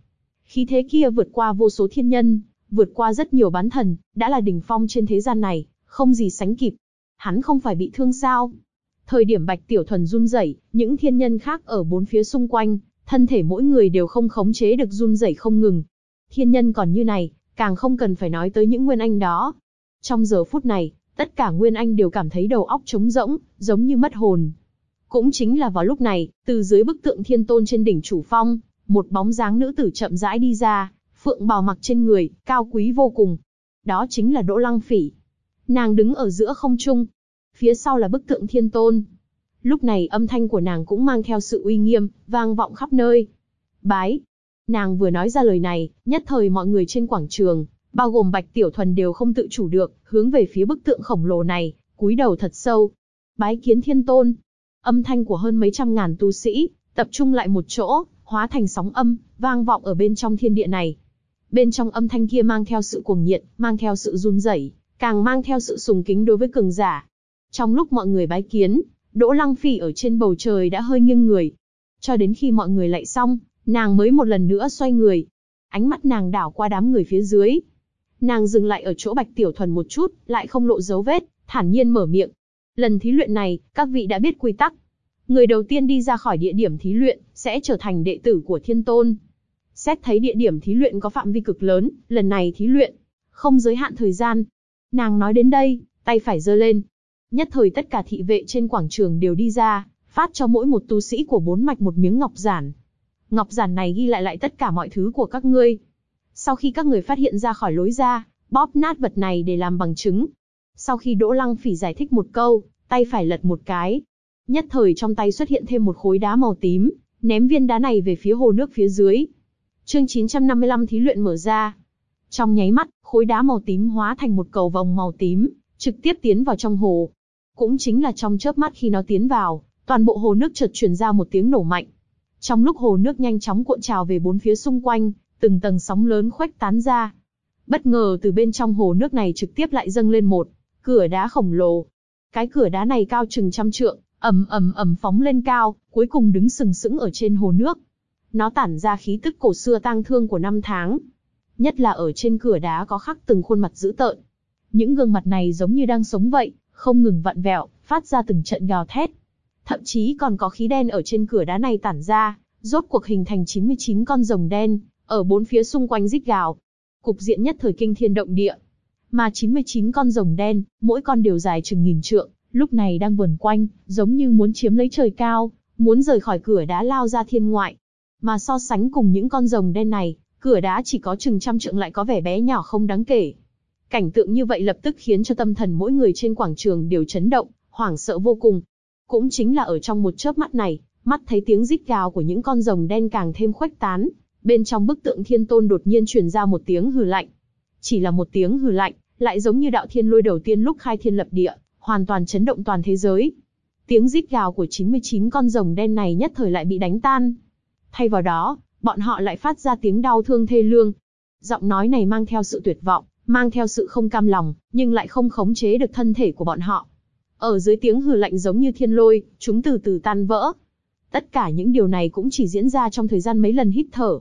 Khí thế kia vượt qua vô số thiên nhân, vượt qua rất nhiều bán thần, đã là đỉnh phong trên thế gian này, không gì sánh kịp. Hắn không phải bị thương sao? Thời điểm Bạch Tiểu Thuần run rẩy, những thiên nhân khác ở bốn phía xung quanh, thân thể mỗi người đều không khống chế được run rẩy không ngừng. Thiên nhân còn như này, càng không cần phải nói tới những nguyên anh đó. Trong giờ phút này, tất cả nguyên anh đều cảm thấy đầu óc trống rỗng, giống như mất hồn. Cũng chính là vào lúc này, từ dưới bức tượng thiên tôn trên đỉnh chủ phong, một bóng dáng nữ tử chậm rãi đi ra, phượng bào mặc trên người, cao quý vô cùng. Đó chính là Đỗ Lăng Phỉ. Nàng đứng ở giữa không trung, phía sau là bức tượng thiên tôn. Lúc này âm thanh của nàng cũng mang theo sự uy nghiêm, vang vọng khắp nơi. Bái. Nàng vừa nói ra lời này, nhất thời mọi người trên quảng trường, bao gồm Bạch Tiểu Thuần đều không tự chủ được, hướng về phía bức tượng khổng lồ này, cúi đầu thật sâu. Bái kiến thiên tôn. Âm thanh của hơn mấy trăm ngàn tu sĩ, tập trung lại một chỗ, hóa thành sóng âm, vang vọng ở bên trong thiên địa này. Bên trong âm thanh kia mang theo sự cuồng nhiệt, mang theo sự run rẩy, càng mang theo sự sùng kính đối với cường giả. Trong lúc mọi người bái kiến, Đỗ Lăng Phỉ ở trên bầu trời đã hơi nghiêng người. Cho đến khi mọi người lạy xong, nàng mới một lần nữa xoay người. Ánh mắt nàng đảo qua đám người phía dưới. Nàng dừng lại ở chỗ Bạch Tiểu Thuần một chút, lại không lộ dấu vết, thản nhiên mở miệng. Lần thí luyện này, các vị đã biết quy tắc. Người đầu tiên đi ra khỏi địa điểm thí luyện, sẽ trở thành đệ tử của Thiên Tôn. Xét thấy địa điểm thí luyện có phạm vi cực lớn, lần này thí luyện, không giới hạn thời gian. Nàng nói đến đây, tay phải giơ lên. Nhất thời tất cả thị vệ trên quảng trường đều đi ra, phát cho mỗi một tu sĩ của bốn mạch một miếng ngọc giản. Ngọc giản này ghi lại tất cả mọi thứ của các ngươi. Sau khi các người phát hiện ra khỏi lối ra, bóp nát vật này để làm bằng chứng. Sau khi Đỗ Lăng Phỉ giải thích một câu, tay phải lật một cái. Nhất thời trong tay xuất hiện thêm một khối đá màu tím, ném viên đá này về phía hồ nước phía dưới. Chương 955 thí luyện mở ra. Trong nháy mắt, khối đá màu tím hóa thành một cầu vồng màu tím, trực tiếp tiến vào trong hồ. Cũng chính là trong chớp mắt khi nó tiến vào, toàn bộ hồ nước chợt truyền ra một tiếng nổ mạnh. Trong lúc hồ nước nhanh chóng cuộn trào về bốn phía xung quanh, từng tầng sóng lớn khuếch tán ra. Bất ngờ từ bên trong hồ nước này trực tiếp lại dâng lên một cửa đá khổng lồ. Cái cửa đá này cao chừng trăm trượng, ầm ầm ầm phóng lên cao, cuối cùng đứng sừng sững ở trên hồ nước. Nó tản ra khí tức cổ xưa tang thương của năm tháng. Nhất là ở trên cửa đá có khắc từng khuôn mặt dữ tợn. Những gương mặt này giống như đang sống vậy, không ngừng vặn vẹo, phát ra từng trận gào thét. Thậm chí còn có khí đen ở trên cửa đá này tản ra, rốt cuộc hình thành 99 con rồng đen, ở bốn phía xung quanh rít gào. Cục diện nhất thời kinh thiên động địa. Mà 99 con rồng đen, mỗi con đều dài chừng nghìn trượng, lúc này đang vờn quanh, giống như muốn chiếm lấy trời cao, muốn rời khỏi cửa đá lao ra thiên ngoại. Mà so sánh cùng những con rồng đen này, cửa đá chỉ có chừng trăm trượng lại có vẻ bé nhỏ không đáng kể. Cảnh tượng như vậy lập tức khiến cho tâm thần mỗi người trên quảng trường đều chấn động, hoảng sợ vô cùng. Cũng chính là ở trong một chớp mắt này, mắt thấy tiếng rít gào của những con rồng đen càng thêm khuếch tán, bên trong bức tượng thiên tôn đột nhiên truyền ra một tiếng hừ lạnh. Chỉ là một tiếng hừ lạnh, lại giống như đạo thiên lôi đầu tiên lúc khai thiên lập địa, hoàn toàn chấn động toàn thế giới. Tiếng rít gào của 99 con rồng đen này nhất thời lại bị đánh tan. Thay vào đó, bọn họ lại phát ra tiếng đau thương thê lương. Giọng nói này mang theo sự tuyệt vọng, mang theo sự không cam lòng, nhưng lại không khống chế được thân thể của bọn họ. Ở dưới tiếng hừ lạnh giống như thiên lôi, chúng từ từ tan vỡ. Tất cả những điều này cũng chỉ diễn ra trong thời gian mấy lần hít thở.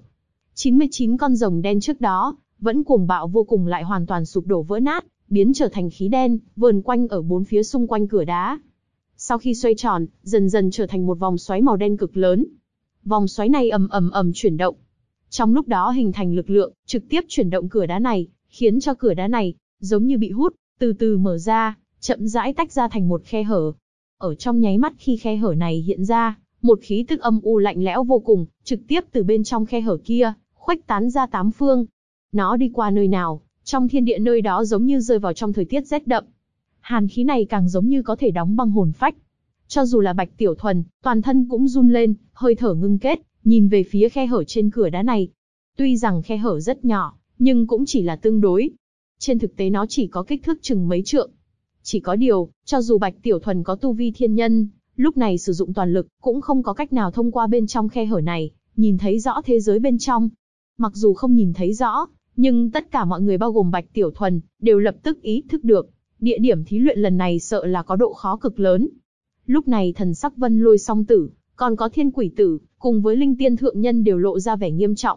99 con rồng đen trước đó, vẫn cuồng bạo vô cùng lại hoàn toàn sụp đổ vỡ nát, biến trở thành khí đen, vờn quanh ở bốn phía xung quanh cửa đá. Sau khi xoay tròn, dần dần trở thành một vòng xoáy màu đen cực lớn. Vòng xoáy này ầm ầm ầm chuyển động. Trong lúc đó hình thành lực lượng, trực tiếp chuyển động cửa đá này, khiến cho cửa đá này, giống như bị hút, từ từ mở ra, chậm rãi tách ra thành một khe hở. Ở trong nháy mắt khi khe hở này hiện ra, một khí tức âm u lạnh lẽo vô cùng, trực tiếp từ bên trong khe hở kia, khuếch tán ra tám phương. Nó đi qua nơi nào, trong thiên địa nơi đó giống như rơi vào trong thời tiết rét đậm. Hàn khí này càng giống như có thể đóng băng hồn phách. Cho dù là Bạch Tiểu Thuần, toàn thân cũng run lên, hơi thở ngưng kết, nhìn về phía khe hở trên cửa đá này. Tuy rằng khe hở rất nhỏ, nhưng cũng chỉ là tương đối. Trên thực tế nó chỉ có kích thước chừng mấy trượng. Chỉ có điều, cho dù Bạch Tiểu Thuần có tu vi thiên nhân, lúc này sử dụng toàn lực, cũng không có cách nào thông qua bên trong khe hở này, nhìn thấy rõ thế giới bên trong. Mặc dù không nhìn thấy rõ, nhưng tất cả mọi người bao gồm Bạch Tiểu Thuần, đều lập tức ý thức được, địa điểm thí luyện lần này sợ là có độ khó cực lớn. Lúc này thần sắc Vân Lôi Song Tử, còn có Thiên Quỷ Tử, cùng với Linh Tiên Thượng Nhân đều lộ ra vẻ nghiêm trọng.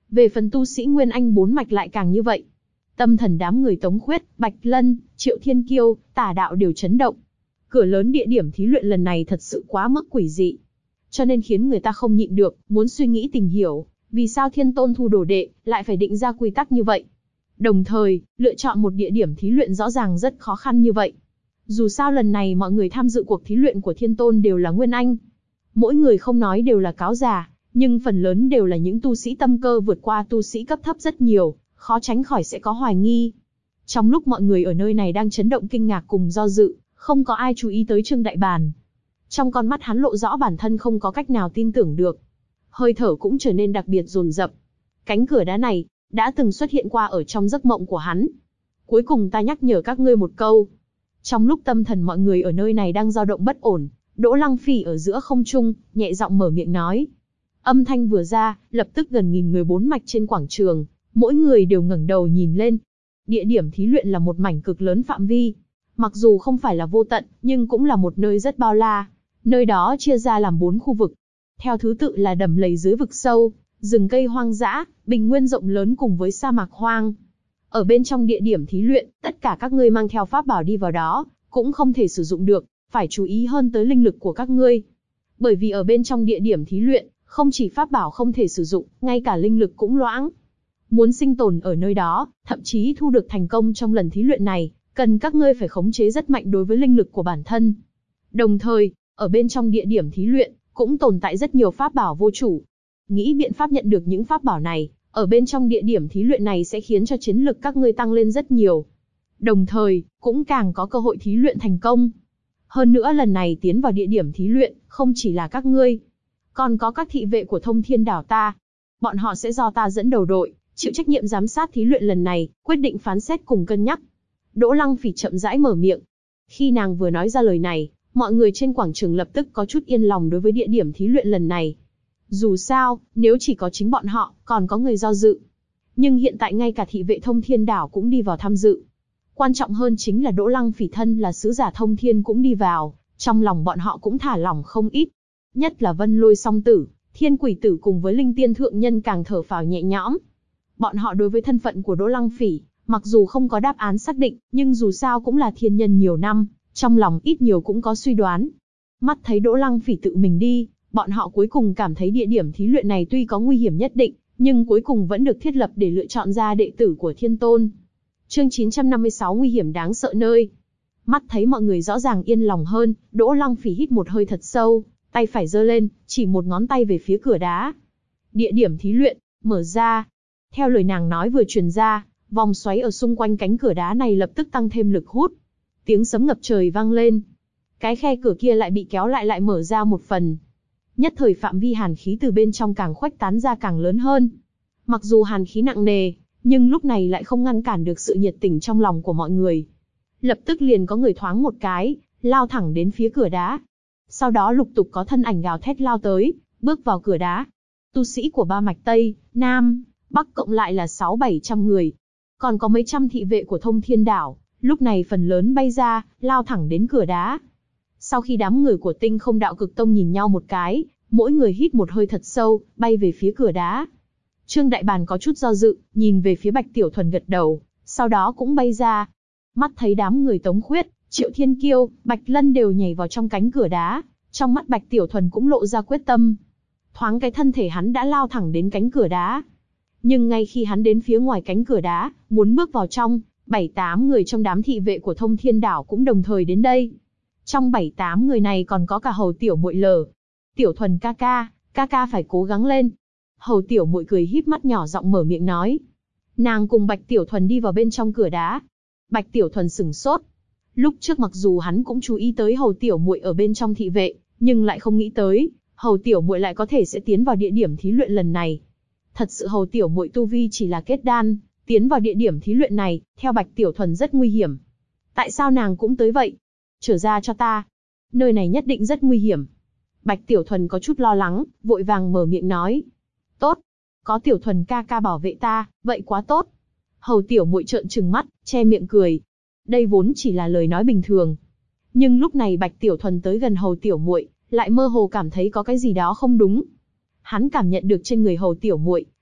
Về phần tu sĩ Nguyên Anh 4 mạch lại càng như vậy. Tâm thần đám người Tống Khuyết, Bạch Lân, Triệu Thiên Kiêu, Tả Đạo đều chấn động. Cửa lớn địa điểm thí luyện lần này thật sự quá mức quỷ dị. Cho nên khiến người ta không nhịn được, muốn suy nghĩ tìm hiểu, vì sao Thiên Tôn thu đồ đệ, lại phải định ra quy tắc như vậy. Đồng thời, lựa chọn một địa điểm thí luyện rõ ràng rất khó khăn như vậy. Dù sao lần này mọi người tham dự cuộc thí luyện của Thiên Tôn đều là Nguyên Anh. Mỗi người không nói đều là cáo già, nhưng phần lớn đều là những tu sĩ tâm cơ vượt qua tu sĩ cấp thấp rất nhiều, khó tránh khỏi sẽ có hoài nghi. Trong lúc mọi người ở nơi này đang chấn động kinh ngạc cùng do dự, không có ai chú ý tới Trương Đại Bàn. Trong con mắt hắn lộ rõ bản thân không có cách nào tin tưởng được. Hơi thở cũng trở nên đặc biệt dồn dập. Cánh cửa đá này, đã từng xuất hiện qua ở trong giấc mộng của hắn. Cuối cùng ta nhắc nhở các ngươi một câu. Trong lúc tâm thần mọi người ở nơi này đang dao động bất ổn, Đỗ Lăng Phỉ ở giữa không trung, nhẹ giọng mở miệng nói. Âm thanh vừa ra, lập tức gần nghìn người 4 mạch trên quảng trường, mỗi người đều ngẩng đầu nhìn lên. Địa điểm thí luyện là một mảnh cực lớn phạm vi. Mặc dù không phải là vô tận, nhưng cũng là một nơi rất bao la. Nơi đó chia ra làm 4 khu vực. Theo thứ tự là đầm lầy dưới vực sâu, rừng cây hoang dã, bình nguyên rộng lớn cùng với sa mạc hoang. Ở bên trong địa điểm thí luyện, tất cả các ngươi mang theo pháp bảo đi vào đó, cũng không thể sử dụng được, phải chú ý hơn tới linh lực của các ngươi. Bởi vì ở bên trong địa điểm thí luyện, không chỉ pháp bảo không thể sử dụng, ngay cả linh lực cũng loãng. Muốn sinh tồn ở nơi đó, thậm chí thu được thành công trong lần thí luyện này, cần các ngươi phải khống chế rất mạnh đối với linh lực của bản thân. Đồng thời, ở bên trong địa điểm thí luyện, cũng tồn tại rất nhiều pháp bảo vô chủ. Nghĩ biện pháp nhận được những pháp bảo này, ở bên trong địa điểm thí luyện này sẽ khiến cho chiến lực các ngươi tăng lên rất nhiều. Đồng thời, cũng càng có cơ hội thí luyện thành công. Hơn nữa lần này tiến vào địa điểm thí luyện, không chỉ là các ngươi, còn có các thị vệ của Thông Thiên Đảo ta. Bọn họ sẽ do ta dẫn đầu đội, chịu trách nhiệm giám sát thí luyện lần này, quyết định phán xét cùng cân nhắc. Đỗ Lăng Phỉ chậm rãi mở miệng. Khi nàng vừa nói ra lời này, mọi người trên quảng trường lập tức có chút yên lòng đối với địa điểm thí luyện lần này. Dù sao, nếu chỉ có chính bọn họ, còn có người do dự. Nhưng hiện tại ngay cả thị vệ Thông Thiên Đảo cũng đi vào tham dự. Quan trọng hơn chính là Đỗ Lăng Phỉ thân là sứ giả Thông Thiên cũng đi vào, trong lòng bọn họ cũng thả lỏng không ít. Nhất là Vân Lôi Song Tử, Thiên Quỷ Tử cùng với Linh Tiên Thượng Nhân càng thở phào nhẹ nhõm. Bọn họ đối với thân phận của Đỗ Lăng Phỉ, mặc dù không có đáp án xác định, nhưng dù sao cũng là thiên nhân nhiều năm, trong lòng ít nhiều cũng có suy đoán. Mắt thấy Đỗ Lăng Phỉ tự mình đi, bọn họ cuối cùng cảm thấy địa điểm thí luyện này tuy có nguy hiểm nhất định, nhưng cuối cùng vẫn được thiết lập để lựa chọn ra đệ tử của Thiên Tôn. Chương 956 nguy hiểm đáng sợ nơi. Mắt thấy mọi người rõ ràng yên lòng hơn, Đỗ Lăng Phỉ hít một hơi thật sâu, tay phải giơ lên, chỉ một ngón tay về phía cửa đá. Địa điểm thí luyện, mở ra. Theo lời nàng nói vừa truyền ra, vòng xoáy ở xung quanh cánh cửa đá này lập tức tăng thêm lực hút. Tiếng sấm ngập trời vang lên. Cái khe cửa kia lại bị kéo lại mở ra một phần. Nhất thời phạm vi hàn khí từ bên trong càng khuếch tán ra càng lớn hơn. Mặc dù hàn khí nặng nề, nhưng lúc này lại không ngăn cản được sự nhiệt tình trong lòng của mọi người. Lập tức liền có người thoáng một cái, lao thẳng đến phía cửa đá. Sau đó lục tục có thân ảnh gào thét lao tới, bước vào cửa đá. Tu sĩ của ba mạch Tây, Nam, Bắc cộng lại là 600-700 người. Còn có mấy trăm thị vệ của Thông Thiên Đảo, lúc này phần lớn bay ra, lao thẳng đến cửa đá. Sau khi đám người của Tinh Không Đạo Cực Tông nhìn nhau một cái, mỗi người hít một hơi thật sâu, bay về phía cửa đá. Trương Đại Bàn có chút do dự, nhìn về phía Bạch Tiểu Thuần gật đầu, sau đó cũng bay ra. Mắt thấy đám người Tống Khuyết, Triệu Thiên Kiêu, Bạch Lân đều nhảy vào trong cánh cửa đá, trong mắt Bạch Tiểu Thuần cũng lộ ra quyết tâm. Thoáng cái thân thể hắn đã lao thẳng đến cánh cửa đá. Nhưng ngay khi hắn đến phía ngoài cánh cửa đá, muốn bước vào trong, 7-8 người trong đám thị vệ của Thông Thiên Đảo cũng đồng thời đến đây. Trong 7-8 người này còn có cả Hầu Tiểu Muội Lờ. Tiểu Thuần ca ca phải cố gắng lên. Hầu Tiểu Muội cười híp mắt nhỏ giọng mở miệng nói. Nàng cùng Bạch Tiểu Thuần đi vào bên trong cửa đá. Bạch Tiểu Thuần sửng sốt. Lúc trước mặc dù hắn cũng chú ý tới Hầu Tiểu Muội ở bên trong thị vệ, nhưng lại không nghĩ tới, Hầu Tiểu Muội lại có thể sẽ tiến vào địa điểm thí luyện lần này. Thật sự Hầu Tiểu Muội tu vi chỉ là kết đan, tiến vào địa điểm thí luyện này, theo Bạch Tiểu Thuần rất nguy hiểm. Tại sao nàng cũng tới vậy? Trở ra cho ta. Nơi này nhất định rất nguy hiểm. Bạch Tiểu Thuần có chút lo lắng, vội vàng mở miệng nói. Tốt, có Tiểu Thuần ca ca bảo vệ ta, vậy quá tốt. Hầu Tiểu Muội trợn trừng mắt, che miệng cười. Đây vốn chỉ là lời nói bình thường. Nhưng lúc này Bạch Tiểu Thuần tới gần Hầu Tiểu Muội, lại mơ hồ cảm thấy có cái gì đó không đúng. Hắn cảm nhận được trên người Hầu Tiểu Muội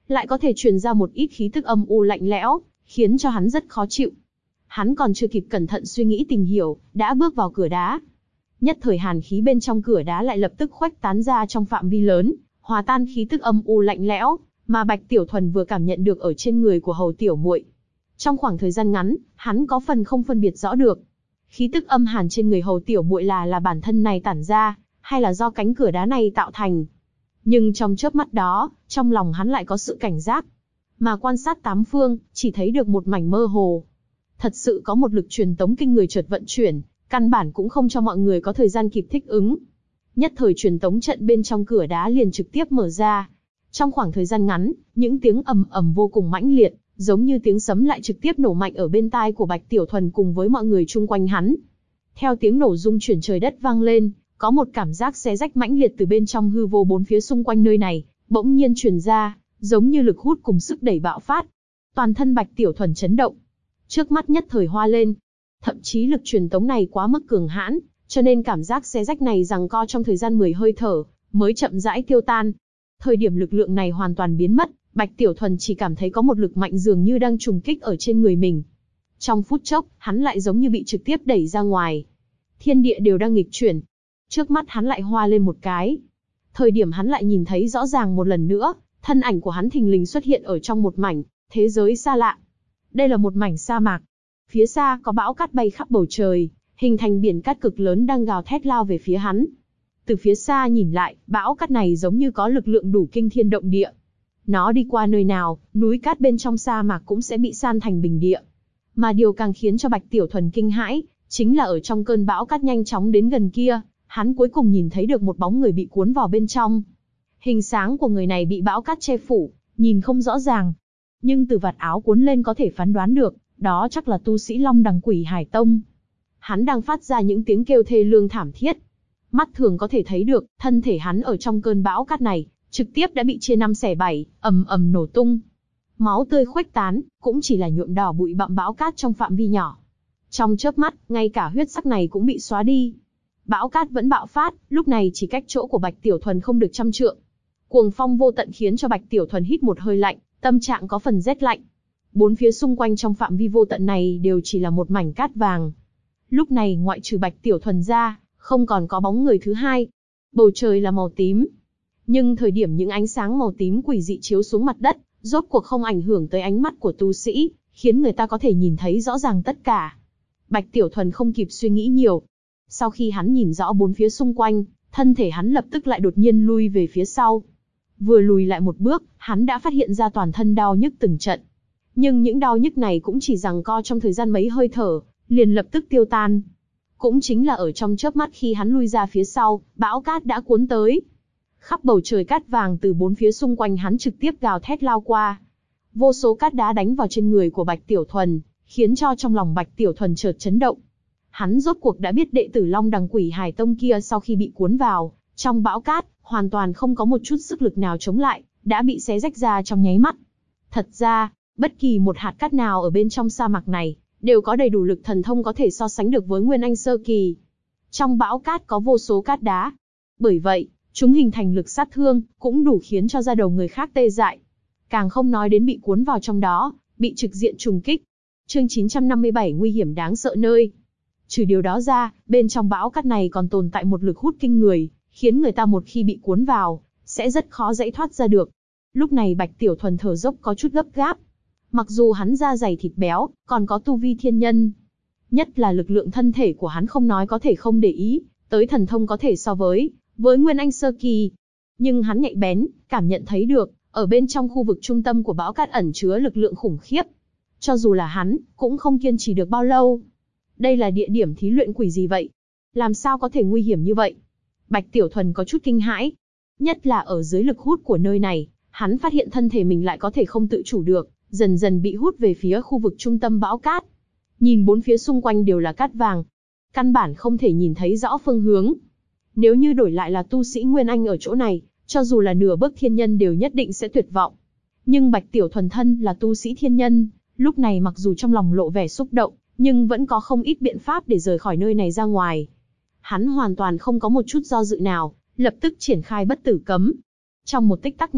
lại có thể truyền ra một ít khí tức âm u lạnh lẽo, khiến cho hắn rất khó chịu. Hắn còn chưa kịp cẩn thận suy nghĩ tìm hiểu, đã bước vào cửa đá. Nhất thời hàn khí bên trong cửa đá lại lập tức khuếch tán ra trong phạm vi lớn, hòa tan khí tức âm u lạnh lẽo mà Bạch Tiểu Thuần vừa cảm nhận được ở trên người của Hầu tiểu muội. Trong khoảng thời gian ngắn, hắn có phần không phân biệt rõ được, khí tức âm hàn trên người Hầu tiểu muội là bản thân này tản ra, hay là do cánh cửa đá này tạo thành. Nhưng trong chớp mắt đó, trong lòng hắn lại có sự cảnh giác, mà quan sát tám phương, chỉ thấy được một mảnh mơ hồ. Thật sự có một lực truyền tống kinh người chợt vận chuyển, căn bản cũng không cho mọi người có thời gian kịp thích ứng. Nhất thời truyền tống trận bên trong cửa đá liền trực tiếp mở ra. Trong khoảng thời gian ngắn, những tiếng ầm ầm vô cùng mãnh liệt, giống như tiếng sấm lại trực tiếp nổ mạnh ở bên tai của Bạch Tiểu Thuần cùng với mọi người chung quanh hắn. Theo tiếng nổ rung chuyển trời đất vang lên, có một cảm giác xé rách mãnh liệt từ bên trong hư vô bốn phía xung quanh nơi này, bỗng nhiên truyền ra, giống như lực hút cùng sức đẩy bạo phát. Toàn thân Bạch Tiểu Thuần chấn động, trước mắt nhất thời hoa lên. Thậm chí lực truyền tống này quá mức cường hãn, cho nên cảm giác xé rách này giằng co trong thời gian 10 hơi thở, mới chậm rãi tiêu tan. Thời điểm lực lượng này hoàn toàn biến mất, Bạch Tiểu Thuần chỉ cảm thấy có một lực mạnh dường như đang trùng kích ở trên người mình. Trong phút chốc, hắn lại giống như bị trực tiếp đẩy ra ngoài. Thiên địa đều đang nghịch chuyển. Trước mắt hắn lại hoa lên một cái. Thời điểm hắn lại nhìn thấy rõ ràng một lần nữa, thân ảnh của hắn thình lình xuất hiện ở trong một mảnh thế giới xa lạ. Đây là một mảnh sa mạc. Phía xa có bão cát bay khắp bầu trời, hình thành biển cát cực lớn đang gào thét lao về phía hắn. Từ phía xa nhìn lại, bão cát này giống như có lực lượng đủ kinh thiên động địa. Nó đi qua nơi nào, núi cát bên trong sa mạc cũng sẽ bị san thành bình địa. Mà điều càng khiến cho Bạch Tiểu Thuần kinh hãi, chính là ở trong cơn bão cát nhanh chóng đến gần kia, hắn cuối cùng nhìn thấy được một bóng người bị cuốn vào bên trong. Hình sáng của người này bị bão cát che phủ, nhìn không rõ ràng. Nhưng từ vạt áo cuốn lên có thể phán đoán được, đó chắc là tu sĩ Long Đằng Quỷ Hải Tông. Hắn đang phát ra những tiếng kêu thê lương thảm thiết. Mắt thường có thể thấy được, thân thể hắn ở trong cơn bão cát này, trực tiếp đã bị chia năm xẻ bảy, ầm ầm nổ tung. Máu tươi khuếch tán, cũng chỉ là nhuộm đỏ bụi bặm bão cát trong phạm vi nhỏ. Trong chớp mắt, ngay cả huyết sắc này cũng bị xóa đi. Bão cát vẫn bạo phát, lúc này chỉ cách chỗ của Bạch Tiểu Thuần không được 100 trượng. Cuồng phong vô tận khiến cho Bạch Tiểu Thuần hít một hơi lạnh, tâm trạng có phần rét lạnh. Bốn phía xung quanh trong phạm vi vô tận này đều chỉ là một mảnh cát vàng. Lúc này ngoại trừ Bạch Tiểu Thuần ra, không còn có bóng người thứ hai. Bầu trời là màu tím. Nhưng thời điểm những ánh sáng màu tím quỷ dị chiếu xuống mặt đất, rốt cuộc không ảnh hưởng tới ánh mắt của tu sĩ, khiến người ta có thể nhìn thấy rõ ràng tất cả. Bạch Tiểu Thuần không kịp suy nghĩ nhiều. Sau khi hắn nhìn rõ bốn phía xung quanh, thân thể hắn lập tức lại đột nhiên lui về phía sau. Vừa lùi lại một bước, hắn đã phát hiện ra toàn thân đau nhức từng trận. Nhưng những đau nhức này cũng chỉ giằng co trong thời gian mấy hơi thở, liền lập tức tiêu tan. Cũng chính là ở trong chớp mắt khi hắn lui ra phía sau, bão cát đã cuốn tới. Khắp bầu trời cát vàng từ bốn phía xung quanh hắn trực tiếp gào thét lao qua. Vô số cát đá đánh vào trên người của Bạch Tiểu Thuần, khiến cho trong lòng Bạch Tiểu Thuần chợt chấn động. Hắn rốt cuộc đã biết đệ tử Long Đằng Quỷ Hải Tông kia sau khi bị cuốn vào trong bão cát, hoàn toàn không có một chút sức lực nào chống lại, đã bị xé rách ra trong nháy mắt. Thật ra, bất kỳ một hạt cát nào ở bên trong sa mạc này, đều có đầy đủ lực thần thông có thể so sánh được với Nguyên Anh sơ kỳ. Trong bão cát có vô số cát đá. Bởi vậy, chúng hình thành lực sát thương, cũng đủ khiến cho da đầu người khác tê dại. Càng không nói đến bị cuốn vào trong đó, bị trực diện trùng kích. Chương 957 nguy hiểm đáng sợ nơi. Trừ điều đó ra, bên trong bão cát này còn tồn tại một lực hút kinh người, khiến người ta một khi bị cuốn vào, sẽ rất khó dãy thoát ra được. Lúc này Bạch Tiểu Thuần thở dốc có chút gấp gáp. Mặc dù hắn da dày thịt béo, còn có tu vi thiên nhân. Nhất là lực lượng thân thể của hắn không nói có thể không để ý, tới thần thông có thể so với Nguyên Anh sơ kỳ. Nhưng hắn nhạy bén, cảm nhận thấy được, ở bên trong khu vực trung tâm của bão cát ẩn chứa lực lượng khủng khiếp. Cho dù là hắn, cũng không kiên trì được bao lâu. Đây là địa điểm thí luyện quỷ gì vậy? Làm sao có thể nguy hiểm như vậy? Bạch Tiểu Thuần có chút kinh hãi. Nhất là ở dưới lực hút của nơi này, hắn phát hiện thân thể mình lại có thể không tự chủ được, dần dần bị hút về phía khu vực trung tâm bão cát. Nhìn bốn phía xung quanh đều là cát vàng. Căn bản không thể nhìn thấy rõ phương hướng. Nếu như đổi lại là tu sĩ Nguyên Anh ở chỗ này, cho dù là nửa bước thiên nhân đều nhất định sẽ tuyệt vọng. Nhưng Bạch Tiểu Thuần thân là tu sĩ thiên nhân, lúc này mặc dù trong lòng lộ vẻ xúc động, nhưng vẫn có không ít biện pháp để rời khỏi nơi này ra ngoài. Hắn hoàn toàn không có một chút do dự nào, lập tức triển khai bất tử cấm. Trong một tích tắc này,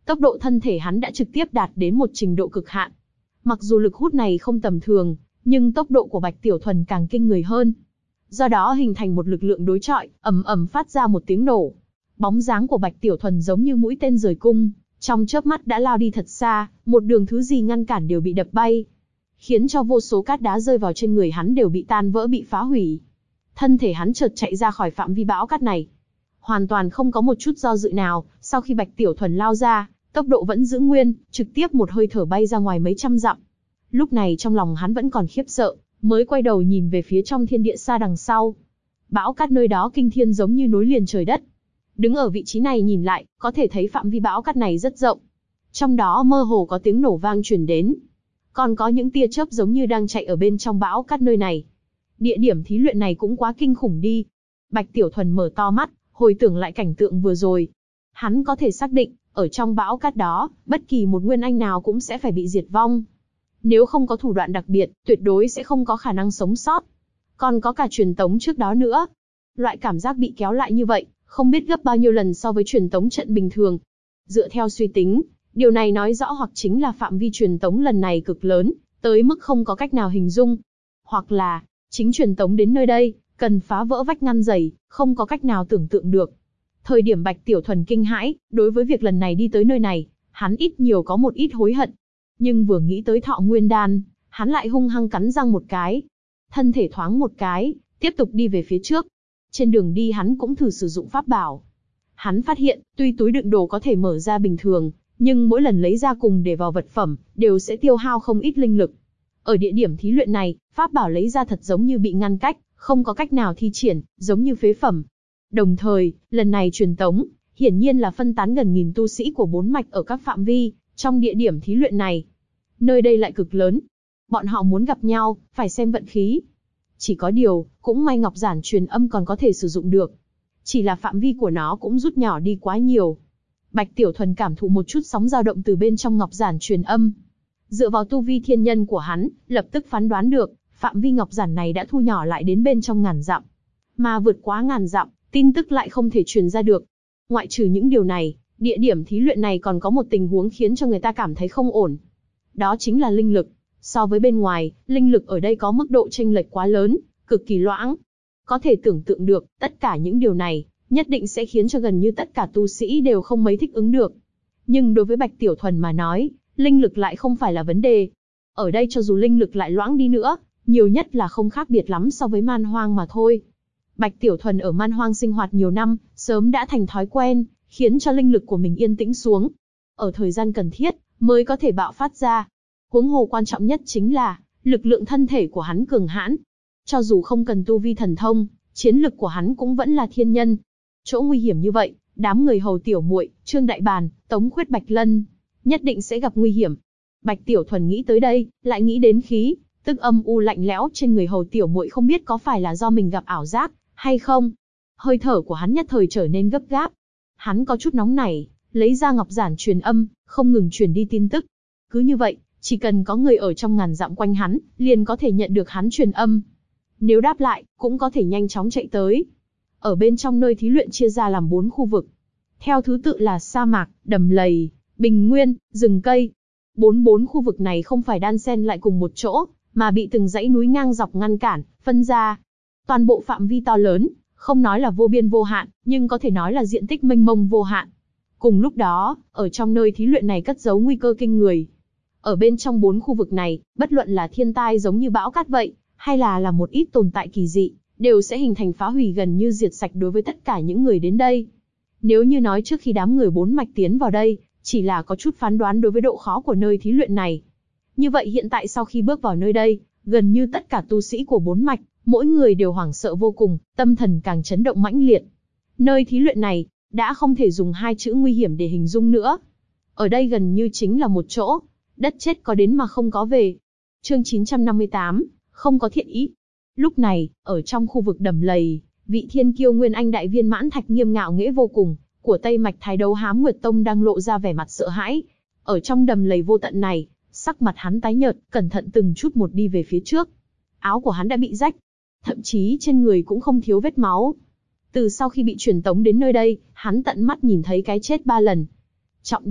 tốc độ thân thể hắn đã trực tiếp đạt đến một trình độ cực hạn. Mặc dù lực hút này không tầm thường, nhưng tốc độ của Bạch Tiểu Thuần càng kinh người hơn. Do đó hình thành một lực lượng đối chọi, ầm ầm phát ra một tiếng nổ. Bóng dáng của Bạch Tiểu Thuần giống như mũi tên rời cung, trong chớp mắt đã lao đi thật xa, một đường thứ gì ngăn cản đều bị đập bay, khiến cho vô số cát đá rơi vào trên người hắn đều bị tan vỡ bị phá hủy. Thân thể hắn chợt chạy ra khỏi phạm vi bão cát này. Hoàn toàn không có một chút do dự nào, sau khi Bạch Tiểu Thuần lao ra, tốc độ vẫn giữ nguyên, trực tiếp một hơi thở bay ra ngoài mấy trăm dặm. Lúc này trong lòng hắn vẫn còn khiếp sợ, mới quay đầu nhìn về phía trong thiên địa xa đằng sau. Bão cát nơi đó kinh thiên giống như nối liền trời đất. Đứng ở vị trí này nhìn lại, có thể thấy phạm vi bão cát này rất rộng. Trong đó mơ hồ có tiếng nổ vang truyền đến. Còn có những tia chớp giống như đang chạy ở bên trong bão cát nơi này. Địa điểm thí luyện này cũng quá kinh khủng đi. Bạch Tiểu Thuần mở to mắt, hồi tưởng lại cảnh tượng vừa rồi. Hắn có thể xác định, ở trong bão cát đó, bất kỳ một nguyên anh nào cũng sẽ phải bị diệt vong. Nếu không có thủ đoạn đặc biệt, tuyệt đối sẽ không có khả năng sống sót. Còn có cả truyền tống trước đó nữa. Loại cảm giác bị kéo lại như vậy, không biết gấp bao nhiêu lần so với truyền tống trận bình thường. Dựa theo suy tính, điều này nói rõ hoặc chính là phạm vi truyền tống lần này cực lớn, tới mức không có cách nào hình dung. Hoặc là, chính truyền tống đến nơi đây, cần phá vỡ vách ngăn dày, không có cách nào tưởng tượng được. Thời điểm Bạch Tiểu Thuần kinh hãi, đối với việc lần này đi tới nơi này, hắn ít nhiều có một ít hối hận. Nhưng vừa nghĩ tới Thọ Nguyên Đan, hắn lại hung hăng cắn răng một cái. Thân thể thoáng một cái, tiếp tục đi về phía trước. Trên đường đi hắn cũng thử sử dụng pháp bảo. Hắn phát hiện, tuy túi đựng đồ có thể mở ra bình thường, nhưng mỗi lần lấy ra cùng để vào vật phẩm, đều sẽ tiêu hao không ít linh lực. Ở địa điểm thí luyện này, pháp bảo lấy ra thật giống như bị ngăn cách, không có cách nào thi triển, giống như phế phẩm. Đồng thời, lần này truyền tống, hiển nhiên là phân tán gần nghìn tu sĩ của 4 mạch ở các phạm vi, trong địa điểm thí luyện này. Nơi đây lại cực lớn. Bọn họ muốn gặp nhau, phải xem vận khí. Chỉ có điều, cũng may ngọc giản truyền âm còn có thể sử dụng được. Chỉ là phạm vi của nó cũng rút nhỏ đi quá nhiều. Bạch Tiểu Thuần cảm thụ một chút sóng dao động từ bên trong ngọc giản truyền âm. Dựa vào tu vi thiên nhân của hắn, lập tức phán đoán được, phạm vi ngọc giản này đã thu nhỏ lại đến bên trong ngàn dặm. Mà vượt quá ngàn dặm, tin tức lại không thể truyền ra được. Ngoại trừ những điều này, địa điểm thí luyện này còn có một tình huống khiến cho người ta cảm thấy không ổn. Đó chính là linh lực. So với bên ngoài, linh lực ở đây có mức độ chênh lệch quá lớn, cực kỳ loãng. Có thể tưởng tượng được, tất cả những điều này, nhất định sẽ khiến cho gần như tất cả tu sĩ đều không mấy thích ứng được. Nhưng đối với Bạch Tiểu Thuần mà nói, linh lực lại không phải là vấn đề. Ở đây cho dù linh lực lại loãng đi nữa, nhiều nhất là không khác biệt lắm so với man hoang mà thôi. Bạch Tiểu Thuần ở man hoang sinh hoạt nhiều năm, sớm đã thành thói quen, khiến cho linh lực của mình yên tĩnh xuống. Ở thời gian cần thiết, mới có thể bạo phát ra. Huống hồ quan trọng nhất chính là, lực lượng thân thể của hắn cường hãn. Cho dù không cần tu vi thần thông, chiến lực của hắn cũng vẫn là thiên nhân. Chỗ nguy hiểm như vậy, đám người Hầu Tiểu Muội, Trương Đại Bàn, Tống Khuyết Bạch Lân, nhất định sẽ gặp nguy hiểm. Bạch Tiểu Thuần nghĩ tới đây, lại nghĩ đến khí, tức âm u lạnh lẽo trên người Hầu Tiểu Muội không biết có phải là do mình gặp ảo giác, hay không. Hơi thở của hắn nhất thời trở nên gấp gáp. Hắn có chút nóng nảy, lấy ra ngọc giản truyền âm, không ngừng truyền đi tin tức. Cứ như vậy, chỉ cần có người ở trong ngàn dặm quanh hắn, liền có thể nhận được hắn truyền âm. Nếu đáp lại, cũng có thể nhanh chóng chạy tới. Ở bên trong nơi thí luyện chia ra làm 4 khu vực. Theo thứ tự là sa mạc, đầm lầy, bình nguyên, rừng cây. Bốn khu vực này không phải đan xen lại cùng một chỗ, mà bị từng dãy núi ngang dọc ngăn cản, phân ra. Toàn bộ phạm vi to lớn, không nói là vô biên vô hạn, nhưng có thể nói là diện tích mênh mông vô hạn. Cùng lúc đó, ở trong nơi thí luyện này cất giấu nguy cơ kinh người. Ở bên trong 4 khu vực này, bất luận là thiên tai giống như bão cát vậy, hay là một ít tồn tại kỳ dị, đều sẽ hình thành phá hủy gần như diệt sạch đối với tất cả những người đến đây. Nếu như nói trước khi đám người 4 mạch tiến vào đây, chỉ là có chút phán đoán đối với độ khó của nơi thí luyện này. Như vậy hiện tại sau khi bước vào nơi đây, gần như tất cả tu sĩ của 4 mạch, mỗi người đều hoảng sợ vô cùng, tâm thần càng chấn động mãnh liệt. Nơi thí luyện này, đã không thể dùng 2 chữ nguy hiểm để hình dung nữa. Ở đây gần như chính là một chỗ, đất chết có đến mà không có về. Chương 958, không có thiện ý. Lúc này, ở trong khu vực đầm lầy, vị thiên kiêu Nguyên Anh đại viên mãn Thạch Nghiêm ngạo nghễ vô cùng, của Tây Mạch Thái Đấu Hám Nguyệt Tông đang lộ ra vẻ mặt sợ hãi. Ở trong đầm lầy vô tận này, sắc mặt hắn tái nhợt, cẩn thận từng chút một đi về phía trước. Áo của hắn đã bị rách, thậm chí trên người cũng không thiếu vết máu. Từ sau khi bị truyền tống đến nơi đây, hắn tận mắt nhìn thấy cái chết 3 lần. Trọng điểm,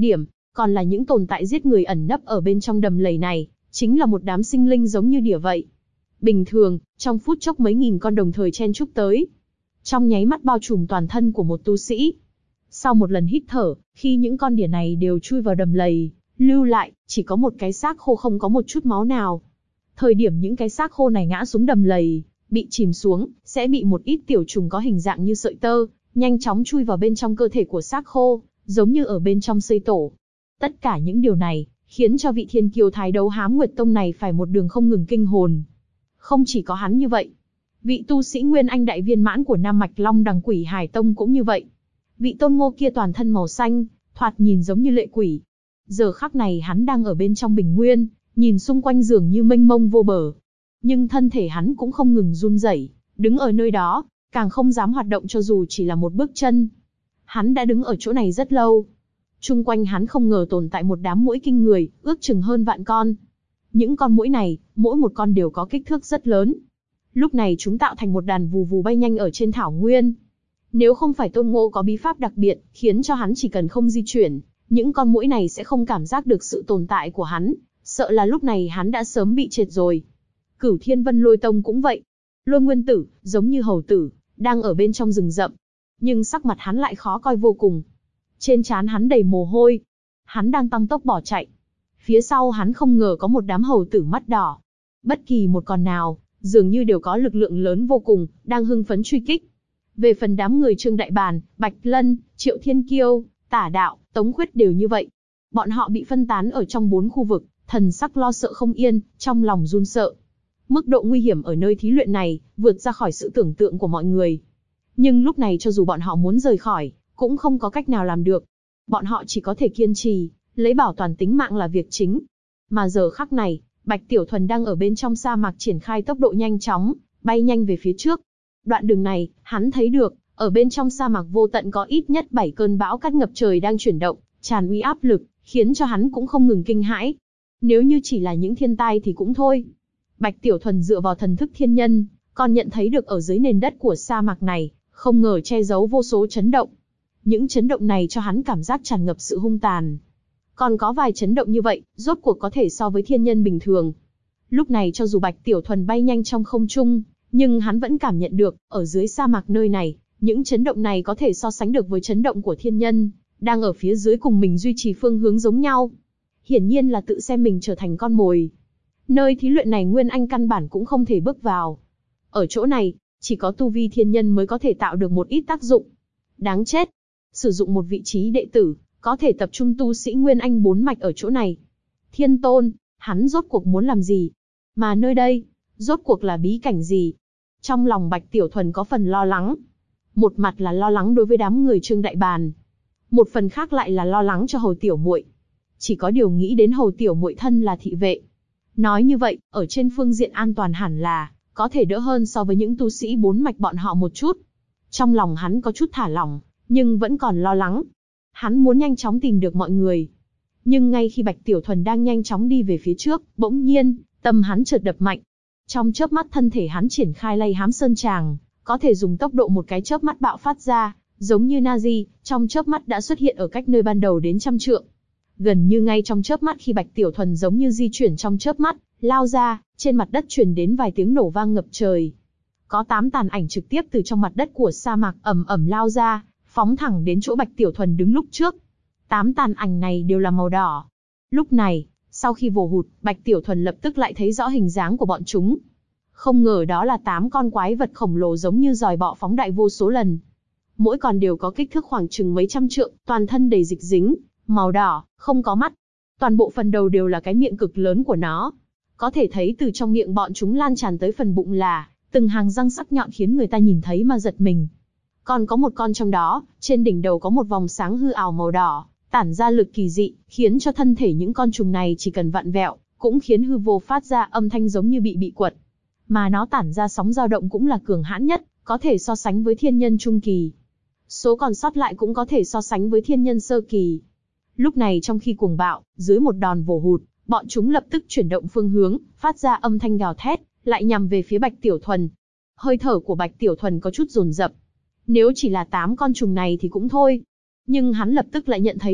còn là những tồn tại giết người ẩn nấp ở bên trong đầm lầy này, chính là một đám sinh linh giống như đỉa vậy. Bình thường, trong phút chốc mấy nghìn con đồng thời chen chúc tới, trong nháy mắt bao trùm toàn thân của một tu sĩ. Sau một lần hít thở, khi những con đỉa này đều chui vào đầm lầy, lưu lại, chỉ có một cái xác khô không có một chút máu nào. Thời điểm những cái xác khô này ngã xuống đầm lầy, bị chìm xuống, sẽ bị một ít tiểu trùng có hình dạng như sợi tơ, nhanh chóng chui vào bên trong cơ thể của xác khô, giống như ở bên trong xây tổ. Tất cả những điều này, khiến cho vị thiên kiêu thái đấu Hám Nguyệt Tông này phải một đường không ngừng kinh hồn. Không chỉ có hắn như vậy, vị tu sĩ Nguyên Anh đại viên mãn của Nam Mạch Long Đằng Quỷ Hải Tông cũng như vậy. Vị tôn ngô kia toàn thân màu xanh, thoạt nhìn giống như lệ quỷ. Giờ khắc này hắn đang ở bên trong bình nguyên, nhìn xung quanh dường như mênh mông vô bờ. Nhưng thân thể hắn cũng không ngừng run rẩy, đứng ở nơi đó, càng không dám hoạt động cho dù chỉ là một bước chân. Hắn đã đứng ở chỗ này rất lâu. Chung quanh hắn không ngờ tồn tại một đám muỗi kinh người, ước chừng hơn vạn con. Những con muỗi này, mỗi một con đều có kích thước rất lớn. Lúc này chúng tạo thành một đàn vù vù bay nhanh ở trên thảo nguyên. Nếu không phải Tôn Ngô có bí pháp đặc biệt, khiến cho hắn chỉ cần không di chuyển, những con muỗi này sẽ không cảm giác được sự tồn tại của hắn, sợ là lúc này hắn đã sớm bị triệt rồi. Cửu Thiên Vân Lôi Tông cũng vậy. Lôi Nguyên Tử, giống như hầu tử, đang ở bên trong rừng rậm. Nhưng sắc mặt hắn lại khó coi vô cùng. Trên trán hắn đầy mồ hôi. Hắn đang tăng tốc bỏ chạy. Phía sau hắn không ngờ có một đám hầu tử mắt đỏ. Bất kỳ một con nào, dường như đều có lực lượng lớn vô cùng, đang hưng phấn truy kích. Về phần đám người Trương Đại Bàn, Bạch Lân, Triệu Thiên Kiêu, Tả Đạo, Tống Khuyết đều như vậy. Bọn họ bị phân tán ở trong 4 khu vực, thần sắc lo sợ không yên, trong lòng run sợ. Mức độ nguy hiểm ở nơi thí luyện này, vượt ra khỏi sự tưởng tượng của mọi người. Nhưng lúc này cho dù bọn họ muốn rời khỏi, cũng không có cách nào làm được. Bọn họ chỉ có thể kiên trì, lấy bảo toàn tính mạng là việc chính. Mà giờ khắc này, Bạch Tiểu Thuần đang ở bên trong sa mạc triển khai tốc độ nhanh chóng, bay nhanh về phía trước. Đoạn đường này, hắn thấy được, ở bên trong sa mạc vô tận có ít nhất 7 cơn bão cát ngập trời đang chuyển động, tràn uy áp lực, khiến cho hắn cũng không ngừng kinh hãi. Nếu như chỉ là những thiên tai thì cũng thôi. Bạch Tiểu Thuần dựa vào thần thức thiên nhân, còn nhận thấy được ở dưới nền đất của sa mạc này, không ngờ che giấu vô số chấn động. Những chấn động này cho hắn cảm giác tràn ngập sự hung tàn. Còn có vài chấn động như vậy, rốt cuộc có thể so với thiên nhân bình thường. Lúc này cho dù Bạch Tiểu Thuần bay nhanh trong không trung, nhưng hắn vẫn cảm nhận được, ở dưới sa mạc nơi này, những chấn động này có thể so sánh được với chấn động của thiên nhân, đang ở phía dưới cùng mình duy trì phương hướng giống nhau. Hiển nhiên là tự xem mình trở thành con mồi. Nơi thí luyện này Nguyên Anh căn bản cũng không thể bước vào. Ở chỗ này, chỉ có tu vi thiên nhân mới có thể tạo được một ít tác dụng. Đáng chết! Sử dụng một vị trí đệ tử, có thể tập trung tu sĩ Nguyên Anh 4 mạch ở chỗ này. Thiên Tôn, hắn rốt cuộc muốn làm gì? Mà nơi đây, rốt cuộc là bí cảnh gì? Trong lòng Bạch Tiểu Thuần có phần lo lắng. Một mặt là lo lắng đối với đám người Trương Đại Bàn. Một phần khác lại là lo lắng cho Hầu Tiểu Muội. Chỉ có điều nghĩ đến Hầu Tiểu Muội thân là thị vệ. Nói như vậy, ở trên phương diện an toàn hẳn là có thể đỡ hơn so với những tu sĩ 4 mạch bọn họ một chút. Trong lòng hắn có chút thả lỏng, nhưng vẫn còn lo lắng. Hắn muốn nhanh chóng tìm được mọi người. Nhưng ngay khi Bạch Tiểu Thuần đang nhanh chóng đi về phía trước, bỗng nhiên, tâm hắn chợt đập mạnh. Trong chớp mắt thân thể hắn triển khai lay hám sơn tràng, có thể dùng tốc độ một cái chớp mắt bạo phát ra, giống như Nazi, trong chớp mắt đã xuất hiện ở cách nơi ban đầu đến 100 trượng. Gần như ngay trong chớp mắt khi Bạch Tiểu Thuần giống như di chuyển trong chớp mắt, lao ra, trên mặt đất truyền đến vài tiếng nổ vang ngập trời. Có 8 tàn ảnh trực tiếp từ trong mặt đất của sa mạc ầm ầm lao ra, phóng thẳng đến chỗ Bạch Tiểu Thuần đứng lúc trước. 8 tàn ảnh này đều là màu đỏ. Lúc này, sau khi vồ hụt, Bạch Tiểu Thuần lập tức lại thấy rõ hình dáng của bọn chúng. Không ngờ đó là 8 con quái vật khổng lồ giống như giòi bọ phóng đại vô số lần. Mỗi con đều có kích thước khoảng chừng mấy trăm trượng, toàn thân đầy dịch dính, màu đỏ, không có mắt. Toàn bộ phần đầu đều là cái miệng cực lớn của nó. Có thể thấy từ trong miệng bọn chúng lan tràn tới phần bụng là từng hàng răng sắc nhọn khiến người ta nhìn thấy mà giật mình. Còn có một con trong đó, trên đỉnh đầu có một vòng sáng hư ảo màu đỏ, tản ra lực kỳ dị, khiến cho thân thể những con trùng này chỉ cần vặn vẹo, cũng khiến hư vô phát ra âm thanh giống như bị quật. Mà nó tản ra sóng dao động cũng là cường hãn nhất, có thể so sánh với thiên nhân trung kỳ. Số còn sót lại cũng có thể so sánh với thiên nhân sơ kỳ. Lúc này trong khi cuồng bạo, dưới một đòn vồ hụt, bọn chúng lập tức chuyển động phương hướng, phát ra âm thanh gào thét, lại nhằm về phía Bạch Tiểu Thuần. Hơi thở của Bạch Tiểu Thuần có chút dồn dập. Nếu chỉ là 8 con trùng này thì cũng thôi. Nhưng hắn lập tức lại nhận thấy được,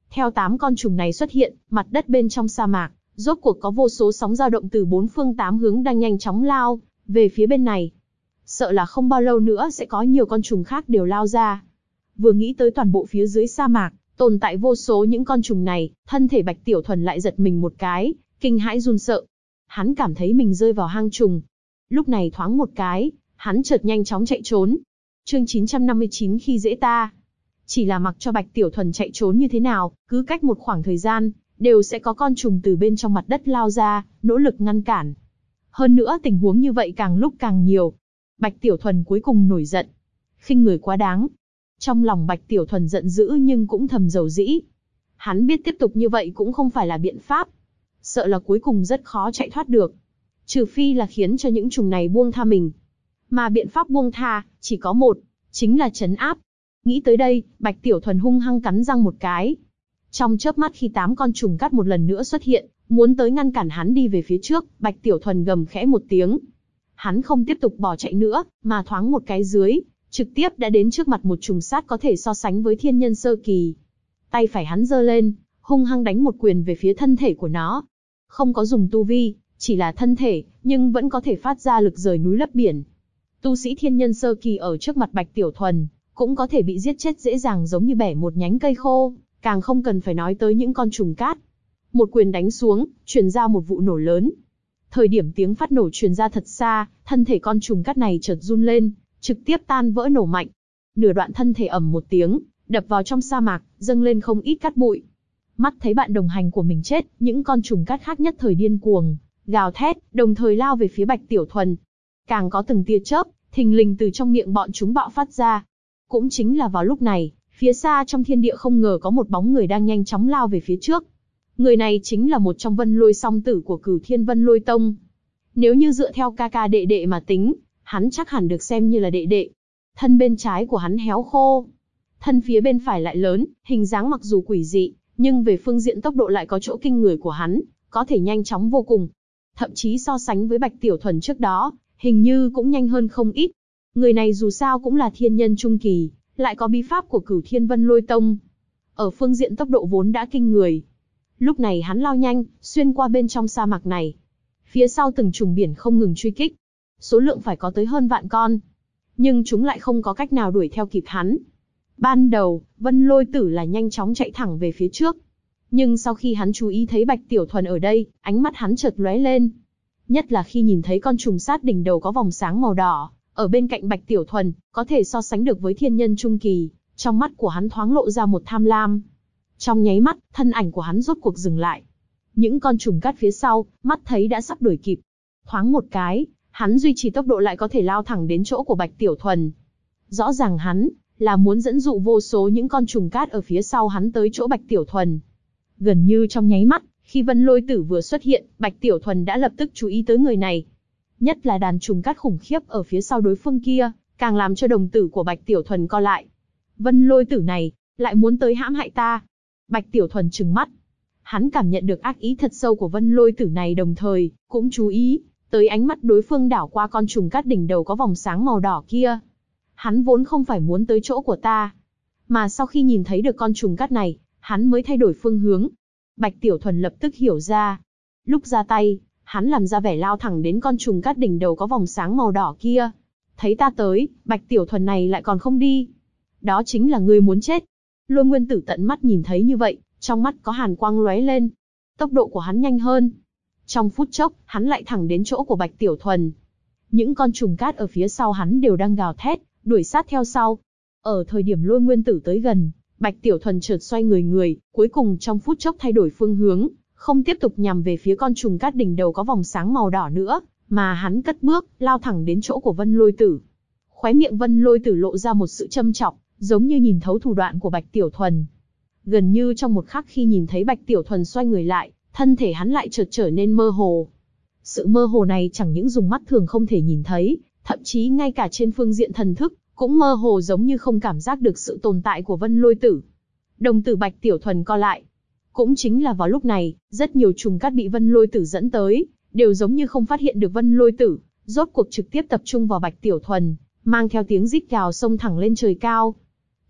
Theo 8 con trùng này xuất hiện, mặt đất bên trong sa mạc, rốt cuộc có vô số sóng dao động từ 4 phương 8 hướng đang nhanh chóng lao về phía bên này. Sợ là không bao lâu nữa sẽ có nhiều con trùng khác đều lao ra. Vừa nghĩ tới toàn bộ phía dưới sa mạc, tồn tại vô số những con trùng này, thân thể Bạch Tiểu Thuần lại giật mình một cái, kinh hãi run sợ. Hắn cảm thấy mình rơi vào hang trùng. Lúc này thoáng một cái, hắn chợt nhanh chóng chạy trốn. Chương 959 khi dễ ta. Chỉ là mặc cho Bạch Tiểu Thuần chạy trốn như thế nào, cứ cách một khoảng thời gian, đều sẽ có con trùng từ bên trong mặt đất lao ra, nỗ lực ngăn cản. Hơn nữa tình huống như vậy càng lúc càng nhiều. Bạch Tiểu Thuần cuối cùng nổi giận. Khinh người quá đáng. Trong lòng Bạch Tiểu Thuần giận dữ nhưng cũng thầm dầu dĩ. Hắn biết tiếp tục như vậy cũng không phải là biện pháp. Sợ là cuối cùng rất khó chạy thoát được. Trừ phi là khiến cho những trùng này buông tha mình. Mà biện pháp buông tha, chỉ có một, chính là trấn áp. Nghĩ tới đây, Bạch Tiểu Thuần hung hăng cắn răng một cái. Trong chớp mắt khi 8 con trùng cắt một lần nữa xuất hiện, muốn tới ngăn cản hắn đi về phía trước, Bạch Tiểu Thuần gầm khẽ một tiếng. Hắn không tiếp tục bỏ chạy nữa, mà thoáng một cái dưới, trực tiếp đã đến trước mặt một trùng sát có thể so sánh với thiên nhân sơ kỳ. Tay phải hắn giơ lên, hung hăng đánh một quyền về phía thân thể của nó. Không có dùng tu vi, chỉ là thân thể, nhưng vẫn có thể phát ra lực rời núi lấp biển. Tu sĩ thiên nhân sơ kỳ ở trước mặt Bạch Tiểu Thuần, cũng có thể bị giết chết dễ dàng giống như bẻ một nhánh cây khô, càng không cần phải nói tới những con trùng cát. Một quyền đánh xuống, truyền ra một vụ nổ lớn. Thời điểm tiếng phát nổ truyền ra thật xa, thân thể con trùng cát này chợt run lên, trực tiếp tan vỡ nổ mạnh. Nửa đoạn thân thể ầm một tiếng, đập vào trong sa mạc, dâng lên không ít cát bụi. Mắt thấy bạn đồng hành của mình chết, những con trùng cát khác nhất thời điên cuồng, gào thét, đồng thời lao về phía Bạch Tiểu Thuần. Càng có từng tia chớp, thình lình từ trong miệng bọn chúng bạo phát ra. Cũng chính là vào lúc này, phía xa trong thiên địa không ngờ có một bóng người đang nhanh chóng lao về phía trước. Người này chính là một trong Vân Lôi song tử của Cửu Thiên Vân Lôi Tông. Nếu như dựa theo ca ca đệ đệ mà tính, hắn chắc hẳn được xem như là đệ đệ. Thân bên trái của hắn héo khô, thân phía bên phải lại lớn, hình dáng mặc dù quỷ dị, nhưng về phương diện tốc độ lại có chỗ kinh người của hắn, có thể nhanh chóng vô cùng. Thậm chí so sánh với Bạch Tiểu Thuần trước đó, hình như cũng nhanh hơn không ít. Người này dù sao cũng là thiên nhân trung kỳ, lại có bí pháp của Cửu Thiên Vân Lôi Tông. Ở phương diện tốc độ vốn đã kinh người. Lúc này hắn lao nhanh, xuyên qua bên trong sa mạc này. Phía sau từng trùng biển không ngừng truy kích. Số lượng phải có tới hơn vạn con. Nhưng chúng lại không có cách nào đuổi theo kịp hắn. Ban đầu, Vân Lôi Tử là nhanh chóng chạy thẳng về phía trước. Nhưng sau khi hắn chú ý thấy Bạch Tiểu Thuần ở đây, ánh mắt hắn chợt lóe lên. Nhất là khi nhìn thấy con trùng sát đỉnh đầu có vòng sáng màu đỏ, ở bên cạnh Bạch Tiểu Thuần, có thể so sánh được với thiên nhân trung kỳ, trong mắt của hắn thoáng lộ ra một tham lam. Trong nháy mắt, thân ảnh của hắn rốt cuộc dừng lại. Những con trùng cát phía sau, mắt thấy đã sắp đuổi kịp. Thoáng một cái, hắn duy trì tốc độ lại có thể lao thẳng đến chỗ của Bạch Tiểu Thuần. Rõ ràng hắn là muốn dẫn dụ vô số những con trùng cát ở phía sau hắn tới chỗ Bạch Tiểu Thuần. Gần như trong nháy mắt, khi Vân Lôi Tử vừa xuất hiện, Bạch Tiểu Thuần đã lập tức chú ý tới người này. Nhất là đàn trùng cát khủng khiếp ở phía sau đối phương kia, càng làm cho đồng tử của Bạch Tiểu Thuần co lại. Vân Lôi Tử này, lại muốn tới hãm hại ta. Bạch Tiểu Thuần trừng mắt. Hắn cảm nhận được ác ý thật sâu của Vân Lôi Tử này, đồng thời cũng chú ý tới ánh mắt đối phương đảo qua con trùng cát đỉnh đầu có vòng sáng màu đỏ kia. Hắn vốn không phải muốn tới chỗ của ta, mà sau khi nhìn thấy được con trùng cát này, hắn mới thay đổi phương hướng. Bạch Tiểu Thuần lập tức hiểu ra. Lúc ra tay, hắn làm ra vẻ lao thẳng đến con trùng cát đỉnh đầu có vòng sáng màu đỏ kia. Thấy ta tới, Bạch Tiểu Thuần này lại còn không đi. Đó chính là ngươi muốn chết. Lôi Nguyên Tử tận mắt nhìn thấy như vậy, trong mắt có hàn quang lóe lên. Tốc độ của hắn nhanh hơn. Trong phút chốc, hắn lại thẳng đến chỗ của Bạch Tiểu Thuần. Những con trùng cát ở phía sau hắn đều đang gào thét, đuổi sát theo sau. Ở thời điểm Lôi Nguyên Tử tới gần, Bạch Tiểu Thuần chợt xoay người, cuối cùng trong phút chốc thay đổi phương hướng, không tiếp tục nhằm về phía con trùng cát đỉnh đầu có vòng sáng màu đỏ nữa, mà hắn cất bước, lao thẳng đến chỗ của Vân Lôi Tử. Khóe miệng Vân Lôi Tử lộ ra một sự châm chọc, giống như nhìn thấu thủ đoạn của Bạch Tiểu Thuần. Gần như trong một khắc khi nhìn thấy Bạch Tiểu Thuần xoay người lại, thân thể hắn lại chợt trở nên mơ hồ. Sự mơ hồ này chẳng những dùng mắt thường không thể nhìn thấy, thậm chí ngay cả trên phương diện thần thức, cũng mơ hồ giống như không cảm giác được sự tồn tại của Vân Lôi Tử. Đồng tử Bạch Tiểu Thuần co lại. Cũng chính là vào lúc này, rất nhiều trùng cát bị Vân Lôi Tử dẫn tới, đều giống như không phát hiện được Vân Lôi Tử, rốt cuộc trực tiếp tập trung vào Bạch Tiểu Thuần, mang theo tiếng rít gào xông thẳng lên trời cao.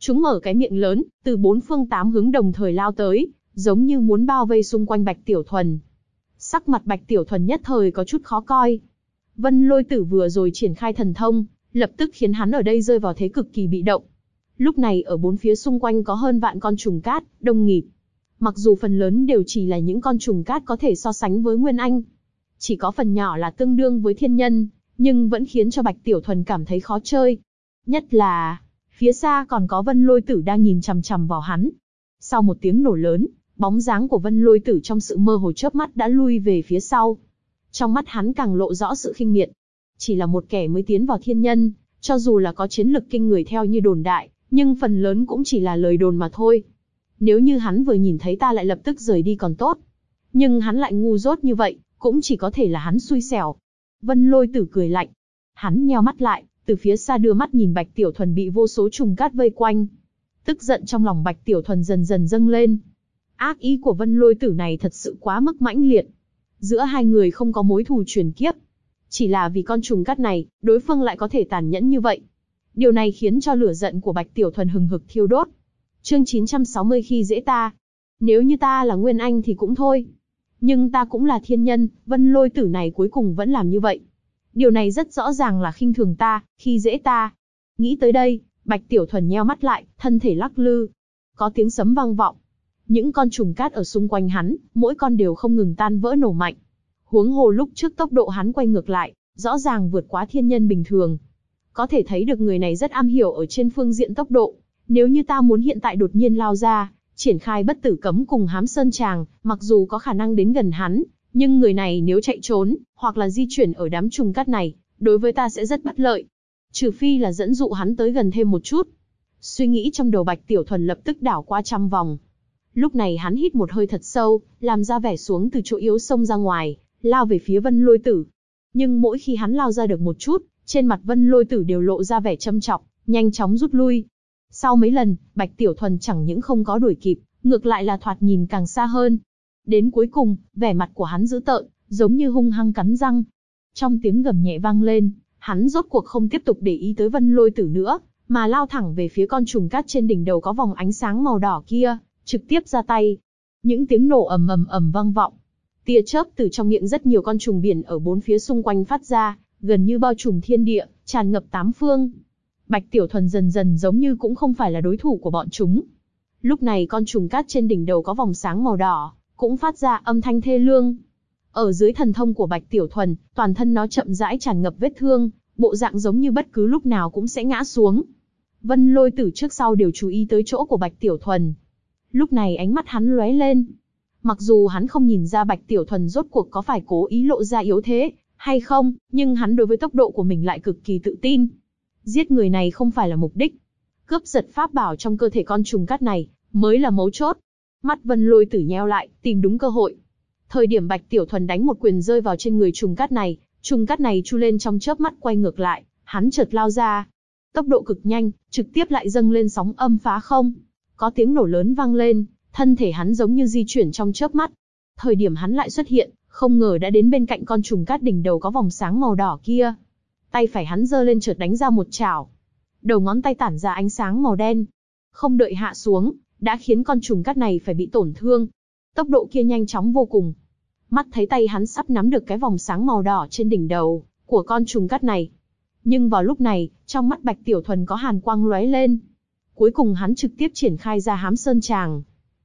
Chúng mở cái miệng lớn, từ 4 phương 8 hướng đồng thời lao tới, giống như muốn bao vây xung quanh Bạch Tiểu Thuần. Sắc mặt Bạch Tiểu Thuần nhất thời có chút khó coi. Vân Lôi Tử vừa rồi triển khai thần thông, lập tức khiến hắn ở đây rơi vào thế cực kỳ bị động. Lúc này ở bốn phía xung quanh có hơn vạn con trùng cát, đông nghịt. Mặc dù phần lớn đều chỉ là những con trùng cát có thể so sánh với Nguyên Anh, chỉ có phần nhỏ là tương đương với thiên nhân, nhưng vẫn khiến cho Bạch Tiểu Thuần cảm thấy khó chơi. Nhất là, phía xa còn có Vân Lôi Tử đang nhìn chằm chằm vào hắn. Sau một tiếng nổ lớn, bóng dáng của Vân Lôi Tử trong sự mơ hồ chớp mắt đã lui về phía sau. Trong mắt hắn càng lộ rõ sự khinh miệt. Chỉ là một kẻ mới tiến vào thiên nhân, cho dù là có chiến lực kinh người theo như đồn đại, nhưng phần lớn cũng chỉ là lời đồn mà thôi. Nếu như hắn vừa nhìn thấy ta lại lập tức rời đi còn tốt. Nhưng hắn lại ngu dốt như vậy, cũng chỉ có thể là hắn xui xẻo. Vân Lôi Tử cười lạnh. Hắn nheo mắt lại, từ phía xa đưa mắt nhìn Bạch Tiểu Thuần bị vô số trùng cát vây quanh. Tức giận trong lòng Bạch Tiểu Thuần dần dần dâng lên. Ác ý của Vân Lôi Tử này thật sự quá mức mãnh liệt. Giữa hai người không có mối thù truyền kiếp. Chỉ là vì con trùng cát này, đối phương lại có thể tàn nhẫn như vậy. Điều này khiến cho lửa giận của Bạch Tiểu Thuần hừng hực thiêu đốt. Chương 960 khi dễ ta. Nếu như ta là Nguyên Anh thì cũng thôi. Nhưng ta cũng là thiên nhân, Vân Lôi Tử này cuối cùng vẫn làm như vậy. Điều này rất rõ ràng là khinh thường ta, khi dễ ta. Nghĩ tới đây, Bạch Tiểu Thuần nheo mắt lại, thân thể lắc lư. Có tiếng sấm vang vọng. Những con trùng cát ở xung quanh hắn, mỗi con đều không ngừng tan vỡ nổ mạnh. Huống hồ lúc trước tốc độ hắn quay ngược lại, rõ ràng vượt quá thiên nhân bình thường. Có thể thấy được người này rất am hiểu ở trên phương diện tốc độ. Nếu như ta muốn hiện tại đột nhiên lao ra, triển khai bất tử cấm cùng hám sơn tràng, mặc dù có khả năng đến gần hắn, nhưng người này nếu chạy trốn, hoặc là di chuyển ở đám trùng cát này, đối với ta sẽ rất bất lợi. Trừ phi là dẫn dụ hắn tới gần thêm một chút. Suy nghĩ trong đầu Bạch Tiểu Thuần lập tức đảo qua trăm vòng. Lúc này hắn hít một hơi thật sâu, làm ra vẻ xuống từ chỗ yếu xông ra ngoài, lao về phía Vân Lôi Tử. Nhưng mỗi khi hắn lao ra được một chút, trên mặt Vân Lôi Tử đều lộ ra vẻ châm chọc, nhanh chóng rút lui. Sau mấy lần, Bạch Tiểu Thuần chẳng những không có đuổi kịp, ngược lại là thoạt nhìn càng xa hơn. Đến cuối cùng, vẻ mặt của hắn dữ tợn, giống như hung hăng cắn răng. Trong tiếng gầm nhẹ vang lên, hắn rốt cuộc không tiếp tục để ý tới Vân Lôi Tử nữa, mà lao thẳng về phía con trùng cát trên đỉnh đầu có vòng ánh sáng màu đỏ kia, trực tiếp ra tay. Những tiếng nổ ầm ầm ầm vang vọng. Tia chớp từ trong miệng rất nhiều con trùng biển ở bốn phía xung quanh phát ra, gần như bao trùm thiên địa, tràn ngập tám phương. Bạch Tiểu Thuần dần dần giống như cũng không phải là đối thủ của bọn chúng. Lúc này con trùng cát trên đỉnh đầu có vòng sáng màu đỏ, cũng phát ra âm thanh thê lương. Ở dưới thần thông của Bạch Tiểu Thuần, toàn thân nó chậm rãi tràn ngập vết thương, bộ dạng giống như bất cứ lúc nào cũng sẽ ngã xuống. Vân Lôi Tử trước sau đều chú ý tới chỗ của Bạch Tiểu Thuần. Lúc này ánh mắt hắn lóe lên. Mặc dù hắn không nhìn ra Bạch Tiểu Thuần rốt cuộc có phải cố ý lộ ra yếu thế, hay không, nhưng hắn đối với tốc độ của mình lại cực kỳ tự tin. Giết người này không phải là mục đích. Cướp giật pháp bảo trong cơ thể con trùng cát này, mới là mấu chốt. Mắt Vân Lôi Tử nheo lại, tìm đúng cơ hội. Thời điểm Bạch Tiểu Thuần đánh một quyền rơi vào trên người trùng cát này chu lên trong chớp mắt quay ngược lại, hắn chợt lao ra. Tốc độ cực nhanh, trực tiếp lại dâng lên sóng âm phá không. Có tiếng nổ lớn vang lên, thân thể hắn giống như di chuyển trong chớp mắt. Thời điểm hắn lại xuất hiện, không ngờ đã đến bên cạnh con trùng cát đỉnh đầu có vòng sáng màu đỏ kia. Tay phải hắn giơ lên chợt đánh ra một chảo. Đầu ngón tay tản ra ánh sáng màu đen. Không đợi hạ xuống, đã khiến con trùng cát này phải bị tổn thương. Tốc độ kia nhanh chóng vô cùng. Mắt thấy tay hắn sắp nắm được cái vòng sáng màu đỏ trên đỉnh đầu của con trùng cát này. Nhưng vào lúc này, trong mắt Bạch Tiểu Thuần có hàn quang lóe lên. Cuối cùng hắn trực tiếp triển khai ra hám sơn tràng.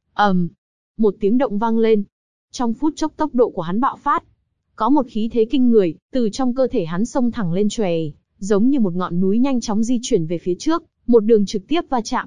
Một tiếng động vang lên. Trong phút chốc tốc độ của hắn bạo phát. Có một khí thế kinh người, từ trong cơ thể hắn xông thẳng lên tròe, giống như một ngọn núi nhanh chóng di chuyển về phía trước, một đường trực tiếp va chạm.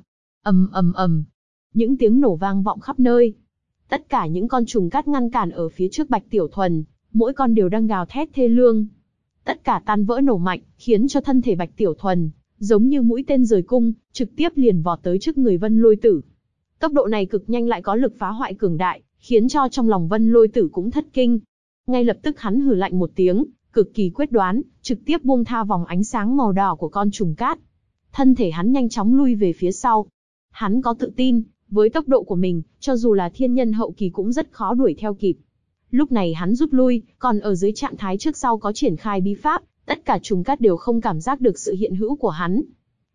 Những tiếng nổ vang vọng khắp nơi. Tất cả những con trùng cát ngăn cản ở phía trước Bạch Tiểu Thuần, mỗi con đều đang gào thét thê lương. Tất cả tan vỡ nổ mạnh, khiến cho thân thể Bạch Tiểu Thuần giống như mũi tên rời cung, trực tiếp liền vọt tới trước người Vân Lôi Tử. Tốc độ này cực nhanh lại có lực phá hoại cường đại, khiến cho trong lòng Vân Lôi Tử cũng thất kinh. Ngay lập tức hắn hừ lạnh một tiếng, cực kỳ quyết đoán, trực tiếp buông tha vòng ánh sáng màu đỏ của con trùng cát. Thân thể hắn nhanh chóng lui về phía sau. Hắn có tự tin, với tốc độ của mình, cho dù là thiên nhân hậu kỳ cũng rất khó đuổi theo kịp. Lúc này hắn rút lui, còn ở dưới trạng thái trước sau có triển khai bí pháp, tất cả trùng cát đều không cảm giác được sự hiện hữu của hắn.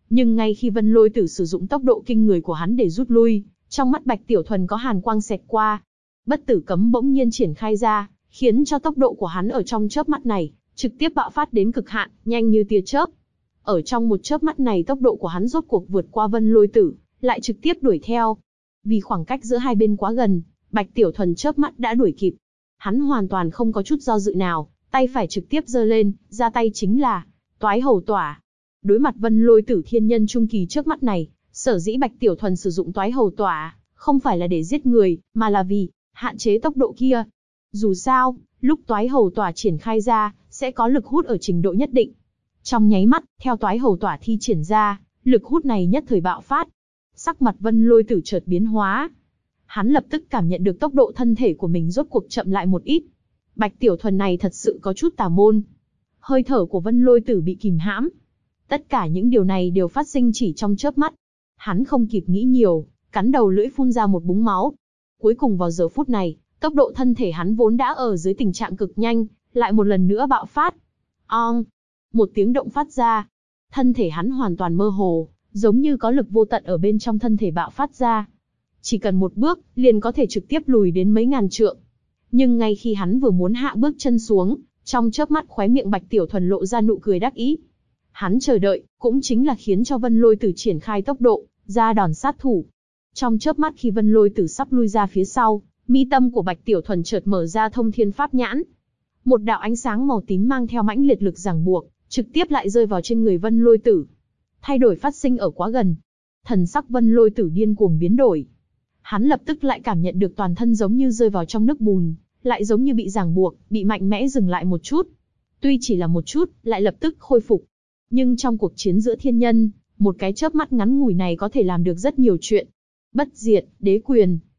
Nhưng ngay khi Vân Lôi Tử sử dụng tốc độ kinh người của hắn để rút lui, trong mắt Bạch Tiểu Thuần có hàn quang xẹt qua. Bất tử cấm bỗng nhiên triển khai ra, khiến cho tốc độ của hắn ở trong chớp mắt này trực tiếp bạo phát đến cực hạn, nhanh như tia chớp. Ở trong một chớp mắt này tốc độ của hắn rốt cuộc vượt qua Vân Lôi Tử, lại trực tiếp đuổi theo. Vì khoảng cách giữa hai bên quá gần, Bạch Tiểu Thuần chớp mắt đã đuổi kịp. Hắn hoàn toàn không có chút do dự nào, tay phải trực tiếp giơ lên, ra tay chính là Toái Hầu Tỏa. Đối mặt Vân Lôi Tử thiên nhân trung kỳ trước mắt này, sở dĩ Bạch Tiểu Thuần sử dụng Toái Hầu Tỏa, không phải là để giết người, mà là vì hạn chế tốc độ kia. Dù sao, lúc Toái Hầu Tỏa triển khai ra, sẽ có lực hút ở trình độ nhất định. Trong nháy mắt, theo Toái Hầu Tỏa thi triển ra, lực hút này nhất thời bạo phát. Sắc mặt Vân Lôi Tử chợt biến hóa. Hắn lập tức cảm nhận được tốc độ thân thể của mình rốt cuộc chậm lại một ít. Bạch Tiểu Thuần này thật sự có chút tà môn. Hơi thở của Vân Lôi Tử bị kìm hãm. Tất cả những điều này đều phát sinh chỉ trong chớp mắt. Hắn không kịp nghĩ nhiều, cắn đầu lưỡi phun ra một búng máu. Cuối cùng vào giờ phút này, tốc độ thân thể hắn vốn đã ở dưới tình trạng cực nhanh, lại một lần nữa bạo phát. Ong! Một tiếng động phát ra. Thân thể hắn hoàn toàn mơ hồ, giống như có lực vô tận ở bên trong thân thể bạo phát ra. Chỉ cần một bước, liền có thể trực tiếp lùi đến mấy ngàn trượng. Nhưng ngay khi hắn vừa muốn hạ bước chân xuống, trong chớp mắt khóe miệng Bạch Tiểu Thuần lộ ra nụ cười đắc ý. Hắn chờ đợi, cũng chính là khiến cho Vân Lôi Tử triển khai tốc độ, ra đòn sát thủ. Trong chớp mắt khi Vân Lôi Tử sắp lui ra phía sau, mi tâm của Bạch Tiểu Thuần chợt mở ra thông thiên pháp nhãn. Một đạo ánh sáng màu tím mang theo mãnh liệt lực ràng buộc, trực tiếp lại rơi vào trên người Vân Lôi Tử. Thay đổi phát sinh ở quá gần. Thần sắc Vân Lôi Tử điên cuồng biến đổi. Hắn lập tức lại cảm nhận được toàn thân giống như rơi vào trong nước bùn, lại giống như bị ràng buộc, bị mạnh mẽ dừng lại một chút. Tuy chỉ là một chút, lại lập tức khôi phục. Nhưng trong cuộc chiến giữa thiên nhân, một cái chớp mắt ngắn ngủi này có thể làm được rất nhiều chuyện. Bất diệt, đế quyền,